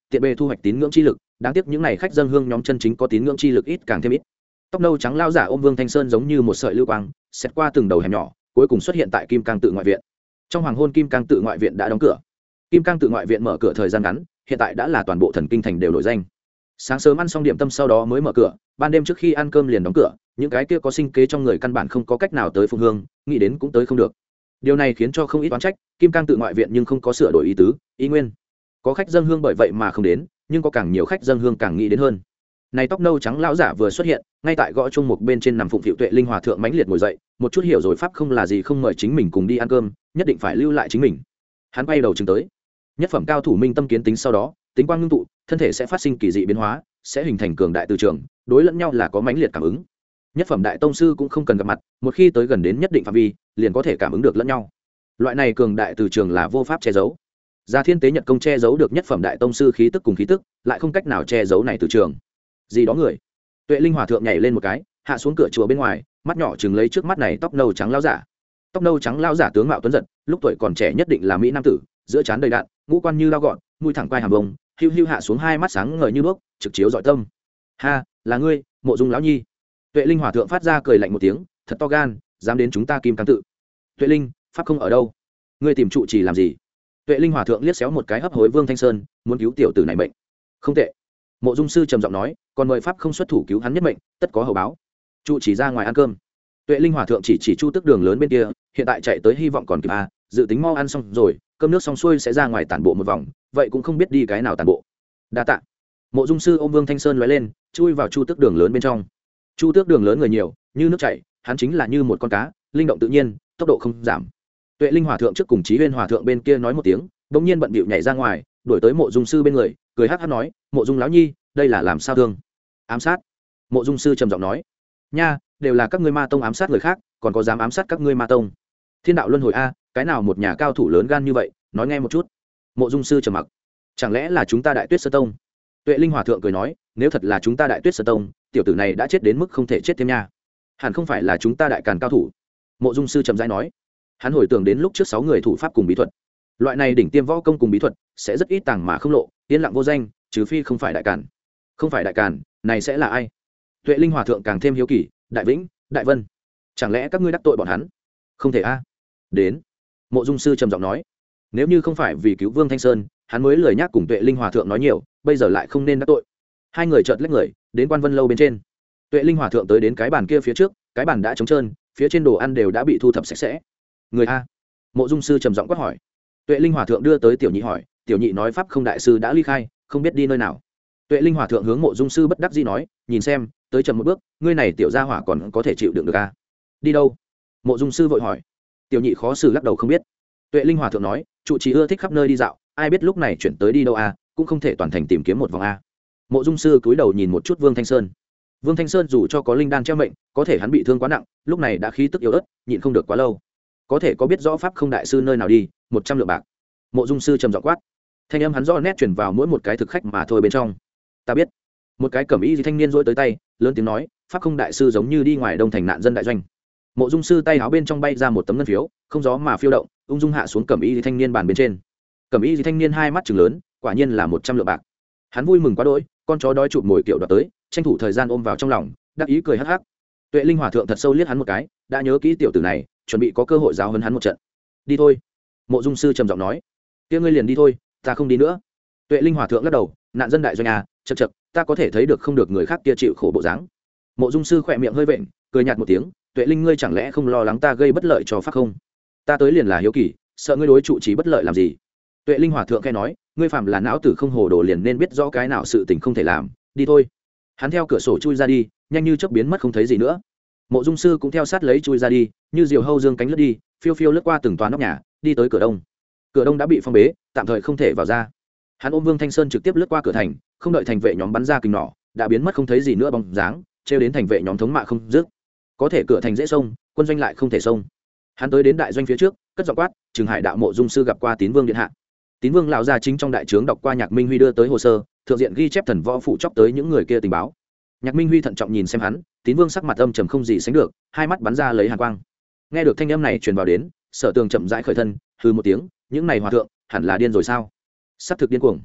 tiện bề thu hoạch tín ngưỡng chi lực. Đáng tiếc những này khách dân hương nhóm chân chính có tín ngưỡng chi lực ít càng thêm ít. Tóc nâu trắng lao giả ôm Vương Thanh Sơn giống như một sợi lưu quang xét qua từng đầu hẻm nhỏ, cuối cùng xuất hiện tại Kim Cang tự ngoại viện. Trong hoàng hôn, Kim Cang tự ngoại viện đã đóng cửa. Kim Cang tự ngoại viện mở cửa thời gian ngắn, hiện tại đã là toàn bộ thần kinh thành đều nổi danh. Sáng sớm ăn xong điểm tâm sau đó mới mở cửa, ban đêm trước khi ăn cơm liền đóng cửa. Những cái kia có sinh kế trong người căn bản không có cách nào tới phụng hương, nghĩ đến cũng tới không được. Điều này khiến cho không ít oán trách. Kim Cang tự ngoại viện nhưng không có sửa đổi ý tứ, ý nguyên có khách dân hương bởi vậy mà không đến, nhưng có càng nhiều khách dân hương càng nghĩ đến hơn. Này tóc nâu trắng lão giả vừa xuất hiện, ngay tại gõ chuông một bên trên nằm phụng phịu Tuệ Linh hòa thượng mãnh liệt ngồi dậy, một chút hiểu rồi pháp không là gì không mời chính mình cùng đi ăn cơm, nhất định phải lưu lại chính mình. Hắn quay đầu chừng tới. Nhất phẩm cao thủ minh tâm kiến tính sau đó, tính quang ngưng tụ, thân thể sẽ phát sinh kỳ dị biến hóa, sẽ hình thành cường đại từ trường, đối lẫn nhau là có mãnh liệt cảm ứng. Nhất phẩm đại tông sư cũng không cần gặp mặt, một khi tới gần đến nhất định phạm vi, liền có thể cảm ứng được lẫn nhau. Loại này cường đại từ trường là vô pháp che giấu. Gia Thiên Tế Nhật công che giấu được nhất phẩm đại tông sư khí tức cùng khí tức, lại không cách nào che giấu này từ trường. Gì đó người. Tuệ Linh hòa thượng nhảy lên một cái, hạ xuống cửa chùa bên ngoài, mắt nhỏ chừng lấy trước mắt này tóc nâu trắng lão giả. Tóc nâu trắng lão giả tướng mạo tuấn giật, lúc tuổi còn trẻ nhất định là mỹ nam tử, giữa trán đầy đạn, ngũ quan như lao gọn, mũi thẳng quai hàm vông, hưu hưu hạ xuống hai mắt sáng ngời như đuốc, trực chiếu dọi tâm. Ha, là ngươi, Mộ Dung lão nhi. Tuệ Linh hòa thượng phát ra cười lạnh một tiếng, thật to gan, dám đến chúng ta Kim Cang tự. Tuệ Linh, pháp không ở đâu? Ngươi tìm trụ trì làm gì? Tuệ Linh hòa thượng liếc xéo một cái hấp hối Vương Thanh Sơn, muốn cứu tiểu tử này mệnh. Không tệ. Mộ Dung sư trầm giọng nói, còn mời pháp không xuất thủ cứu hắn nhất mệnh, tất có hậu báo. Trụ chỉ ra ngoài ăn cơm. Tuệ Linh hòa thượng chỉ chỉ chu tức đường lớn bên kia, hiện tại chạy tới hy vọng còn kịp à, dự tính mau ăn xong rồi, cơm nước xong xuôi sẽ ra ngoài tản bộ một vòng, vậy cũng không biết đi cái nào tản bộ. Đa tạ. Mộ Dung sư ôm Vương Thanh Sơn lóe lên, chui vào chu tước đường lớn bên trong. Chu tước đường lớn người nhiều, như nước chảy, hắn chính là như một con cá, linh động tự nhiên, tốc độ không giảm. Tuệ Linh hòa thượng trước cùng Chí Huyên hòa thượng bên kia nói một tiếng, bỗng nhiên bận bịu nhảy ra ngoài, đuổi tới Mộ Dung sư bên người, cười hắc hắc nói, Mộ Dung lão nhi, đây là làm sao thương? Ám sát. Mộ Dung sư trầm giọng nói, nha, đều là các ngươi ma tông ám sát người khác, còn có dám ám sát các ngươi ma tông? Thiên đạo luân hồi a, cái nào một nhà cao thủ lớn gan như vậy, nói nghe một chút. Mộ Dung sư trầm mặc, chẳng lẽ là chúng ta Đại Tuyết Sơn tông? Tuệ Linh hòa thượng cười nói, nếu thật là chúng ta Đại Tuyết Sơn tông, tiểu tử này đã chết đến mức không thể chết thêm nha. Hẳn không phải là chúng ta Đại Càn cao thủ. Mộ Dung sư trầm rãi nói, hắn hồi tưởng đến lúc trước sáu người thủ pháp cùng bí thuật, loại này đỉnh tiêm võ công cùng bí thuật sẽ rất ít tàng mà không lộ, yên lặng vô danh, trừ phi không phải Đại Càn. Không phải Đại Càn, này sẽ là ai? Tuệ Linh hòa thượng càng thêm hiếu kỳ, Đại Vĩnh, Đại Vân, chẳng lẽ các ngươi đắc tội bọn hắn? Không thể a. Đến. Mộ Dung sư trầm giọng nói, nếu như không phải vì cứu Vương Thanh Sơn, hắn mới lười nhắc cùng Tuệ Linh hòa thượng nói nhiều, bây giờ lại không nên đắc tội. Hai người chợt lách người đến Quan Vân lâu bên trên. Tuệ Linh hòa thượng tới đến cái bàn kia phía trước, cái bàn đã trống trơn, phía trên đồ ăn đều đã bị thu thập sạch sẽ. Người a. Mộ Dung sư trầm giọng quát hỏi. Tuệ Linh hòa thượng đưa tới tiểu nhị hỏi, tiểu nhị nói pháp không đại sư đã ly khai, không biết đi nơi nào. Tuệ Linh hòa thượng hướng Mộ Dung sư bất đắc dĩ nói, nhìn xem, tới chậm một bước, ngươi này tiểu gia hỏa còn có thể chịu đựng được a? Đi đâu? Mộ Dung sư vội hỏi. Tiểu nhị khó xử lắc đầu không biết. Tuệ Linh hòa thượng nói, trụ trì ưa thích khắp nơi đi dạo, ai biết lúc này chuyển tới đi đâu a, cũng không thể toàn thành tìm kiếm một vòng a. Mộ Dung sư cúi đầu nhìn một chút Vương Thanh Sơn. Vương Thanh Sơn dù cho có linh đan treo mệnh, có thể hắn bị thương quá nặng, lúc này đã khí tức yếu ớt, nhịn không được quá lâu. Có thể có biết rõ pháp không đại sư nơi nào đi, một trăm lượng bạc. Mộ Dung sư trầm giọng quát. Thanh âm hắn rõ nét truyền vào mỗi một cái thực khách mà thôi bên trong. Ta biết. Một cái cẩm y gì thanh niên rỗi tới tay, lớn tiếng nói, pháp không đại sư giống như đi ngoài đông thành nạn dân đại doanh. Mộ Dung sư tay áo bên trong bay ra một tấm ngân phiếu, không gió mà phiêu động, ung dung hạ xuống cẩm y gì thanh niên bàn bên trên. Cẩm y gì thanh niên hai mắt trừng lớn, quả nhiên là một trăm lượng bạc. Hắn vui mừng quá đỗi, con chó đói chụp mồi kiểu đoạt tới, tranh thủ thời gian ôm vào trong lòng, đắc ý cười hắc hắc. Tuệ Linh hòa thượng thật sâu liếc hắn một cái, đã nhớ kỹ tiểu tử này, chuẩn bị có cơ hội giáo huấn hắn một trận. Đi thôi. Mộ Dung sư trầm giọng nói, kia ngươi liền đi thôi, ta không đi nữa. Tuệ Linh hòa thượng lắc đầu, nạn dân đại doanh à, chậc chậc, ta có thể thấy được không được người khác kia chịu khổ bộ dáng. Mộ Dung sư khỏe miệng hơi vện, cười nhạt một tiếng, Tuệ Linh ngươi chẳng lẽ không lo lắng ta gây bất lợi cho pháp không? Ta tới liền là hiếu kỳ, sợ ngươi đối trụ trí bất lợi làm gì? Tuệ Linh hòa thượng khẽ nói, ngươi phạm là não tử không hồ đồ liền nên biết rõ cái nào sự tình không thể làm, đi thôi. Hắn theo cửa sổ chui ra đi, nhanh như chớp biến mất không thấy gì nữa. Mộ Dung sư cũng theo sát lấy chui ra đi, như diều hâu dương cánh lướt đi, phiêu phiêu lướt qua từng toa nóc nhà, đi tới cửa đông. Cửa đông đã bị phong bế, tạm thời không thể vào ra. Hắn ôm Vương Thanh Sơn trực tiếp lướt qua cửa thành, không đợi thành vệ nhóm bắn ra kình nỏ, đã biến mất không thấy gì nữa bóng dáng, trêu đến thành vệ nhóm thống mạ không dứt. Có thể cửa thành dễ xông, quân doanh lại không thể xông. Hắn tới đến đại doanh phía trước, cất giọng quát, Trừng Hải đạo Mộ Dung sư gặp qua Tín Vương điện hạ. Tín Vương lão gia chính trong đại trướng đọc qua Nhạc Minh Huy đưa tới hồ sơ, thượng diện ghi chép thần võ phụ chóc tới những người kia tình báo. Nhạc Minh Huy thận trọng nhìn xem hắn, Tín Vương sắc mặt âm trầm không gì sánh được, hai mắt bắn ra lấy hàn quang. Nghe được thanh âm này truyền vào đến, Sở Tường chậm rãi khởi thân, hừ một tiếng, những này hòa thượng, hẳn là điên rồi sao? Sắp thực điên cuồng.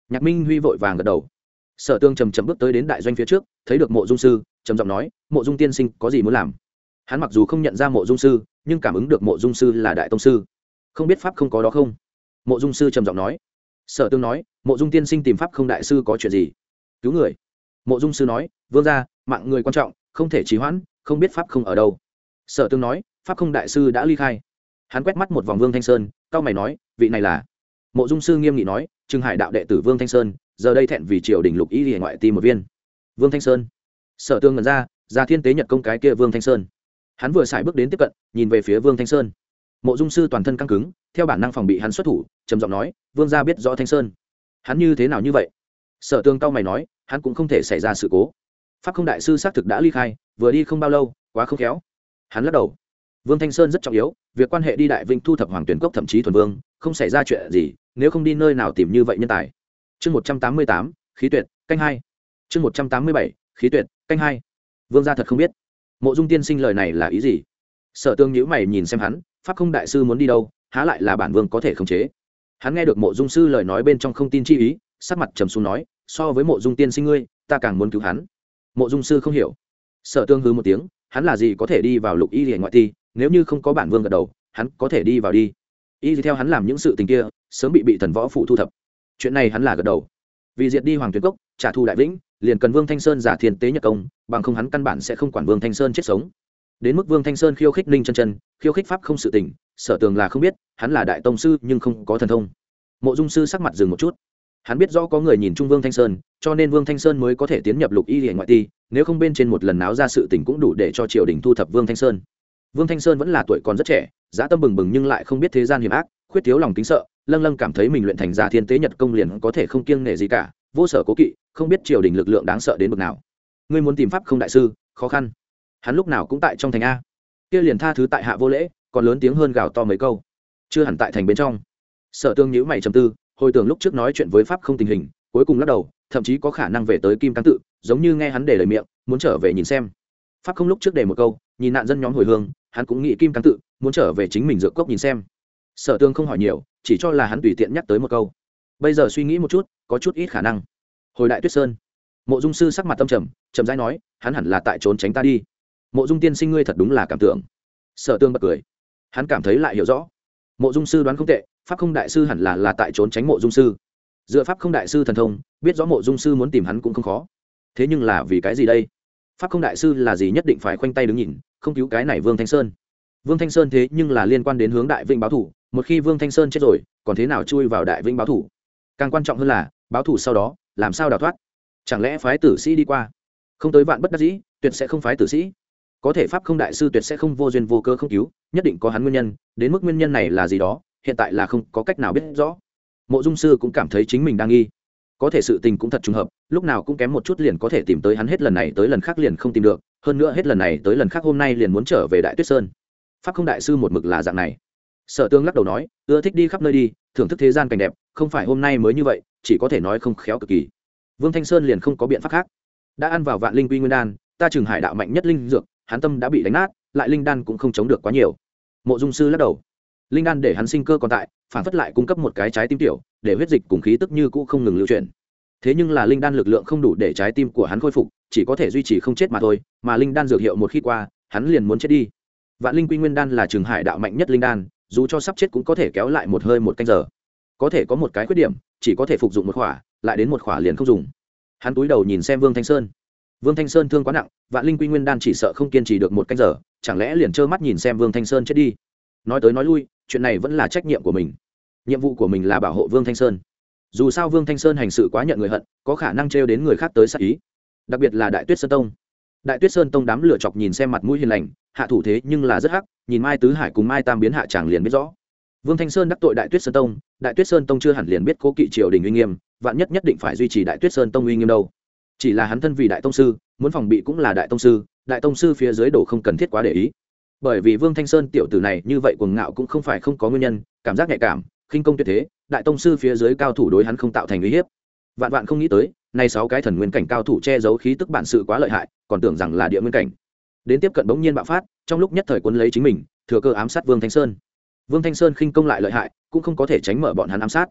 Nhạc Minh Huy vội vàng gật đầu. Sở Tương chầm chậm bước tới đến đại doanh phía trước, thấy được Mộ Dung sư, trầm giọng nói, Mộ Dung tiên sinh có gì muốn làm? Hắn mặc dù không nhận ra Mộ Dung sư, nhưng cảm ứng được Mộ Dung sư là đại tông sư. Không biết pháp không có đó không? Mộ Dung sư trầm giọng nói. Sở Tương nói, Mộ Dung tiên sinh tìm pháp không đại sư có chuyện gì? Cứu người. Mộ Dung sư nói, vương gia, mạng người quan trọng, không thể trì hoãn, không biết pháp không ở đâu. Sở Tương nói, pháp không đại sư đã ly khai. Hắn quét mắt một vòng Vương Thanh Sơn, cao mày nói, vị này là? Mộ Dung sư nghiêm nghị nói, Trừng Hải đạo đệ tử Vương Thanh Sơn, giờ đây thẹn vì triều đình lục y lìa ngoại ti một viên. Vương Thanh Sơn. Sở Tương ngẩn ra, ra thiên tế nhật công cái kia Vương Thanh Sơn. Hắn vừa xài bước đến tiếp cận, nhìn về phía Vương Thanh Sơn. Mộ Dung sư toàn thân căng cứng, theo bản năng phòng bị hắn xuất thủ, trầm giọng nói, vương gia biết rõ Thanh Sơn. Hắn như thế nào như vậy? Sở Tương cao mày nói, hắn cũng không thể xảy ra sự cố. Pháp không đại sư xác thực đã ly khai, vừa đi không bao lâu, quá không khéo. Hắn lắc đầu. Vương Thanh Sơn rất trọng yếu, việc quan hệ đi Đại Vinh thu thập Hoàng Tuyển Cốc thậm chí thuần vương, không xảy ra chuyện gì, nếu không đi nơi nào tìm như vậy nhân tài. Chương một trăm tám mươi tám, khí tuyệt, canh hai. Chương một trăm tám mươi bảy, khí tuyệt, canh hai. Vương gia thật không biết. Mộ Dung tiên sinh lời này là ý gì? Sở Tương nhíu mày nhìn xem hắn, pháp không đại sư muốn đi đâu, há lại là bản vương có thể khống chế. Hắn nghe được Mộ Dung sư lời nói bên trong không tin chi ý, sắc mặt trầm xuống nói, so với Mộ Dung tiên sinh ngươi, ta càng muốn cứu hắn. Mộ Dung sư không hiểu. Sở Tương hừ một tiếng, hắn là gì có thể đi vào lục y lìa ngoại ti, nếu như không có bản vương gật đầu, hắn có thể đi vào đi. Y theo hắn làm những sự tình kia, sớm bị bị thần võ phụ thu thập. Chuyện này hắn là gật đầu. Vì diệt đi Hoàng Tuyển Cốc, trả thù Đại Vĩnh, liền cần Vương Thanh Sơn giả thiên tế nhật công, bằng không hắn căn bản sẽ không quản Vương Thanh Sơn chết sống. Đến mức Vương Thanh Sơn khiêu khích Ninh Chân Chân, khiêu khích pháp không sự tình, Sở Tường là không biết, hắn là đại tông sư nhưng không có thần thông. Mộ Dung sư sắc mặt dừng một chút. Hắn biết rõ có người nhìn trung Vương Thanh Sơn, cho nên Vương Thanh Sơn mới có thể tiến nhập lục y lìa ngoại ti, nếu không bên trên một lần náo ra sự tình cũng đủ để cho triều đình thu thập Vương Thanh Sơn. Vương Thanh Sơn vẫn là tuổi còn rất trẻ, dã tâm bừng bừng nhưng lại không biết thế gian hiểm ác, khuyết thiếu lòng kính sợ, lâng lâng cảm thấy mình luyện thành giả thiên tế nhật công liền có thể không kiêng nể gì cả, vô sở cố kỵ, không biết triều đình lực lượng đáng sợ đến mức nào. Ngươi muốn tìm pháp không đại sư, khó khăn. Hắn lúc nào cũng tại trong thành a. Kia liền tha thứ tại hạ vô lễ, còn lớn tiếng hơn gào to mấy câu. Chưa hẳn tại thành bên trong. Sở Tương nhíu mày trầm tư, hồi tưởng lúc trước nói chuyện với pháp không tình hình, cuối cùng lắc đầu, thậm chí có khả năng về tới Kim Cang tự, giống như nghe hắn để lời miệng, muốn trở về nhìn xem. Pháp không lúc trước để một câu, nhìn nạn dân nhóm hồi hương, hắn cũng nghĩ Kim Cang tự, muốn trở về chính mình dựa cốc nhìn xem. Sở Tương không hỏi nhiều, chỉ cho là hắn tùy tiện nhắc tới một câu. Bây giờ suy nghĩ một chút, có chút ít khả năng. Hồi Đại Tuyết Sơn, Mộ Dung sư sắc mặt tâm trầm, chậm rãi nói, hắn hẳn là tại trốn tránh ta đi. Mộ Dung tiên sinh ngươi thật đúng là cảm tưởng. Sở Tương bật cười, hắn cảm thấy lại hiểu rõ. Mộ Dung sư đoán không tệ, pháp không đại sư hẳn là là tại trốn tránh Mộ Dung sư. Dựa pháp không đại sư thần thông, biết rõ Mộ Dung sư muốn tìm hắn cũng không khó. Thế nhưng là vì cái gì đây? Pháp không đại sư là gì nhất định phải khoanh tay đứng nhìn, không cứu cái này Vương Thanh Sơn. Vương Thanh Sơn thế nhưng là liên quan đến hướng Đại Vĩnh báo thủ, một khi Vương Thanh Sơn chết rồi, còn thế nào chui vào Đại Vĩnh báo thủ? Càng quan trọng hơn là, báo thủ sau đó, làm sao đào thoát? Chẳng lẽ phái tử sĩ đi qua? Không tới vạn bất đắc dĩ, tuyệt sẽ không phái tử sĩ. Có thể pháp không đại sư tuyệt sẽ không vô duyên vô cớ không cứu, nhất định có hắn nguyên nhân, đến mức nguyên nhân này là gì đó, hiện tại là không có cách nào biết rõ. Mộ Dung sư cũng cảm thấy chính mình đang nghi, có thể sự tình cũng thật trùng hợp, lúc nào cũng kém một chút liền có thể tìm tới hắn, hết lần này tới lần khác liền không tìm được, hơn nữa hết lần này tới lần khác hôm nay liền muốn trở về Đại Tuyết Sơn. Pháp không đại sư một mực là dạng này. Sở Tương lắc đầu nói, ưa thích đi khắp nơi đi, thưởng thức thế gian cảnh đẹp, không phải hôm nay mới như vậy, chỉ có thể nói không khéo cực kỳ. Vương Thanh Sơn liền không có biện pháp khác, đã ăn vào vạn linh quy nguyên đan, ta Trừng Hải đạo mạnh nhất linh dược, hắn tâm đã bị đánh nát, lại linh đan cũng không chống được quá nhiều. Mộ Dung sư lắc đầu, linh đan để hắn sinh cơ còn tại, phản phất lại cung cấp một cái trái tim tiểu, để huyết dịch cùng khí tức như cũ không ngừng lưu chuyển. Thế nhưng là linh đan lực lượng không đủ để trái tim của hắn khôi phục, chỉ có thể duy trì không chết mà thôi, mà linh đan dược hiệu một khi qua, hắn liền muốn chết đi. Vạn linh quy nguyên đan là Trừng Hải đạo mạnh nhất linh đan, dù cho sắp chết cũng có thể kéo lại một hơi một canh giờ. Có thể có một cái khuyết điểm, chỉ có thể phục dụng một khỏa, lại đến một khỏa liền không dùng. Hắn cúi đầu nhìn xem Vương Thanh Sơn. Vương Thanh Sơn thương quá nặng, vạn linh quy nguyên đan chỉ sợ không kiên trì được một canh giờ, chẳng lẽ liền trơ mắt nhìn xem Vương Thanh Sơn chết đi. Nói tới nói lui, chuyện này vẫn là trách nhiệm của mình. Nhiệm vụ của mình là bảo hộ Vương Thanh Sơn. Dù sao Vương Thanh Sơn hành sự quá nhận người hận, có khả năng trêu đến người khác tới sát ý. Đặc biệt là Đại Tuyết Sơn Tông. Đại Tuyết Sơn Tông đám lửa chọc nhìn xem mặt mũi hiền lành, hạ thủ thế nhưng là rất hắc, nhìn Mai Tứ Hải cùng Mai Tam biến hạ chẳng liền biết rõ. Vương Thanh Sơn đắc tội Đại Tuyết Sơn Tông, Đại Tuyết Sơn Tông chưa hẳn liền biết cố kỵ triều đình uy nghiêm, vạn nhất nhất định phải duy trì Đại Tuyết Sơn Tông uy nghiêm đâu. Chỉ là hắn thân vì đại tông sư, muốn phòng bị cũng là đại tông sư, đại tông sư phía dưới đổ không cần thiết quá để ý. Bởi vì Vương Thanh Sơn tiểu tử này như vậy cuồng ngạo cũng không phải không có nguyên nhân, cảm giác nhạy cảm, khinh công tuyệt thế, đại tông sư phía dưới cao thủ đối hắn không tạo thành uy hiếp. Vạn vạn không nghĩ tới, nay sáu cái thần nguyên cảnh cao thủ che giấu khí tức bản sự quá lợi hại, còn tưởng rằng là địa nguyên cảnh. Đến tiếp cận bỗng nhiên bạo phát, trong lúc nhất thời cuốn lấy chính mình, thừa cơ ám sát Vương Thanh Sơn. Vương Thanh Sơn khinh công lại lợi hại, cũng không có thể tránh mở bọn hắn ám sát.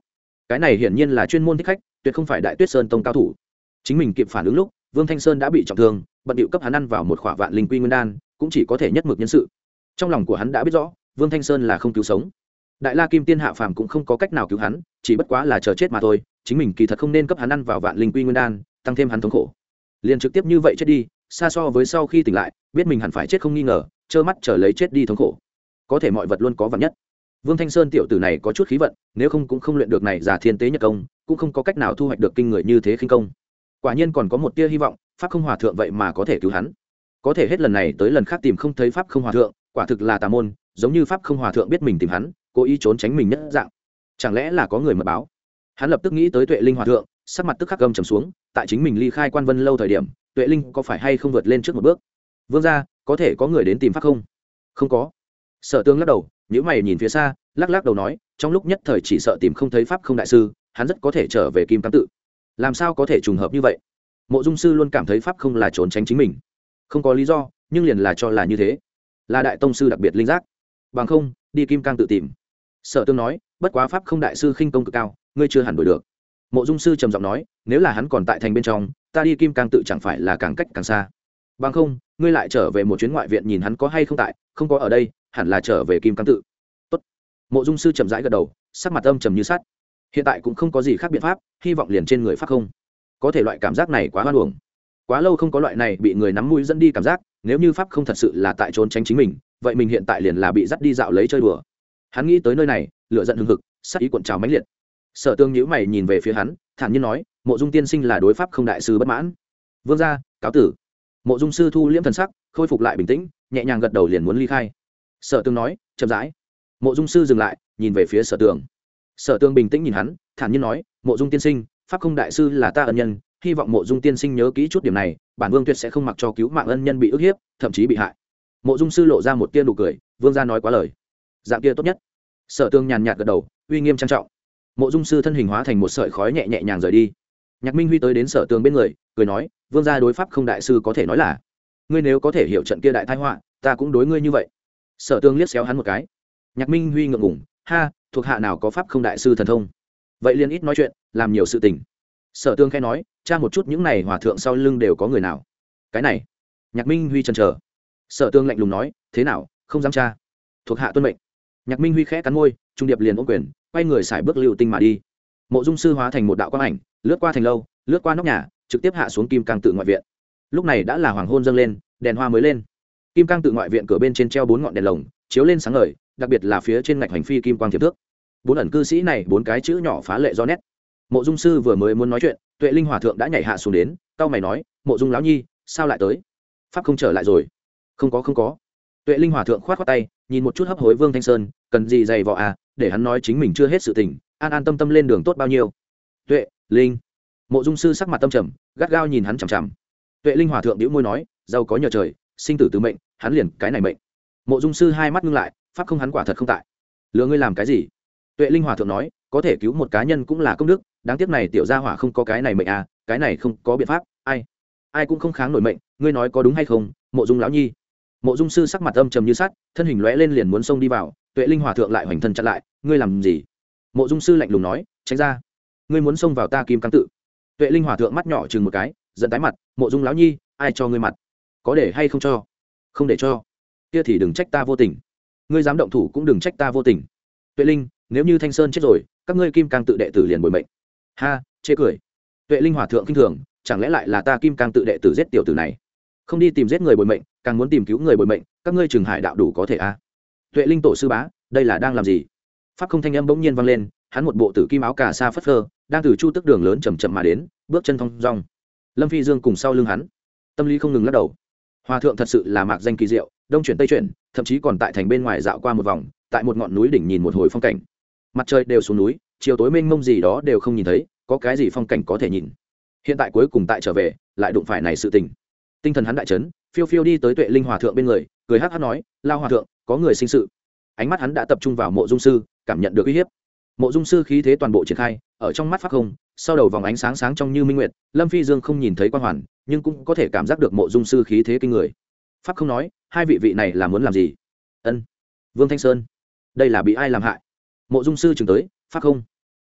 cái này hiển nhiên là chuyên môn thích khách, tuyệt không phải Đại Tuyết Sơn tông cao thủ. Chính mình kịp phản ứng lúc Vương Thanh Sơn đã bị trọng thương, bận điệu cấp hắn ăn vào một khỏa vạn linh quy nguyên đan, cũng chỉ có thể nhất mực nhân sự. Trong lòng của hắn đã biết rõ Vương Thanh Sơn là không cứu sống, Đại La Kim Tiên hạ phàm cũng không có cách nào cứu hắn, chỉ bất quá là chờ chết mà thôi. Chính mình kỳ thật không nên cấp hắn ăn vào vạn linh quy nguyên đan, tăng thêm hắn thống khổ, liền trực tiếp như vậy chết đi, xa so với sau khi tỉnh lại biết mình hẳn phải chết không nghi ngờ, trơ mắt chờ lấy chết đi thống khổ. Có thể mọi vật luôn có vạn nhất, Vương Thanh Sơn tiểu tử này có chút khí vận, nếu không cũng không luyện được này giả thiên tế nhật công, cũng không có cách nào thu hoạch được kinh người như thế khinh công. Quả nhiên còn có một tia hy vọng, pháp không hòa thượng vậy mà có thể cứu hắn. Có thể hết lần này tới lần khác tìm không thấy pháp không hòa thượng, quả thực là tà môn, giống như pháp không hòa thượng biết mình tìm hắn, cố ý trốn tránh mình nhất dạng. Chẳng lẽ là có người mật báo? Hắn lập tức nghĩ tới Tuệ Linh hòa thượng, sắc mặt tức khắc gầm trầm xuống. Tại chính mình ly khai Quan Vân lâu thời điểm, Tuệ Linh có phải hay không vượt lên trước một bước? Vương gia, có thể có người đến tìm pháp không? Không có. Sở Tương lắc đầu, nhíu mày nhìn phía xa, lắc lắc đầu nói, trong lúc nhất thời chỉ sợ tìm không thấy pháp không đại sư, hắn rất có thể trở về Kim Cang tự. Làm sao có thể trùng hợp như vậy? Mộ Dung sư luôn cảm thấy pháp không là trốn tránh chính mình, không có lý do, nhưng liền là cho là như thế, là đại tông sư đặc biệt linh giác. Bằng không, đi Kim Cang tự tìm. Sở Tương nói, bất quá pháp không đại sư khinh công cực cao, ngươi chưa hẳn đuổi được. Mộ Dung sư trầm giọng nói, nếu là hắn còn tại thành bên trong, ta đi Kim Cang tự chẳng phải là càng cách càng xa. Bằng không, ngươi lại trở về một chuyến ngoại viện nhìn hắn có hay không tại, không có ở đây, hẳn là trở về Kim Cang tự. Tốt. Mộ Dung sư chậm rãi gật đầu, sắc mặt âm trầm như sắt. Hiện tại cũng không có gì khác biện pháp, hy vọng liền trên người pháp không. Có thể loại cảm giác này quá hoan uổng. Quá lâu không có loại này bị người nắm mũi dẫn đi cảm giác, nếu như pháp không thật sự là tại trốn tránh chính mình, vậy mình hiện tại liền là bị dắt đi dạo lấy chơi đùa. Hắn nghĩ tới nơi này, lửa giận hừng hực, sát ý cuộn trào mãnh liệt. Sở Tương nhíu mày nhìn về phía hắn, thản nhiên nói, Mộ Dung tiên sinh là đối pháp không đại sư bất mãn. Vương gia, cáo tử. Mộ Dung sư thu liễm thần sắc, khôi phục lại bình tĩnh, nhẹ nhàng gật đầu liền muốn ly khai. Sở Tương nói, chậm rãi. Mộ Dung sư dừng lại, nhìn về phía Sở Tương. Sở Tương bình tĩnh nhìn hắn, thản nhiên nói, Mộ Dung tiên sinh, pháp không đại sư là ta ân nhân, hy vọng Mộ Dung tiên sinh nhớ kỹ chút điểm này, bản vương tuyệt sẽ không mặc cho cứu mạng ân nhân bị ức hiếp, thậm chí bị hại. Mộ Dung sư lộ ra một tia nụ cười, vương gia nói quá lời, dạng kia tốt nhất. Sở Tương nhàn nhạt gật đầu, uy nghiêm trang trọng. Mộ Dung sư thân hình hóa thành một sợi khói nhẹ nhẹ nhàng rời đi. Nhạc Minh Huy tới đến Sở Tương bên người, cười nói, vương gia đối pháp không đại sư có thể nói là, ngươi nếu có thể hiểu trận kia đại tai họa, ta cũng đối ngươi như vậy. Sở Tương liếc xéo hắn một cái. Nhạc Minh Huy ngượng ngùng, ha, thuộc hạ nào có pháp không đại sư thần thông, vậy liền ít nói chuyện, làm nhiều sự tình. Sở Tương khẽ nói, tra một chút những này hòa thượng sau lưng đều có người nào. Cái này, Nhạc Minh Huy chần chờ. Sở Tương lạnh lùng nói, thế nào, không dám tra? Thuộc hạ tuân mệnh. Nhạc Minh Huy khẽ cắn môi, trung điệp liền ôm quyền, quay người xài bước lưu tinh mà đi. Mộ Dung sư hóa thành một đạo quang ảnh, lướt qua thành lâu, lướt qua nóc nhà, trực tiếp hạ xuống Kim Cang tự ngoại viện. Lúc này đã là hoàng hôn dâng lên, đèn hoa mới lên. Kim Cang tự ngoại viện cửa bên trên treo bốn ngọn đèn lồng, chiếu lên sáng ngời, đặc biệt là phía trên ngạch hành phi kim quang thiệp thước. Bốn ẩn cư sĩ này bốn cái chữ nhỏ phá lệ rõ nét. Mộ Dung sư vừa mới muốn nói chuyện, Tuệ Linh hòa thượng đã nhảy hạ xuống đến, cau mày nói, Mộ Dung lão nhi, sao lại tới? Pháp không trở lại rồi? Không có không có. Tuệ Linh hòa thượng khoát khoát tay, nhìn một chút hấp hối Vương Thanh Sơn, cần gì dày vò à, để hắn nói chính mình chưa hết sự tình, an an tâm tâm lên đường tốt bao nhiêu. Tuệ Linh. Mộ Dung sư sắc mặt tâm trầm, gắt gao nhìn hắn chằm chằm. Tuệ Linh hòa thượng bĩu môi nói, giàu có nhờ trời, sinh tử từ mệnh, hắn liền cái này mệnh. Mộ Dung sư hai mắt ngưng lại, pháp không hắn quả thật không tại. Lừa ngươi làm cái gì? Tuệ Linh hòa thượng nói, có thể cứu một cá nhân cũng là công đức, đáng tiếc này tiểu gia hỏa không có cái này mệnh à, cái này không có biện pháp, ai ai cũng không kháng nổi mệnh, ngươi nói có đúng hay không, Mộ Dung lão nhi? Mộ Dung sư sắc mặt âm trầm như sắt, thân hình lóe lên liền muốn xông đi vào, Tuệ Linh hòa thượng lại hoành thân chặn lại, ngươi làm gì? Mộ Dung sư lạnh lùng nói, tránh ra, ngươi muốn xông vào ta Kim Cang tự. Tuệ Linh hòa thượng mắt nhỏ chừng một cái, giận tái mặt, Mộ Dung lão nhi, ai cho ngươi mặt? Có để hay không cho? Không để cho, kia thì đừng trách ta vô tình, ngươi dám động thủ cũng đừng trách ta vô tình. Tuệ Linh, nếu như Thanh Sơn chết rồi, các ngươi Kim Cang tự đệ tử liền bồi mệnh. Ha, chê cười. Tuệ Linh hòa thượng kinh thường, chẳng lẽ lại là ta Kim Cang tự đệ tử giết tiểu tử này? Không đi tìm giết người bồi mệnh, càng muốn tìm cứu người bồi mệnh, các ngươi Trường Hải đạo đủ có thể a? À? Tuệ Linh tổ sư bá, đây là đang làm gì? Pháp không thanh âm bỗng nhiên vang lên, hắn một bộ tử kim áo cà sa phất phơ, đang từ chu tức đường lớn chậm chậm mà đến, bước chân thong dong. Lâm Phi Dương cùng sau lưng hắn, tâm lý không ngừng lắc đầu. Hòa thượng thật sự là mạc danh kỳ diệu, đông chuyển tây chuyển, thậm chí còn tại thành bên ngoài dạo qua một vòng, tại một ngọn núi đỉnh nhìn một hồi phong cảnh. Mặt trời đều xuống núi, chiều tối mênh mông gì đó đều không nhìn thấy, có cái gì phong cảnh có thể nhìn. Hiện tại cuối cùng tại trở về, lại đụng phải này sự tình. Tinh thần hắn đại chấn, phiêu phiêu đi tới Tuệ Linh hòa thượng bên người, cười hắc hắc nói, lao hòa thượng, có người sinh sự. Ánh mắt hắn đã tập trung vào Mộ Dung sư, cảm nhận được uy hiếp. Mộ Dung sư khí thế toàn bộ triển khai, ở trong mắt pháp không, sau đầu vòng ánh sáng sáng trong như minh nguyệt. Lâm Phi Dương không nhìn thấy quan hoàn, nhưng cũng có thể cảm giác được Mộ Dung sư khí thế kinh người. Pháp không nói, hai vị vị này là muốn làm gì? Ân, Vương Thanh Sơn, đây là bị ai làm hại? Mộ Dung sư chừng tới, pháp không,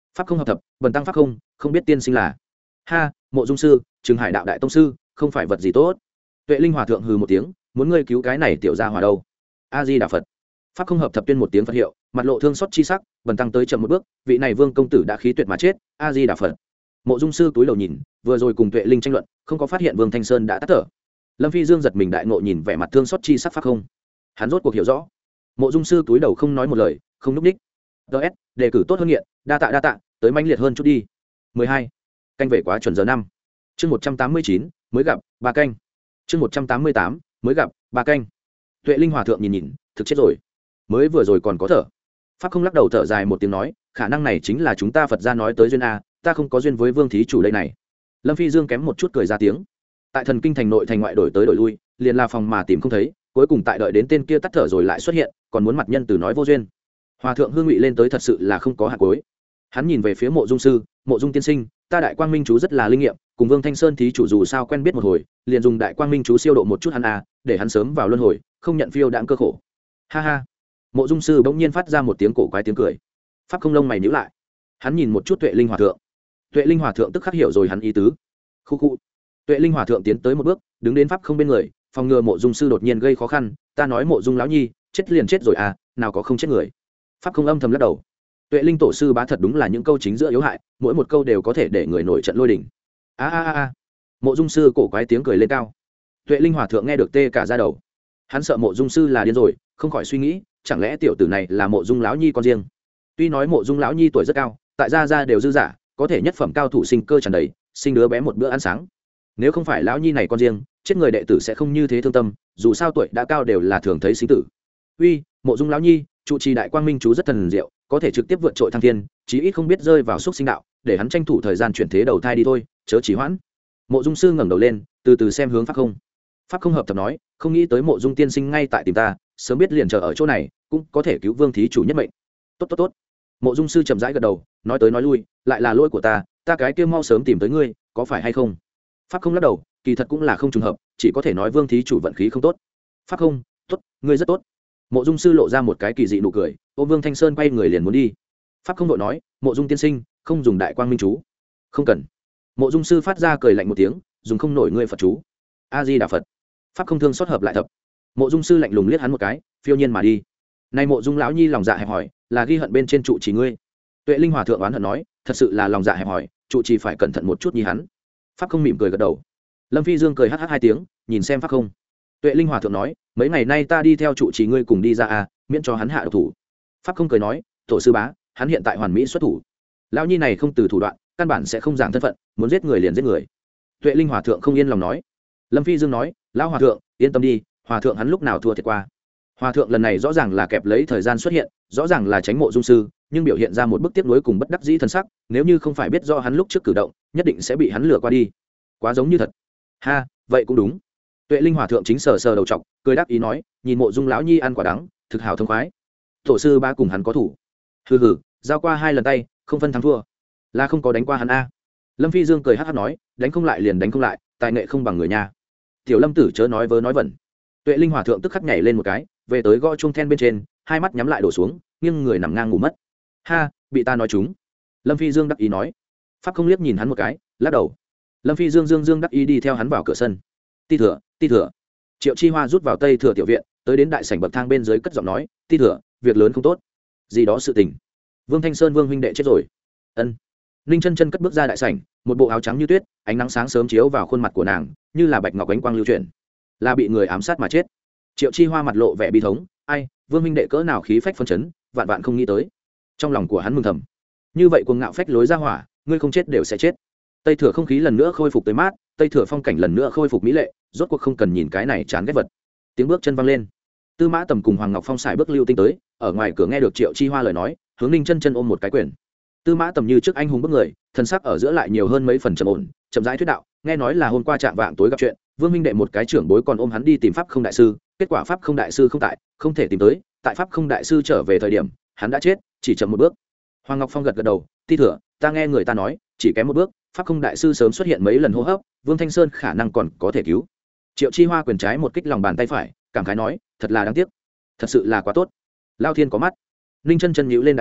pháp không hợp thập bần tăng pháp không không biết tiên sinh là. Ha, Mộ Dung sư, Trường Hải đạo đại tông sư, không phải vật gì tốt. Tuệ Linh hòa thượng hừ một tiếng, muốn ngươi cứu cái này tiểu gia hỏa đâu? A Di Đà Phật. Pháp không hợp thập tuyên một tiếng Phật hiệu, mặt lộ thương xót chi sắc, bần tăng tới chậm một bước, vị này Vương công tử đã khí tuyệt mà chết. A Di Đà Phật. Mộ Dung sư túi đầu nhìn, vừa rồi cùng Tuệ Linh tranh luận, không có phát hiện Vương Thanh Sơn đã tắt thở. Lâm Phi Dương giật mình đại ngộ nhìn vẻ mặt thương xót chi sắc pháp không. Hắn rốt cuộc hiểu rõ. Mộ Dung sư túi đầu không nói một lời, không núp ních. ds đề cử tốt hơn nghiện, đa tạ đa tạ, tới mãnh liệt hơn chút đi. mười hai canh về quá chuẩn giờ năm. Chương một trăm tám mươi chín mới gặp ba canh. Chương một trăm tám mươi tám mới gặp ba canh. Tuệ Linh hòa thượng nhìn nhìn, thực chết rồi. Mới vừa rồi còn có thở. Pháp không lắc đầu thở dài một tiếng nói, khả năng này chính là chúng ta Phật gia nói tới duyên a, ta không có duyên với Vương thí chủ đây này. Lâm Phi Dương kém một chút cười ra tiếng. Tại thần kinh thành nội thành ngoại đổi tới đổi lui, liền là phòng mà tìm không thấy, cuối cùng tại đợi đến tên kia tắt thở rồi lại xuất hiện, còn muốn mặt nhân từ nói vô duyên. Hòa thượng hương ngụy lên tới thật sự là không có hạt cuối. Hắn nhìn về phía Mộ Dung sư, Mộ Dung tiên sinh, ta đại quang minh chú rất là linh nghiệm, cùng Vương Thanh Sơn thí chủ dù sao quen biết một hồi, liền dùng đại quang minh chú siêu độ một chút hắn a, để hắn sớm vào luân hồi, không nhận phiêu đãng cơ khổ. Ha ha. Mộ Dung sư bỗng nhiên phát ra một tiếng cổ quái tiếng cười. Pháp không lông mày nhíu lại. Hắn nhìn một chút Tuệ Linh hòa thượng. Tuệ Linh hòa thượng tức khắc hiểu rồi hắn ý tứ. Khu khu. Tuệ Linh hòa thượng tiến tới một bước, đứng đến pháp không bên người, phòng ngừa Mộ Dung sư đột nhiên gây khó khăn, ta nói Mộ Dung lão nhi, chết liền chết rồi à, nào có không chết người. Pháp không âm thầm lắc đầu. Tuệ Linh tổ sư bá thật đúng là những câu chính giữa yếu hại, mỗi một câu đều có thể để người nổi trận lôi đình. A a a a. Mộ Dung sư cổ quái tiếng cười lên cao. Tuệ Linh hòa thượng nghe được tê cả da đầu. Hắn sợ Mộ Dung sư là điên rồi, không khỏi suy nghĩ, chẳng lẽ tiểu tử này là Mộ Dung lão nhi con riêng. Tuy nói Mộ Dung lão nhi tuổi rất cao, tại gia gia đều dư giả, có thể nhất phẩm cao thủ sinh cơ tràn đầy, sinh đứa bé một bữa ăn sáng. Nếu không phải lão nhi này con riêng, chết người đệ tử sẽ không như thế thương tâm, dù sao tuổi đã cao đều là thường thấy sinh tử. Uy, Mộ Dung lão nhi, trụ trì đại quang minh chú rất thần diệu, có thể trực tiếp vượt trội thăng thiên, chí ít không biết rơi vào xúc sinh đạo, để hắn tranh thủ thời gian chuyển thế đầu thai đi thôi, chớ trì hoãn. Mộ Dung sư ngẩng đầu lên, từ từ xem hướng pháp không. Pháp không hợp thập nói, không nghĩ tới Mộ Dung tiên sinh ngay tại tìm ta, sớm biết liền chờ ở chỗ này, cũng có thể cứu Vương thí chủ nhất mệnh. Tốt tốt tốt. Mộ Dung sư chậm rãi gật đầu, nói tới nói lui, lại là lỗi của ta, ta cái kia mau sớm tìm tới ngươi, có phải hay không? Pháp không lắc đầu, kỳ thật cũng là không trùng hợp, chỉ có thể nói Vương thí chủ vận khí không tốt. Pháp không, tốt, ngươi rất tốt. Mộ Dung sư lộ ra một cái kỳ dị nụ cười, ôm Vương Thanh Sơn quay người liền muốn đi. Pháp không đội nói, Mộ Dung tiên sinh, không dùng đại quang minh chú. Không cần. Mộ Dung sư phát ra cười lạnh một tiếng, dùng không nổi ngươi Phật chú. A Di Đà Phật. Pháp không thương xót hợp lại thập. Mộ Dung sư lạnh lùng liếc hắn một cái, phiêu nhiên mà đi. Nay Mộ Dung lão nhi lòng dạ hẹp hỏi, là ghi hận bên trên trụ trì ngươi. Tuệ Linh hòa thượng oán hận nói, thật sự là lòng dạ hẹp hỏi, trụ trì phải cẩn thận một chút như hắn. Pháp không mỉm cười gật đầu. Lâm Phi Dương cười hắc hắc hai tiếng, nhìn xem Pháp không. Tuệ Linh hòa thượng nói, mấy ngày nay ta đi theo trụ trì ngươi cùng đi ra à, miễn cho hắn hạ độc thủ. Pháp không cười nói, tổ sư bá, hắn hiện tại hoàn mỹ xuất thủ. Lão nhi này không từ thủ đoạn, căn bản sẽ không giảng thân phận, muốn giết người liền giết người. Tuệ Linh hòa thượng không yên lòng nói. Lâm Phi Dương nói, lão hòa thượng, yên tâm đi, hòa thượng hắn lúc nào thua thiệt qua. Hòa thượng lần này rõ ràng là kẹp lấy thời gian xuất hiện, rõ ràng là tránh Mộ Dung sư, nhưng biểu hiện ra một bức tiếp nối cùng bất đắc dĩ thân sắc, nếu như không phải biết do hắn lúc trước cử động, nhất định sẽ bị hắn lừa qua đi. Quá giống như thật. Ha, vậy cũng đúng. Tuệ Linh hòa thượng chính sờ sờ đầu trọc, cười đáp ý nói, nhìn Mộ Dung lão nhi ăn quả đắng, thực hào thông khoái. Tổ sư ba cùng hắn có thủ. Hừ hừ, giao qua hai lần tay, không phân thắng thua. Là không có đánh qua hắn a. Lâm Phi Dương cười hắc hắc nói, đánh không lại liền đánh không lại, tài nghệ không bằng người nhà. Tiểu Lâm tử chớ nói vớ nói vẩn. Tuệ Linh hòa thượng tức khắc nhảy lên một cái, về tới gõ chuông then bên trên, hai mắt nhắm lại đổ xuống, nghiêng người nằm ngang ngủ mất. Ha, bị ta nói trúng. Lâm Phi Dương đắc ý nói. Pháp không liếc nhìn hắn một cái, lắc đầu. Lâm Phi Dương dương dương đắc ý đi theo hắn vào cửa sân. Ti thừa, ti thừa. Triệu Chi Hoa rút vào tây thừa tiểu viện, tới đến đại sảnh bậc thang bên dưới cất giọng nói, ti thừa, việc lớn không tốt. Gì đó sự tình. Vương Thanh Sơn Vương huynh đệ chết rồi. Ân. Ninh Chân Chân cất bước ra đại sảnh, một bộ áo trắng như tuyết, ánh nắng sáng sớm chiếu vào khuôn mặt của nàng, như là bạch ngọc ánh quang lưu chuyển. Là bị người ám sát mà chết. Triệu Chi Hoa mặt lộ vẻ bi thống, ai, Vương huynh đệ cỡ nào khí phách phân chấn, vạn vạn không nghĩ tới. Trong lòng của hắn mừng thầm. Như vậy cuồng ngạo phách lối ra hỏa, ngươi không chết đều sẽ chết. Tây thừa không khí lần nữa khôi phục tới mát, tây thừa phong cảnh lần nữa khôi phục mỹ lệ, rốt cuộc không cần nhìn cái này chán ghét vật. Tiếng bước chân văng lên. Tư Mã Tầm cùng Hoàng Ngọc Phong xài bước lưu tinh tới, ở ngoài cửa nghe được Triệu Chi Hoa lời nói, hướng Ninh Chân Chân ôm một cái quyền. Tư Mã Tầm như trước anh hùng bước người, thân sắc ở giữa lại nhiều hơn mấy phần trầm ổn, chậm rãi thuyết đạo, nghe nói là hôm qua trạng vạng tối gặp chuyện, Vương minh đệ một cái trưởng bối còn ôm hắn đi tìm pháp không đại sư, kết quả pháp không đại sư không tại, không thể tìm tới, tại pháp không đại sư trở về thời điểm, hắn đã chết, chỉ chậm một bước. Hoàng Ngọc Phong gật gật đầu, ti thừa, ta nghe người ta nói, chỉ kém một bước, pháp không đại sư sớm xuất hiện mấy lần hô hấp, Vương Thanh Sơn khả năng còn có thể cứu. Triệu Chi Hoa quyền trái một kích lòng bàn tay phải, cảm khái nói, thật là đáng tiếc, thật sự là quá tốt. Lao Thiên có mắt. Ninh Chân Chân nhíu lên đại mi,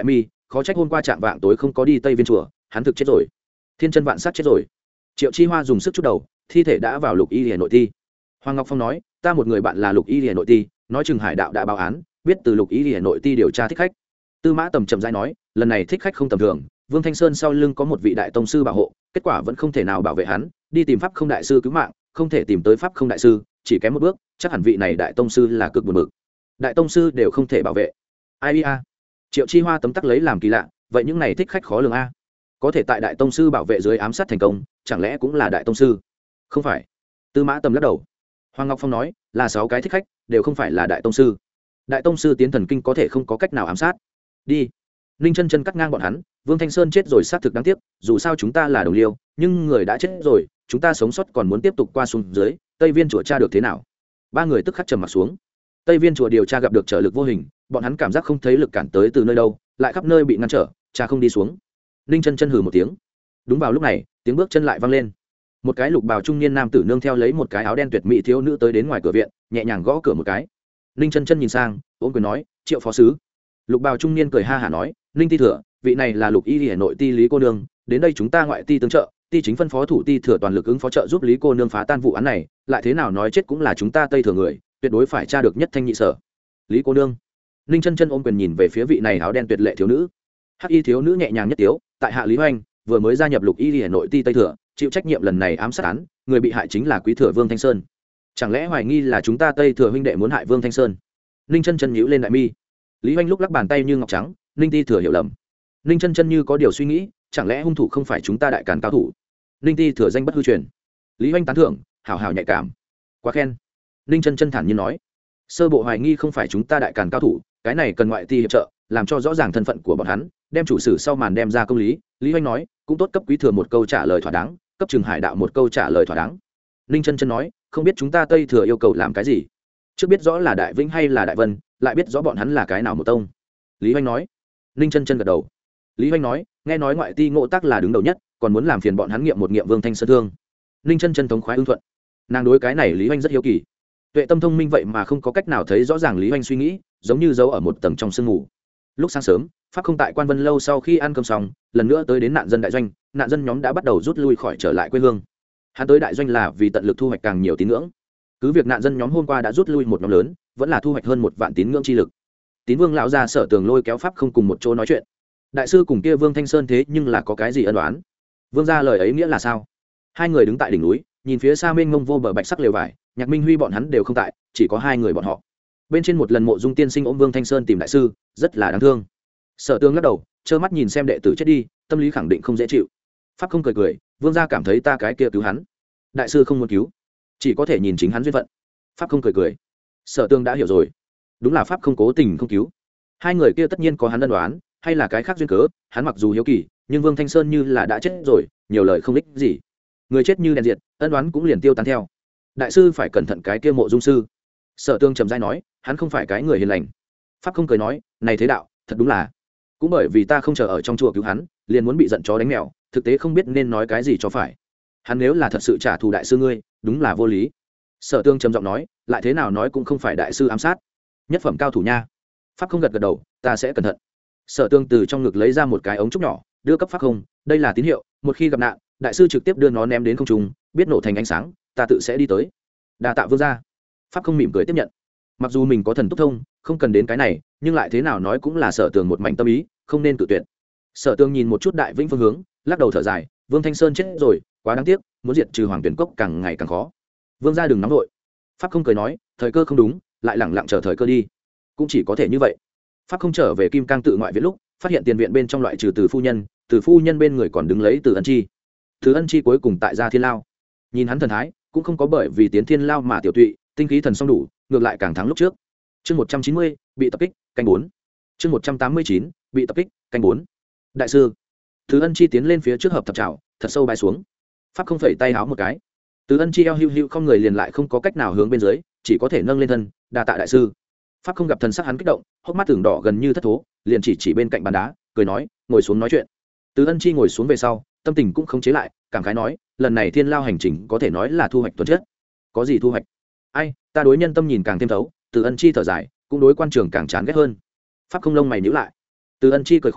khó trách hôm qua chạm vạng tối không có đi tây viên chùa, hắn thực chết rồi. Thiên chân vạn sát chết rồi. Triệu Chi Hoa dùng sức chút đầu, thi thể đã vào Lục Y Liễu nội ti. Hoàng Ngọc Phong nói, ta một người bạn là Lục Y Liễu nội ti, nói chừng Hải đạo đã báo án, biết từ Lục Y Liễu nội ti điều tra thích khách. Tư Mã Tầm chậm rãi nói, lần này thích khách không tầm thường, Vương Thanh Sơn sau lưng có một vị đại tông sư bảo hộ, kết quả vẫn không thể nào bảo vệ hắn, đi tìm pháp không đại sư cứu mạng, không thể tìm tới pháp không đại sư, chỉ kém một bước, chắc hẳn vị này đại tông sư là cực buồn bực. Đại tông sư đều không thể bảo vệ. Ai a? Triệu Chi Hoa tấm tắc lấy làm kỳ lạ, vậy những này thích khách khó lường a. Có thể tại đại tông sư bảo vệ dưới ám sát thành công, chẳng lẽ cũng là đại tông sư? Không phải. Tư Mã Tầm lắc đầu. Hoàng Ngọc Phong nói, là sáu cái thích khách, đều không phải là đại tông sư. Đại tông sư tiến thần kinh có thể không có cách nào ám sát. Đi. Ninh Chân Chân cắt ngang bọn hắn, Vương Thanh Sơn chết rồi xác thực đáng tiếc, dù sao chúng ta là đồng liêu, nhưng người đã chết rồi, chúng ta sống sót còn muốn tiếp tục qua xuống dưới, Tây Viên chùa tra được thế nào? Ba người tức khắc trầm mặt xuống. Tây Viên chùa điều tra gặp được trở lực vô hình, bọn hắn cảm giác không thấy lực cản tới từ nơi đâu, lại khắp nơi bị ngăn trở, cha không đi xuống. Ninh Chân Chân hừ một tiếng. Đúng vào lúc này, tiếng bước chân lại vang lên. Một cái lục bào trung niên nam tử nương theo lấy một cái áo đen tuyệt mỹ thiếu nữ tới đến ngoài cửa viện, nhẹ nhàng gõ cửa một cái. Ninh Chân Chân nhìn sang, ôm quyền nói, Triệu phó sứ. Lục bào trung niên cười ha hả nói, Ninh ti thừa, vị này là Lục Y Liễu nội ti Lý cô nương, đến đây chúng ta ngoại ti tương trợ, ti chính phân phó thủ ti thừa toàn lực ứng phó trợ giúp Lý cô nương phá tan vụ án này, lại thế nào nói chết cũng là chúng ta Tây thừa người, tuyệt đối phải tra được nhất thanh nhị sở. Lý cô nương. Ninh Chân Chân ôm quyền nhìn về phía vị này áo đen tuyệt lệ thiếu nữ. Hắc y thiếu nữ nhẹ nhàng nhất tiếu, tại hạ Lý Hoành, vừa mới gia nhập Lục Y Liễu nội ti Tây thừa, chịu trách nhiệm lần này ám sát án, người bị hại chính là quý thừa Vương Thanh Sơn. Chẳng lẽ hoài nghi là chúng ta Tây thừa huynh đệ muốn hại Vương Thanh Sơn? Ninh Chân Chân nhíu lên đại mi. Lý Hoành lúc lắc bàn tay như ngọc trắng, Ninh ti thừa hiểu lầm. Ninh Chân Chân như có điều suy nghĩ, chẳng lẽ hung thủ không phải chúng ta đại càn cao thủ? Ninh ti thừa danh bất hư truyền. Lý Hoành tán thưởng, hảo hảo nhạy cảm. Quá khen. Ninh Chân Chân thản nhiên nói, sơ bộ hoài nghi không phải chúng ta đại càn cao thủ, cái này cần ngoại ti hiệp trợ, làm cho rõ ràng thân phận của bọn hắn, đem chủ sử sau màn đem ra công lý. Lý Hoành nói, cũng tốt cấp quý thừa một câu trả lời thỏa đáng, cấp Trừng Hải đạo một câu trả lời thỏa đáng. Ninh Chân Chân nói, không biết chúng ta Tây thừa yêu cầu làm cái gì? Trước biết rõ là Đại Vĩnh hay là Đại Vân, lại biết rõ bọn hắn là cái nào một tông. Lý Hoành nói. Ninh Chân Chân gật đầu. Lý Hoành nói, nghe nói ngoại ti Ngộ Tác là đứng đầu nhất, còn muốn làm phiền bọn hắn nghiệm một nghiệm Vương Thanh Sơn thương. Ninh Chân Chân thống khoái ưng thuận. Nàng đối cái này Lý Hoành rất hiếu kỳ. Tuệ tâm thông minh vậy mà không có cách nào thấy rõ ràng Lý Hoành suy nghĩ, giống như giấu ở một tầng trong sương mù. Lúc sáng sớm, pháp không tại Quan Vân lâu sau khi ăn cơm xong, lần nữa tới đến nạn dân đại doanh, nạn dân nhóm đã bắt đầu rút lui khỏi trở lại quê hương. Hắn tới đại doanh là vì tận lực thu hoạch càng nhiều tín ngưỡng. Cứ việc nạn dân nhóm hôm qua đã rút lui một nhóm lớn, vẫn là thu hoạch hơn một vạn tín ngưỡng chi lực. Tín Vương lão gia Sở Tường lôi kéo pháp không cùng một chỗ nói chuyện. Đại sư cùng kia Vương Thanh Sơn thế nhưng là có cái gì ân oán? Vương gia lời ấy nghĩa là sao? Hai người đứng tại đỉnh núi, nhìn phía xa mênh mông vô bờ bạch sắc lều vải, Nhạc Minh Huy bọn hắn đều không tại, chỉ có hai người bọn họ. Bên trên một lần Mộ Dung tiên sinh ôm Vương Thanh Sơn tìm đại sư, rất là đáng thương. Sở Tường lắc đầu, trơ mắt nhìn xem đệ tử chết đi, tâm lý khẳng định không dễ chịu. Pháp không cười cười, Vương gia cảm thấy ta cái kia cứu hắn, đại sư không muốn cứu, chỉ có thể nhìn chính hắn duyên phận. Pháp không cười cười. Sở Tường đã hiểu rồi, đúng là pháp không cố tình không cứu. Hai người kia tất nhiên có hắn ân đoán, hay là cái khác duyên cớ, hắn mặc dù hiếu kỳ, nhưng Vương Thanh Sơn như là đã chết rồi, nhiều lời không ích gì. Người chết như đèn diệt, ân đoán cũng liền tiêu tán theo. Đại sư phải cẩn thận cái kia Mộ Dung sư. Sở Tương trầm dai nói, hắn không phải cái người hiền lành. Pháp không cười nói, này thế đạo, thật đúng là. Cũng bởi vì ta không chờ ở trong chùa cứu hắn, liền muốn bị giận chó đánh mèo, thực tế không biết nên nói cái gì cho phải. Hắn nếu là thật sự trả thù đại sư ngươi, đúng là vô lý. Sở Tương trầm giọng nói, lại thế nào nói cũng không phải đại sư ám sát, nhất phẩm cao thủ nha. Pháp không gật gật đầu, ta sẽ cẩn thận. Sở Tương từ trong ngực lấy ra một cái ống trúc nhỏ, đưa cấp Pháp không, đây là tín hiệu, một khi gặp nạn, đại sư trực tiếp đưa nó ném đến không trung, biết nổ thành ánh sáng, ta tự sẽ đi tới. Đa tạ vương gia. Pháp không mỉm cười tiếp nhận. Mặc dù mình có thần túc thông, không cần đến cái này, nhưng lại thế nào nói cũng là Sở Tường một mảnh tâm ý, không nên cự tuyệt. Sở Tường nhìn một chút Đại Vĩnh phương hướng, lắc đầu thở dài, Vương Thanh Sơn chết rồi, quá đáng tiếc, muốn diệt trừ Hoàng Tuyển Cốc càng ngày càng khó. Vương gia đừng nóng nội. Pháp không cười nói, thời cơ không đúng, lại lẳng lặng chờ thời cơ đi. Cũng chỉ có thể như vậy. Pháp không trở về Kim Cang tự ngoại viện lúc, phát hiện tiền viện bên trong loại trừ Từ phu nhân, Từ phu nhân bên người còn đứng lấy Từ Ân Chi. Từ Ân Chi cuối cùng tại gia Thiên Lao. Nhìn hắn thần thái, cũng không có bởi vì tiến Thiên Lao mà tiểu tụy, tinh khí thần song đủ, ngược lại càng thắng lúc trước. Chương một trăm chín mươi, bị tập kích, canh bốn. Chương một trăm tám mươi chín, bị tập kích, canh bốn. Đại sư. Từ Ân Chi tiến lên phía trước hợp thập trảo, thật sâu bay xuống. Pháp không phẩy tay háo một cái. Từ Ân Chi eo hưu hưu không người liền lại không có cách nào hướng bên dưới, chỉ có thể nâng lên thân, đa tạ đại sư. Pháp không gặp thần sắc hắn kích động, hốc mắt tưởng đỏ gần như thất thố, liền chỉ chỉ bên cạnh bàn đá, cười nói, ngồi xuống nói chuyện. Từ Ân Chi ngồi xuống về sau, tâm tình cũng không chế lại, cảm khái nói, lần này Thiên Lao hành trình có thể nói là thu hoạch tuần chết. Có gì thu hoạch? Ai, ta đối nhân tâm nhìn càng thêm thấu. Từ Ân Chi thở dài, cũng đối quan trường càng chán ghét hơn. Pháp không lông mày nhíu lại. Từ Ân Chi cười khổ,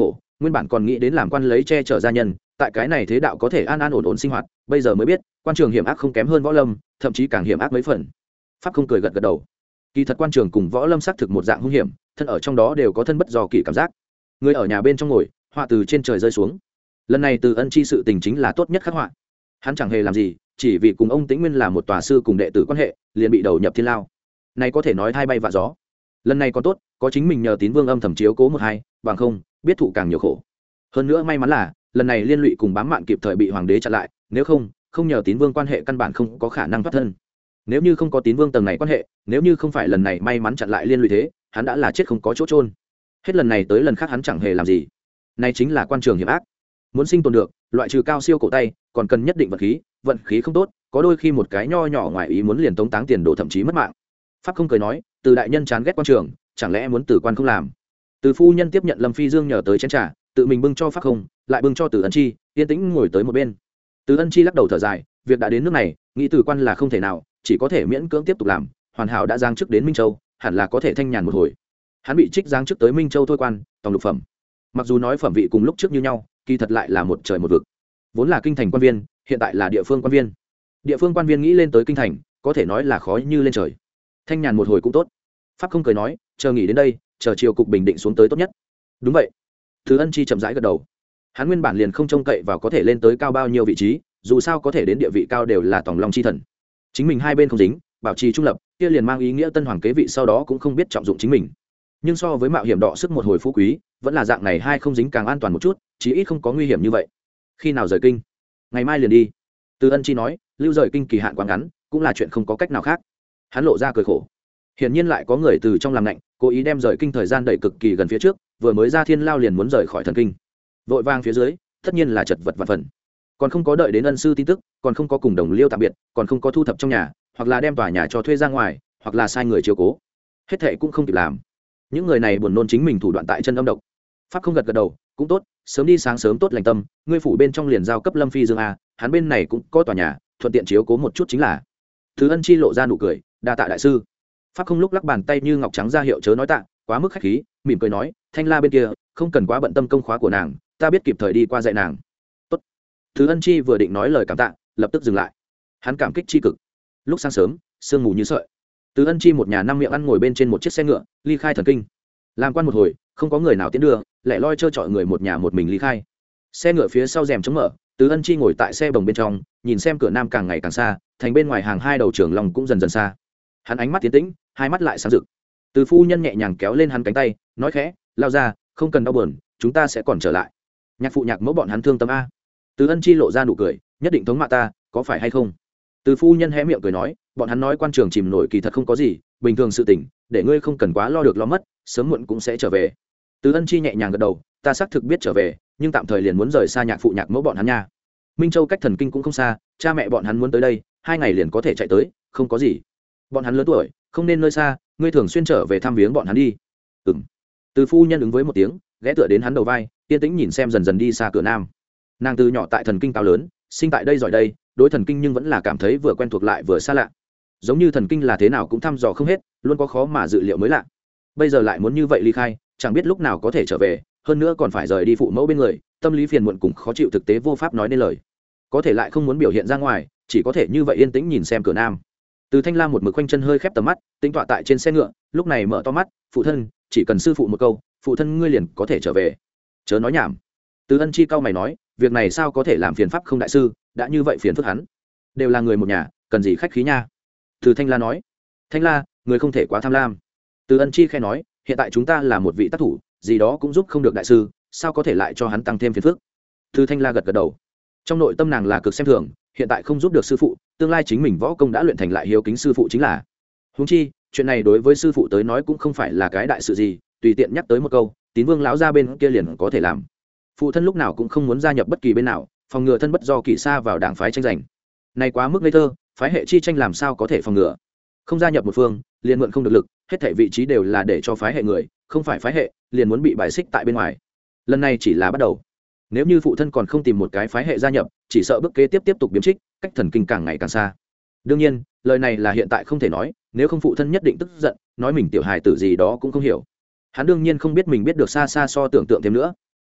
nguyên bản còn nghĩ đến làm quan lấy che chở gia nhân, tại cái này thế đạo có thể an an ổn ổn sinh hoạt, bây giờ mới biết quan trường hiểm ác không kém hơn võ lâm, thậm chí càng hiểm ác mấy phần. Pháp không cười gật gật đầu. Kỳ thật quan trường cùng võ lâm xác thực một dạng hung hiểm, thân ở trong đó đều có thân bất do kỳ cảm giác. Người ở nhà bên trong ngồi, họa từ trên trời rơi xuống. Lần này Từ Ân chi sự tình chính là tốt nhất khắc họa. Hắn chẳng hề làm gì, chỉ vì cùng ông Tĩnh Nguyên là một tòa sư cùng đệ tử quan hệ, liền bị đầu nhập thiên lao. Này có thể nói thay bay vạ gió. Lần này còn tốt, có chính mình nhờ Tín Vương âm thầm chiếu cố một hai, bằng không, biết thụ càng nhiều khổ. Hơn nữa may mắn là, lần này liên lụy cùng bám mạn kịp thời bị hoàng đế chặn lại, nếu không, không nhờ Tín Vương quan hệ căn bản không có khả năng thoát thân. Nếu như không có Tín Vương tầng này quan hệ, nếu như không phải lần này may mắn chặn lại liên lụy thế, hắn đã là chết không có chỗ trôn. Hết lần này tới lần khác hắn chẳng hề làm gì. Này chính là quan trường hiểm ác. Muốn sinh tồn được, loại trừ cao siêu cổ tay, còn cần nhất định vận khí, vận khí không tốt, có đôi khi một cái nho nhỏ ngoài ý muốn liền tống táng tiền đồ thậm chí mất mạng. Pháp không cười nói, Từ đại nhân chán ghét quan trường, chẳng lẽ muốn Từ quan không làm? Từ phu nhân tiếp nhận Lâm Phi Dương nhờ tới chén trà, tự mình bưng cho Pháp không, lại bưng cho Từ Ân Chi, yên tĩnh ngồi tới một bên. Từ Ân Chi lắc đầu thở dài, việc đã đến nước này, nghĩ Từ quan là không thể nào, chỉ có thể miễn cưỡng tiếp tục làm. Hoàn hảo đã giáng chức đến Minh Châu, hẳn là có thể thanh nhàn một hồi. Hắn bị trích giáng chức tới Minh Châu thôi quan, tổng lục phẩm. Mặc dù nói phẩm vị cùng lúc trước như nhau, kỳ thật lại là một trời một vực. Vốn là kinh thành quan viên, hiện tại là địa phương quan viên. Địa phương quan viên nghĩ lên tới kinh thành, có thể nói là khó như lên trời. Thanh nhàn một hồi cũng tốt. Pháp không cười nói, chờ nghỉ đến đây, chờ chiều cục bình định xuống tới tốt nhất. Đúng vậy. Thứ Ân Chi chậm rãi gật đầu. Hắn nguyên bản liền không trông cậy vào có thể lên tới cao bao nhiêu vị trí, dù sao có thể đến địa vị cao đều là tòng long chi thần. Chính mình hai bên không dính, bảo trì trung lập, kia liền mang ý nghĩa tân hoàng kế vị sau đó cũng không biết trọng dụng chính mình. Nhưng so với mạo hiểm đọ sức một hồi phú quý, vẫn là dạng này hai không dính càng an toàn một chút, chí ít không có nguy hiểm như vậy. Khi nào rời kinh? Ngày mai liền đi. Từ Ân Chi nói, lưu rời kinh kỳ hạn quá ngắn, cũng là chuyện không có cách nào khác. Hắn lộ ra cười khổ. Hiển nhiên lại có người từ trong làm lạnh, cố ý đem rời kinh thời gian đẩy cực kỳ gần phía trước, vừa mới ra thiên lao liền muốn rời khỏi thần kinh. Vội vàng phía dưới, tất nhiên là chật vật vạn phần. Còn không có đợi đến ân sư tin tức, còn không có cùng đồng liêu tạm biệt, còn không có thu thập trong nhà, hoặc là đem tòa nhà cho thuê ra ngoài, hoặc là sai người chiếu cố. Hết thệ cũng không kịp làm. Những người này buồn nôn chính mình thủ đoạn tại chân âm độc. Pháp không gật gật đầu, cũng tốt, sớm đi sáng sớm tốt lành tâm, ngươi phủ bên trong liền giao cấp Lâm Phi Dương a, hắn bên này cũng có tòa nhà, thuận tiện chiếu cố một chút chính là. Thứ Ân Chi lộ ra nụ cười, đa tạ đại sư. Pháp không lúc lắc bàn tay như ngọc trắng ra hiệu chớ nói tạ, quá mức khách khí, mỉm cười nói, Thanh La bên kia, không cần quá bận tâm công khóa của nàng, ta biết kịp thời đi qua dạy nàng. Tốt. Thứ Ân Chi vừa định nói lời cảm tạ, lập tức dừng lại. Hắn cảm kích chi cực. Lúc sáng sớm, sương mù như sợi. Từ Ân Chi một nhà năm miệng ăn ngồi bên trên một chiếc xe ngựa, ly khai thần kinh. Làm quan một hồi, không có người nào tiến đưa, lại loi trơ trọi người một nhà một mình ly khai. Xe ngựa phía sau rèm chống mở, Từ Ân Chi ngồi tại xe bồng bên trong, nhìn xem cửa nam càng ngày càng xa, thành bên ngoài hàng hai đầu trưởng lòng cũng dần dần xa. Hắn ánh mắt tiến tĩnh, hai mắt lại sáng rực. Từ phu nhân nhẹ nhàng kéo lên hắn cánh tay, nói khẽ, lao ra, không cần đau buồn, chúng ta sẽ còn trở lại. Nhạc phụ nhạc mẫu bọn hắn thương tâm a. Từ Ân Chi lộ ra nụ cười, nhất định thống mạ ta, có phải hay không? Từ phu nhân hé miệng cười nói, bọn hắn nói quan trường chìm nổi kỳ thật không có gì, bình thường sự tình, để ngươi không cần quá lo được lo mất, sớm muộn cũng sẽ trở về. Từ Ân Chi nhẹ nhàng gật đầu, ta xác thực biết trở về, nhưng tạm thời liền muốn rời xa nhạc phụ nhạc mẫu bọn hắn nha. Minh Châu cách thần kinh cũng không xa, cha mẹ bọn hắn muốn tới đây, hai ngày liền có thể chạy tới, không có gì. Bọn hắn lớn tuổi, không nên nơi xa, ngươi thường xuyên trở về thăm viếng bọn hắn đi. Ừm. Từ phu nhân ứng với một tiếng, ghé tựa đến hắn đầu vai, yên tĩnh nhìn xem dần dần đi xa cửa nam. Nàng từ nhỏ tại thần kinh cao lớn, sinh tại đây giỏi đây, đối thần kinh nhưng vẫn là cảm thấy vừa quen thuộc lại vừa xa lạ. Giống như thần kinh là thế nào cũng thăm dò không hết, luôn có khó mà dự liệu mới lạ. Bây giờ lại muốn như vậy ly khai, chẳng biết lúc nào có thể trở về, hơn nữa còn phải rời đi phụ mẫu bên người, tâm lý phiền muộn cùng khó chịu thực tế vô pháp nói nên lời. Có thể lại không muốn biểu hiện ra ngoài, chỉ có thể như vậy yên tĩnh nhìn xem cửa nam. Từ Thanh Lam một mực quanh chân hơi khép tầm mắt, tính tọa tại trên xe ngựa, lúc này mở to mắt, phụ thân, chỉ cần sư phụ một câu, phụ thân ngươi liền có thể trở về. Chớ nói nhảm. Từ Ân Chi cao mày nói, việc này sao có thể làm phiền pháp không đại sư, đã như vậy phiền phức hắn. Đều là người một nhà, cần gì khách khí nha. Từ Thanh La nói, Thanh La, người không thể quá tham lam. Từ Ân Chi khẽ nói, hiện tại chúng ta là một vị tác thủ, gì đó cũng giúp không được đại sư, sao có thể lại cho hắn tăng thêm phiền phức. Từ Thanh La gật gật đầu. Trong nội tâm nàng là cực xem thường, hiện tại không giúp được sư phụ, tương lai chính mình võ công đã luyện thành lại hiếu kính sư phụ chính là. Huống chi, chuyện này đối với sư phụ tới nói cũng không phải là cái đại sự gì, tùy tiện nhắc tới một câu, Tín Vương lão gia bên kia liền có thể làm. Phụ thân lúc nào cũng không muốn gia nhập bất kỳ bên nào, phòng ngừa thân bất do kỳ xa vào đảng phái tranh giành. Này quá mức ngây thơ, phái hệ chi tranh làm sao có thể phòng ngừa? Không gia nhập một phương, liền mượn không được lực, hết thảy vị trí đều là để cho phái hệ người, không phải phái hệ, liền muốn bị bài xích tại bên ngoài. Lần này chỉ là bắt đầu. Nếu như phụ thân còn không tìm một cái phái hệ gia nhập, chỉ sợ bước kế tiếp tiếp tục biếm trích, cách thần kinh càng ngày càng xa. Đương nhiên, lời này là hiện tại không thể nói, nếu không phụ thân nhất định tức giận, nói mình tiểu hài tử gì đó cũng không hiểu. Hắn đương nhiên không biết mình biết được xa xa so tưởng tượng thêm nữa.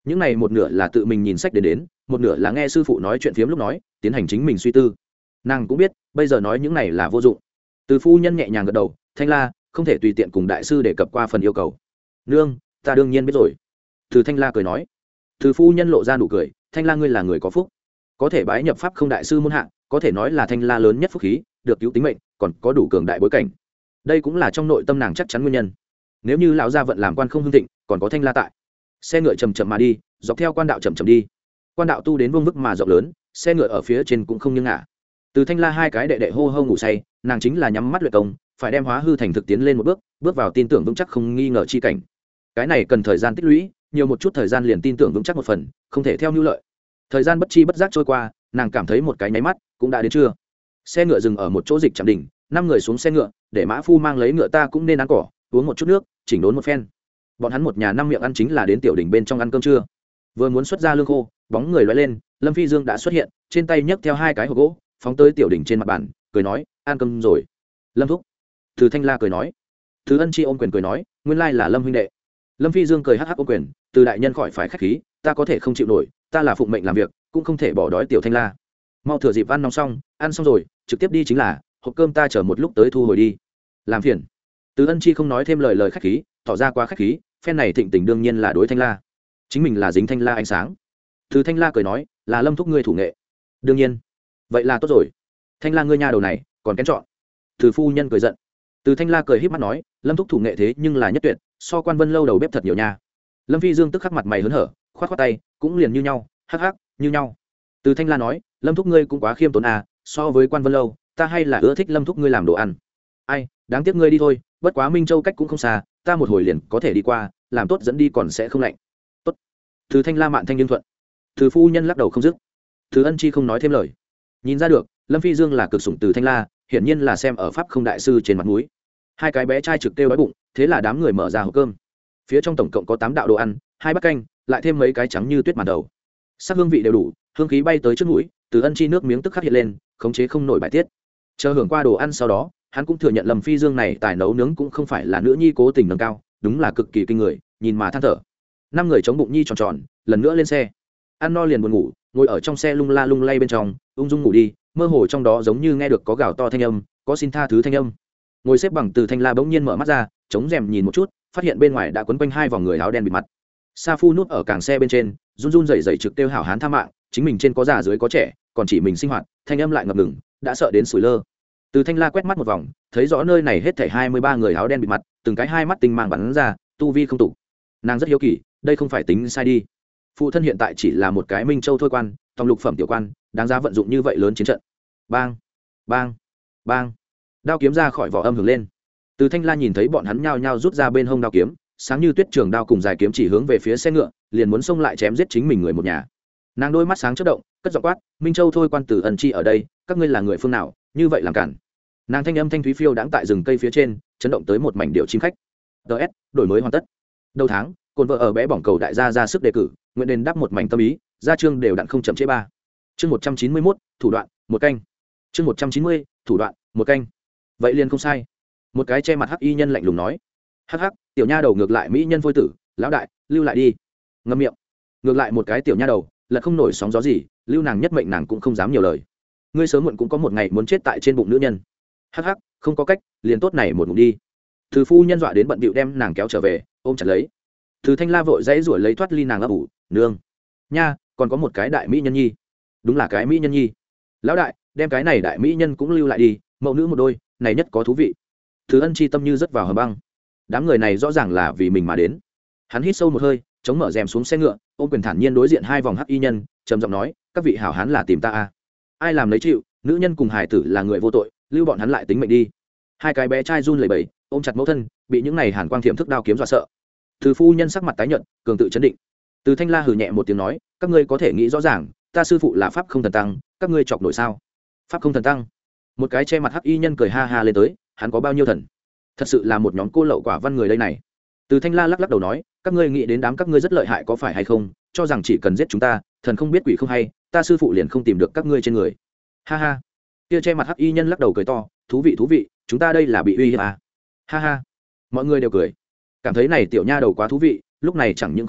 những này một nửa là tự mình nhìn sách đến đến, một nửa là nghe sư phụ nói chuyện phiếm lúc nói tiến hành chính mình suy tư. Nàng cũng biết bây giờ nói những này là vô dụng. Từ phu nhân nhẹ nhàng gật đầu, Thanh La không thể tùy tiện cùng đại sư đề cập qua phần yêu cầu. Nương, ta đương nhiên biết rồi. Từ Thanh La cười nói. Từ phu nhân lộ ra nụ cười, Thanh La ngươi là người có phúc, có thể bái nhập pháp không đại sư môn hạ, có thể nói là Thanh La lớn nhất phúc khí, được cứu tính mệnh, còn có đủ cường đại bối cảnh. Đây cũng là trong nội tâm nàng chắc chắn nguyên nhân. Nếu như lão gia vận làm quan không hưng thịnh, còn có Thanh La tại. Xe ngựa chậm chậm mà đi, dọc theo quan đạo chậm chậm đi. Quan đạo tu đến vương vức mà rộng lớn, xe ngựa ở phía trên cũng không nghiêng ngả. Từ Thanh La hai cái đệ đệ hô hô ngủ say, nàng chính là nhắm mắt luyện công, phải đem hóa hư thành thực tiến lên một bước, bước vào tin tưởng vững chắc không nghi ngờ chi cảnh. Cái này cần thời gian tích lũy, nhiều một chút thời gian liền tin tưởng vững chắc một phần, không thể theo nhu lợi. Thời gian bất chi bất giác trôi qua, nàng cảm thấy một cái nháy mắt cũng đã đến trưa. Xe ngựa dừng ở một chỗ dịch trạm đỉnh, năm người xuống xe ngựa, để mã phu mang lấy ngựa ta cũng nên ăn cỏ, uống một chút nước, chỉnh đốn một phen. Bọn hắn một nhà năm miệng ăn chính là đến tiểu đỉnh bên trong ăn cơm trưa. Vừa muốn xuất ra lương khô, bóng người lóe lên, Lâm Phi Dương đã xuất hiện, trên tay nhấc theo hai cái hộp gỗ, phóng tới tiểu đỉnh trên mặt bàn, cười nói, ăn cơm rồi. Lâm thúc. Từ Thanh La cười nói. Thứ Ân Chi ôm quyền cười nói, nguyên lai là Lâm huynh đệ. Lâm Phi Dương cười hắc hắc ôm quyền, từ đại nhân khỏi phải khách khí, ta có thể không chịu nổi, ta là phụng mệnh làm việc, cũng không thể bỏ đói tiểu Thanh La. Mau thừa dịp ăn nóng xong, ăn xong rồi, trực tiếp đi chính là, hộp cơm ta chờ một lúc tới thu hồi đi. Làm phiền. Từ Ân Chi không nói thêm lời lời khách khí, tỏ ra quá khách khí, phen này thịnh tình đương nhiên là đối Thanh La. Chính mình là dính Thanh La ánh sáng. Từ Thanh La cười nói, là Lâm thúc ngươi thủ nghệ. Đương nhiên. Vậy là tốt rồi. Thanh La ngươi nha đầu này, còn kén chọn. Từ phu nhân cười giận. Từ Thanh La cười híp mắt nói, Lâm thúc thủ nghệ thế nhưng là nhất tuyệt, so Quan Vân lâu đầu bếp thật nhiều nha. Lâm Phi Dương tức khắc mặt mày hớn hở, khoát khoát tay, cũng liền như nhau, hắc hắc, như nhau. Từ Thanh La nói, Lâm thúc ngươi cũng quá khiêm tốn à, so với Quan Vân lâu, ta hay là ưa thích Lâm thúc ngươi làm đồ ăn. Ai, đáng tiếc ngươi đi thôi, bất quá Minh Châu cách cũng không xa, ta một hồi liền có thể đi qua, làm tốt dẫn đi còn sẽ không lạnh. Tốt. Từ Thanh La mạn thanh nhưng thuận. Từ phu nhân lắc đầu không dứt. Từ Ân Chi không nói thêm lời. Nhìn ra được, Lâm Phi Dương là cực sủng Từ Thanh La, hiển nhiên là xem ở pháp không đại sư trên mặt mũi. Hai cái bé trai trực kêu đói bụng, thế là đám người mở ra hộp cơm. Phía trong tổng cộng có tám đạo đồ ăn, hai bát canh, lại thêm mấy cái trắng như tuyết màn đầu. Sắc hương vị đều đủ, hương khí bay tới trước mũi, Từ Ân Chi nước miếng tức khắc hiện lên, khống chế không nổi bài tiết. Chờ hưởng qua đồ ăn sau đó, hắn cũng thừa nhận Lâm Phi Dương này tài nấu nướng cũng không phải là nữ nhi cố tình nâng cao, đúng là cực kỳ kinh người, nhìn mà than thở. Năm người chống bụng nhi tròn tròn, lần nữa lên xe. Ăn no liền buồn ngủ, ngồi ở trong xe lung la lung lay bên trong, ung dung ngủ đi, mơ hồ trong đó giống như nghe được có gào to thanh âm, có xin tha thứ thanh âm. Ngồi xếp bằng Từ Thanh La bỗng nhiên mở mắt ra, chống rèm nhìn một chút, phát hiện bên ngoài đã quấn quanh hai vòng người áo đen bịt mặt. Sa Phu núp ở càng xe bên trên, run run rẩy rẩy trực kêu hảo hán tha mạng, chính mình trên có già dưới có trẻ, còn chỉ mình sinh hoạt, thanh âm lại ngập ngừng, đã sợ đến sủi lơ. Từ Thanh La quét mắt một vòng, thấy rõ nơi này hết thảy hai mươi ba người áo đen bịt mặt, từng cái hai mắt tinh mang bắn ra, tu vi không tụ. Nàng rất hiếu kỳ, đây không phải tính sai đi. Phụ thân hiện tại chỉ là một cái Minh Châu thôi quan, tòng lục phẩm tiểu quan, đáng giá vận dụng như vậy lớn chiến trận. Bang, bang, bang. Đao kiếm ra khỏi vỏ âm hưởng lên. Từ Thanh La nhìn thấy bọn hắn nhao nhao rút ra bên hông đao kiếm, sáng như tuyết trường đao cùng dài kiếm chỉ hướng về phía xe ngựa, liền muốn xông lại chém giết chính mình người một nhà. Nàng đôi mắt sáng chớp động, cất giọng quát, Minh Châu thôi quan Từ Ân Chi ở đây, các ngươi là người phương nào, như vậy làm cản. Nàng thanh âm thanh thúy phiêu đãng tại rừng cây phía trên, chấn động tới một mảnh điệu chim khách. ds đổi mới hoàn tất. Đầu tháng, cồn vợ ở bé bỏng cầu đại gia ra sức đề cử, nguyện đền đáp một mảnh tâm ý, gia chương đều đặn không chậm chế ba. Chương một trăm chín mươi mốt, thủ đoạn, một canh. Chương một trăm chín mươi, thủ đoạn, một canh. Vậy liền không sai. Một cái che mặt hắc y nhân lạnh lùng nói. Hắc hắc, tiểu nha đầu ngược lại mỹ nhân phôi tử, lão đại, lưu lại đi. Ngậm miệng. Ngược lại một cái tiểu nha đầu, là không nổi sóng gió gì, lưu nàng nhất mệnh nàng cũng không dám nhiều lời. Ngươi sớm muộn cũng có một ngày muốn chết tại trên bụng nữ nhân. Hắc hắc, không có cách, liền tốt này một ngụm đi. Từ phu nhân dọa đến bận bịu đem nàng kéo trở về, ôm chặt lấy. Từ Thanh La vội dãy rủi lấy thoát ly nàng ấp ủ, nương, nha, còn có một cái đại mỹ nhân nhi, đúng là cái mỹ nhân nhi. Lão đại, đem cái này đại mỹ nhân cũng lưu lại đi, mẫu nữ một đôi, này nhất có thú vị. Từ Ân Chi tâm như rất vào hầm băng, đám người này rõ ràng là vì mình mà đến. Hắn hít sâu một hơi, chống mở rèm xuống xe ngựa, ôm quyền thản nhiên đối diện hai vòng hắc y nhân, trầm giọng nói, các vị hảo hán là tìm ta à? Ai làm lấy chịu, nữ nhân cùng hải tử là người vô tội, lưu bọn hắn lại tính mệnh đi. Hai cái bé trai run lẩy bẩy, ôm chặt mẫu thân, bị những này hàn quang thiểm thức đao kiếm dọa sợ. Từ phu nhân sắc mặt tái nhợt, cường tự chấn định. Từ Thanh La hừ nhẹ một tiếng nói, các ngươi có thể nghĩ rõ ràng, ta sư phụ là pháp không thần tăng, các ngươi chọc nổi sao? Pháp không thần tăng? Một cái che mặt hắc y nhân cười ha ha lên tới, hắn có bao nhiêu thần? Thật sự là một nhóm cô lậu quả văn người đây này. Từ Thanh La lắc lắc đầu nói, các ngươi nghĩ đến đám các ngươi rất lợi hại có phải hay không, cho rằng chỉ cần giết chúng ta, thần không biết quỷ không hay, ta sư phụ liền không tìm được các ngươi trên người. Ha ha. Kia che mặt hắc y nhân lắc đầu cười to, thú vị thú vị, chúng ta đây là bị uy hiếp à? Ha ha. Mọi người đều cười, cảm thấy này tiểu nha đầu quá thú vị, lúc này chẳng những không sợ,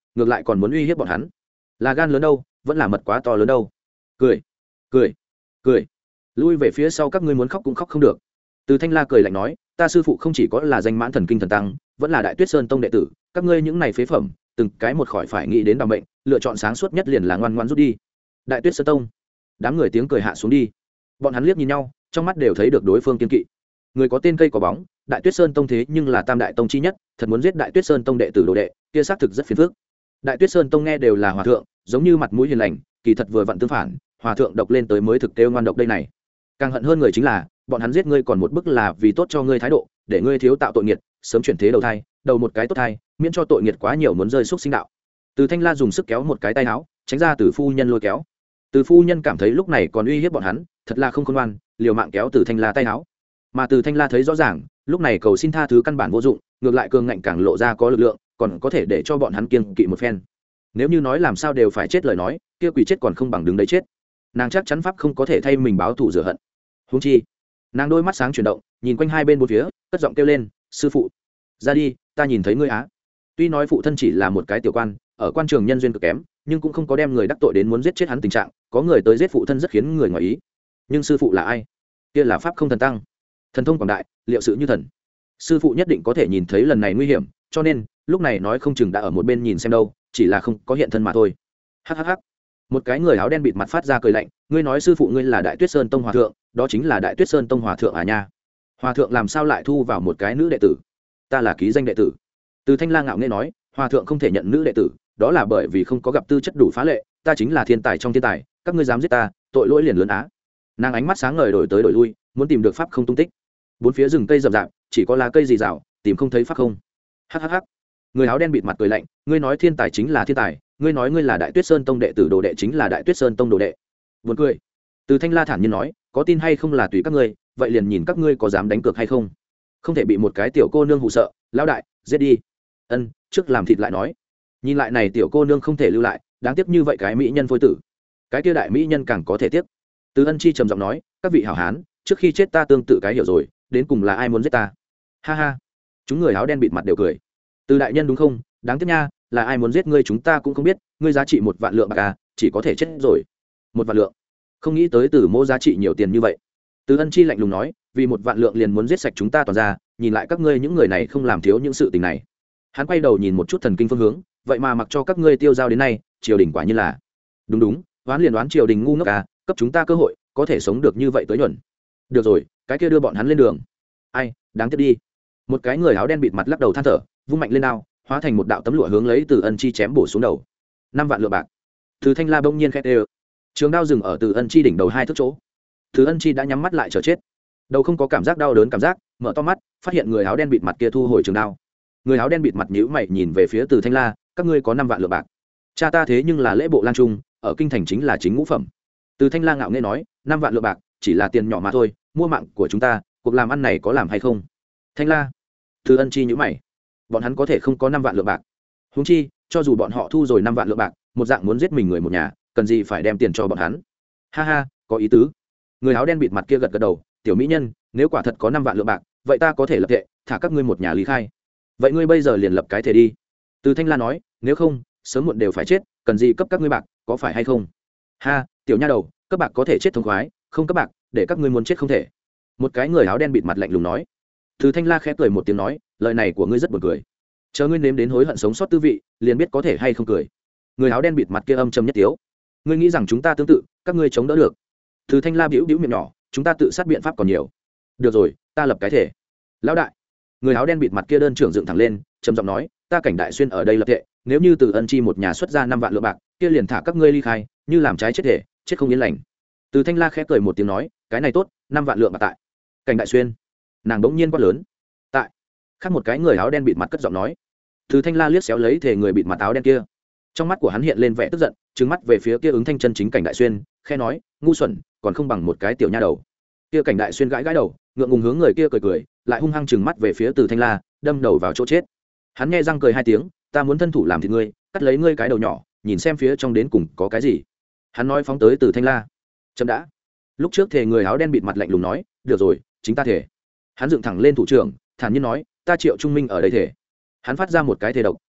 ngược lại còn muốn uy hiếp bọn hắn, là gan lớn đâu vẫn là mật quá to lớn đâu. Cười cười cười, lui về phía sau, các ngươi muốn khóc cũng khóc không được. Từ Thanh La cười lạnh nói, ta sư phụ không chỉ có là danh mãn thần kinh thần tăng, vẫn là Đại Tuyết Sơn tông đệ tử, các ngươi những này phế phẩm từng cái một khỏi phải nghĩ đến đảm bệnh, lựa chọn sáng suốt nhất liền là ngoan ngoãn rút đi. Đại Tuyết Sơn tông. Đám người tiếng cười hạ xuống đi, bọn hắn liếc nhìn nhau, trong mắt đều thấy được đối phương kiên kỵ. Người có tên cây có bóng, Đại Tuyết Sơn tông thế nhưng là tam đại tông chi nhất, thật muốn giết Đại Tuyết Sơn tông đệ tử đồ đệ, kia xác thực rất phiền phức. Đại Tuyết Sơn tông nghe đều là hòa thượng, giống như mặt mũi hiền lành, kỳ thật vừa vặn tương phản, hòa thượng độc lên tới mới thực kêu ngoan độc đây này. Càng hận hơn người chính là, bọn hắn giết ngươi còn một bức là vì tốt cho ngươi thái độ, để ngươi thiếu tạo tội nghiệt, sớm chuyển thế đầu thai, đầu một cái tốt thai, miễn cho tội nghiệt quá nhiều muốn rơi xúc sinh đạo. Từ Thanh La dùng sức kéo một cái tay áo, tránh ra Từ phu nhân lôi kéo. Từ phu nhân cảm thấy lúc này còn uy hiếp bọn hắn, thật là không khôn ngoan, liều mạng kéo Từ Thanh La tay áo. Mà Từ Thanh La thấy rõ ràng, lúc này cầu xin tha thứ căn bản vô dụng, ngược lại cường ngạnh càng lộ ra có lực lượng, còn có thể để cho bọn hắn kiêng kỵ một phen. Nếu như nói làm sao đều phải chết lời nói, kia quỷ chết còn không bằng đứng đấy chết. Nàng chắc chắn pháp không có thể thay mình báo thù rửa hận. Huống chi, nàng đôi mắt sáng chuyển động, nhìn quanh hai bên bốn phía, cất giọng kêu lên, sư phụ, ra đi, ta nhìn thấy ngươi á. Tuy nói phụ thân chỉ là một cái tiểu quan, ở quan trường nhân duyên cực kém, nhưng cũng không có đem người đắc tội đến muốn giết chết hắn tình trạng, có người tới giết phụ thân rất khiến người ngoài ý. Nhưng sư phụ là ai? Kia là pháp không thần tăng, thần thông quảng đại, liệu sự như thần. Sư phụ nhất định có thể nhìn thấy lần này nguy hiểm, cho nên lúc này nói không chừng đã ở một bên nhìn xem đâu, chỉ là không có hiện thân mà thôi. Hắc hắc hắc. Một cái người áo đen bịt mặt phát ra cười lạnh, ngươi nói sư phụ ngươi là Đại Tuyết Sơn tông hòa thượng, đó chính là Đại Tuyết Sơn tông hòa thượng à nha. Hòa thượng làm sao lại thu vào một cái nữ đệ tử? Ta là ký danh đệ tử. Từ Thanh La ngạo nghễ nói, hòa thượng không thể nhận nữ đệ tử, đó là bởi vì không có gặp tư chất đủ phá lệ, ta chính là thiên tài trong thiên tài, các ngươi dám giết ta, tội lỗi liền lớn á. Nàng ánh mắt sáng ngời đổi tới đổi lui, muốn tìm được pháp không tung tích. Bốn phía rừng cây rậm rạp, chỉ có lá cây rì rào, tìm không thấy pháp không. Hắc hắc hắc. Người áo đen bịt mặt cười lạnh, ngươi nói thiên tài chính là thiên tài, ngươi nói ngươi là Đại Tuyết Sơn tông đệ tử đồ đệ chính là Đại Tuyết Sơn tông đồ đệ. Buồn cười. Từ Thanh La thản nhiên nói, có tin hay không là tùy các ngươi, vậy liền nhìn các ngươi có dám đánh cược hay không. Không thể bị một cái tiểu cô nương hù sợ, lão đại, giết đi. Ân, trước làm thịt lại nói. Nhìn lại này tiểu cô nương không thể lưu lại, đáng tiếc như vậy cái mỹ nhân phôi tử. Cái kia đại mỹ nhân càng có thể tiếc. Từ Ân Chi trầm giọng nói, các vị hảo hán, trước khi chết ta tương tự cái hiểu rồi, đến cùng là ai muốn giết ta. Ha ha. Chúng người áo đen bịt mặt đều cười. Từ đại nhân đúng không, đáng tiếc nha, là ai muốn giết ngươi chúng ta cũng không biết, ngươi giá trị một vạn lượng bạc à, chỉ có thể chết rồi. Một vạn lượng. Không nghĩ tới Từ Mỗ giá trị nhiều tiền như vậy. Từ Ân Chi lạnh lùng nói, vì một vạn lượng liền muốn giết sạch chúng ta toàn ra, nhìn lại các ngươi những người này không làm thiếu những sự tình này. Hắn quay đầu nhìn một chút thần kinh phương hướng, vậy mà mặc cho các ngươi tiêu dao đến nay, triều đình quả nhiên là. Đúng đúng, đoán liền đoán triều đình ngu ngốc à, cấp chúng ta cơ hội, có thể sống được như vậy tới nhuận. Được rồi, cái kia đưa bọn hắn lên đường. Ai, đáng tiếc đi. Một cái người áo đen bịt mặt lắc đầu than thở, vung mạnh lên đao, hóa thành một đạo tấm lụa hướng lấy Từ Ân Chi chém bổ xuống đầu. Năm vạn lượng bạc. Từ Thanh La bỗng nhiên khét đều. Trường đao dừng ở Từ Ân Chi đỉnh đầu hai thước chỗ. Từ Ân Chi đã nhắm mắt lại chờ chết. Đầu không có cảm giác đau đớn cảm giác, mở to mắt, phát hiện người áo đen bịt mặt kia thu hồi trường đao. Người áo đen bịt mặt nhíu mày nhìn về phía Từ Thanh La, các ngươi có năm vạn lượng bạc. Cha ta thế nhưng là lễ bộ lang trung, ở kinh thành chính là chính ngũ phẩm. Từ Thanh La ngạo nghễ nói, năm vạn lượng bạc, chỉ là tiền nhỏ mà thôi, mua mạng của chúng ta, cuộc làm ăn này có làm hay không? Thanh La. Từ Ân Chi nhíu mày. Bọn hắn có thể không có năm vạn lượng bạc. Huống chi, cho dù bọn họ thu rồi năm vạn lượng bạc, một dạng muốn giết mình người một nhà, cần gì phải đem tiền cho bọn hắn? Ha ha, có ý tứ. Người áo đen bịt mặt kia gật gật đầu, tiểu mỹ nhân, nếu quả thật có năm vạn lượng bạc, vậy ta có thể lập thệ, thả các ngươi một nhà lý khai. Vậy ngươi bây giờ liền lập cái thể đi. Từ Thanh La nói, nếu không, sớm muộn đều phải chết, cần gì cấp các ngươi bạc, có phải hay không? Ha, tiểu nha đầu, các bạc có thể chết thống khoái, không các bạc, để các ngươi muốn chết không thể. Một cái người áo đen bịt mặt lạnh lùng nói. Từ Thanh La khẽ cười một tiếng nói, lời này của ngươi rất buồn cười. Chờ ngươi nếm đến hối hận sống sót tư vị, liền biết có thể hay không cười. Người áo đen bịt mặt kia âm trầm nhất tiếu. Ngươi nghĩ rằng chúng ta tương tự, các ngươi chống đỡ được? Từ Thanh La bĩu bĩu miệng nhỏ, chúng ta tự sát biện pháp còn nhiều. Được rồi, ta lập cái thể. Lão đại. Người áo đen bịt mặt kia đơn trưởng dựng thẳng lên, trầm giọng nói, ta Cảnh Đại Xuyên ở đây lập thể, nếu như Từ Ân Chi một nhà xuất ra năm vạn lượng bạc, kia liền thả các ngươi ly khai, như làm trái chết thể, chết không yên lành. Từ Thanh La khẽ cười một tiếng nói, cái này tốt, năm vạn lượng bạc tại. Cảnh Đại Xuyên. Nàng bỗng nhiên quát lớn, tại. Khác một cái người áo đen bịt mặt cất giọng nói. Từ Thanh La liếc xéo lấy thể người bịt mặt áo đen kia, trong mắt của hắn hiện lên vẻ tức giận, trừng mắt về phía kia ứng thanh chân chính Cảnh Đại Xuyên, khẽ nói, ngu xuẩn, còn không bằng một cái tiểu nha đầu. Kia Cảnh Đại Xuyên gãi gãi đầu, ngượng ngùng hướng người kia cười cười, lại hung hăng trừng mắt về phía Từ Thanh La, đâm đầu vào chỗ chết. Hắn nghe răng cười hai tiếng, ta muốn thân thủ làm thịt ngươi, cắt lấy ngươi cái đầu nhỏ, nhìn xem phía trong đến cùng có cái gì. Hắn nói phóng tới Từ Thanh La. Chậm đã. Lúc trước thể người áo đen bịt mặt lạnh lùng nói, được rồi, chính ta thể. Hắn dựng thẳng lên thủ trưởng, thản nhiên nói, ta Triệu Trung Minh ở đây thể. Hắn phát ra một cái thể độc,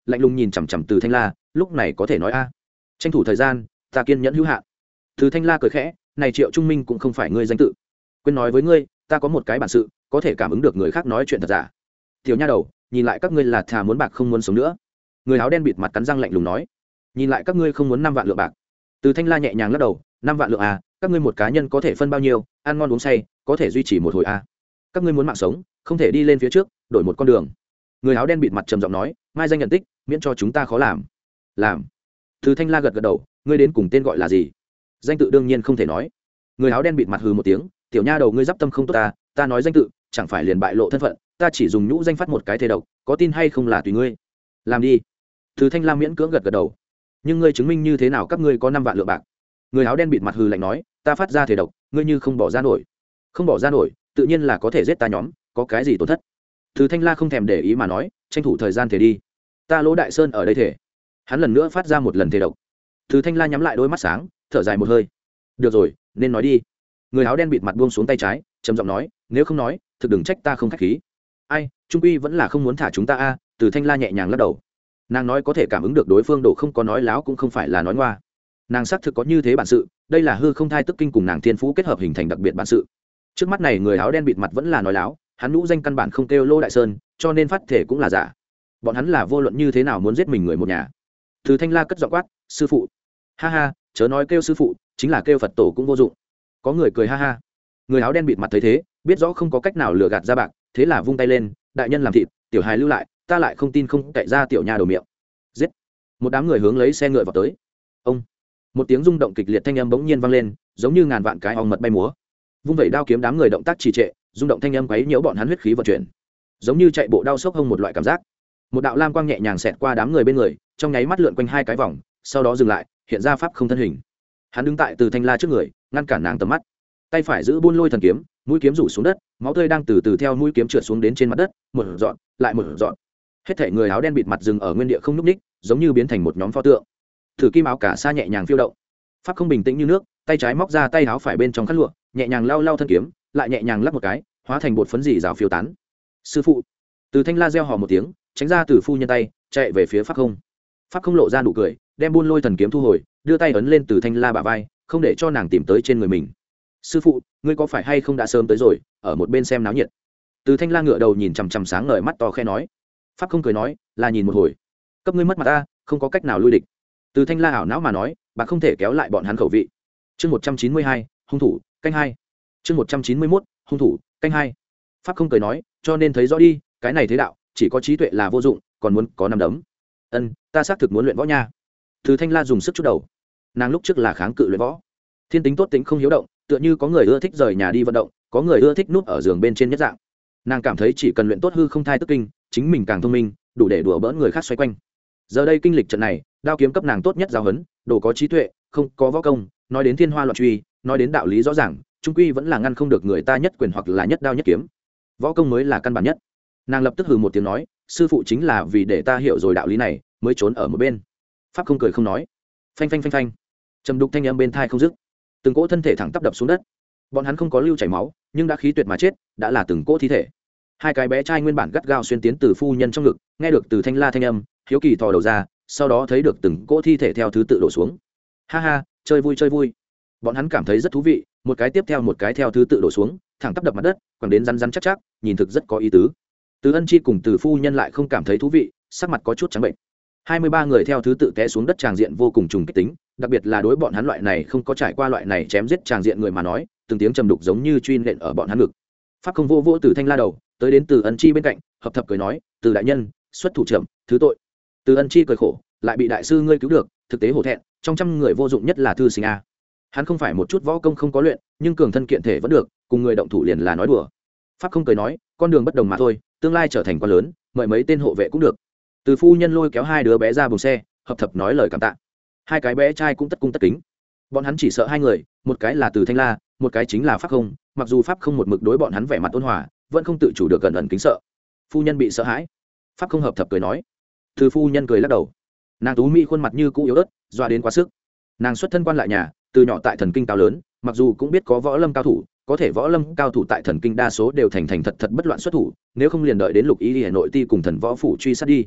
lạnh lùng nhìn chằm chằm từ thanh la, lúc này có thể nói a tranh thủ thời gian, ta kiên nhẫn hữu hạn. Từ thanh la cười khẽ, này Triệu Trung Minh cũng không phải ngươi danh tự, quên nói với ngươi, ta có một cái bản sự, có thể cảm ứng được người khác nói chuyện thật giả. Tiểu nha đầu, nhìn lại các ngươi là thà muốn bạc không muốn sống nữa. Người áo đen bịt mặt cắn răng lạnh lùng nói, nhìn lại các ngươi không muốn năm vạn lượng bạc. Từ thanh la nhẹ nhàng lắc đầu, năm vạn lượng à, các ngươi một cá nhân có thể phân bao nhiêu, ăn ngon uống say, có thể duy trì một hồi à. Các ngươi muốn mạng sống, không thể đi lên phía trước, đổi một con đường. Người áo đen bịt mặt trầm giọng nói, mai danh nhận tích, miễn cho chúng ta khó làm. Làm. Từ thanh la gật gật đầu, ngươi đến cùng tên gọi là gì? Danh tự đương nhiên không thể nói. Người áo đen bịt mặt hừ một tiếng, tiểu nha đầu ngươi d tâm không tốt ta, ta nói danh tự chẳng phải liền bại lộ thân phận, ta chỉ dùng nhũ danh phát một cái thề độc, có tin hay không là tùy ngươi. Làm đi. Từ thanh la miễn cưỡng gật gật đầu, nhưng ngươi chứng minh như thế nào các ngươi có năm vạn lượng bạc? Người áo đen bịt mặt hừ lạnh nói, ta phát ra thề độc, ngươi như không bỏ ra nổi, không bỏ ra nổi, tự nhiên là có thể giết ta nhóm, có cái gì tổn thất? Từ thanh la không thèm để ý mà nói, tranh thủ thời gian thể đi, ta Lỗ Đại Sơn ở đây thể. Hắn lần nữa phát ra một lần thề độc. Từ thanh la nhắm lại đôi mắt sáng, thở dài một hơi, được rồi, nên nói đi. Người áo đen bịt mặt buông xuống tay trái, trầm giọng nói, nếu không nói, thực đừng trách ta không khách khí. Ai, trung quy vẫn là không muốn thả chúng ta a. Từ thanh la nhẹ nhàng lắc đầu, nàng nói có thể cảm ứng được đối phương đổ không có nói láo cũng không phải là nói ngoa, nàng xác thực có như thế bản sự, đây là hư không thai tức kinh cùng nàng thiên phú kết hợp hình thành đặc biệt bản sự. Trước mắt này người áo đen bịt mặt vẫn là nói láo, hắn nhũ danh căn bản không kêu Lô Đại Sơn, cho nên phát thể cũng là giả. Bọn hắn là vô luận như thế nào muốn giết mình người một nhà. Từ thanh la cất giọng quát, sư phụ. Ha ha, chớ nói kêu sư phụ, chính là kêu Phật tổ cũng vô dụng. Có người cười ha ha. Người áo đen bịt mặt thấy thế, biết rõ không có cách nào lừa gạt ra bạc, thế là vung tay lên, đại nhân làm thịt, tiểu hài lưu lại, ta lại không tin không cậy ra tiểu nha đầu miệng. Giết. Một đám người hướng lấy xe ngựa vào tới. Ông. Một tiếng rung động kịch liệt thanh âm bỗng nhiên vang lên, giống như ngàn vạn cái ong mật bay múa. Vung vẩy đao kiếm đám người động tác trì trệ, rung động thanh âm quấy nhiễu bọn hắn huyết khí vận chuyển, giống như chạy bộ đau sốc hông một loại cảm giác. Một đạo lam quang nhẹ nhàng xẹt qua đám người bên người, trong nháy mắt lượn quanh hai cái vòng, sau đó dừng lại, hiện ra pháp không thân hình. Hắn đứng tại Từ thanh la trước người, ngăn cản nàng tầm mắt, tay phải giữ buôn lôi thần kiếm, mũi kiếm rủ xuống đất, máu tươi đang từ từ theo mũi kiếm trượt xuống đến trên mặt đất, một dọn lại một dọn. Hết thảy người áo đen bịt mặt dừng ở nguyên địa không nhúc nhích, giống như biến thành một nhóm pho tượng. Thử kim áo cả sa nhẹ nhàng phiêu động, pháp không bình tĩnh như nước, tay trái móc ra tay áo phải bên trong khăn lụa, nhẹ nhàng lau lau thân kiếm, lại nhẹ nhàng lắc một cái, hóa thành bột phấn dì rào phiêu tán. Sư phụ. Từ thanh la reo hò một tiếng, tránh ra từ phu nhân tay, chạy về phía pháp không. Pháp không lộ ra nụ cười, đem buôn lôi thần kiếm thu hồi, đưa tay ấn lên từ thanh la bả vai, không để cho nàng tìm tới trên người mình. Sư phụ, ngươi có phải hay không đã sớm tới rồi, ở một bên xem náo nhiệt? Từ thanh la ngửa đầu nhìn chằm chằm sáng ngời mắt to khe nói. Pháp không cười nói, là nhìn một hồi, cấp ngươi mất mặt ta, không có cách nào lui địch. Từ thanh la ảo não mà nói, bà không thể kéo lại bọn hắn khẩu vị. Chương một trăm chín mươi hai, hung thủ, canh hai. Chương một trăm chín mươi mốt, hung thủ, canh hai. Pháp không cười nói, cho nên thấy rõ đi, cái này thế đạo, chỉ có trí tuệ là vô dụng, còn muốn có năm đấm. Ân, ta xác thực muốn luyện võ nha. Từ thanh la dùng sức chút đầu, nàng lúc trước là kháng cự luyện võ, thiên tính tốt tính không hiếu động, tựa như có người ưa thích rời nhà đi vận động, có người ưa thích núp ở giường bên trên nhất dạng. Nàng cảm thấy chỉ cần luyện tốt hư không thai tức kinh, chính mình càng thông minh, đủ để đùa bỡn người khác xoay quanh. Giờ đây kinh lịch trận này, đao kiếm cấp nàng tốt nhất giáo huấn, đồ có trí tuệ, không có võ công, nói đến thiên hoa loạn truy, nói đến đạo lý rõ ràng, trung quy vẫn là ngăn không được người ta nhất quyền hoặc là nhất đao nhất kiếm. Võ công mới là căn bản nhất. Nàng lập tức hừ một tiếng nói, sư phụ chính là vì để ta hiểu rồi đạo lý này, mới trốn ở một bên. Pháp không cười không nói. Phanh phanh phanh phanh. Trầm đục thanh âm bên thai không dứt. Từng cỗ thân thể thẳng tắp đập xuống đất. Bọn hắn không có lưu chảy máu, nhưng đã khí tuyệt mà chết, đã là từng cỗ thi thể. Hai cái bé trai nguyên bản gắt gao xuyên tiến từ phu nhân trong ngực, nghe được từ thanh la thanh âm, hiếu kỳ thò đầu ra, sau đó thấy được từng cỗ thi thể theo thứ tự đổ xuống. Ha ha, chơi vui chơi vui. Bọn hắn cảm thấy rất thú vị, một cái tiếp theo một cái theo thứ tự đổ xuống, thẳng tắp đập mặt đất, quẳng đến rắn rắn chắc chắc, nhìn thực rất có ý tứ. Từ Ân Chi cùng Từ phu nhân lại không cảm thấy thú vị, sắc mặt có chút trắng bệnh. hai mươi ba người theo thứ tự té xuống đất, tràng diện vô cùng trùng kích tính, đặc biệt là đối bọn hắn loại này không có trải qua loại này chém giết tràng diện người mà nói, từng tiếng trầm đục giống như truy nện ở bọn hắn ngực. Pháp không vô vô Từ thanh la đầu, tới đến Từ Ân Chi bên cạnh, hợp thập cười nói, Từ đại nhân, xuất thủ trưởng, thứ tội. Từ Ân Chi cười khổ, lại bị đại sư ngươi cứu được, thực tế hổ thẹn, trong trăm người vô dụng nhất là thư sinh a. Hắn không phải một chút võ công không có luyện, nhưng cường thân kiện thể vẫn được, cùng người động thủ liền là nói đùa. Pháp không cười nói, con đường bất đồng mà thôi, tương lai trở thành quan lớn, mời mấy tên hộ vệ cũng được. Từ phu nhân lôi kéo hai đứa bé ra buồng xe, hợp thập nói lời cảm tạ. Hai cái bé trai cũng tất cung tất kính. Bọn hắn chỉ sợ hai người, một cái là Từ thanh la, một cái chính là Pháp không, mặc dù Pháp không một mực đối bọn hắn vẻ mặt ôn hòa, vẫn không tự chủ được gần ẩn kính sợ. Phu nhân bị sợ hãi. Pháp không hợp thập cười nói. Từ phu nhân cười lắc đầu. Nàng tú mỹ khuôn mặt như cũ yếu ớt, doa đến quá sức. Nàng xuất thân quan lại nhà, từ nhỏ tại thần kinh cao lớn, mặc dù cũng biết có võ lâm cao thủ, có thể võ lâm cao thủ tại thần kinh đa số đều thành thành thật thật bất loạn xuất thủ, nếu không liền đợi đến lục ý Hà Nội ti cùng thần võ phủ truy sát đi.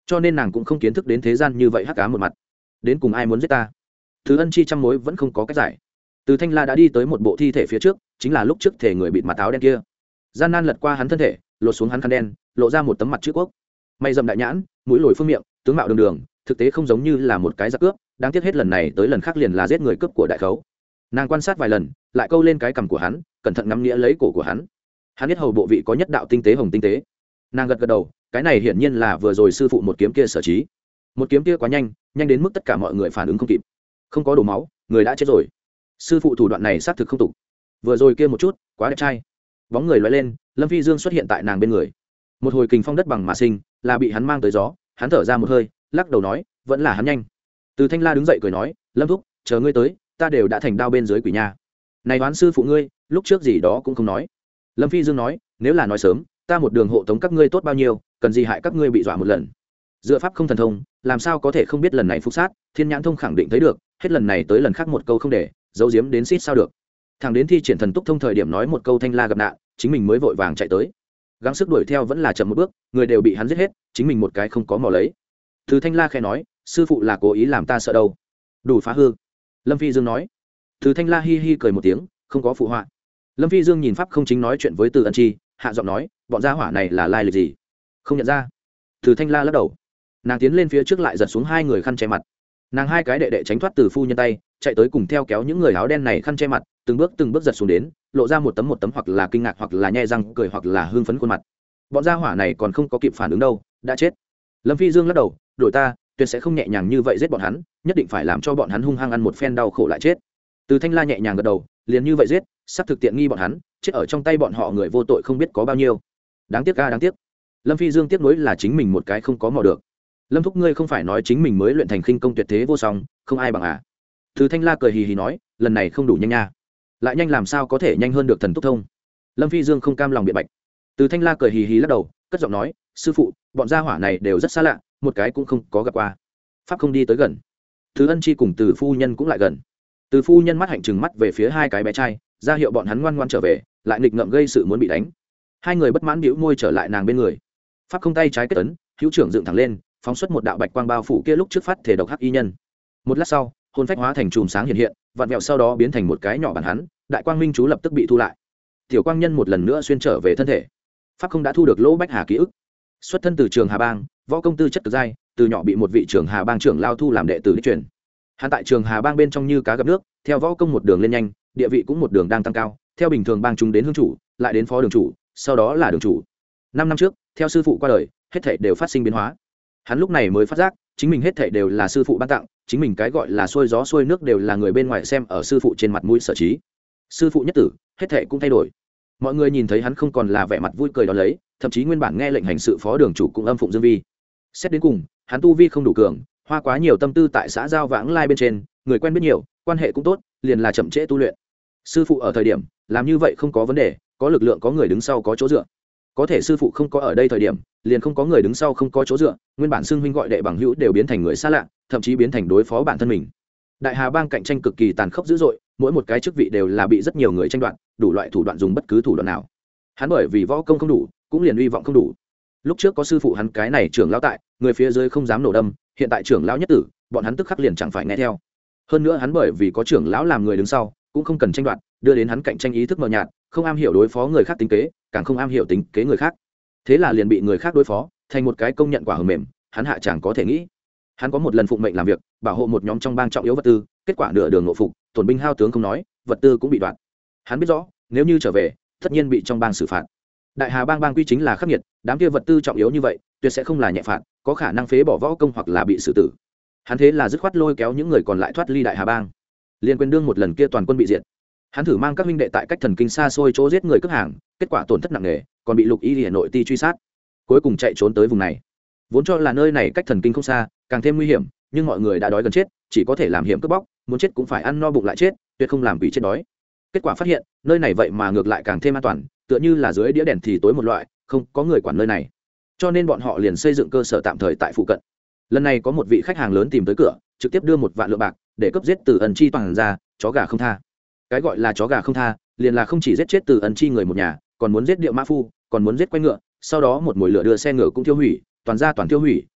cho nên nàng cũng không kiến thức đến thế gian như vậy hắc cá một mặt. Đến cùng ai muốn giết ta? Từ Ân Chi trăm mối vẫn không có cách giải. Từ Thanh La đã đi tới một bộ thi thể phía trước, chính là lúc trước thể người bịt mặt áo đen kia. Gian nan lật qua hắn thân thể, lột xuống hắn khăn đen, lộ ra một tấm mặt chữ quốc. Mày rậm đại nhãn, mũi lồi phương miệng, tướng mạo đường đường, thực tế không giống như là một cái giặc cướp, đáng tiếc hết lần này tới lần khác liền là giết người cướp của đại khấu. Nàng quan sát vài lần, lại câu lên cái cằm của hắn, cẩn thận ngắm nghĩa lấy cổ của hắn. Hắn biết hầu bộ vị có nhất đạo tinh tế hồng tinh tế. Nàng gật gật đầu, cái này hiển nhiên là vừa rồi sư phụ một kiếm kia sở trí. Một kiếm kia quá nhanh, nhanh đến mức tất cả mọi người phản ứng không kịp. Không có đổ máu, người đã chết rồi. Sư phụ thủ đoạn này xác thực không tục. Vừa rồi kia một chút, quá đẹp trai. Bóng người lóe lên, Lâm Phi Dương xuất hiện tại nàng bên người. Một hồi kình phong đất bằng mà sinh, là bị hắn mang tới gió. Hắn thở ra một hơi, lắc đầu nói, vẫn là hắn nhanh. Từ Thanh La đứng dậy cười nói, Lâm thúc, chờ ngươi tới, ta đều đã thành đao bên dưới quỷ nha. Này đoán sư phụ ngươi, lúc trước gì đó cũng không nói. Lâm Phi Dương nói, nếu là nói sớm, ta một đường hộ tống các ngươi tốt bao nhiêu, cần gì hại các ngươi bị dọa một lần. Dựa pháp không thần thông, làm sao có thể không biết lần này phục sát, Thiên Nhãn thông khẳng định thấy được, hết lần này tới lần khác một câu không để, giấu giếm đến xít sao được. Thằng đến thi triển thần túc thông thời điểm nói một câu Thanh La gặp nạn, chính mình mới vội vàng chạy tới. Gắng sức đuổi theo vẫn là chậm một bước, người đều bị hắn giết hết, chính mình một cái không có mò lấy. Từ Thanh La khẽ nói, sư phụ là cố ý làm ta sợ đâu. Đủ phá hư. Lâm Phi Dương nói. Từ Thanh La hi hi cười một tiếng, không có phụ họa. Lâm Phi Dương nhìn pháp không chính nói chuyện với Từ Ân Chi, hạ giọng nói, bọn gia hỏa này là lai lịch gì? Không nhận ra. Từ Thanh La lắc đầu. Nàng tiến lên phía trước lại giật xuống hai người khăn che mặt. Nàng hai cái đệ đệ tránh thoát từ phu nhân tay, chạy tới cùng theo kéo những người áo đen này khăn che mặt, từng bước từng bước giật xuống đến, lộ ra một tấm một tấm hoặc là kinh ngạc hoặc là nhe răng cười hoặc là hưng phấn khuôn mặt. Bọn gia hỏa này còn không có kịp phản ứng đâu, đã chết. Lâm Phi Dương lắc đầu, đổi ta, tuyệt sẽ không nhẹ nhàng như vậy giết bọn hắn, nhất định phải làm cho bọn hắn hung hăng ăn một phen đau khổ lại chết. Từ Thanh La nhẹ nhàng gật đầu, liền như vậy giết, sắp thực tiện nghi bọn hắn, chết ở trong tay bọn họ người vô tội không biết có bao nhiêu. Đáng tiếc a đáng tiếc. Lâm Phi Dương tiếc nuối là chính mình một cái không có mò được. Lâm thúc ngươi không phải nói chính mình mới luyện thành khinh công tuyệt thế vô song, không ai bằng à? Từ Thanh La cười hì hì nói, lần này không đủ nhanh nha. Lại nhanh làm sao có thể nhanh hơn được thần túc thông? Lâm Phi Dương không cam lòng biện bạch. Từ Thanh La cười hì hì lắc đầu, cất giọng nói, sư phụ, bọn gia hỏa này đều rất xa lạ, một cái cũng không có gặp qua. Pháp không đi tới gần. Từ Ân Chi cùng Từ phu nhân cũng lại gần. Từ phu nhân mắt hạnh trừng mắt về phía hai cái bé trai, ra hiệu bọn hắn ngoan ngoan trở về, lại nghịch ngợm gây sự muốn bị đánh. Hai người bất mãn bĩu môi trở lại nàng bên người. Pháp không tay trái kết ấn, hữu trưởng dựng thẳng lên, phóng xuất một đạo bạch quang bao phủ kia lúc trước phát thể độc hắc y nhân. Một lát sau, hồn phách hóa thành chùm sáng hiện hiện, vặn vẹo sau đó biến thành một cái nhỏ bản hắn, đại quang minh chú lập tức bị thu lại. Tiểu quang nhân một lần nữa xuyên trở về thân thể. Pháp không đã thu được lỗ bách hà ký ức. Xuất thân từ trường Hà Bang, võ công tư chất cực giai, từ nhỏ bị một vị trường Hà Bang trưởng lao thu làm đệ tử đích truyền. Hắn tại trường Hà Bang bên trong như cá gặp nước, theo võ công một đường lên nhanh, địa vị cũng một đường đang tăng cao, theo bình thường bang chúng đến hương chủ, lại đến phó đường chủ, sau đó là đường chủ. Năm năm trước, theo sư phụ qua đời, hết thảy đều phát sinh biến hóa. Hắn lúc này mới phát giác, chính mình hết thảy đều là sư phụ ban tặng, chính mình cái gọi là xuôi gió xuôi nước đều là người bên ngoài xem ở sư phụ trên mặt mũi sở trí. Sư phụ nhất tử, hết thảy cũng thay đổi. Mọi người nhìn thấy hắn không còn là vẻ mặt vui cười đó lấy, thậm chí nguyên bản nghe lệnh hành sự phó đường chủ cũng âm phụng dương vi. Xét đến cùng, hắn tu vi không đủ cường, hoa quá nhiều tâm tư tại xã giao vãng lai bên trên, người quen biết nhiều, quan hệ cũng tốt, liền là chậm trễ tu luyện. Sư phụ ở thời điểm, làm như vậy không có vấn đề, có lực lượng có người đứng sau có chỗ dựa. Có thể sư phụ không có ở đây thời điểm, liền không có người đứng sau không có chỗ dựa, nguyên bản xưng huynh gọi đệ bằng hữu đều biến thành người xa lạ, thậm chí biến thành đối phó bản thân mình. Đại Hà Bang cạnh tranh cực kỳ tàn khốc dữ dội, mỗi một cái chức vị đều là bị rất nhiều người tranh đoạt, đủ loại thủ đoạn dùng bất cứ thủ đoạn nào. Hắn bởi vì võ công không đủ, cũng liền uy vọng không đủ. Lúc trước có sư phụ hắn cái này trưởng lão tại, người phía dưới không dám nổ đâm, hiện tại trưởng lão nhất tử, bọn hắn tức khắc liền chẳng phải nghe theo. Hơn nữa hắn bởi vì có trưởng lão làm người đứng sau, cũng không cần tranh đoạt, đưa đến hắn cạnh tranh ý thức mờ nhạt, không am hiểu đối phó người khác tính kế, càng không am hiểu tính kế người khác. Thế là liền bị người khác đối phó, thành một cái công nhận quả hờm mềm, hắn hạ chẳng có thể nghĩ. Hắn có một lần phụng mệnh làm việc, bảo hộ một nhóm trong bang trọng yếu vật tư, kết quả nửa đường ngộ phục, tổn binh hao tướng không nói, vật tư cũng bị đoạt. Hắn biết rõ, nếu như trở về, tất nhiên bị trong bang xử phạt. Đại Hà Bang bang quy chính là khắc nghiệt, đám kia vật tư trọng yếu như vậy, tuyệt sẽ không là nhẹ phạt, có khả năng phế bỏ võ công hoặc là bị xử tử. Hắn thế là dứt khoát lôi kéo những người còn lại thoát ly Đại Hà Bang. Liên quyền đương một lần kia toàn quân bị diệt. Hắn thử mang các huynh đệ tại cách thần kinh xa xôi chỗ giết người cướp hàng, kết quả tổn thất nặng nề, còn bị Lục Y Liễu nội ti truy sát. Cuối cùng chạy trốn tới vùng này. Vốn cho là nơi này cách thần kinh không xa, càng thêm nguy hiểm, nhưng mọi người đã đói gần chết, chỉ có thể làm hiểm cướp bóc, muốn chết cũng phải ăn no bụng lại chết, tuyệt không làm quỷ chết đói. Kết quả phát hiện, nơi này vậy mà ngược lại càng thêm an toàn, tựa như là dưới đĩa đèn thì tối một loại, không có người quản nơi này. Cho nên bọn họ liền xây dựng cơ sở tạm thời tại phụ cận. Lần này có một vị khách hàng lớn tìm tới cửa, trực tiếp đưa một vạn lượng bạc để cấp giết Từ Ân Chi toàn ra, chó gà không tha. Cái gọi là chó gà không tha, liền là không chỉ giết chết Từ Ân Chi người một nhà, còn muốn giết Điệu Mã Phu, còn muốn giết quay ngựa, sau đó một mồi lửa đưa xe ngựa cũng tiêu hủy, toàn ra toàn tiêu hủy,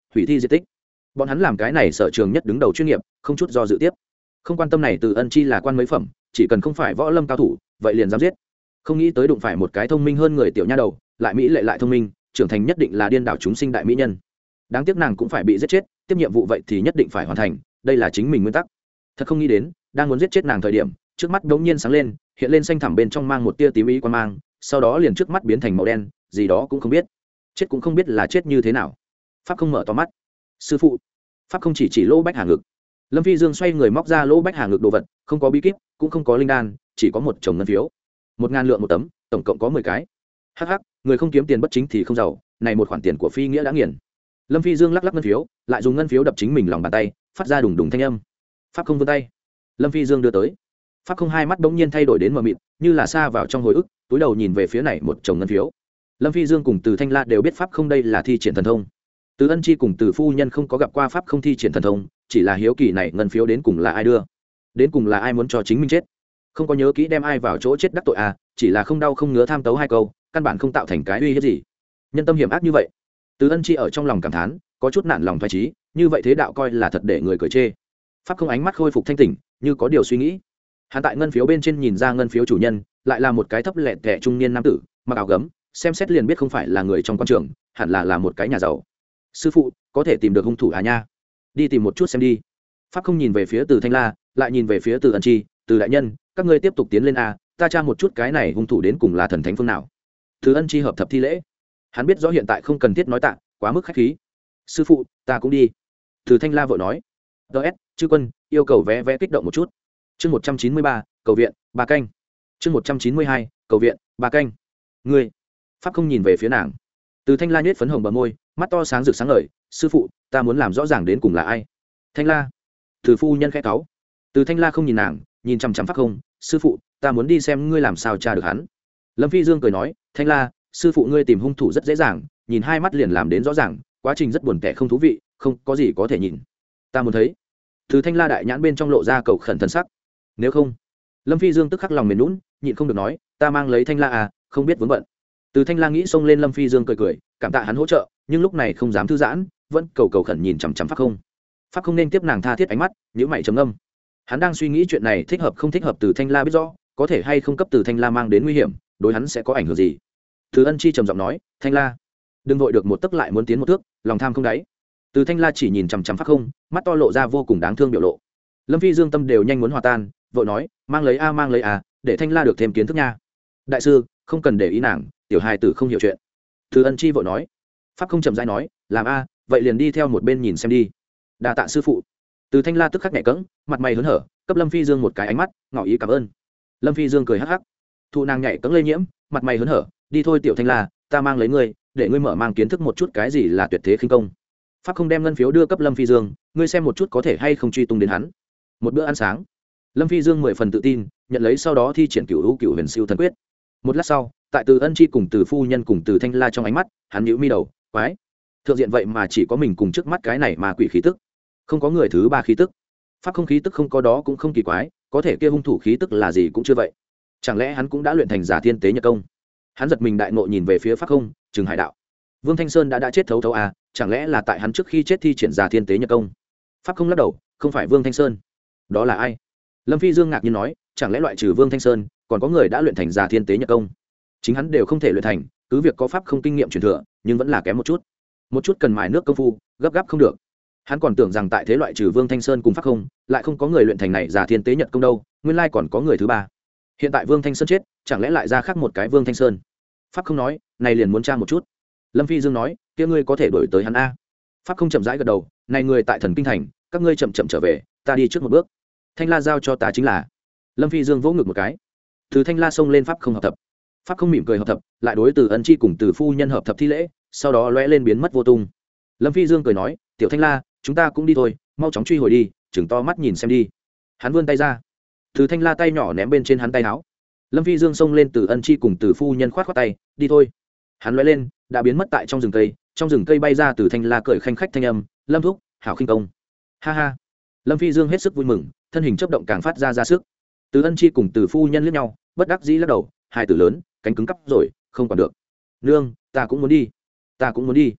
hủy thi di tích. Bọn hắn làm cái này sở trường nhất đứng đầu chuyên nghiệp, không chút do dự tiếp. Không quan tâm này Từ Ân Chi là quan mấy phẩm, chỉ cần không phải võ lâm cao thủ, vậy liền dám giết. Không nghĩ tới đụng phải một cái thông minh hơn người tiểu nha đầu, lại mỹ lệ lại thông minh, trưởng thành nhất định là điên đảo chúng sinh đại mỹ nhân. Đáng tiếc nàng cũng phải bị giết chết, tiếp nhiệm vụ vậy thì nhất định phải hoàn thành, đây là chính mình nguyên tắc. Thật không nghĩ đến, đang muốn giết chết nàng thời điểm, trước mắt đống nhiên sáng lên, hiện lên xanh thẳm bên trong mang một tia tím ý quan mang, sau đó liền trước mắt biến thành màu đen, gì đó cũng không biết. Chết cũng không biết là chết như thế nào. Pháp không mở to mắt. Sư phụ. Pháp không chỉ chỉ lỗ bách hà ngực. Lâm Phi Dương xoay người móc ra lỗ bách hà ngực đồ vật, không có bí kíp, cũng không có linh đan, chỉ có một chồng ngân phiếu. Một ngàn lượng một tấm, tổng cộng có mười cái. Hắc hắc, người không kiếm tiền bất chính thì không giàu, này một khoản tiền của phi nghĩa đã nghiền. Lâm Phi Dương lắc lắc ngân phiếu, lại dùng ngân phiếu đập chính mình lòng bàn tay, phát ra đùng đùng thanh âm. Pháp không vươn tay. Lâm Phi Dương đưa tới. Pháp không hai mắt bỗng nhiên thay đổi đến mờ mịt, như là xa vào trong hồi ức, túi đầu nhìn về phía này một chồng ngân phiếu. Lâm Phi Dương cùng Từ Thanh La đều biết Pháp không đây là thi triển thần thông. Từ Ân Chi cùng Từ phu nhân không có gặp qua Pháp không thi triển thần thông, chỉ là hiếu kỳ này ngân phiếu đến cùng là ai đưa, đến cùng là ai muốn cho chính mình chết. Không có nhớ kỹ đem ai vào chỗ chết đắc tội à, chỉ là không đau không ngứa tham tấu hai câu, căn bản không tạo thành cái uy hiếp gì. Nhân tâm hiểm ác như vậy. Từ Ân Chi ở trong lòng cảm thán, có chút nản lòng phái trí, như vậy thế đạo coi là thật để người cười chê. Pháp không ánh mắt khôi phục thanh tỉnh, như có điều suy nghĩ. Hắn tại ngân phiếu bên trên nhìn ra ngân phiếu chủ nhân lại là một cái thấp lẹ tẻ trung niên nam tử, mặc áo gấm, xem xét liền biết không phải là người trong quan trường, hẳn là là một cái nhà giàu. Sư phụ, có thể tìm được hung thủ à nha? Đi tìm một chút xem đi. Pháp không nhìn về phía Từ Thanh La, lại nhìn về phía Từ Ân Chi, Từ đại nhân, các ngươi tiếp tục tiến lên a, ta tra một chút cái này hung thủ đến cùng là thần thánh phương nào. Từ Ân Chi hợp thập thi lễ. Hắn biết rõ hiện tại không cần thiết nói tạ, quá mức khách khí. Sư phụ, ta cũng đi. Từ Thanh La vội nói. ds chư quân yêu cầu vé vé kích động một chút. Chương một trăm chín mươi ba, cầu viện, ba canh. Chương một trăm chín mươi hai, cầu viện, ba canh. Ngươi. Pháp không nhìn về phía nàng. Từ Thanh La nhếch phấn hồng bờ môi, mắt to sáng rực sáng ngời. Sư phụ, ta muốn làm rõ ràng đến cùng là ai. Thanh La. Từ phu nhân khẽ cáu. Từ Thanh La không nhìn nàng, nhìn chằm chằm Pháp không. Sư phụ, ta muốn đi xem ngươi làm sao tra được hắn. Lâm Phi Dương cười nói, Thanh La, sư phụ ngươi tìm hung thủ rất dễ dàng, nhìn hai mắt liền làm đến rõ ràng, quá trình rất buồn tẻ không thú vị, không có gì có thể nhìn. Ta muốn thấy. Từ Thanh La đại nhãn bên trong lộ ra cầu khẩn thần sắc. Nếu không. Lâm Phi Dương tức khắc lòng mềm nhũn, nhịn không được nói, ta mang lấy Thanh La à, không biết vướng bận. Từ Thanh La nghĩ xông lên Lâm Phi Dương cười cười, cảm tạ hắn hỗ trợ, nhưng lúc này không dám thư giãn, vẫn cầu cầu khẩn nhìn chằm chằm Pháp không. Pháp không nên tiếp nàng tha thiết ánh mắt, nhíu mày trầm ngâm. Hắn đang suy nghĩ chuyện này thích hợp không thích hợp. Từ Thanh La biết rõ, có thể hay không cấp Từ Thanh La mang đến nguy hiểm, đối hắn sẽ có ảnh hưởng gì. Từ Ân Chi trầm giọng nói, Thanh La, đừng vội được một tấc lại muốn tiến một thước, lòng tham không đáy. Từ Thanh La chỉ nhìn chằm chằm Pháp không, mắt to lộ ra vô cùng đáng thương biểu lộ. Lâm Phi Dương tâm đều nhanh muốn hòa tan, vội nói, mang lấy a mang lấy a, để Thanh La được thêm kiến thức nha. Đại sư, không cần để ý nàng, tiểu hài tử không hiểu chuyện. Từ Ân Chi vội nói. Pháp không chậm rãi nói, làm a, vậy liền đi theo một bên nhìn xem đi. Đa tạ sư phụ. Từ Thanh La tức khắc nhẹ cẫng, mặt mày hớn hở, cấp Lâm Phi Dương một cái ánh mắt, ngỏ ý cảm ơn. Lâm Phi Dương cười hắc hắc. Thụ nàng nhảy cẫng lây nhiễm, mặt mày hớn hở, đi thôi tiểu Thanh La, ta mang lấy ngươi, để ngươi mở mang kiến thức một chút cái gì là tuyệt thế khinh công. Pháp không đem ngân phiếu đưa cấp Lâm Phi Dương, ngươi xem một chút có thể hay không truy tung đến hắn. Một bữa ăn sáng, Lâm Phi Dương mười phần tự tin, nhận lấy sau đó thi triển cửu hữu cửu huyền siêu thần quyết. Một lát sau, tại Từ Ân Chi cùng Từ phu nhân cùng Từ Thanh La trong ánh mắt, hắn nhíu mi đầu, quái, thượng diện vậy mà chỉ có mình cùng trước mắt cái này mà quỷ khí tức, không có người thứ ba khí tức. Pháp không khí tức không có đó cũng không kỳ quái, có thể kia hung thủ khí tức là gì cũng chưa vậy. Chẳng lẽ hắn cũng đã luyện thành giả thiên tế nhật công? Hắn giật mình đại ngộ nhìn về phía Pháp không, Trừng Hải đạo. Vương Thanh Sơn đã đã chết thấu thấu à, chẳng lẽ là tại hắn trước khi chết thi triển giả thiên tế nhật công? Pháp không lắc đầu, không phải Vương Thanh Sơn. Đó là ai? Lâm Phi Dương ngạc nhiên nói, chẳng lẽ loại trừ Vương Thanh Sơn, còn có người đã luyện thành giả thiên tế nhật công? Chính hắn đều không thể luyện thành, cứ việc có pháp không kinh nghiệm truyền thừa, nhưng vẫn là kém một chút. Một chút cần mài nước công phu, gấp gáp không được. Hắn còn tưởng rằng tại thế loại trừ Vương Thanh Sơn cùng pháp không, lại không có người luyện thành này giả thiên tế nhật công đâu, nguyên lai còn có người thứ ba. Hiện tại Vương Thanh Sơn chết, chẳng lẽ lại ra khác một cái Vương Thanh Sơn? Pháp không nói, này liền muốn tra một chút. Lâm Phi Dương nói, kia ngươi có thể đổi tới hắn a. Pháp không chậm rãi gật đầu, này người tại Thần Kinh thành, các ngươi chậm chậm trở về, ta đi trước một bước. Thanh La giao cho ta chính là. Lâm Phi Dương vỗ ngực một cái. Từ Thanh La xông lên Pháp không hợp thập. Pháp không mỉm cười hợp thập, lại đối Từ Ân Chi cùng Từ phu nhân hợp thập thi lễ, sau đó lóe lên biến mất vô tung. Lâm Phi Dương cười nói, tiểu Thanh La, chúng ta cũng đi thôi, mau chóng truy hồi đi, chừng to mắt nhìn xem đi. Hắn vươn tay ra. Từ Thanh La tay nhỏ ném bên trên hắn tay áo. Lâm Phi Dương xông lên Từ Ân Chi cùng Từ phu nhân khoát khoát tay, đi thôi. Hắn lóe lên, đã biến mất tại trong rừng cây, trong rừng cây bay ra Từ Thanh La cười khanh khách thanh âm, Lâm thúc, hảo khinh công. Ha ha. Lâm Phi Dương hết sức vui mừng, thân hình chớp động càng phát ra ra sức. Từ Ân Chi cùng Từ phu nhân liếc nhau, bất đắc dĩ lắc đầu, hai tử lớn, cánh cứng cắp rồi, không còn được. Nương, ta cũng muốn đi, ta cũng muốn đi.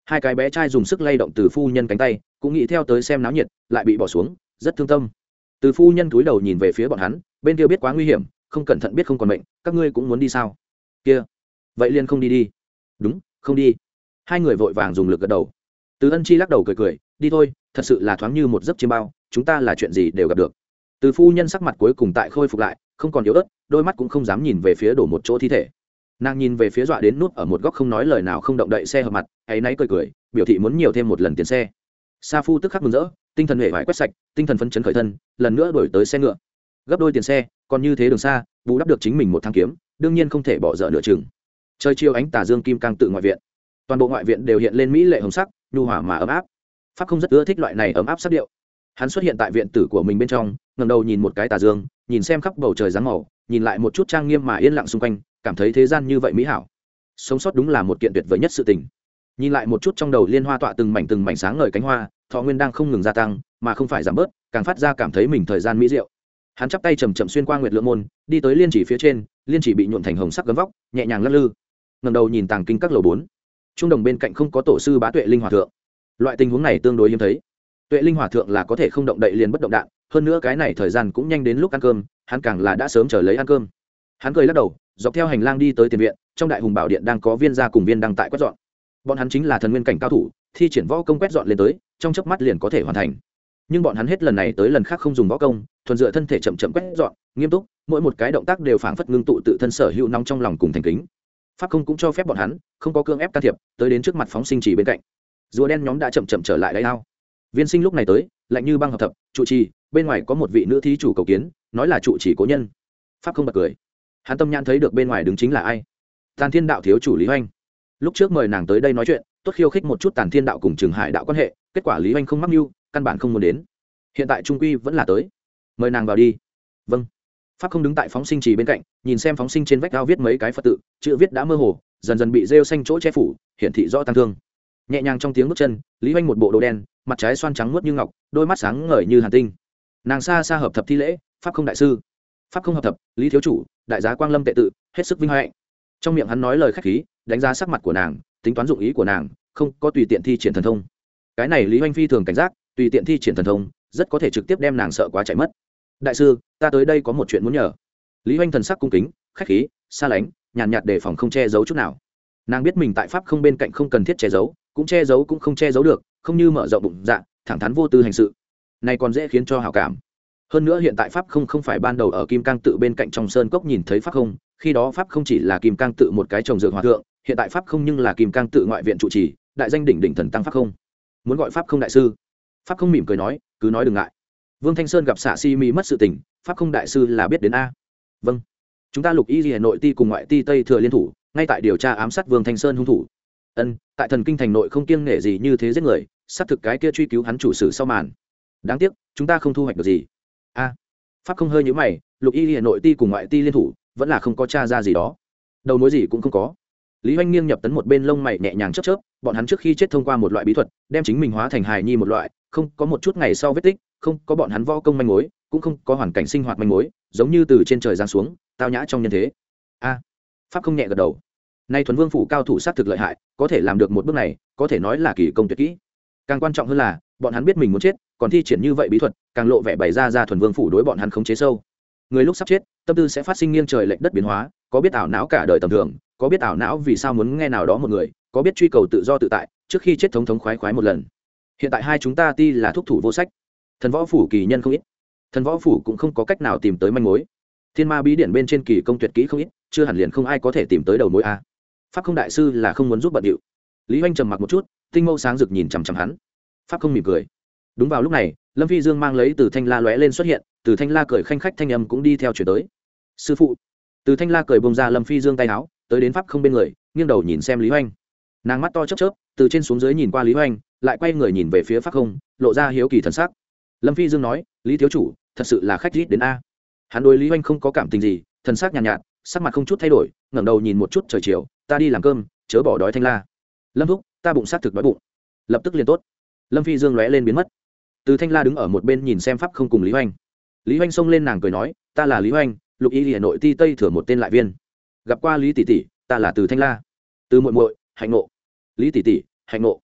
hai cái bé trai dùng sức lay động từ phu nhân cánh tay cũng nghĩ theo tới xem náo nhiệt, lại bị bỏ xuống, rất thương tâm. Từ phu nhân cúi đầu nhìn về phía bọn hắn, bên kia biết quá nguy hiểm, không cẩn thận biết không còn mệnh, các ngươi cũng muốn đi sao? Kia, vậy liền không đi đi. Đúng, không đi. Hai người vội vàng dùng lực gật đầu. Từ Ân Chi lắc đầu cười cười, đi thôi, thật sự là thoáng như một giấc chiêm bao, chúng ta là chuyện gì đều gặp được. Từ phu nhân sắc mặt cuối cùng tại khôi phục lại, không còn yếu ớt, đôi mắt cũng không dám nhìn về phía đổ một chỗ thi thể. Nàng nhìn về phía dọa đến nút ở một góc không nói lời nào không động đậy xe hợp mặt, ấy náy cười cười, biểu thị muốn nhiều thêm một lần tiền xe. Sa Phu tức khắc mừng rỡ, tinh thần hệ vải quét sạch, tinh thần phấn chấn khởi thân, lần nữa đổi tới xe ngựa. Gấp đôi tiền xe, còn như thế đường xa, bù đắp được chính mình một tháng kiếm, đương nhiên không thể bỏ dở nửa chừng. Trời chiều ánh tà dương kim cang tự ngoại viện, toàn bộ ngoại viện đều hiện lên mỹ lệ hồng sắc, nhu hòa mà ấm áp. Pháp không rất ưa thích loại này ấm áp sắc điệu. Hắn xuất hiện tại viện tử của mình bên trong, ngẩng đầu nhìn một cái tà dương, nhìn xem khắp bầu trời dáng màu, nhìn lại một chút trang nghiêm mà yên lặng xung quanh, cảm thấy thế gian như vậy mỹ hảo. Sống sót đúng là một kiện tuyệt vời nhất sự tình. Nhìn lại một chút trong đầu liên hoa tọa từng mảnh từng mảnh sáng ngời cánh hoa, thọ nguyên đang không ngừng gia tăng, mà không phải giảm bớt, càng phát ra cảm thấy mình thời gian mỹ diệu. Hắn chắp tay chậm chậm xuyên qua nguyệt lượng môn, đi tới liên chỉ phía trên, liên chỉ bị nhuộm thành hồng sắc gấm vóc, nhẹ nhàng lắc lư. Ngẩng đầu nhìn tàng kinh các lầu bốn, trung đồng bên cạnh không có tổ sư Bá Tuệ Linh Hòa thượng. Loại tình huống này tương đối hiếm thấy. Tuệ Linh Hòa thượng là có thể không động đậy liền bất động đạn, hơn nữa cái này thời gian cũng nhanh đến lúc ăn cơm, hắn càng là đã sớm chờ lấy ăn cơm. Hắn cười lắc đầu, dọc theo hành lang đi tới tiền viện, trong đại hùng bảo điện đang có viên gia cùng viên đăng tại quét dọn. Bọn hắn chính là thần nguyên cảnh cao thủ, thi triển võ công quét dọn lên tới, trong chớp mắt liền có thể hoàn thành. Nhưng bọn hắn hết lần này tới lần khác không dùng võ công, thuần dựa thân thể chậm chậm quét dọn, nghiêm túc, mỗi một cái động tác đều phảng phất ngưng tụ tự thân sở hữu nóng trong lòng cùng thành kính. Pháp không cũng cho phép bọn hắn, không có cưỡng ép can thiệp, tới đến trước mặt phóng sinh chỉ bên cạnh. Rùa đen nhóm đã chậm chậm trở lại đáy ao. Viên Sinh lúc này tới, lạnh như băng hợp thập, trụ trì, bên ngoài có một vị nữ thí chủ cầu kiến, nói là trụ trì cố nhân. Pháp không bật cười. Hắn tâm nhãn thấy được bên ngoài đứng chính là ai? Tàn Thiên đạo thiếu chủ Lý Hoành. Lúc trước mời nàng tới đây nói chuyện, tốt khiêu khích một chút Tàn Thiên đạo cùng Trường Hải đạo quan hệ, kết quả Lý Hoành không mắc mưu, căn bản không muốn đến. Hiện tại trung quy vẫn là tới. Mời nàng vào đi. Vâng. Pháp không đứng tại phóng sinh trì bên cạnh, nhìn xem phóng sinh trên vách ao viết mấy cái Phật tự, chữ viết đã mơ hồ, dần dần bị rêu xanh chỗ che phủ, hiển thị rõ tăng thương. Nhẹ nhàng trong tiếng bước chân, Lý Hoành một bộ đồ đen, mặt trái xoan trắng muốt như ngọc, đôi mắt sáng ngời như hàn tinh. Nàng xa xa hợp thập thi lễ, Pháp không đại sư. Pháp không hợp thập, Lý thiếu chủ, đại giá Quang Lâm tệ tự, hết sức vinh hạnh. Trong miệng hắn nói lời khách khí, đánh giá sắc mặt của nàng, tính toán dụng ý của nàng, không có tùy tiện thi triển thần thông. Cái này Lý Hoành phi thường cảnh giác, tùy tiện thi triển thần thông, rất có thể trực tiếp đem nàng sợ quá chạy mất. Đại sư, ta tới đây có một chuyện muốn nhờ. Lý Hoành thần sắc cung kính, khách khí, xa lánh, nhàn nhạt đề phòng không che giấu chút nào. Nàng biết mình tại Pháp không bên cạnh không cần thiết che giấu, cũng che giấu cũng không che giấu được, không như mở rộng bụng dạ, thẳng thắn vô tư hành sự, này còn dễ khiến cho hảo cảm. Hơn nữa hiện tại Pháp không không phải ban đầu ở Kim Cang tự bên cạnh trong sơn cốc nhìn thấy Pháp không, khi đó Pháp không chỉ là Kim Cang tự một cái trồng dược hòa thượng, hiện tại Pháp không nhưng là Kim Cang tự ngoại viện trụ trì, đại danh đỉnh đỉnh thần tăng Pháp không. Muốn gọi Pháp không đại sư. Pháp không mỉm cười nói, cứ nói đừng ngại. Vương Thanh Sơn gặp xạ si mi mất sự tình, Pháp không đại sư là biết đến a. Vâng. Chúng ta Lục Y Hà Nội ti cùng ngoại ti Tây Thừa liên thủ, ngay tại điều tra ám sát Vương Thanh Sơn hung thủ. Ân, tại thần kinh thành nội không kiêng nể gì như thế giết người, xác thực cái kia truy cứu hắn chủ sử sau màn. Đáng tiếc, chúng ta không thu hoạch được gì. A. Pháp không hơi nhíu mày, Lục Y Hà Nội ti cùng ngoại ti liên thủ, vẫn là không có tra ra gì đó. Đầu mối gì cũng không có. Lý Hoành nghiêng nhập tấn một bên lông mày nhẹ nhàng chớp chớp, bọn hắn trước khi chết thông qua một loại bí thuật, đem chính mình hóa thành hài nhi một loại, không có một chút ngày sau vết tích, không có bọn hắn võ công manh mối, cũng không có hoàn cảnh sinh hoạt manh mối, giống như từ trên trời giáng xuống, tao nhã trong nhân thế. A. Pháp không nhẹ gật đầu. Nay thuần vương phủ cao thủ sát thực lợi hại, có thể làm được một bước này, có thể nói là kỳ công tuyệt kỹ. Càng quan trọng hơn là, bọn hắn biết mình muốn chết, còn thi triển như vậy bí thuật, càng lộ vẻ bày ra ra thuần vương phủ đối bọn hắn khống chế sâu. Người lúc sắp chết, tâm tư sẽ phát sinh nghiêng trời lệch đất biến hóa, có biết ảo não cả đời tầm thường, có biết ảo não vì sao muốn nghe nào đó một người, có biết truy cầu tự do tự tại, trước khi chết thống thống khoái khoái một lần. Hiện tại hai chúng ta ti là thúc thủ vô sách, thần võ phủ kỳ nhân không ít, thần võ phủ cũng không có cách nào tìm tới manh mối. Thiên ma bí điển bên trên kỳ công tuyệt kỹ không ít, chưa hẳn liền không ai có thể tìm tới đầu mối a. Pháp không đại sư là không muốn giúp bận điệu. Lý Hoành trầm mặc một chút, tinh mâu sáng rực nhìn chằm chằm hắn. Pháp không mỉm cười. Đúng vào lúc này, Lâm Phi Dương mang lấy từ thanh la lóe lên xuất hiện, từ thanh la cười khanh khách thanh âm cũng đi theo chuyển tới. Sư phụ. Từ thanh la cười bông ra Lâm Phi Dương tay áo, tới đến Pháp không bên người, nghiêng đầu nhìn xem Lý Hoành. Nàng mắt to chớp chớp, từ trên xuống dưới nhìn qua Lý Hoành, lại quay người nhìn về phía Pháp không, lộ ra hiếu kỳ thần sắc. Lâm Phi Dương nói, Lý thiếu chủ, thật sự là khách rít đến a. Hắn đối Lý Hoành không có cảm tình gì, thần sắc nhàn nhạt, nhạt, sắc mặt không chút thay đổi, ngẩng đầu nhìn một chút trời chiều, ta đi làm cơm, chớ bỏ đói thanh la. Lâm thúc, ta bụng sát thực đói bụng. Lập tức liền tốt. Lâm Phi Dương lóe lên biến mất. Từ thanh la đứng ở một bên nhìn xem Pháp không cùng Lý Hoành. Lý Hoành xông lên nàng cười nói, ta là Lý Hoành, Lục Y Hà Nội ti Tây Thừa một tên lại viên. Gặp qua Lý tỷ tỷ, ta là Từ thanh la. Từ muội muội, hạnh ngộ. Lý tỷ tỷ, hạnh ngộ.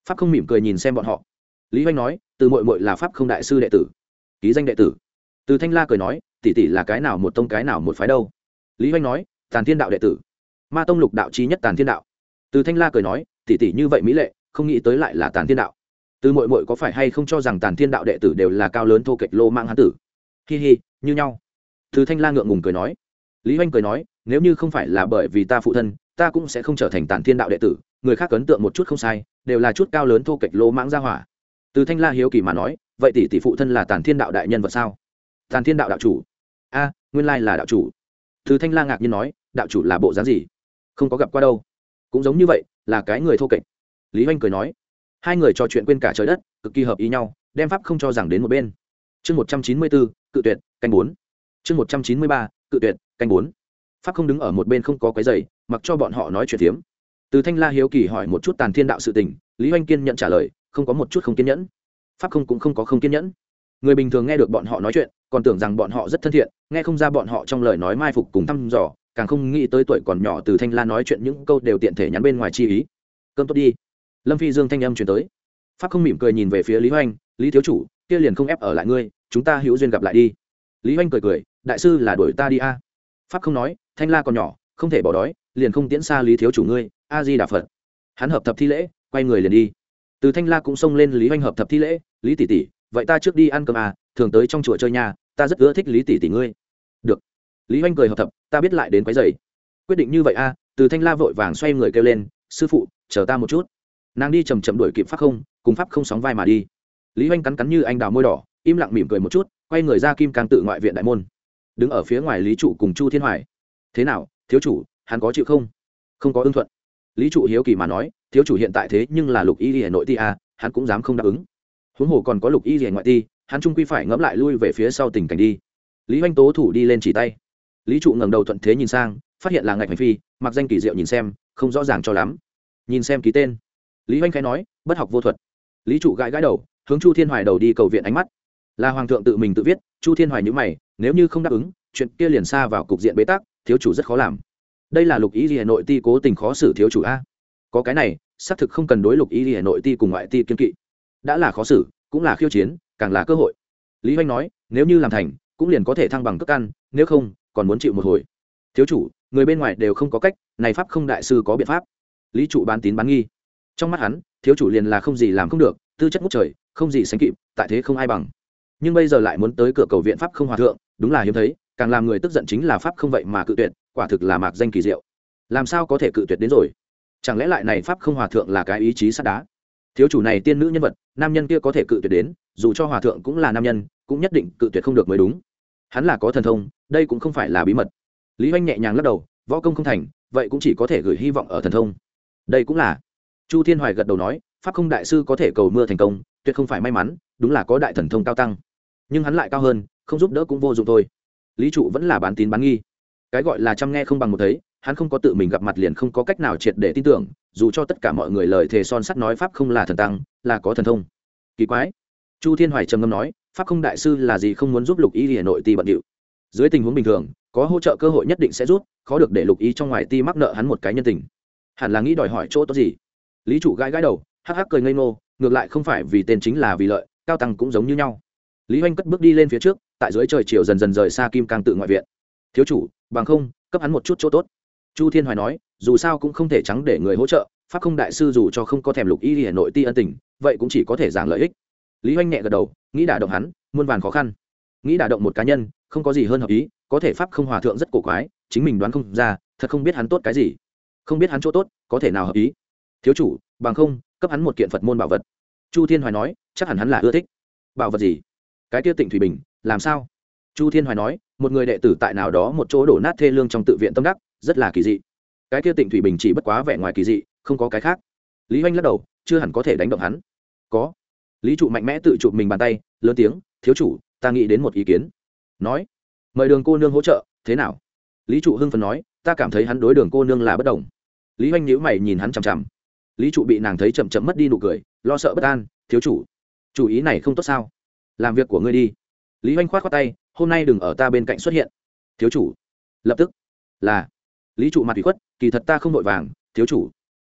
Pháp không mỉm cười nhìn xem bọn họ. Lý Hoành nói, từ muội muội là Pháp không đại sư đệ tử, ký danh đệ tử. Từ Thanh La cười nói, tỷ tỷ là cái nào một tông cái nào một phái đâu? Lý Hoành nói, Tàn Thiên đạo đệ tử, Ma tông lục đạo chí nhất Tàn Thiên đạo. Từ Thanh La cười nói, tỷ tỷ như vậy mỹ lệ, không nghĩ tới lại là Tàn Thiên đạo. Từ muội muội có phải hay không cho rằng Tàn Thiên đạo đệ tử đều là cao lớn thô kệch lô mạng hán tử? Hi hi, như nhau. Từ Thanh La ngượng ngùng cười nói. Lý Hoành cười nói, nếu như không phải là bởi vì ta phụ thân, ta cũng sẽ không trở thành Tàn Thiên đạo đệ tử, người khác ấn tượng một chút không sai, đều là chút cao lớn thô kệch lô mãng gia hỏa. Từ Thanh La hiếu kỳ mà nói, vậy tỷ tỷ phụ thân là Tàn Thiên đạo đại nhân vật sao? Tàn Thiên đạo đạo chủ? A, nguyên lai là đạo chủ. Từ Thanh La ngạc nhiên nói, đạo chủ là bộ dáng gì? Không có gặp qua đâu. Cũng giống như vậy, là cái người thô kệch. Lý Hoành cười nói. Hai người trò chuyện quên cả trời đất, cực kỳ hợp ý nhau, đem pháp không cho rằng đến một bên. Chương một trăm chín mươi bốn, cự tuyệt, canh bốn. Chương một trăm chín mươi ba, cự tuyệt, canh bốn. Pháp không đứng ở một bên không có quấy rầy, mặc cho bọn họ nói chuyện phiếm. Từ Thanh La hiếu kỳ hỏi một chút Tàn Thiên đạo sự tình, Lý Hoành kiên nhận trả lời, không có một chút không kiên nhẫn. Pháp không cũng không có không kiên nhẫn. Người bình thường nghe được bọn họ nói chuyện, còn tưởng rằng bọn họ rất thân thiện, nghe không ra bọn họ trong lời nói mai phục cùng thăm dò, càng không nghĩ tới tuổi còn nhỏ Từ Thanh La nói chuyện những câu đều tiện thể nhắn bên ngoài chi ý. Cơm tốt đi. Lâm Phi Dương thanh âm truyền tới. Pháp không mỉm cười nhìn về phía Lý Hoành, Lý thiếu chủ, kia liền không ép ở lại ngươi, chúng ta hữu duyên gặp lại đi. Lý Hoành cười cười, đại sư là đuổi ta đi a. Pháp không nói, Thanh La còn nhỏ, không thể bỏ đói, liền không tiễn xa Lý thiếu chủ ngươi, a di đà Phật. Hắn hợp thập thi lễ, quay người liền đi. Từ Thanh La cũng xông lên Lý Hoành hợp thập thi lễ, Lý tỷ tỷ, vậy ta trước đi ăn cơm à, thường tới trong chùa chơi nhà, ta rất ưa thích Lý tỷ tỷ ngươi. Được. Lý Hoành cười hợp thập, ta biết lại đến quấy rầy. Quyết định như vậy a, à, Từ Thanh La vội vàng xoay người kêu lên, sư phụ, chờ ta một chút. Nàng đi chậm chậm đuổi kịp Pháp không, cùng Pháp không sóng vai mà đi. Lý Hoành cắn cắn như anh đào môi đỏ, im lặng mỉm cười một chút, quay người ra Kim Cang tự ngoại viện đại môn. Đứng ở phía ngoài Lý trụ cùng Chu Thiên Hoài. Thế nào, thiếu chủ, hắn có chịu không? Không có ưng thuận. Lý trụ hiếu kỳ mà nói, thiếu chủ hiện tại thế nhưng là lục y liễu nội ti à, hắn cũng dám không đáp ứng. Huống hồ còn có lục y liễu ngoại ti, hắn trung quy phải ngẫm lại lui về phía sau tình cảnh đi. Lý Hoành tố thủ đi lên chỉ tay. Lý trụ ngẩng đầu thuận thế nhìn sang, phát hiện là Ngạch Hành Phi, mặc danh kỳ diệu nhìn xem, không rõ ràng cho lắm. Nhìn xem ký tên. Lý Hoành khẽ nói, bất học vô thuật. Lý trụ gãi gãi đầu, hướng Chu Thiên Hoài đầu đi cầu viện ánh mắt. Là hoàng thượng tự mình tự viết. Chu Thiên Hoài nhíu mày, nếu như không đáp ứng, chuyện kia liền xa vào cục diện bế tắc, thiếu chủ rất khó làm. Đây là lục y liễu nội ti cố tình khó xử thiếu chủ a. Có cái này, xác thực không cần đối lục y liễu nội ti cùng ngoại ti kiên kỵ. Đã là khó xử, cũng là khiêu chiến, càng là cơ hội. Lý Hoành nói, nếu như làm thành, cũng liền có thể thăng bằng cấp căn, nếu không, còn muốn chịu một hồi. Thiếu chủ, người bên ngoài đều không có cách, này pháp không đại sư có biện pháp. Lý trụ bán tín bán nghi. Trong mắt hắn, thiếu chủ liền là không gì làm không được, tư chất ngút trời, không gì sánh kịp, tại thế không ai bằng. Nhưng bây giờ lại muốn tới cửa cầu viện pháp không hòa thượng, đúng là hiếm thấy, càng làm người tức giận chính là pháp không vậy mà cự tuyệt, quả thực là mạc danh kỳ diệu. Làm sao có thể cự tuyệt đến rồi? Chẳng lẽ lại này pháp không hòa thượng là cái ý chí sắt đá? Thiếu chủ này tiên nữ nhân vật, nam nhân kia có thể cự tuyệt đến, dù cho hòa thượng cũng là nam nhân, cũng nhất định cự tuyệt không được mới đúng. Hắn là có thần thông, đây cũng không phải là bí mật. Lý Hoành nhẹ nhàng lắc đầu, võ công không thành, vậy cũng chỉ có thể gửi hy vọng ở thần thông. Đây cũng là. Chu Thiên Hoài gật đầu nói, pháp không đại sư có thể cầu mưa thành công, tuyệt không phải may mắn, đúng là có đại thần thông cao tăng. Nhưng hắn lại cao hơn, không giúp đỡ cũng vô dụng thôi. Lý trụ vẫn là bán tín bán nghi. Cái gọi là chăm nghe không bằng một thấy, hắn không có tự mình gặp mặt liền không có cách nào triệt để tin tưởng, dù cho tất cả mọi người lời thề son sắt nói pháp không là thần tăng, là có thần thông. Kỳ quái. Chu Thiên Hoài trầm ngâm nói, pháp không đại sư là gì không muốn giúp lục y liễu nội ti bận điệu. Dưới tình huống bình thường, có hỗ trợ cơ hội nhất định sẽ rút, khó được để lục y trong ngoài ti mắc nợ hắn một cái nhân tình. Hẳn là nghĩ đòi hỏi chỗ tốt gì. Lý trụ gãi gãi đầu, hắc hắc cười ngây ngô, ngược lại không phải vì tên chính là vì lợi, cao tăng cũng giống như nhau. Lý Hoành cất bước đi lên phía trước, tại dưới trời chiều dần dần rời xa Kim Cang tự ngoại viện. Thiếu chủ, bằng không, cấp hắn một chút chỗ tốt. Chu Thiên Hoài nói, dù sao cũng không thể trắng để người hỗ trợ, pháp không đại sư dù cho không có thèm lục y liễu nội ti ân tình, vậy cũng chỉ có thể giảng lợi ích. Lý Hoành nhẹ gật đầu, nghĩ đả động hắn, muôn vàn khó khăn. Nghĩ đả động một cá nhân, không có gì hơn hợp ý, có thể pháp không hòa thượng rất cổ quái, chính mình đoán không ra, thật không biết hắn tốt cái gì. Không biết hắn chỗ tốt, có thể nào hợp ý. Thiếu chủ, bằng không, cấp hắn một kiện Phật môn bảo vật. Chu Thiên Hoài nói, chắc hẳn hắn là ưa thích. Bảo vật gì? Cái kia Tịnh Thủy Bình, làm sao? Chu Thiên Hoài nói, một người đệ tử tại nào đó một chỗ đổ nát thê lương trong tự viện tâm đắc, rất là kỳ dị. Cái kia Tịnh Thủy Bình chỉ bất quá vẻ ngoài kỳ dị, không có cái khác. Lý Hoành lắc đầu, chưa hẳn có thể đánh động hắn. Có. Lý trụ mạnh mẽ tự chụp mình bàn tay, lớn tiếng, thiếu chủ, ta nghĩ đến một ý kiến. Nói, mời Đường cô nương hỗ trợ, thế nào? Lý trụ hưng phấn nói, ta cảm thấy hắn đối Đường cô nương là bất đồng. Lý Hoành nhíu mày nhìn hắn chằm chằm. Lý trụ bị nàng thấy chậm chậm mất đi nụ cười, lo sợ bất an, thiếu chủ, chủ ý này không tốt sao? Làm việc của ngươi đi. Lý Hoành khoát khoát tay, hôm nay đừng ở ta bên cạnh xuất hiện. Thiếu chủ. Lập tức. Là. Lý trụ mặt ủy khuất, kỳ thật ta không vội vàng, thiếu chủ.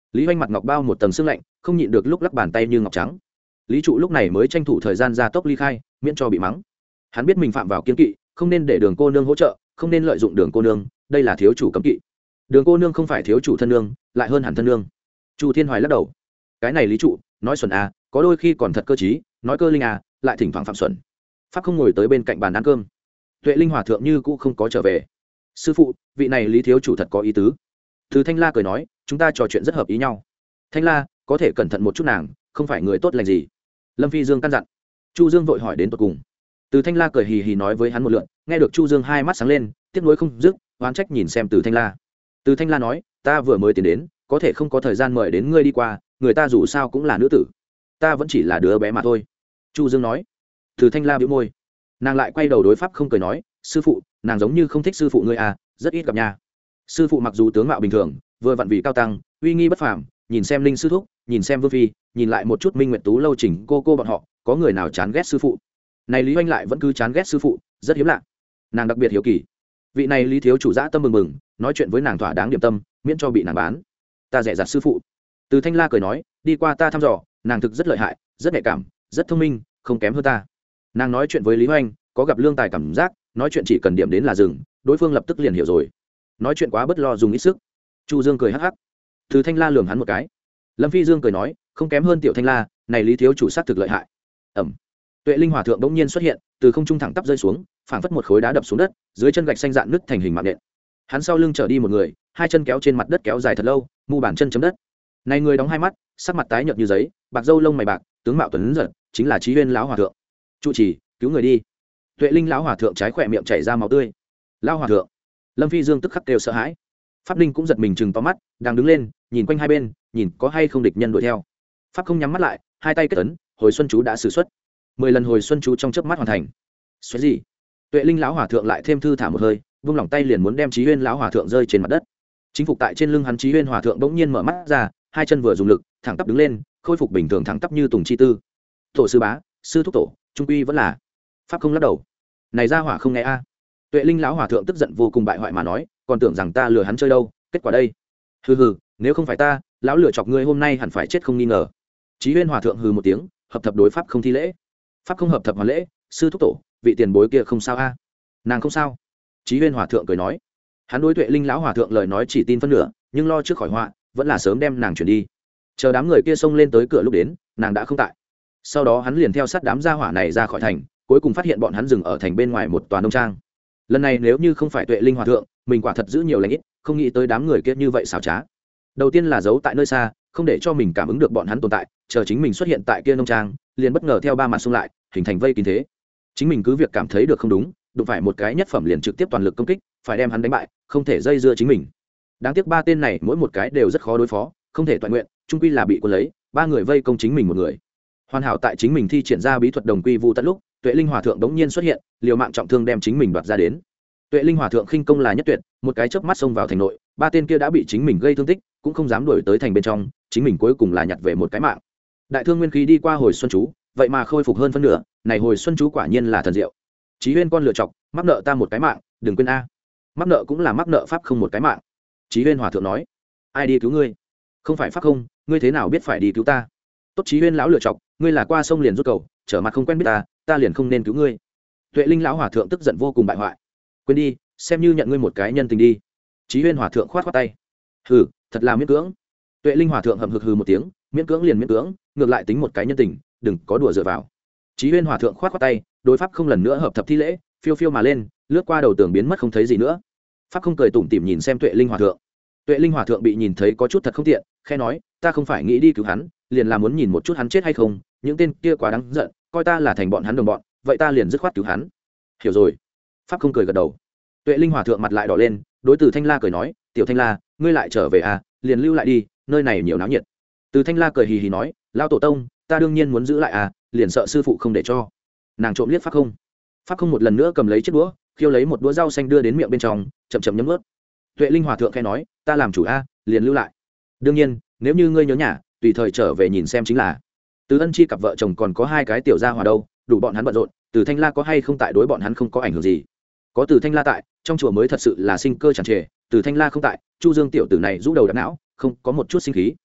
Lý Hoành mặt ngọc bao một tầng sương lạnh, không nhịn được lúc lắc bàn tay như ngọc trắng. Lý trụ lúc này mới tranh thủ thời gian ra tốc ly khai, miễn cho bị mắng. Hắn biết mình phạm vào kiên kỵ, không nên để Đường cô nương hỗ trợ, không nên lợi dụng Đường cô nương, đây là thiếu chủ cấm kỵ. Đường cô nương không phải thiếu chủ thân nương, lại hơn hẳn thân nương. Chu Thiên Hoài lắc đầu. Cái này Lý trụ, nói xuẩn à, có đôi khi còn thật cơ trí, nói cơ linh à, lại thỉnh thoảng phạm xuẩn. Pháp không ngồi tới bên cạnh bàn ăn cơm. Tuệ Linh hòa thượng như cũ không có trở về. Sư phụ, vị này Lý thiếu chủ thật có ý tứ. Từ Thanh La cười nói, chúng ta trò chuyện rất hợp ý nhau. Thanh La, có thể cẩn thận một chút nàng, không phải người tốt lành gì. Lâm Phi Dương căn dặn. Chu Dương vội hỏi đến tột cùng. Từ Thanh La cười hì hì nói với hắn một lượt, nghe được Chu Dương hai mắt sáng lên, tiếc nuối không dứt, oán trách nhìn xem Từ Thanh La. Từ Thanh La nói, ta vừa mới tiến đến, có thể không có thời gian mời đến ngươi đi qua, người ta dù sao cũng là nữ tử, ta vẫn chỉ là đứa bé mà thôi. Chu Dương nói. Từ Thanh La bĩu môi, nàng lại quay đầu đối Pháp không cười nói, sư phụ, nàng giống như không thích sư phụ ngươi à, rất ít gặp nha. Sư phụ mặc dù tướng mạo bình thường, vừa vặn vì cao tăng, uy nghi bất phàm, nhìn xem Linh sư thúc, nhìn xem Vương phi, nhìn lại một chút Minh Nguyệt Tú lâu chỉnh cô cô bọn họ, có người nào chán ghét sư phụ? Này Lý Hoành lại vẫn cứ chán ghét sư phụ, rất hiếm lạ. Nàng đặc biệt hiếu kỳ, vị này Lý thiếu chủ dã tâm mừng mừng, nói chuyện với nàng thỏa đáng điểm tâm, miễn cho bị nàng bán. Ta dè dặt sư phụ. Từ Thanh La cười nói, đi qua ta thăm dò, nàng thực rất lợi hại, rất nhạy cảm, rất thông minh, không kém hơn ta. Nàng nói chuyện với Lý Hoành, có gặp lương tài cảm giác, nói chuyện chỉ cần điểm đến là dừng, đối phương lập tức liền hiểu rồi. Nói chuyện quá bất lo dùng ít sức. Chu Dương cười hắc hắc. Từ Thanh La lườm hắn một cái. Lâm Phi Dương cười nói, không kém hơn tiểu Thanh La, này Lý thiếu chủ sát thực lợi hại. Ẩm. Tuệ Linh hòa thượng bỗng nhiên xuất hiện, từ không trung thẳng tắp rơi xuống, phảng phất một khối đá đập xuống đất, dưới chân gạch xanh dạn nứt thành hình mạng nện. Hắn sau lưng trở đi một người, hai chân kéo trên mặt đất kéo dài thật lâu, mu bàn chân chấm đất. Này người đóng hai mắt, sắc mặt tái nhợt như giấy, bạc râu lông mày bạc, tướng mạo tuấn giật, chính là Chí Huyên lão hòa thượng. Trụ trì, cứu người đi. Tuệ Linh lão hòa thượng trái khỏe miệng chảy ra máu tươi. Lão hòa thượng. Lâm Phi Dương tức khắc kêu sợ hãi. Pháp Linh cũng giật mình chừng to mắt, đang đứng lên, nhìn quanh hai bên, nhìn có hay không địch nhân đuổi theo. Pháp không nhắm mắt lại, hai tay kết ấn, hồi xuân chú đã sử xuất. Mười lần hồi xuân chú trong chớp mắt hoàn thành. Xoáy gì? Tuệ Linh lão hòa thượng lại thêm thư thả một hơi, vung lòng tay liền muốn đem Chí Huyên lão hòa thượng rơi trên mặt đất. Chính phục tại trên lưng hắn Chí Huyên hòa thượng bỗng nhiên mở mắt ra, hai chân vừa dùng lực, thẳng tắp đứng lên, khôi phục bình thường thẳng tắp như tùng chi tư. Tổ sư bá, sư thúc tổ, trung quy vẫn là. Pháp không lắc đầu. Này ra hỏa không nghe a. Tuệ Linh lão hòa thượng tức giận vô cùng bại hoại mà nói, còn tưởng rằng ta lừa hắn chơi đâu, kết quả đây. Hừ hừ, nếu không phải ta, lão lừa chọc ngươi hôm nay hẳn phải chết không nghi ngờ. Chí Huyên hòa thượng hừ một tiếng, hợp thập đối pháp không thi lễ. Pháp không hợp thập hoàn lễ, sư thúc tổ, vị tiền bối kia không sao a. Nàng không sao. Chí Huyên hòa thượng cười nói. Hắn đối Tuệ Linh lão hòa thượng lời nói chỉ tin phân nửa, nhưng lo trước khỏi họa, vẫn là sớm đem nàng chuyển đi. Chờ đám người kia xông lên tới cửa lúc đến, nàng đã không tại. Sau đó hắn liền theo sát đám gia hỏa này ra khỏi thành, cuối cùng phát hiện bọn hắn dừng ở thành bên ngoài một tòa nông trang. Lần này nếu như không phải Tuệ Linh hòa thượng, mình quả thật giữ nhiều lãnh ít, không nghĩ tới đám người kia như vậy xảo trá. Đầu tiên là giấu tại nơi xa, không để cho mình cảm ứng được bọn hắn tồn tại, chờ chính mình xuất hiện tại kia nông trang, liền bất ngờ theo ba mặt xung lại, hình thành vây kín thế. Chính mình cứ việc cảm thấy được không đúng, đụng phải một cái nhất phẩm liền trực tiếp toàn lực công kích, phải đem hắn đánh bại, không thể dây dưa chính mình. Đáng tiếc ba tên này mỗi một cái đều rất khó đối phó, không thể toàn nguyện, chung quy là bị cuốn lấy, ba người vây công chính mình một người. Hoàn hảo tại chính mình thi triển ra bí thuật đồng quy vu tận lúc, Tuệ Linh hòa thượng đống nhiên xuất hiện, liều mạng trọng thương đem chính mình đoạt ra đến. Tuệ Linh hòa thượng khinh công là nhất tuyệt, một cái chớp mắt xông vào thành nội, ba tên kia đã bị chính mình gây thương tích, cũng không dám đuổi tới thành bên trong, chính mình cuối cùng là nhặt về một cái mạng. Đại thương nguyên khí đi qua hồi xuân chú, vậy mà khôi phục hơn phân nửa, này hồi xuân chú quả nhiên là thần diệu. Chí Huyên con lựa chọc, mắc nợ ta một cái mạng, đừng quên a. Mắc nợ cũng là mắc nợ pháp không một cái mạng. Chí Huyên hòa thượng nói, ai đi cứu ngươi? Không phải pháp không, ngươi thế nào biết phải đi cứu ta? Tốt Chí Huyên lão lựa chọc, ngươi là qua sông liền rút cầu, trở mặt không quen biết ta, ta liền không nên cứu ngươi. Tuệ Linh lão hòa thượng tức giận vô cùng bại hoại. Quên đi, xem như nhận ngươi một cái nhân tình đi. Chí Huyên hòa thượng khoát khoát tay. Hừ, thật là miễn cưỡng. Tuệ Linh hòa thượng hậm hực hừ một tiếng, miễn cưỡng liền miễn cưỡng, ngược lại tính một cái nhân tình, đừng có đùa dựa vào. Chí Huyên hòa thượng khoát khoát tay, đối pháp không lần nữa hợp thập thi lễ, phiêu phiêu mà lên, lướt qua đầu tường biến mất không thấy gì nữa. Pháp không cười tủm tỉm nhìn xem Tuệ Linh hòa thượng. Tuệ Linh hòa thượng bị nhìn thấy có chút thật không tiện, khẽ nói, ta không phải nghĩ đi cứu hắn, liền là muốn nhìn một chút hắn chết hay không, những tên kia quá đáng giận, coi ta là thành bọn hắn đồng bọn, vậy ta liền dứt khoát cứu hắn. Hiểu rồi. Pháp không cười gật đầu. Tuệ Linh hòa thượng mặt lại đỏ lên, đối từ Thanh La cười nói, tiểu Thanh La, ngươi lại trở về à, liền lưu lại đi, nơi này nhiều náo nhiệt. Từ Thanh La cười hì hì nói, lão tổ tông, ta đương nhiên muốn giữ lại à, liền sợ sư phụ không để cho. Nàng trộm liếc Pháp không. Pháp không một lần nữa cầm lấy chiếc đũa, khiêu lấy một đũa rau xanh đưa đến miệng bên trong, chậm chậm nhấm nuốt. Tuệ Linh hòa thượng khẽ nói, ta làm chủ a, liền lưu lại. Đương nhiên, nếu như ngươi nhớ nhà, tùy thời trở về nhìn xem chính là. Từ Ân Chi cặp vợ chồng còn có hai cái tiểu gia hòa đâu, đủ bọn hắn bận rộn, Từ Thanh La có hay không tại đối bọn hắn không có ảnh hưởng gì. Có Từ Thanh La tại, trong chùa mới thật sự là sinh cơ tràn trề, Từ Thanh La không tại, Chu Dương tiểu tử này rũ đầu đập não, không có một chút sinh khí.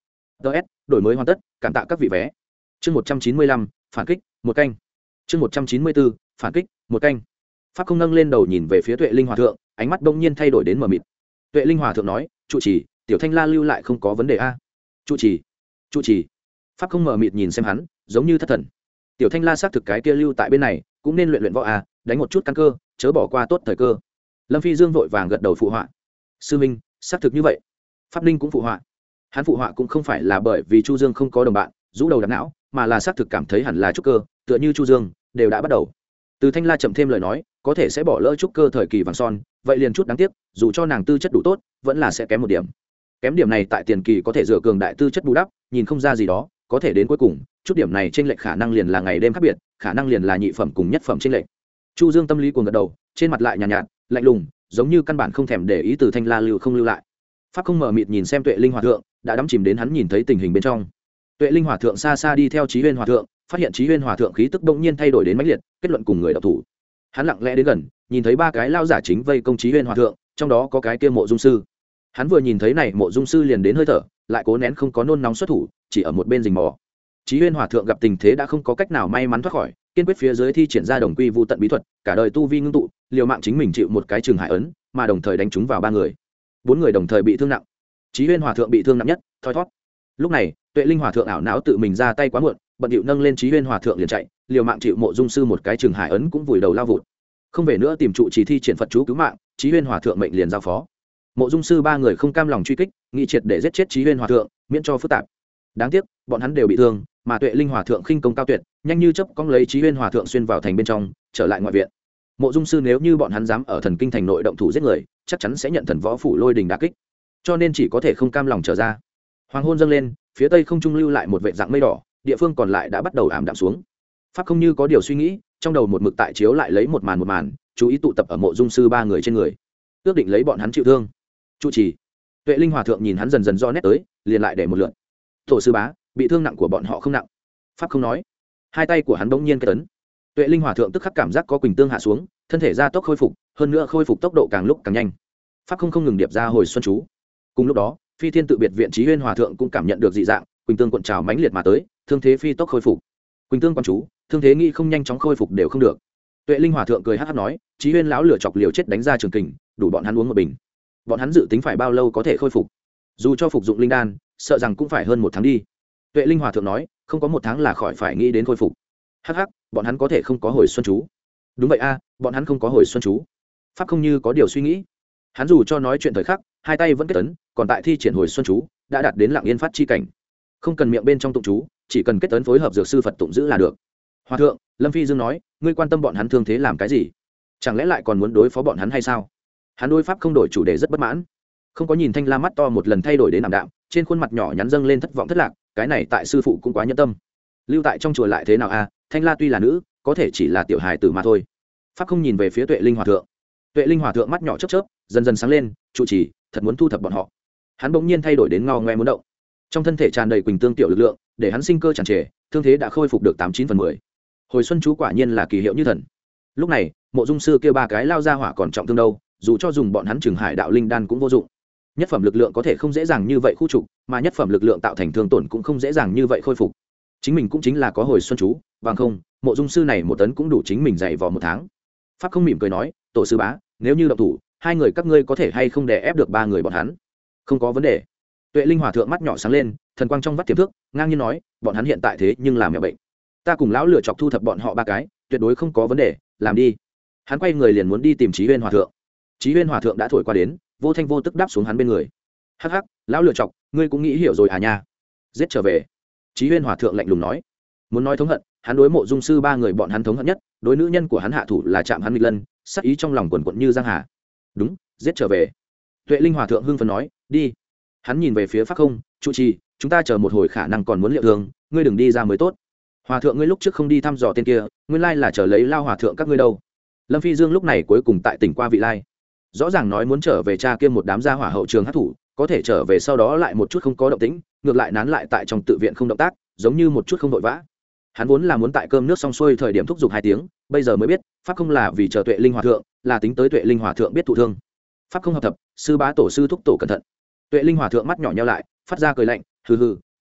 ts đổi mới hoàn tất, cảm tạ các vị vé. Chương một trăm chín mươi lăm, phản kích, một canh. Chương một trăm chín mươi bốn, phản kích, một canh. Pháp không nâng lên đầu nhìn về phía Tuệ Linh Hòa thượng, ánh mắt bỗng nhiên thay đổi đến mờ mịt. Tuệ Linh Hòa thượng nói, "Trụ trì, tiểu Thanh La lưu lại không có vấn đề a?" "Trụ trì?" "Trụ trì?" Pháp không mờ mịt nhìn xem hắn, giống như thất thần. Tiểu Thanh La xác thực cái kia lưu tại bên này, cũng nên luyện luyện võ a, đánh một chút căn cơ, chớ bỏ qua tốt thời cơ. Lâm Phi Dương vội vàng gật đầu phụ họa. Sư minh, xác thực như vậy. Pháp Ninh cũng phụ họa. Hắn phụ họa cũng không phải là bởi vì Chu Dương không có đồng bạn, rũ đầu đặt não, mà là xác thực cảm thấy hẳn là trúc cơ, tựa như Chu Dương đều đã bắt đầu. Từ Thanh La chậm thêm lời nói, có thể sẽ bỏ lỡ trúc cơ thời kỳ vàng son, vậy liền chút đáng tiếc, dù cho nàng tư chất đủ tốt, vẫn là sẽ kém một điểm. Kém điểm này tại tiền kỳ có thể dựa cường đại tư chất bù đắp, nhìn không ra gì đó, có thể đến cuối cùng, chút điểm này trên lệch khả năng liền là ngày đêm khác biệt, khả năng liền là nhị phẩm cùng nhất phẩm trên lệch. Chu Dương tâm lý cuồng gật đầu, trên mặt lại nhàn nhạt, nhạt, lạnh lùng, giống như căn bản không thèm để ý Từ Thanh La lưu không lưu lại. Pháp không mở mịt nhìn xem Tuệ Linh Hòa thượng, đã đắm chìm đến hắn nhìn thấy tình hình bên trong. Tuệ Linh Hòa thượng xa xa đi theo Chí Huyên Hòa thượng, phát hiện Chí Huyên Hòa thượng khí tức bỗng nhiên thay đổi đến mãnh liệt, kết luận cùng người đạo thủ. Hắn lặng lẽ đến gần, nhìn thấy ba cái lao giả chính vây công Chí Huyên Hòa thượng, trong đó có cái kia Mộ Dung sư. Hắn vừa nhìn thấy này Mộ Dung sư liền đến hơi thở, lại cố nén không có nôn nóng xuất thủ, chỉ ở một bên rình mò. Chí Huyên Hòa thượng gặp tình thế đã không có cách nào may mắn thoát khỏi, kiên quyết phía dưới thi triển ra đồng quy vu tận bí thuật, cả đời tu vi ngưng tụ, liều mạng chính mình chịu một cái trường hải ấn, mà đồng thời đánh trúng vào ba người. Bốn người đồng thời bị thương nặng. Chí Huyên Hòa thượng bị thương nặng nhất, thoi thoát. Lúc này, Tuệ Linh Hòa thượng ảo não tự mình ra tay quá muộn, bận điệu nâng lên Chí Huyên Hòa thượng liền chạy, liều mạng chịu Mộ Dung sư một cái trường hải ấn cũng vùi đầu lao vụt. Không về nữa tìm trụ chỉ thi triển Phật chú cứu mạng, Chí Huyên Hòa thượng mệnh liền giao phó. Mộ Dung sư ba người không cam lòng truy kích, nghị triệt để giết chết Chí Huyên Hòa thượng, miễn cho phức tạp. Đáng tiếc, bọn hắn đều bị thương, mà Tuệ Linh Hòa thượng khinh công cao tuyệt, nhanh như chớp cong lấy Chí Huyên Hòa thượng xuyên vào thành bên trong, trở lại ngoại viện. Mộ Dung sư nếu như bọn hắn dám ở Thần Kinh thành nội động thủ giết người, chắc chắn sẽ nhận Thần Võ phủ lôi đình đả kích, cho nên chỉ có thể không cam lòng trở ra. Hoàng hôn dâng lên, phía tây không trung lưu lại một vệt dạng mây đỏ, địa phương còn lại đã bắt đầu ảm đạm xuống. Pháp không như có điều suy nghĩ, trong đầu một mực tại chiếu lại lấy một màn một màn, chú ý tụ tập ở Mộ Dung sư ba người trên người, ước định lấy bọn hắn chịu thương. Trụ trì. Tuệ Linh Hòa thượng nhìn hắn dần dần do nét tới, liền lại để một lượt. Tổ sư bá, bị thương nặng của bọn họ không nặng. Pháp không nói. Hai tay của hắn bỗng nhiên kết ấn. Tuệ Linh Hòa thượng tức khắc cảm giác có quỳnh tương hạ xuống, thân thể gia tốc khôi phục, hơn nữa khôi phục tốc độ càng lúc càng nhanh. Pháp không không ngừng điệp ra hồi xuân chú. Cùng lúc đó, Phi Thiên tự biệt viện Chí Huyên Hòa thượng cũng cảm nhận được dị dạng, quỳnh tương cuộn trào mãnh liệt mà tới, thương thế phi tốc khôi phục. Quỳnh tương quan chú, thương thế nghĩ không nhanh chóng khôi phục đều không được. Tuệ Linh Hòa thượng cười hắc hắc nói, Chí Huyên lão lửa chọc liều chết đánh ra trường kình, đủ bọn hắn uống một bình. Bọn hắn dự tính phải bao lâu có thể khôi phục? Dù cho phục dụng linh đan, sợ rằng cũng phải hơn một tháng đi. Tuệ Linh Hòa thượng nói, không có một tháng là khỏi phải nghĩ đến khôi phục. Hắc hắc, bọn hắn có thể không có hồi xuân chú. Đúng vậy a, bọn hắn không có hồi xuân chú. Pháp không như có điều suy nghĩ. Hắn dù cho nói chuyện thời khắc, hai tay vẫn kết ấn, còn tại thi triển hồi xuân chú, đã đạt đến lặng yên phát chi cảnh. Không cần miệng bên trong tụng chú, chỉ cần kết ấn phối hợp dược sư Phật tụng giữ là được. Hòa thượng, Lâm Phi Dương nói, ngươi quan tâm bọn hắn thương thế làm cái gì? Chẳng lẽ lại còn muốn đối phó bọn hắn hay sao? Hắn đối pháp không đổi chủ đề rất bất mãn. Không có nhìn Thanh La mắt to một lần thay đổi đến ảm đạm, trên khuôn mặt nhỏ nhắn dâng lên thất vọng thất lạc, cái này tại sư phụ cũng quá nhẫn tâm. Lưu tại trong chùa lại thế nào a? Thanh La tuy là nữ, có thể chỉ là tiểu hài tử mà thôi. Pháp không nhìn về phía Tuệ Linh Hòa thượng. Tuệ Linh Hòa thượng mắt nhỏ chớp chớp, dần dần sáng lên, trụ trì, thật muốn thu thập bọn họ. Hắn bỗng nhiên thay đổi đến ngao ngoe muốn động. Trong thân thể tràn đầy quỳnh tương tiểu lực lượng, để hắn sinh cơ tràn trề, thương thế đã khôi phục được tám chín phần mười. Hồi xuân chú quả nhiên là kỳ hiệu như thần. Lúc này, Mộ Dung sư kêu ba cái lao ra hỏa còn trọng thương đâu, dù cho dùng bọn hắn Trường Hải đạo linh đan cũng vô dụng. Nhất phẩm lực lượng có thể không dễ dàng như vậy khu trục, mà nhất phẩm lực lượng tạo thành thương tổn cũng không dễ dàng như vậy khôi phục. Chính mình cũng chính là có hồi xuân chú, bằng không, Mộ Dung sư này một tấn cũng đủ chính mình dày vò một tháng. Pháp không mỉm cười nói, tổ sư bá, nếu như động thủ, hai người các ngươi có thể hay không đè ép được ba người bọn hắn? Không có vấn đề. Tuệ Linh Hòa thượng mắt nhỏ sáng lên, thần quang trong vắt tiềm thước, ngang nhiên nói, bọn hắn hiện tại thế nhưng làm mẹ bệnh. Ta cùng lão lửa chọc thu thập bọn họ ba cái, tuyệt đối không có vấn đề, làm đi. Hắn quay người liền muốn đi tìm Chí Huyên Hòa thượng. Chí Huyên Hòa thượng đã thổi qua đến, vô thanh vô tức đáp xuống hắn bên người. Hắc hắc, lão lửa chọc, ngươi cũng nghĩ hiểu rồi à nha? Giết trở về. Chí Huyên Hòa thượng lạnh lùng nói. Muốn nói thống hận, hắn đối Mộ Dung sư ba người bọn hắn thống hận nhất, đối nữ nhân của hắn hạ thủ là chạm hắn nghịch lân, sát ý trong lòng quần quật như giang hà. Đúng, giết trở về. Tuệ Linh Hòa thượng hưng phấn nói, đi. Hắn nhìn về phía Pháp không, trụ trì, chúng ta chờ một hồi khả năng còn muốn liệu thương, ngươi đừng đi ra mới tốt. Hòa thượng ngươi lúc trước không đi thăm dò tên kia, nguyên lai là chờ lấy lao hòa thượng các ngươi đâu. Lâm Phi Dương lúc này cuối cùng tại tỉnh qua vị lai, rõ ràng nói muốn trở về cha kia một đám gia hỏa hậu trường hát thủ, có thể trở về sau đó lại một chút không có động tĩnh, ngược lại nán lại tại trong tự viện không động tác, giống như một chút không vội vã. Hắn vốn là muốn tại cơm nước xong xuôi thời điểm thúc giục hai tiếng, bây giờ mới biết Pháp không là vì chờ Tuệ Linh Hòa thượng, là tính tới Tuệ Linh Hòa thượng biết thụ thương. Pháp không hợp thập, sư bá tổ sư thúc tổ cẩn thận. Tuệ Linh Hòa thượng mắt nhỏ nheo lại, phát ra cười lạnh, hừ hừ,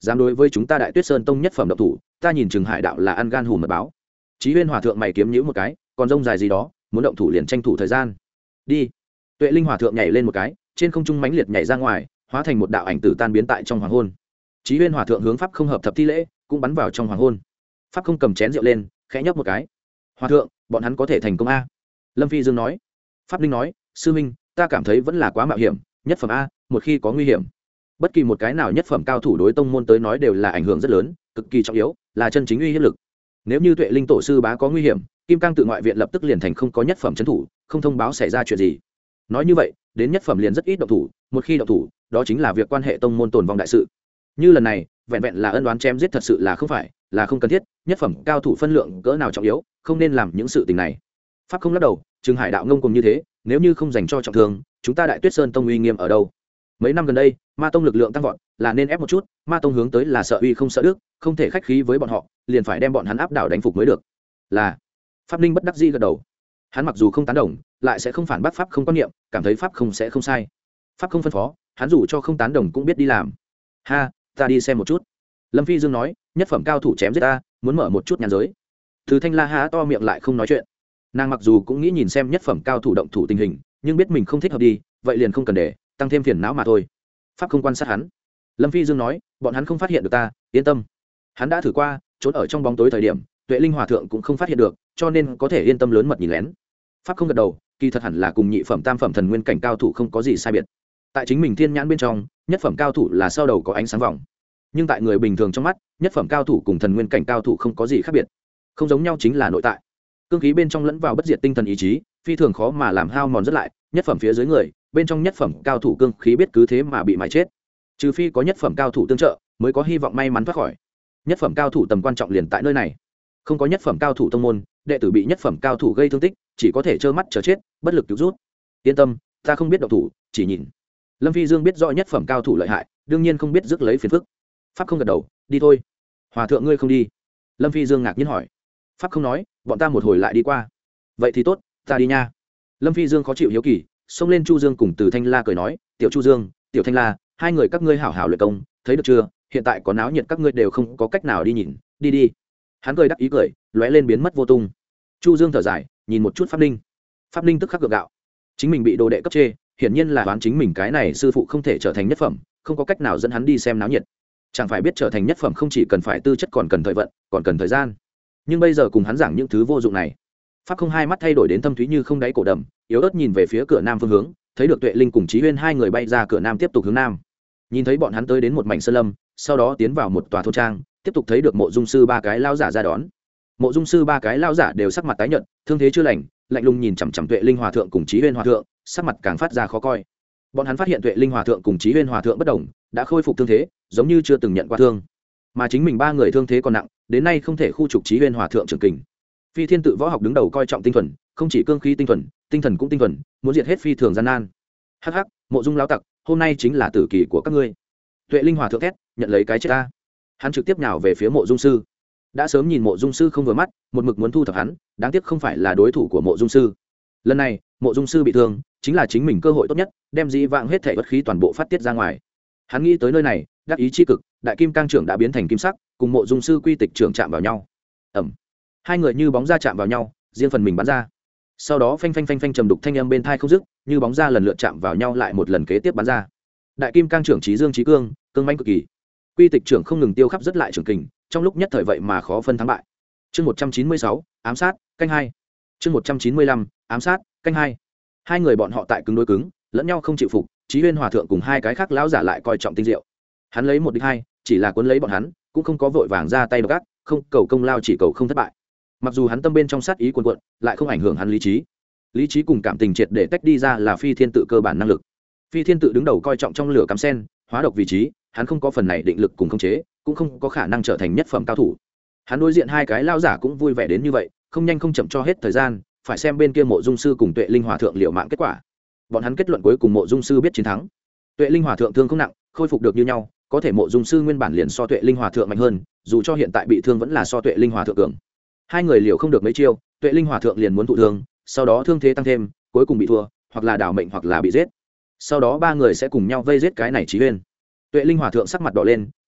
dám đối với chúng ta Đại Tuyết Sơn tông nhất phẩm độc thủ, ta nhìn chừng Hải đạo là ăn gan hùm mật báo. Chí Huyên hòa thượng mày kiếm nhíu một cái, còn rông dài gì đó, muốn động thủ liền tranh thủ thời gian. Đi. Tuệ Linh hòa thượng nhảy lên một cái, trên không trung mãnh liệt nhảy ra ngoài, hóa thành một đạo ảnh tử tan biến tại trong hoàng hôn. Chí Huyên hòa thượng hướng pháp không hợp thập thi lễ, cũng bắn vào trong hoàng hôn. Pháp không cầm chén rượu lên, khẽ nhấp một cái. Hòa thượng, bọn hắn có thể thành công a? Lâm Phi Dương nói. Pháp Linh nói, sư minh, ta cảm thấy vẫn là quá mạo hiểm, nhất phẩm a, một khi có nguy hiểm, bất kỳ một cái nào nhất phẩm cao thủ đối tông môn tới nói đều là ảnh hưởng rất lớn, cực kỳ trọng yếu, là chân chính uy hiếp lực. Nếu như Tuệ Linh tổ sư bá có nguy hiểm, Kim Cang tự ngoại viện lập tức liền thành không có nhất phẩm trấn thủ, không thông báo xảy ra chuyện gì. Nói như vậy, đến nhất phẩm liền rất ít động thủ, một khi động thủ, đó chính là việc quan hệ tông môn tồn vong đại sự. Như lần này, vẹn vẹn là ân oán chém giết thật sự là không phải, là không cần thiết, nhất phẩm cao thủ phân lượng cỡ nào trọng yếu, không nên làm những sự tình này. Pháp không lắc đầu, Trừng Hải đạo ngông cùng như thế, nếu như không dành cho trọng thương, chúng ta Đại Tuyết Sơn tông uy nghiêm ở đâu? Mấy năm gần đây, Ma tông lực lượng tăng vọt, là nên ép một chút, Ma tông hướng tới là sợ uy không sợ đức, không thể khách khí với bọn họ, liền phải đem bọn hắn áp đảo đánh phục mới được. Là. Pháp Ninh bất đắc dĩ gật đầu. Hắn mặc dù không tán đồng, lại sẽ không phản bác pháp không quan niệm, cảm thấy pháp không sẽ không sai. Pháp không phân phó, hắn dù cho không tán đồng cũng biết đi làm. Ha, ta đi xem một chút. Lâm Phi Dương nói, nhất phẩm cao thủ chém giết ta, muốn mở một chút nhàn giới. Từ Thanh La há to miệng lại không nói chuyện. Nàng mặc dù cũng nghĩ nhìn xem nhất phẩm cao thủ động thủ tình hình, nhưng biết mình không thích hợp đi, vậy liền không cần để tăng thêm phiền não mà thôi. Pháp không quan sát hắn. Lâm Phi Dương nói, bọn hắn không phát hiện được ta, yên tâm. Hắn đã thử qua, trốn ở trong bóng tối thời điểm, Tuệ Linh hòa thượng cũng không phát hiện được, cho nên có thể yên tâm lớn mật nhìn lén. Pháp không gật đầu, kỳ thật hẳn là cùng nhị phẩm tam phẩm thần nguyên cảnh cao thủ không có gì sai biệt. Tại chính mình thiên nhãn bên trong, nhất phẩm cao thủ là sau đầu có ánh sáng vòng, nhưng tại người bình thường trong mắt, nhất phẩm cao thủ cùng thần nguyên cảnh cao thủ không có gì khác biệt. Không giống nhau chính là nội tại. Cương khí bên trong lẫn vào bất diệt tinh thần ý chí, phi thường khó mà làm hao mòn rất lại, nhất phẩm phía dưới người, bên trong nhất phẩm cao thủ cương khí biết cứ thế mà bị mài chết. Trừ phi có nhất phẩm cao thủ tương trợ, mới có hy vọng may mắn thoát khỏi. Nhất phẩm cao thủ tầm quan trọng liền tại nơi này. Không có nhất phẩm cao thủ tông môn, đệ tử bị nhất phẩm cao thủ gây thương tích, chỉ có thể trơ mắt chờ chết, bất lực cứu rút. Yên tâm, ta không biết động thủ, chỉ nhìn. Lâm Phi Dương biết rõ nhất phẩm cao thủ lợi hại, đương nhiên không biết rước lấy phiền phức. Pháp không gật đầu, đi thôi. Hòa thượng ngươi không đi? Lâm Phi Dương ngạc nhiên hỏi. Pháp không nói, bọn ta một hồi lại đi qua. Vậy thì tốt, ta đi nha. Lâm Phi Dương khó chịu hiếu kỳ, xông lên Chu Dương cùng Từ Thanh La cười nói, tiểu Chu Dương, tiểu Thanh La, hai người các ngươi hảo hảo luyện công, thấy được chưa? Hiện tại có náo nhiệt các ngươi đều không có cách nào đi nhìn, đi đi. Hắn cười đắc ý cười, lóe lên biến mất vô tung. Chu Dương thở dài, nhìn một chút Pháp Ninh. Pháp Ninh tức khắc gượng gạo, chính mình bị đồ đệ cấp chê, hiển nhiên là đoán chính mình cái này sư phụ không thể trở thành nhất phẩm, không có cách nào dẫn hắn đi xem náo nhiệt. Chẳng phải biết trở thành nhất phẩm không chỉ cần phải tư chất còn cần thời vận, còn cần thời gian. Nhưng bây giờ cùng hắn giảng những thứ vô dụng này. Pháp không hai mắt thay đổi đến thâm thúy như không đáy cổ đầm, yếu ớt nhìn về phía cửa nam phương hướng, thấy được Tuệ Linh cùng Chí Huyên hai người bay ra cửa nam tiếp tục hướng nam. Nhìn thấy bọn hắn tới đến một mảnh sơn lâm, sau đó tiến vào một tòa thôn trang, tiếp tục thấy được Mộ Dung sư ba cái lao giả ra đón. Mộ Dung sư ba cái lao giả đều sắc mặt tái nhợt, thương thế chưa lành, lạnh lùng nhìn chằm chằm Tuệ Linh hòa thượng cùng Chí Huyên hòa thượng, sắc mặt càng phát ra khó coi. Bọn hắn phát hiện Tuệ Linh hòa thượng cùng Chí Huyên hòa thượng bất đồng, đã khôi phục thương thế, giống như chưa từng nhận qua thương, mà chính mình ba người thương thế còn nặng, đến nay không thể khu trục Chí Huyên hòa thượng trưởng kình. Phi Thiên tự võ học đứng đầu coi trọng tinh thuần, không chỉ cương khí tinh thuần, tinh thần cũng tinh thuần, muốn diệt hết phi thường gian nan. Hắc hắc, Mộ Dung lão tặc, hôm nay chính là tử kỳ của các ngươi. Tuệ Linh hòa thượng thét, nhận lấy cái chết ta. Hắn trực tiếp nhào về phía Mộ Dung sư. Đã sớm nhìn Mộ Dung sư không vừa mắt, một mực muốn thu thập hắn, đáng tiếc không phải là đối thủ của Mộ Dung sư. Lần này, Mộ Dung sư bị thương, chính là chính mình cơ hội tốt nhất, đem dĩ vãng hết thảy bất khí toàn bộ phát tiết ra ngoài. Hắn nghĩ tới nơi này, đắc ý chi cực, đại kim cang trưởng đã biến thành kim sắc, cùng Mộ Dung sư quy tịch trưởng chạm vào nhau. Ầm. Hai người như bóng ra chạm vào nhau, riêng phần mình bắn ra. Sau đó phanh phanh phanh phanh trầm đục thanh âm bên tai không dứt, như bóng ra lần lượt chạm vào nhau lại một lần kế tiếp bắn ra. Đại kim cang trưởng chí dương chí cương, cương mãnh cực kỳ. Quy tịch trưởng không ngừng tiêu khắp rất lại trưởng kình, trong lúc nhất thời vậy mà khó phân thắng bại. Chương một trăm chín mươi sáu, ám sát, canh hai. Chương một trăm chín mươi lăm, ám sát, canh hai. Hai người bọn họ tại cứng đối cứng, lẫn nhau không chịu phục, Chí Huyên hòa thượng cùng hai cái khác lão giả lại coi trọng tinh diệu. Hắn lấy một địch hai, chỉ là cuốn lấy bọn hắn, cũng không có vội vàng ra tay độc ác, không cầu công lao chỉ cầu không thất bại. Mặc dù hắn tâm bên trong sát ý cuồn cuộn, lại không ảnh hưởng hắn lý trí. Lý trí cùng cảm tình triệt để tách đi ra là Phi Thiên tự cơ bản năng lực. Phi Thiên tự đứng đầu coi trọng trong lửa cắm sen, hóa độc vị trí, hắn không có phần này định lực cùng khống chế, cũng không có khả năng trở thành nhất phẩm cao thủ. Hắn đối diện hai cái lão giả cũng vui vẻ đến như vậy, không nhanh không chậm cho hết thời gian, phải xem bên kia Mộ Dung sư cùng Tuệ Linh hòa thượng liệu mạng kết quả. Bọn hắn kết luận cuối cùng Mộ Dung sư biết chiến thắng. Tuệ Linh hòa thượng thương không nặng, khôi phục được như nhau, có thể Mộ Dung sư nguyên bản liền so Tuệ Linh hòa thượng mạnh hơn, dù cho hiện tại bị thương vẫn là so Tuệ Linh hòa thượng cường. Hai người liều không được mấy chiêu, Tuệ Linh hòa thượng liền muốn thụ thương, sau đó thương thế tăng thêm, cuối cùng bị thua, hoặc là đảo mệnh hoặc là bị giết. Sau đó ba người sẽ cùng nhau vây giết cái này Chí Huyên. Tuệ Linh hòa thượng sắc mặt đỏ lên,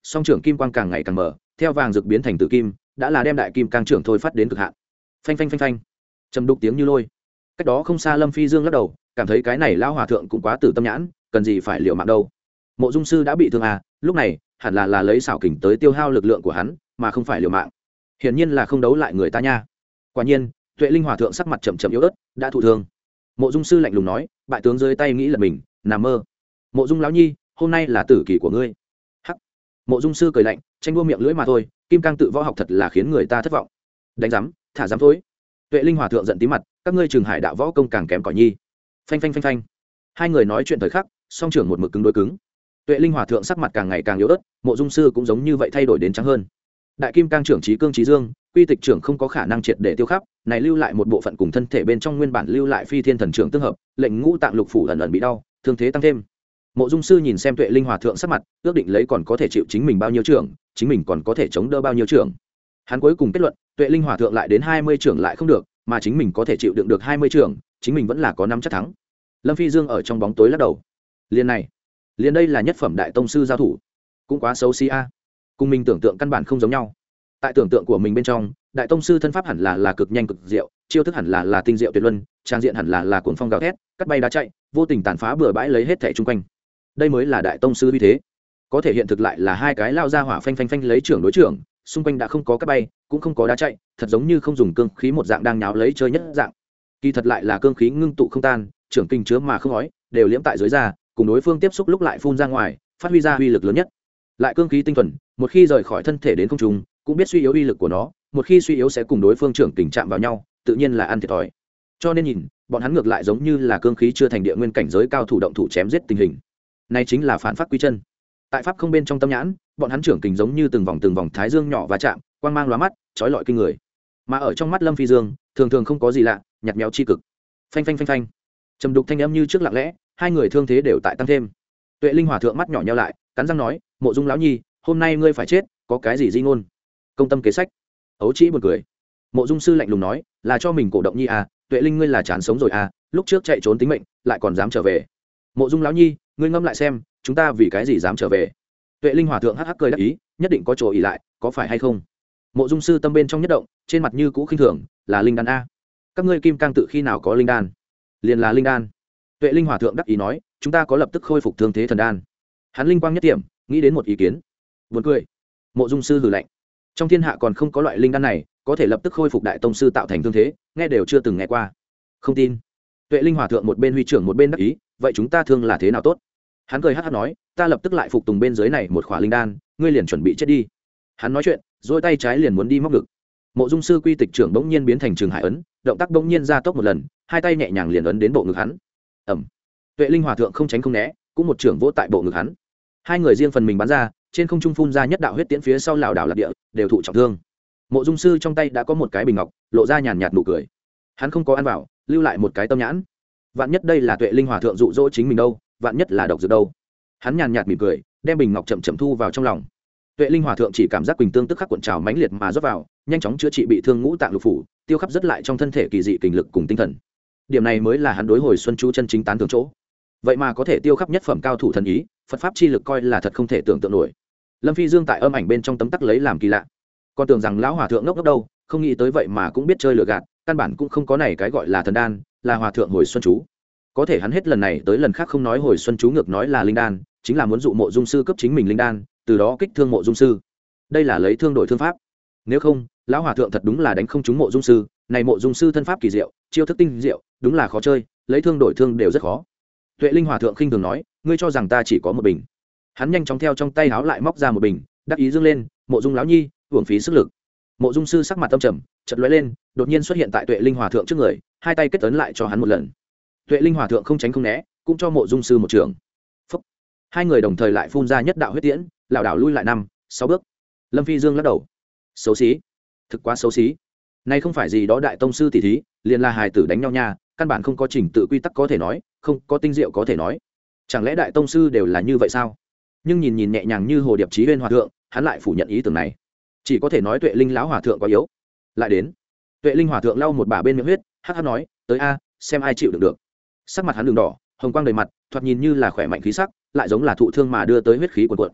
song trưởng kim quang càng ngày càng mở theo vàng rực biến thành tử kim đã là đem đại kim cang trưởng thôi phát đến cực hạn. Phanh phanh phanh phanh trầm đục tiếng như lôi. Cách đó không xa Lâm Phi Dương lắc đầu cảm thấy cái này lão hòa thượng cũng quá tử tâm nhãn, cần gì phải liều mạng đâu. Mộ Dung sư đã bị thương à, lúc này hẳn là là lấy xảo kình tới tiêu hao lực lượng của hắn mà không phải liều mạng, hiển nhiên là không đấu lại người ta nha. Quả nhiên Tuệ Linh hòa thượng sắc mặt chậm chậm yếu ớt đã thụ thương. Mộ Dung sư lạnh lùng nói bại tướng dưới tay nghĩ là mình nằm mơ. Mộ Dung lão nhi hôm nay là tử kỳ của ngươi. Hắc. Mộ Dung sư cười lạnh tranh đua miệng lưỡi mà thôi, kim cang tự võ học thật là khiến người ta thất vọng. Đánh giám thả giám thôi. Tuệ Linh hòa thượng giận tí mặt các ngươi trường hải đạo võ công càng kém cỏi nhi. Phanh phanh phanh phanh hai người nói chuyện thời khắc song trưởng một mực cứng đối cứng. Tuệ Linh hòa thượng sắc mặt càng ngày càng yếu ớt, Mộ Dung sư cũng giống như vậy thay đổi đến trắng hơn. Đại kim cang trưởng trí cương trí dương, quy tịch trưởng không có khả năng triệt để tiêu khắp, này lưu lại một bộ phận cùng thân thể bên trong nguyên bản lưu lại phi thiên thần trưởng tương hợp, lệnh ngũ tạng lục phủ ẩn ẩn bị đau, thương thế tăng thêm. Mộ Dung sư nhìn xem Tuệ Linh hòa thượng sắc mặt, ước định lấy còn có thể chịu chính mình bao nhiêu trưởng, chính mình còn có thể chống đỡ bao nhiêu trưởng. Hắn cuối cùng kết luận, Tuệ Linh hòa thượng lại đến hai mươi trưởng lại không được, mà chính mình có thể chịu đựng được hai mươi trưởng, chính mình vẫn là có năm chắc thắng. Lâm Phi Dương ở trong bóng tối lắc đầu. Liên này, liên đây là nhất phẩm đại tông sư giao thủ, cũng quá xấu xí a. Cùng mình tưởng tượng căn bản không giống nhau. Tại tưởng tượng của mình bên trong, đại tông sư thân pháp hẳn là là cực nhanh cực diệu, chiêu thức hẳn là là tinh diệu tuyệt luân, trang diện hẳn là là cuồng phong gào thét, cắt bay đá chạy, vô tình tàn phá bừa bãi lấy hết thảy chung quanh. Đây mới là đại tông sư uy thế. Có thể hiện thực lại là hai cái lao ra hỏa phanh phanh phanh lấy trưởng đối trưởng, xung quanh đã không có cắt bay, cũng không có đá chạy, thật giống như không dùng cương khí một dạng đang nháo lấy chơi nhất dạng. Kỳ thật lại là cương khí ngưng tụ không tan, trưởng kinh chứa mà không ói, đều liễm tại dưới da, cùng đối phương tiếp xúc lúc lại phun ra ngoài, phát huy ra uy lực lớn nhất. Lại cương khí tinh thuần, một khi rời khỏi thân thể đến không trung, cũng biết suy yếu uy lực của nó, một khi suy yếu sẽ cùng đối phương trưởng tình chạm vào nhau, tự nhiên là ăn thiệt thòi. Cho nên nhìn, bọn hắn ngược lại giống như là cương khí chưa thành địa nguyên cảnh giới cao thủ động thủ chém giết tình hình. Này chính là phản pháp quy chân. Tại pháp không bên trong tâm nhãn, bọn hắn trưởng kình giống như từng vòng từng vòng thái dương nhỏ và chạm, quang mang lóa mắt, chói lọi kinh người. Mà ở trong mắt Lâm Phi Dương, thường thường không có gì lạ, nhạt nhẽo chi cực. Phanh phanh phanh phanh. Trầm đục thanh âm như trước lặng lẽ, hai người thương thế đều tại tăng thêm. Tuệ Linh hòa thượng mắt nhỏ nheo lại, cắn răng nói, Mộ Dung lão nhi, hôm nay ngươi phải chết, có cái gì di ngôn? Công tâm kế sách. Ấu Trĩ buồn cười. Mộ Dung sư lạnh lùng nói, là cho mình cổ động nhi à, Tuệ Linh ngươi là chán sống rồi à, lúc trước chạy trốn tính mệnh, lại còn dám trở về. Mộ Dung lão nhi, ngươi ngẫm lại xem, chúng ta vì cái gì dám trở về? Tuệ Linh hòa thượng hắc hắc cười đáp ý, nhất định có chỗ ỉ lại, có phải hay không? Mộ Dung sư tâm bên trong nhất động, trên mặt như cũ khinh thường, là linh đan a. Các ngươi kim cang tự khi nào có linh đan? Liền là linh đan. Tuệ Linh hòa thượng đắc ý nói, chúng ta có lập tức khôi phục thương thế thần đan. Hắn linh quang nhất điểm, nghĩ đến một ý kiến. Buồn cười. Mộ Dung sư hừ lạnh. Trong thiên hạ còn không có loại linh đan này, có thể lập tức khôi phục đại tông sư tạo thành thương thế, nghe đều chưa từng nghe qua. Không tin. Tuệ Linh hòa thượng một bên huy trưởng một bên đắc ý, vậy chúng ta thương là thế nào tốt? Hắn cười hắc hắc nói, ta lập tức lại phục tùng bên dưới này một khỏa linh đan, ngươi liền chuẩn bị chết đi. Hắn nói chuyện, duỗi tay trái liền muốn đi móc ngực. Mộ Dung sư quy tịch trưởng bỗng nhiên biến thành trường hải ấn, động tác bỗng nhiên ra tốc một lần, hai tay nhẹ nhàng liền ấn đến bộ ngực hắn. Ầm. Tuệ Linh hòa thượng không tránh không né, cũng một trưởng vỗ tại bộ ngực hắn. Hai người riêng phần mình bắn ra, trên không trung phun ra nhất đạo huyết tiễn phía sau lảo đảo lạc địa, đều thụ trọng thương. Mộ Dung sư trong tay đã có một cái bình ngọc, lộ ra nhàn nhạt nụ cười. Hắn không có ăn vào, lưu lại một cái tâm nhãn. Vạn nhất đây là Tuệ Linh hòa thượng dụ dỗ chính mình đâu, vạn nhất là độc dược đâu. Hắn nhàn nhạt mỉm cười, đem bình ngọc chậm chậm thu vào trong lòng. Tuệ Linh hòa thượng chỉ cảm giác quỳnh tương tức khắc cuộn trào mãnh liệt mà rót vào, nhanh chóng chữa trị bị thương ngũ tạng lục phủ, tiêu khắp rất lại trong thân thể kỳ dị kình lực cùng tinh thần. Điểm này mới là hắn đối hồi xuân chú chân chính tán thưởng chỗ. Vậy mà có thể tiêu khắp nhất phẩm cao thủ thần ý, Phật pháp chi lực coi là thật không thể tưởng tượng nổi. Lâm Phi Dương tại âm ảnh bên trong tấm tắc lấy làm kỳ lạ, còn tưởng rằng lão hòa thượng ngốc ngốc đâu, không nghĩ tới vậy mà cũng biết chơi lừa gạt, căn bản cũng không có này cái gọi là thần đan, là hòa thượng hồi xuân chú. Có thể hắn hết lần này tới lần khác không nói hồi xuân chú, ngược nói là linh đan, chính là muốn dụ Mộ Dung sư cấp chính mình linh đan, từ đó kích thương Mộ Dung sư. Đây là lấy thương đổi thương pháp. Nếu không, lão hòa thượng thật đúng là đánh không trúng Mộ Dung sư, này Mộ Dung sư thân pháp kỳ diệu, chiêu thức tinh diệu, đúng là khó chơi, lấy thương đổi thương đều rất khó. Tuệ Linh hòa thượng khinh thường nói, ngươi cho rằng ta chỉ có một bình? Hắn nhanh chóng theo trong tay háo lại móc ra một bình, đắc ý dương lên, Mộ Dung lão nhi, uổng phí sức lực. Mộ Dung sư sắc mặt tâm trầm, chợt lóe lên, đột nhiên xuất hiện tại Tuệ Linh hòa thượng trước người, hai tay kết ấn lại cho hắn một lần. Tuệ Linh hòa thượng không tránh không né, cũng cho Mộ Dung sư một trường. Phúc. Hai người đồng thời lại phun ra nhất đạo huyết tiễn, lảo đảo lui lại năm, sáu bước. Lâm Phi Dương lắc đầu, xấu xí, thực quá xấu xí. Này không phải gì đó đại tông sư tỷ thí, liền là hài tử đánh nhau nha, căn bản không có trình tự quy tắc có thể nói, không có tinh diệu có thể nói. Chẳng lẽ đại tông sư đều là như vậy sao? Nhưng nhìn nhìn nhẹ nhàng như hồ điệp chí uyên hòa thượng, hắn lại phủ nhận ý tưởng này, chỉ có thể nói Tuệ Linh lão hòa thượng quá yếu. Lại đến, Tuệ Linh hòa thượng lau một bả bên miệng huyết, hắc hắc nói, tới a, xem ai chịu đựng được. Sắc mặt hắn đường đỏ, hồng quang đầy mặt, thoạt nhìn như là khỏe mạnh khí sắc, lại giống là thụ thương mà đưa tới huyết khí cuồn cuộn.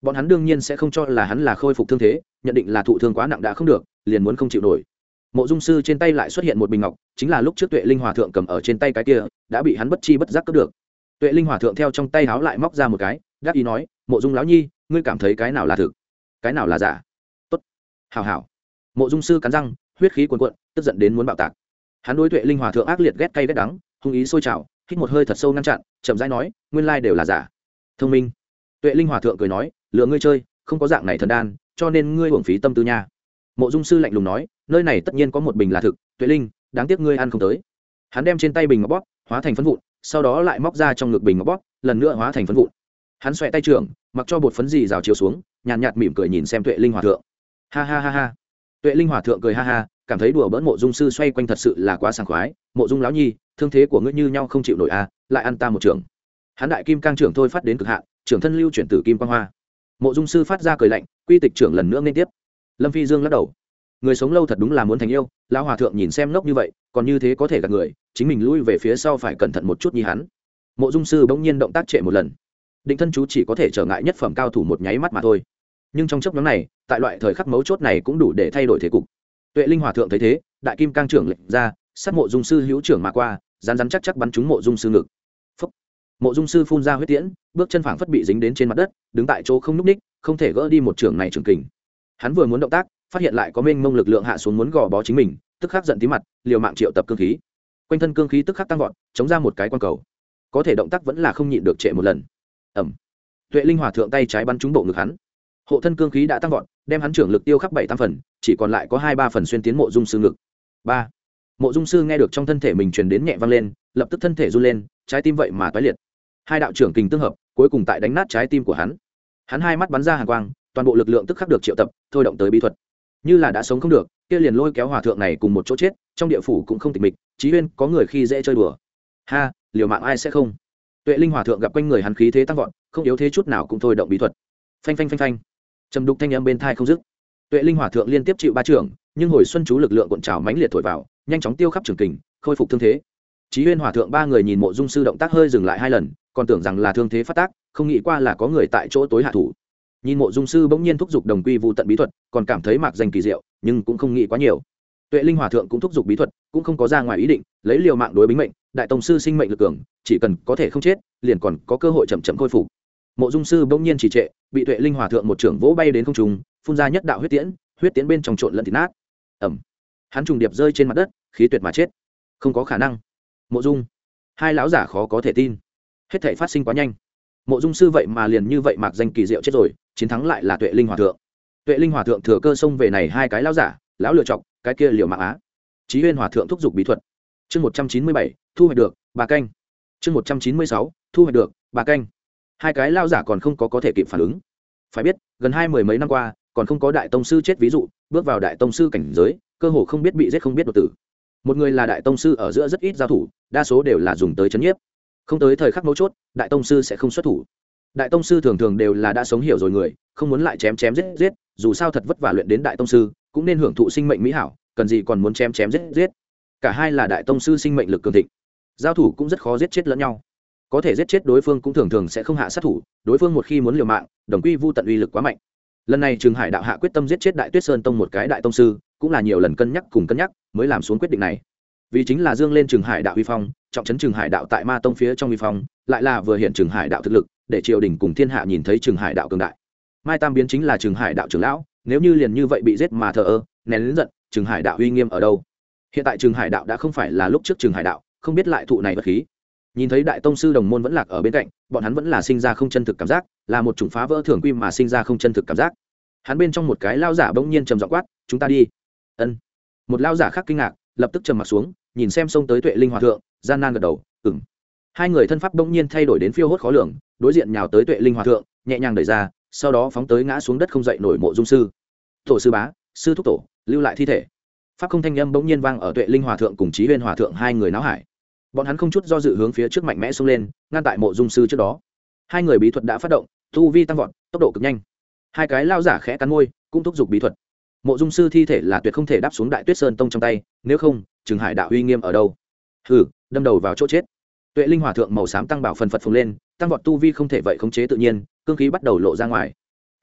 bọn hắn đương nhiên sẽ không cho là hắn là khôi phục thương thế, nhận định là thụ thương quá nặng đã không được, liền muốn không chịu nổi. Mộ Dung sư trên tay lại xuất hiện một bình ngọc, chính là lúc trước Tuệ Linh Hòa thượng cầm ở trên tay cái kia, đã bị hắn bất chi bất giác cướp được. Tuệ Linh Hòa thượng theo trong tay háo lại móc ra một cái, đáp ý nói: "Mộ Dung lão nhi, ngươi cảm thấy cái nào là thực, cái nào là giả?" "Tốt, hảo hảo." Mộ Dung sư cắn răng, huyết khí cuồn cuộn, tức giận đến muốn bạo tạc. Hắn đối Tuệ Linh Hòa thượng ác liệt ghét cay ghét đắng, hung ý sôi trào, hít một hơi thật sâu ngăn chặn, chậm rãi nói: "Nguyên lai đều là giả." Thông minh. Tuệ Linh Hòa thượng cười nói: "Lừa ngươi chơi, không có dạng này thần đan, cho nên ngươi uổng phí tâm tư nha." Mộ Dung sư lạnh lùng nói: "Nơi này tất nhiên có một bình là thực, Tuệ Linh, đáng tiếc ngươi ăn không tới." Hắn đem trên tay bình ngọc bóp, hóa thành phấn vụn, sau đó lại móc ra trong ngực bình ngọc bóp, lần nữa hóa thành phấn vụn. Hắn xoẹ tay trưởng, mặc cho bột phấn gì rào chiếu xuống, nhàn nhạt mỉm cười nhìn xem Tuệ Linh Hòa thượng. Ha ha ha ha. Tuệ Linh Hòa thượng cười ha ha, cảm thấy đùa bỡn Mộ Dung sư xoay quanh thật sự là quá sảng khoái. "Mộ Dung lão nhi, thương thế của ngươi như nhau không chịu nổi à, lại ăn ta một trưởng." Hắn đại kim cang trưởng thôi phát đến cực hạn, trưởng thân lưu chuyển tử kim quang hoa. Mộ Dung sư phát ra cười lạnh, quy tịch trưởng lần nữa liên tiếp. Lâm Phi Dương lắc đầu, người sống lâu thật đúng là muốn thành yêu. Lão hòa thượng nhìn xem ngốc như vậy, còn như thế có thể gạt người, chính mình lui về phía sau phải cẩn thận một chút như hắn. Mộ Dung sư bỗng nhiên động tác trệ một lần, định thân chú chỉ có thể trở ngại nhất phẩm cao thủ một nháy mắt mà thôi, nhưng trong chốc ngắn này, tại loại thời khắc mấu chốt này cũng đủ để thay đổi thế cục. Tuệ Linh Hòa thượng thấy thế, đại kim cang trưởng lệnh ra, sát Mộ Dung sư hữu trưởng mà qua, rán rán chắc chắc bắn trúng Mộ Dung sư ngực. Phúc. Mộ Dung sư phun ra huyết tiễn, bước chân phảng phất bị dính đến trên mặt đất, đứng tại chỗ không nhúc ních, không thể gỡ đi một trưởng này trưởng kình. Hắn vừa muốn động tác, phát hiện lại có mênh mông lực lượng hạ xuống muốn gò bó chính mình, tức khắc giận tí mặt, liều mạng triệu tập cương khí. Quanh thân cương khí tức khắc tăng vọt, chống ra một cái quan cầu. Có thể động tác vẫn là không nhịn được trệ một lần. Ầm. Tuệ Linh Hòa thượng tay trái bắn trúng bộ ngực hắn. Hộ thân cương khí đã tăng vọt, đem hắn trưởng lực tiêu khắc bảy tám phần, chỉ còn lại có hai ba phần xuyên tiến Mộ Dung sư ngực. Ba. Mộ Dung sư nghe được trong thân thể mình truyền đến nhẹ vang lên, lập tức thân thể run lên, trái tim vậy mà toái liệt. Hai đạo trưởng kình tương hợp, cuối cùng tại đánh nát trái tim của hắn. Hắn hai mắt bắn ra hàn quang, toàn bộ lực lượng tức khắc được triệu tập, thôi động tới bí thuật. Như là đã sống không được, kia liền lôi kéo hòa thượng này cùng một chỗ chết, trong địa phủ cũng không tịch mịch, chí huyên có người khi dễ chơi đùa. Ha, liều mạng ai sẽ không. Tuệ Linh Hòa thượng gặp quanh người hắn khí thế tăng vọt, không yếu thế chút nào cũng thôi động bí thuật. Phanh phanh phanh phanh. Trầm đục thanh âm bên tai không dứt. Tuệ Linh Hòa thượng liên tiếp chịu ba trưởng, nhưng hồi xuân chú lực lượng cuộn trào mãnh liệt thổi vào, nhanh chóng tiêu khắp trường kình, khôi phục thương thế. Chí huyên hòa thượng ba người nhìn Mộ Dung sư động tác hơi dừng lại hai lần, còn tưởng rằng là thương thế phát tác, không nghĩ qua là có người tại chỗ tối hạ thủ. Nhìn Mộ Dung sư bỗng nhiên thúc giục đồng quy vu tận bí thuật, còn cảm thấy mạc danh kỳ diệu, nhưng cũng không nghĩ quá nhiều. Tuệ Linh Hòa thượng cũng thúc giục bí thuật, cũng không có ra ngoài ý định, lấy liều mạng đối bính mệnh, đại tông sư sinh mệnh lực cường, chỉ cần có thể không chết, liền còn có cơ hội chậm chậm khôi phục. Mộ Dung sư bỗng nhiên chỉ trệ, bị Tuệ Linh Hòa thượng một trưởng vỗ bay đến không trung, phun ra nhất đạo huyết tiễn, huyết tiễn bên trong trộn lẫn thịt nát. Ầm. Hắn trùng điệp rơi trên mặt đất, khí tuyệt mà chết. Không có khả năng. Mộ Dung. Hai lão giả khó có thể tin. Hết thảy phát sinh quá nhanh. Mộ Dung sư vậy mà liền như vậy mạc danh kỳ diệu chết rồi, chiến thắng lại là Tuệ Linh Hòa thượng. Tuệ Linh Hòa thượng thừa cơ xông về này hai cái lão giả, lão lựa chọc, cái kia liều mạng á. Chí huyên hòa thượng thúc giục bí thuật. Chương một trăm chín mươi bảy, thu hoạch được ba canh. Chương một trăm chín mươi sáu, thu hoạch được ba canh. Hai cái lão giả còn không có có thể kịp phản ứng. Phải biết, gần hai mười mấy năm qua, còn không có đại tông sư chết ví dụ, bước vào đại tông sư cảnh giới, cơ hồ không biết bị giết không biết đột tử. Một người là đại tông sư ở giữa rất ít giao thủ, đa số đều là dùng tới chấn nhiếp. Không tới thời khắc mấu chốt, đại tông sư sẽ không xuất thủ. Đại tông sư thường thường đều là đã sống hiểu rồi người, không muốn lại chém chém giết giết, dù sao thật vất vả luyện đến đại tông sư, cũng nên hưởng thụ sinh mệnh mỹ hảo, cần gì còn muốn chém chém giết giết. Cả hai là đại tông sư sinh mệnh lực cường thịnh, giao thủ cũng rất khó giết chết lẫn nhau. Có thể giết chết đối phương cũng thường thường sẽ không hạ sát thủ, đối phương một khi muốn liều mạng, đồng quy vu tận uy lực quá mạnh. Lần này Trường Hải đạo hạ quyết tâm giết chết Đại Tuyết Sơn tông một cái đại tông sư, cũng là nhiều lần cân nhắc cùng cân nhắc mới làm xuống quyết định này. Vì chính là dương lên Trường Hải đạo uy phong, trọng trấn Trường Hải đạo tại Ma tông phía trong uy phong, lại là vừa hiện Trường Hải đạo thực lực, để triều đình cùng thiên hạ nhìn thấy Trường Hải đạo cường đại. Mai Tam biến chính là Trường Hải đạo trưởng lão, nếu như liền như vậy bị giết mà thờ ơ, nén lớn giận, Trường Hải đạo uy nghiêm ở đâu? Hiện tại Trường Hải đạo đã không phải là lúc trước Trường Hải đạo, không biết lại thụ này bất khí. Nhìn thấy đại tông sư đồng môn vẫn lạc ở bên cạnh, bọn hắn vẫn là sinh ra không chân thực cảm giác, là một chủng phá vỡ thường quy mà sinh ra không chân thực cảm giác. Hắn bên trong một cái lao giả bỗng nhiên trầm giọng quát, chúng ta đi. Ân. Một lao giả khác kinh ngạc, lập tức trầm mặt xuống, nhìn xem xông tới Tuệ Linh hòa thượng, gian nan gật đầu, ừm. Hai người thân pháp bỗng nhiên thay đổi đến phiêu hốt khó lường, đối diện nhào tới Tuệ Linh hòa thượng, nhẹ nhàng đẩy ra, sau đó phóng tới ngã xuống đất không dậy nổi Mộ Dung sư. Tổ sư bá, sư thúc tổ, lưu lại thi thể. Pháp không thanh âm bỗng nhiên vang ở Tuệ Linh hòa thượng cùng Chí Huyên hòa thượng hai người náo hải. Bọn hắn không chút do dự hướng phía trước mạnh mẽ xông lên, ngăn tại Mộ Dung sư trước đó. Hai người bí thuật đã phát động, tu vi tăng vọt, tốc độ cực nhanh. Hai cái lao giả khẽ cắn môi, cũng thúc giục bí thuật. Mộ Dung sư thi thể là tuyệt không thể đáp xuống Đại Tuyết Sơn tông trong tay, nếu không, Trường Hải đạo uy nghiêm ở đâu? Hừ, đâm đầu vào chỗ chết. Tuệ Linh hòa thượng màu xám tăng bảo phần phật phồng lên, tăng vọt tu vi không thể vậy khống chế tự nhiên, cương khí bắt đầu lộ ra ngoài.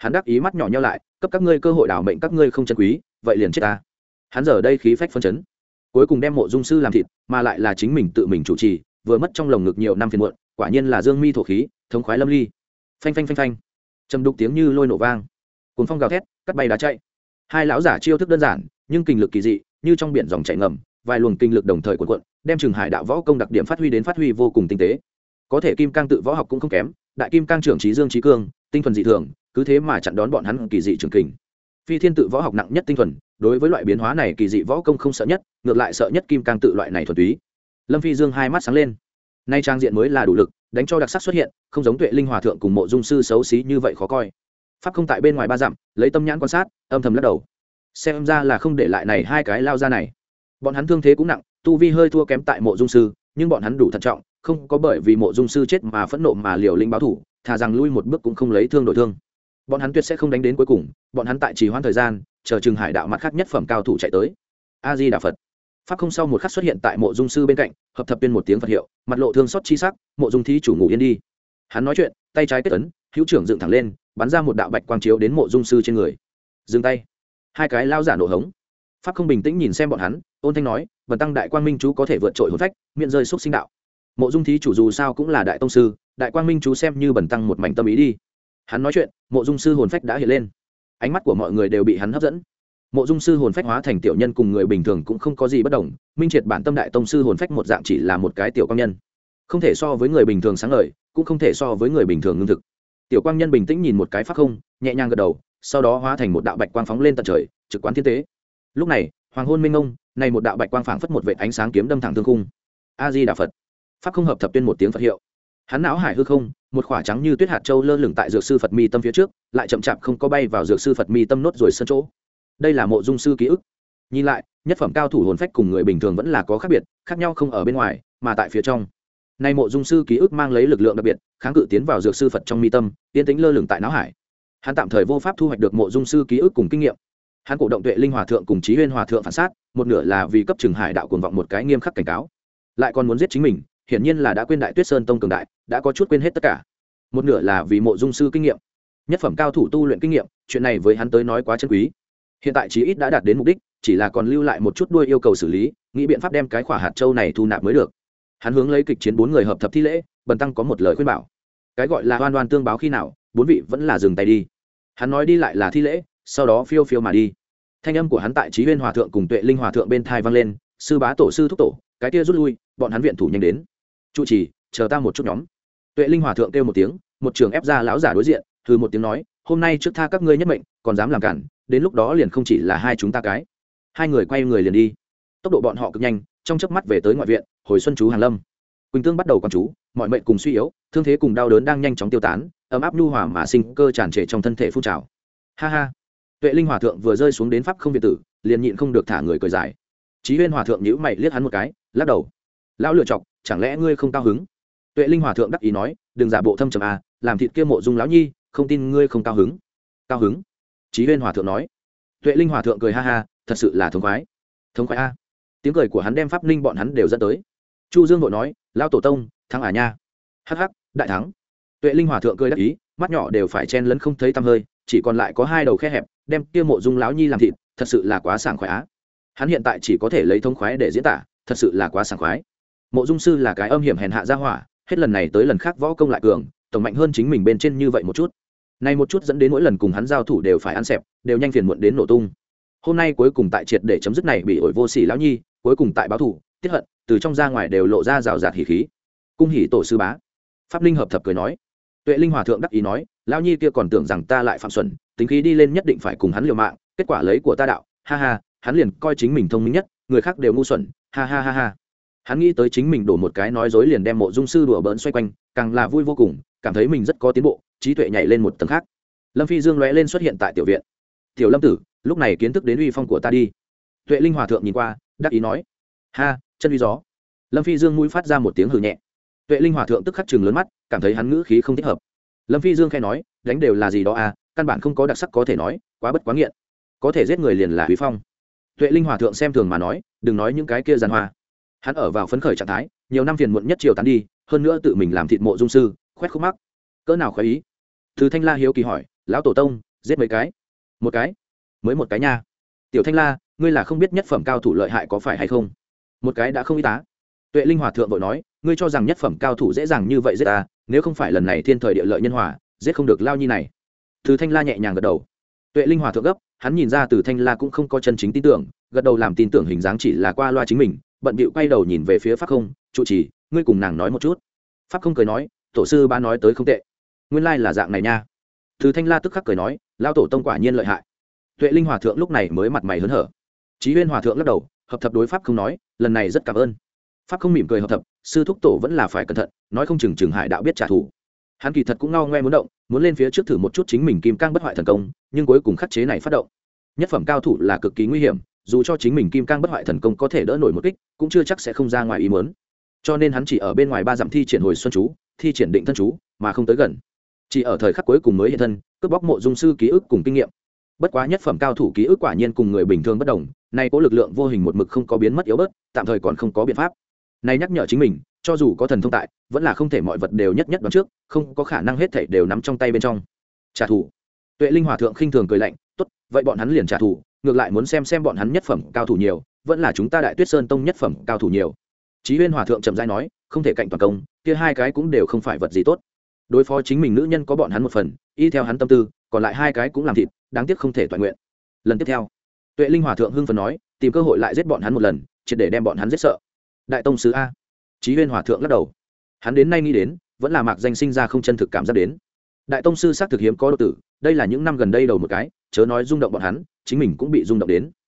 Hắn đắc ý mắt nhỏ nhau lại, cấp các ngươi cơ hội đảo mệnh các ngươi không chân quý, vậy liền chết ta. Hắn giờ đây khí phách phân chấn, cuối cùng đem Mộ Dung sư làm thịt, mà lại là chính mình tự mình chủ trì, vừa mất trong lồng ngực nhiều năm phiền muộn, quả nhiên là dương mi thổ khí, thống khoái lâm ly. Phanh phanh phanh phanh, trầm đục tiếng như lôi nổ vang, cuồng phong gào thét, cắt bay đá chạy. Hai lão giả chiêu thức đơn giản, nhưng kinh lực kỳ dị, như trong biển dòng chảy ngầm, vài luồng kinh lực đồng thời cuộn cuộn, đem Trường Hải đạo võ công đặc điểm phát huy đến phát huy vô cùng tinh tế. Có thể kim cang tự võ học cũng không kém, đại kim cang trưởng trí dương trí cương, tinh thuần dị thường, cứ thế mà chặn đón bọn hắn kỳ dị trường kình. Phi thiên tự võ học nặng nhất tinh thuần, đối với loại biến hóa này kỳ dị võ công không sợ nhất, ngược lại sợ nhất kim cang tự loại này thuần túy. Lâm Phi Dương hai mắt sáng lên, nay trang diện mới là đủ lực, đánh cho đặc sắc xuất hiện, không giống Tuệ Linh Hòa thượng cùng Mộ Dung sư xấu xí như vậy khó coi. Pháp không tại bên ngoài ba dặm, lấy tâm nhãn quan sát, âm thầm lắc đầu. Xem ra là không để lại này hai cái lao ra này. Bọn hắn thương thế cũng nặng, tu vi hơi thua kém tại Mộ Dung sư, nhưng bọn hắn đủ thận trọng, không có bởi vì Mộ Dung sư chết mà phẫn nộ mà liều lĩnh báo thủ, thà rằng lui một bước cũng không lấy thương đổi thương. Bọn hắn tuyệt sẽ không đánh đến cuối cùng, bọn hắn tại trì hoãn thời gian, chờ Trường Hải đạo mặt khác nhất phẩm cao thủ chạy tới. A Di Đà Phật. Pháp không sau một khắc xuất hiện tại Mộ Dung sư bên cạnh, hợp thập tuyên một tiếng Phật hiệu, mặt lộ thương xót chi sắc, Mộ Dung thí chủ ngủ yên đi. Hắn nói chuyện, tay trái kết ấn, hữu trưởng dựng thẳng lên, bắn ra một đạo bạch quang chiếu đến Mộ Dung sư trên người. Dừng tay. Hai cái lao giả nổ hống. Pháp không bình tĩnh nhìn xem bọn hắn, ôn thanh nói, "Bần tăng đại quang minh chú có thể vượt trội hồn phách, miễn rơi xúc sinh đạo." Mộ Dung thí chủ dù sao cũng là đại tông sư, đại quang minh chú xem như bần tăng một mảnh tâm ý đi. Hắn nói chuyện, Mộ Dung sư hồn phách đã hiện lên, ánh mắt của mọi người đều bị hắn hấp dẫn. Mộ Dung sư hồn phách hóa thành tiểu nhân cùng người bình thường cũng không có gì bất đồng, minh triệt bản tâm đại tông sư hồn phách một dạng chỉ là một cái tiểu quang nhân, không thể so với người bình thường sáng ngời, cũng không thể so với người bình thường ngưng thực. Tiểu quang nhân bình tĩnh nhìn một cái pháp không, nhẹ nhàng gật đầu, sau đó hóa thành một đạo bạch quang phóng lên tận trời, trực quán thiên tế. Lúc này, hoàng hôn minh ngông, này một đạo bạch quang phảng phất một vệt ánh sáng kiếm đâm thẳng thương khung. A Di Đà Phật. Pháp không hợp thập tuyên một tiếng Phật hiệu. Hắn não hải hư không, một khỏa trắng như tuyết hạt châu lơ lửng tại dược sư Phật mi tâm phía trước, lại chậm chạp không có bay vào dược sư Phật mi tâm nốt rồi sân chỗ. Đây là Mộ Dung sư ký ức. Nhìn lại, nhất phẩm cao thủ hồn phách cùng người bình thường vẫn là có khác biệt, khác nhau không ở bên ngoài, mà tại phía trong. Nay Mộ Dung sư ký ức mang lấy lực lượng đặc biệt, kháng cự tiến vào dược sư Phật trong mi tâm, tiến tĩnh lơ lửng tại não hải. Hắn tạm thời vô pháp thu hoạch được Mộ Dung sư ký ức cùng kinh nghiệm. Hắn cổ động Tuệ Linh Hòa thượng cùng Chí Huyên Hòa thượng phản sát, một nửa là vì cấp Trường Hải đạo cuồng vọng một cái nghiêm khắc cảnh cáo, lại còn muốn giết chính mình, hiển nhiên là đã quên Đại Tuyết Sơn tông cường đại, đã có chút quên hết tất cả. Một nửa là vì Mộ Dung sư kinh nghiệm, nhất phẩm cao thủ tu luyện kinh nghiệm, chuyện này với hắn tới nói quá chân quý. Hiện tại chí ít đã đạt đến mục đích, chỉ là còn lưu lại một chút đuôi yêu cầu xử lý, nghĩ biện pháp đem cái khỏa hạt châu này thu nạp mới được. Hắn hướng lấy kịch chiến bốn người hợp thập thi lễ, bần tăng có một lời khuyên bảo. Cái gọi là oan oan tương báo khi nào, bốn vị vẫn là dừng tay đi. Hắn nói đi lại là thi lễ, sau đó phiêu phiêu mà đi. Thanh âm của hắn tại Chí Huyên Hòa thượng cùng Tuệ Linh Hòa thượng bên thai vang lên, sư bá tổ sư thúc tổ, cái kia rút lui, bọn hắn viện thủ nhanh đến. Trụ trì, chờ ta một chút nhóm. Tuệ Linh Hòa thượng kêu một tiếng, một trường ép ra lão giả đối diện, thư một tiếng nói, hôm nay trước tha các ngươi nhất mệnh, còn dám làm cản, đến lúc đó liền không chỉ là hai chúng ta cái. Hai người quay người liền đi, tốc độ bọn họ cực nhanh, trong chớp mắt về tới ngoại viện, hồi xuân chú hàng lâm. Quỳnh tương bắt đầu quan chú, mọi mệnh cùng suy yếu, thương thế cùng đau đớn đang nhanh chóng tiêu tán, ấm áp nhu hòa mà sinh cơ tràn trề trong thân thể phun trào. Ha ha. Tuệ Linh Hòa thượng vừa rơi xuống đến pháp không viện tử, liền nhịn không được thả người cười dài. Chí Huyên Hòa thượng nhíu mày liếc hắn một cái, lắc đầu. Lão lựa chọc, chẳng lẽ ngươi không cao hứng? Tuệ Linh Hòa thượng đắc ý nói, đừng giả bộ thâm trầm à, làm thịt kia Mộ Dung lão nhi, không tin ngươi không cao hứng. Cao hứng? Chí Huyên Hòa thượng nói. Tuệ Linh Hòa thượng cười ha ha, thật sự là thống khoái. Thống khoái a. Tiếng cười của hắn đem pháp linh bọn hắn đều dẫn tới. Chu Dương vội nói, lão tổ tông, thắng à nha. Hắc hắc, đại thắng. Tuệ Linh Hòa thượng cười đắc ý, mắt nhỏ đều phải chen lấn không thấy tăm hơi, chỉ còn lại có hai đầu khe hẹp, đem kia Mộ Dung lão nhi làm thịt, thật sự là quá sảng khoái á. Hắn hiện tại chỉ có thể lấy thống khoái để diễn tả, thật sự là quá sảng khoái. Mộ Dung sư là cái âm hiểm hèn hạ gia hỏa, hết lần này tới lần khác võ công lại cường, tổng mạnh hơn chính mình bên trên như vậy một chút. Này một chút dẫn đến mỗi lần cùng hắn giao thủ đều phải ăn xẹp, đều nhanh phiền muộn đến nổ tung. Hôm nay cuối cùng tại triệt để chấm dứt này bị ổi vô sỉ lão nhi, cuối cùng tại báo thủ, tiết hận, từ trong ra ngoài đều lộ ra rào rạt hỉ khí. Cung hỉ tổ sư bá. Pháp Linh hợp thập cười nói. Tuệ Linh Hòa thượng đắc ý nói, lão nhi kia còn tưởng rằng ta lại phạm xuẩn, tính khí đi lên nhất định phải cùng hắn liều mạng, kết quả lấy của ta đạo, ha ha, hắn liền coi chính mình thông minh nhất, người khác đều ngu xuẩn, ha ha ha ha. Hắn nghĩ tới chính mình đổ một cái nói dối liền đem Mộ Dung sư đùa bỡn xoay quanh, càng là vui vô cùng, cảm thấy mình rất có tiến bộ, trí tuệ nhảy lên một tầng khác. Lâm Phi Dương lóe lên xuất hiện tại tiểu viện. Tiểu Lâm tử, lúc này kiến thức đến uy phong của ta đi. Tuệ Linh Hòa thượng nhìn qua, đắc ý nói, ha, chân uy gió. Lâm Phi Dương mũi phát ra một tiếng hừ nhẹ. Tuệ Linh Hòa thượng tức khắc trừng lớn mắt, cảm thấy hắn ngữ khí không thích hợp. Lâm Phi Dương khẽ nói, đánh đều là gì đó à, căn bản không có đặc sắc có thể nói, quá bất quá nghiện, có thể giết người liền là uy phong. Tuệ Linh Hòa thượng xem thường mà nói, đừng nói những cái kia giàn hoa. Hắn ở vào phấn khởi trạng thái, nhiều năm phiền muộn nhất chiều tán đi, hơn nữa tự mình làm thịt Mộ Dung sư, khoét khúc mắc, cỡ nào khoái ý. Từ Thanh La hiếu kỳ hỏi, lão tổ tông, giết mấy cái? Một cái? Mới một cái nha. Tiểu Thanh La, ngươi là không biết nhất phẩm cao thủ lợi hại có phải hay không? Một cái đã không y tá. Tuệ Linh Hòa thượng vội nói, ngươi cho rằng nhất phẩm cao thủ dễ dàng như vậy giết ta, nếu không phải lần này thiên thời địa lợi nhân hòa, giết không được Lao Nhi này. Từ Thanh La nhẹ nhàng gật đầu. Tuệ Linh Hòa thượng gấp, hắn nhìn ra Từ Thanh La cũng không có chân chính tin tưởng, gật đầu làm tin tưởng hình dáng chỉ là qua loa chính mình, bận bịu quay đầu nhìn về phía Pháp Không, "Trụ trì, ngươi cùng nàng nói một chút." Pháp Không cười nói, "Tổ sư ba nói tới không tệ, nguyên lai là dạng này nha." Từ Thanh La tức khắc cười nói, "Lao tổ tông quả nhiên lợi hại." Tuệ Linh Hòa thượng lúc này mới mặt mày hớn hở. Chí Huyên Hòa thượng lắc đầu, hợp thập đối Pháp Không nói, "Lần này rất cảm ơn." Pháp Không mỉm cười hợp thập, sư thúc tổ vẫn là phải cẩn thận, nói không chừng chừng Hải đạo biết trả thù. Hắn kỳ thật cũng ngao ngoe muốn động, muốn lên phía trước thử một chút chính mình kim cang bất hoại thần công, nhưng cuối cùng khắc chế này phát động. Nhất phẩm cao thủ là cực kỳ nguy hiểm, dù cho chính mình kim cang bất hoại thần công có thể đỡ nổi một kích, cũng chưa chắc sẽ không ra ngoài ý muốn. Cho nên hắn chỉ ở bên ngoài ba dặm thi triển hồi xuân chú, thi triển định thân chú, mà không tới gần. Chỉ ở thời khắc cuối cùng mới hiện thân, cướp bóc mộ dung sư ký ức cùng kinh nghiệm. Bất quá nhất phẩm cao thủ ký ức quả nhiên cùng người bình thường bất đồng, nay có lực lượng vô hình một mực không có biến mất yếu bớt, tạm thời còn không có biện pháp. Này nhắc nhở chính mình, cho dù có thần thông tại, vẫn là không thể mọi vật đều nhất nhất đoán trước, không có khả năng hết thảy đều nắm trong tay bên trong. Trả thù. Tuệ Linh Hòa thượng khinh thường cười lạnh, "Tốt, vậy bọn hắn liền trả thù, ngược lại muốn xem xem bọn hắn nhất phẩm cao thủ nhiều, vẫn là chúng ta Đại Tuyết Sơn tông nhất phẩm cao thủ nhiều." Chí Huyên Hòa thượng chậm rãi nói, "Không thể cạnh toàn công, kia hai cái cũng đều không phải vật gì tốt. Đối phó chính mình nữ nhân có bọn hắn một phần, y theo hắn tâm tư, còn lại hai cái cũng làm thịt, đáng tiếc không thể toàn nguyện." Lần tiếp theo, Tuệ Linh Hòa thượng hưng phấn nói, "Tìm cơ hội lại giết bọn hắn một lần, triệt để đem bọn hắn giết sợ." Đại tông sứ a. Chí Huyên Hòa thượng lắc đầu. Hắn đến nay nghĩ đến, vẫn là Mạc Danh sinh ra không chân thực cảm giác đến. Đại tông sư xác thực hiếm có độ tử, đây là những năm gần đây đầu một cái, chớ nói rung động bọn hắn, chính mình cũng bị rung động đến.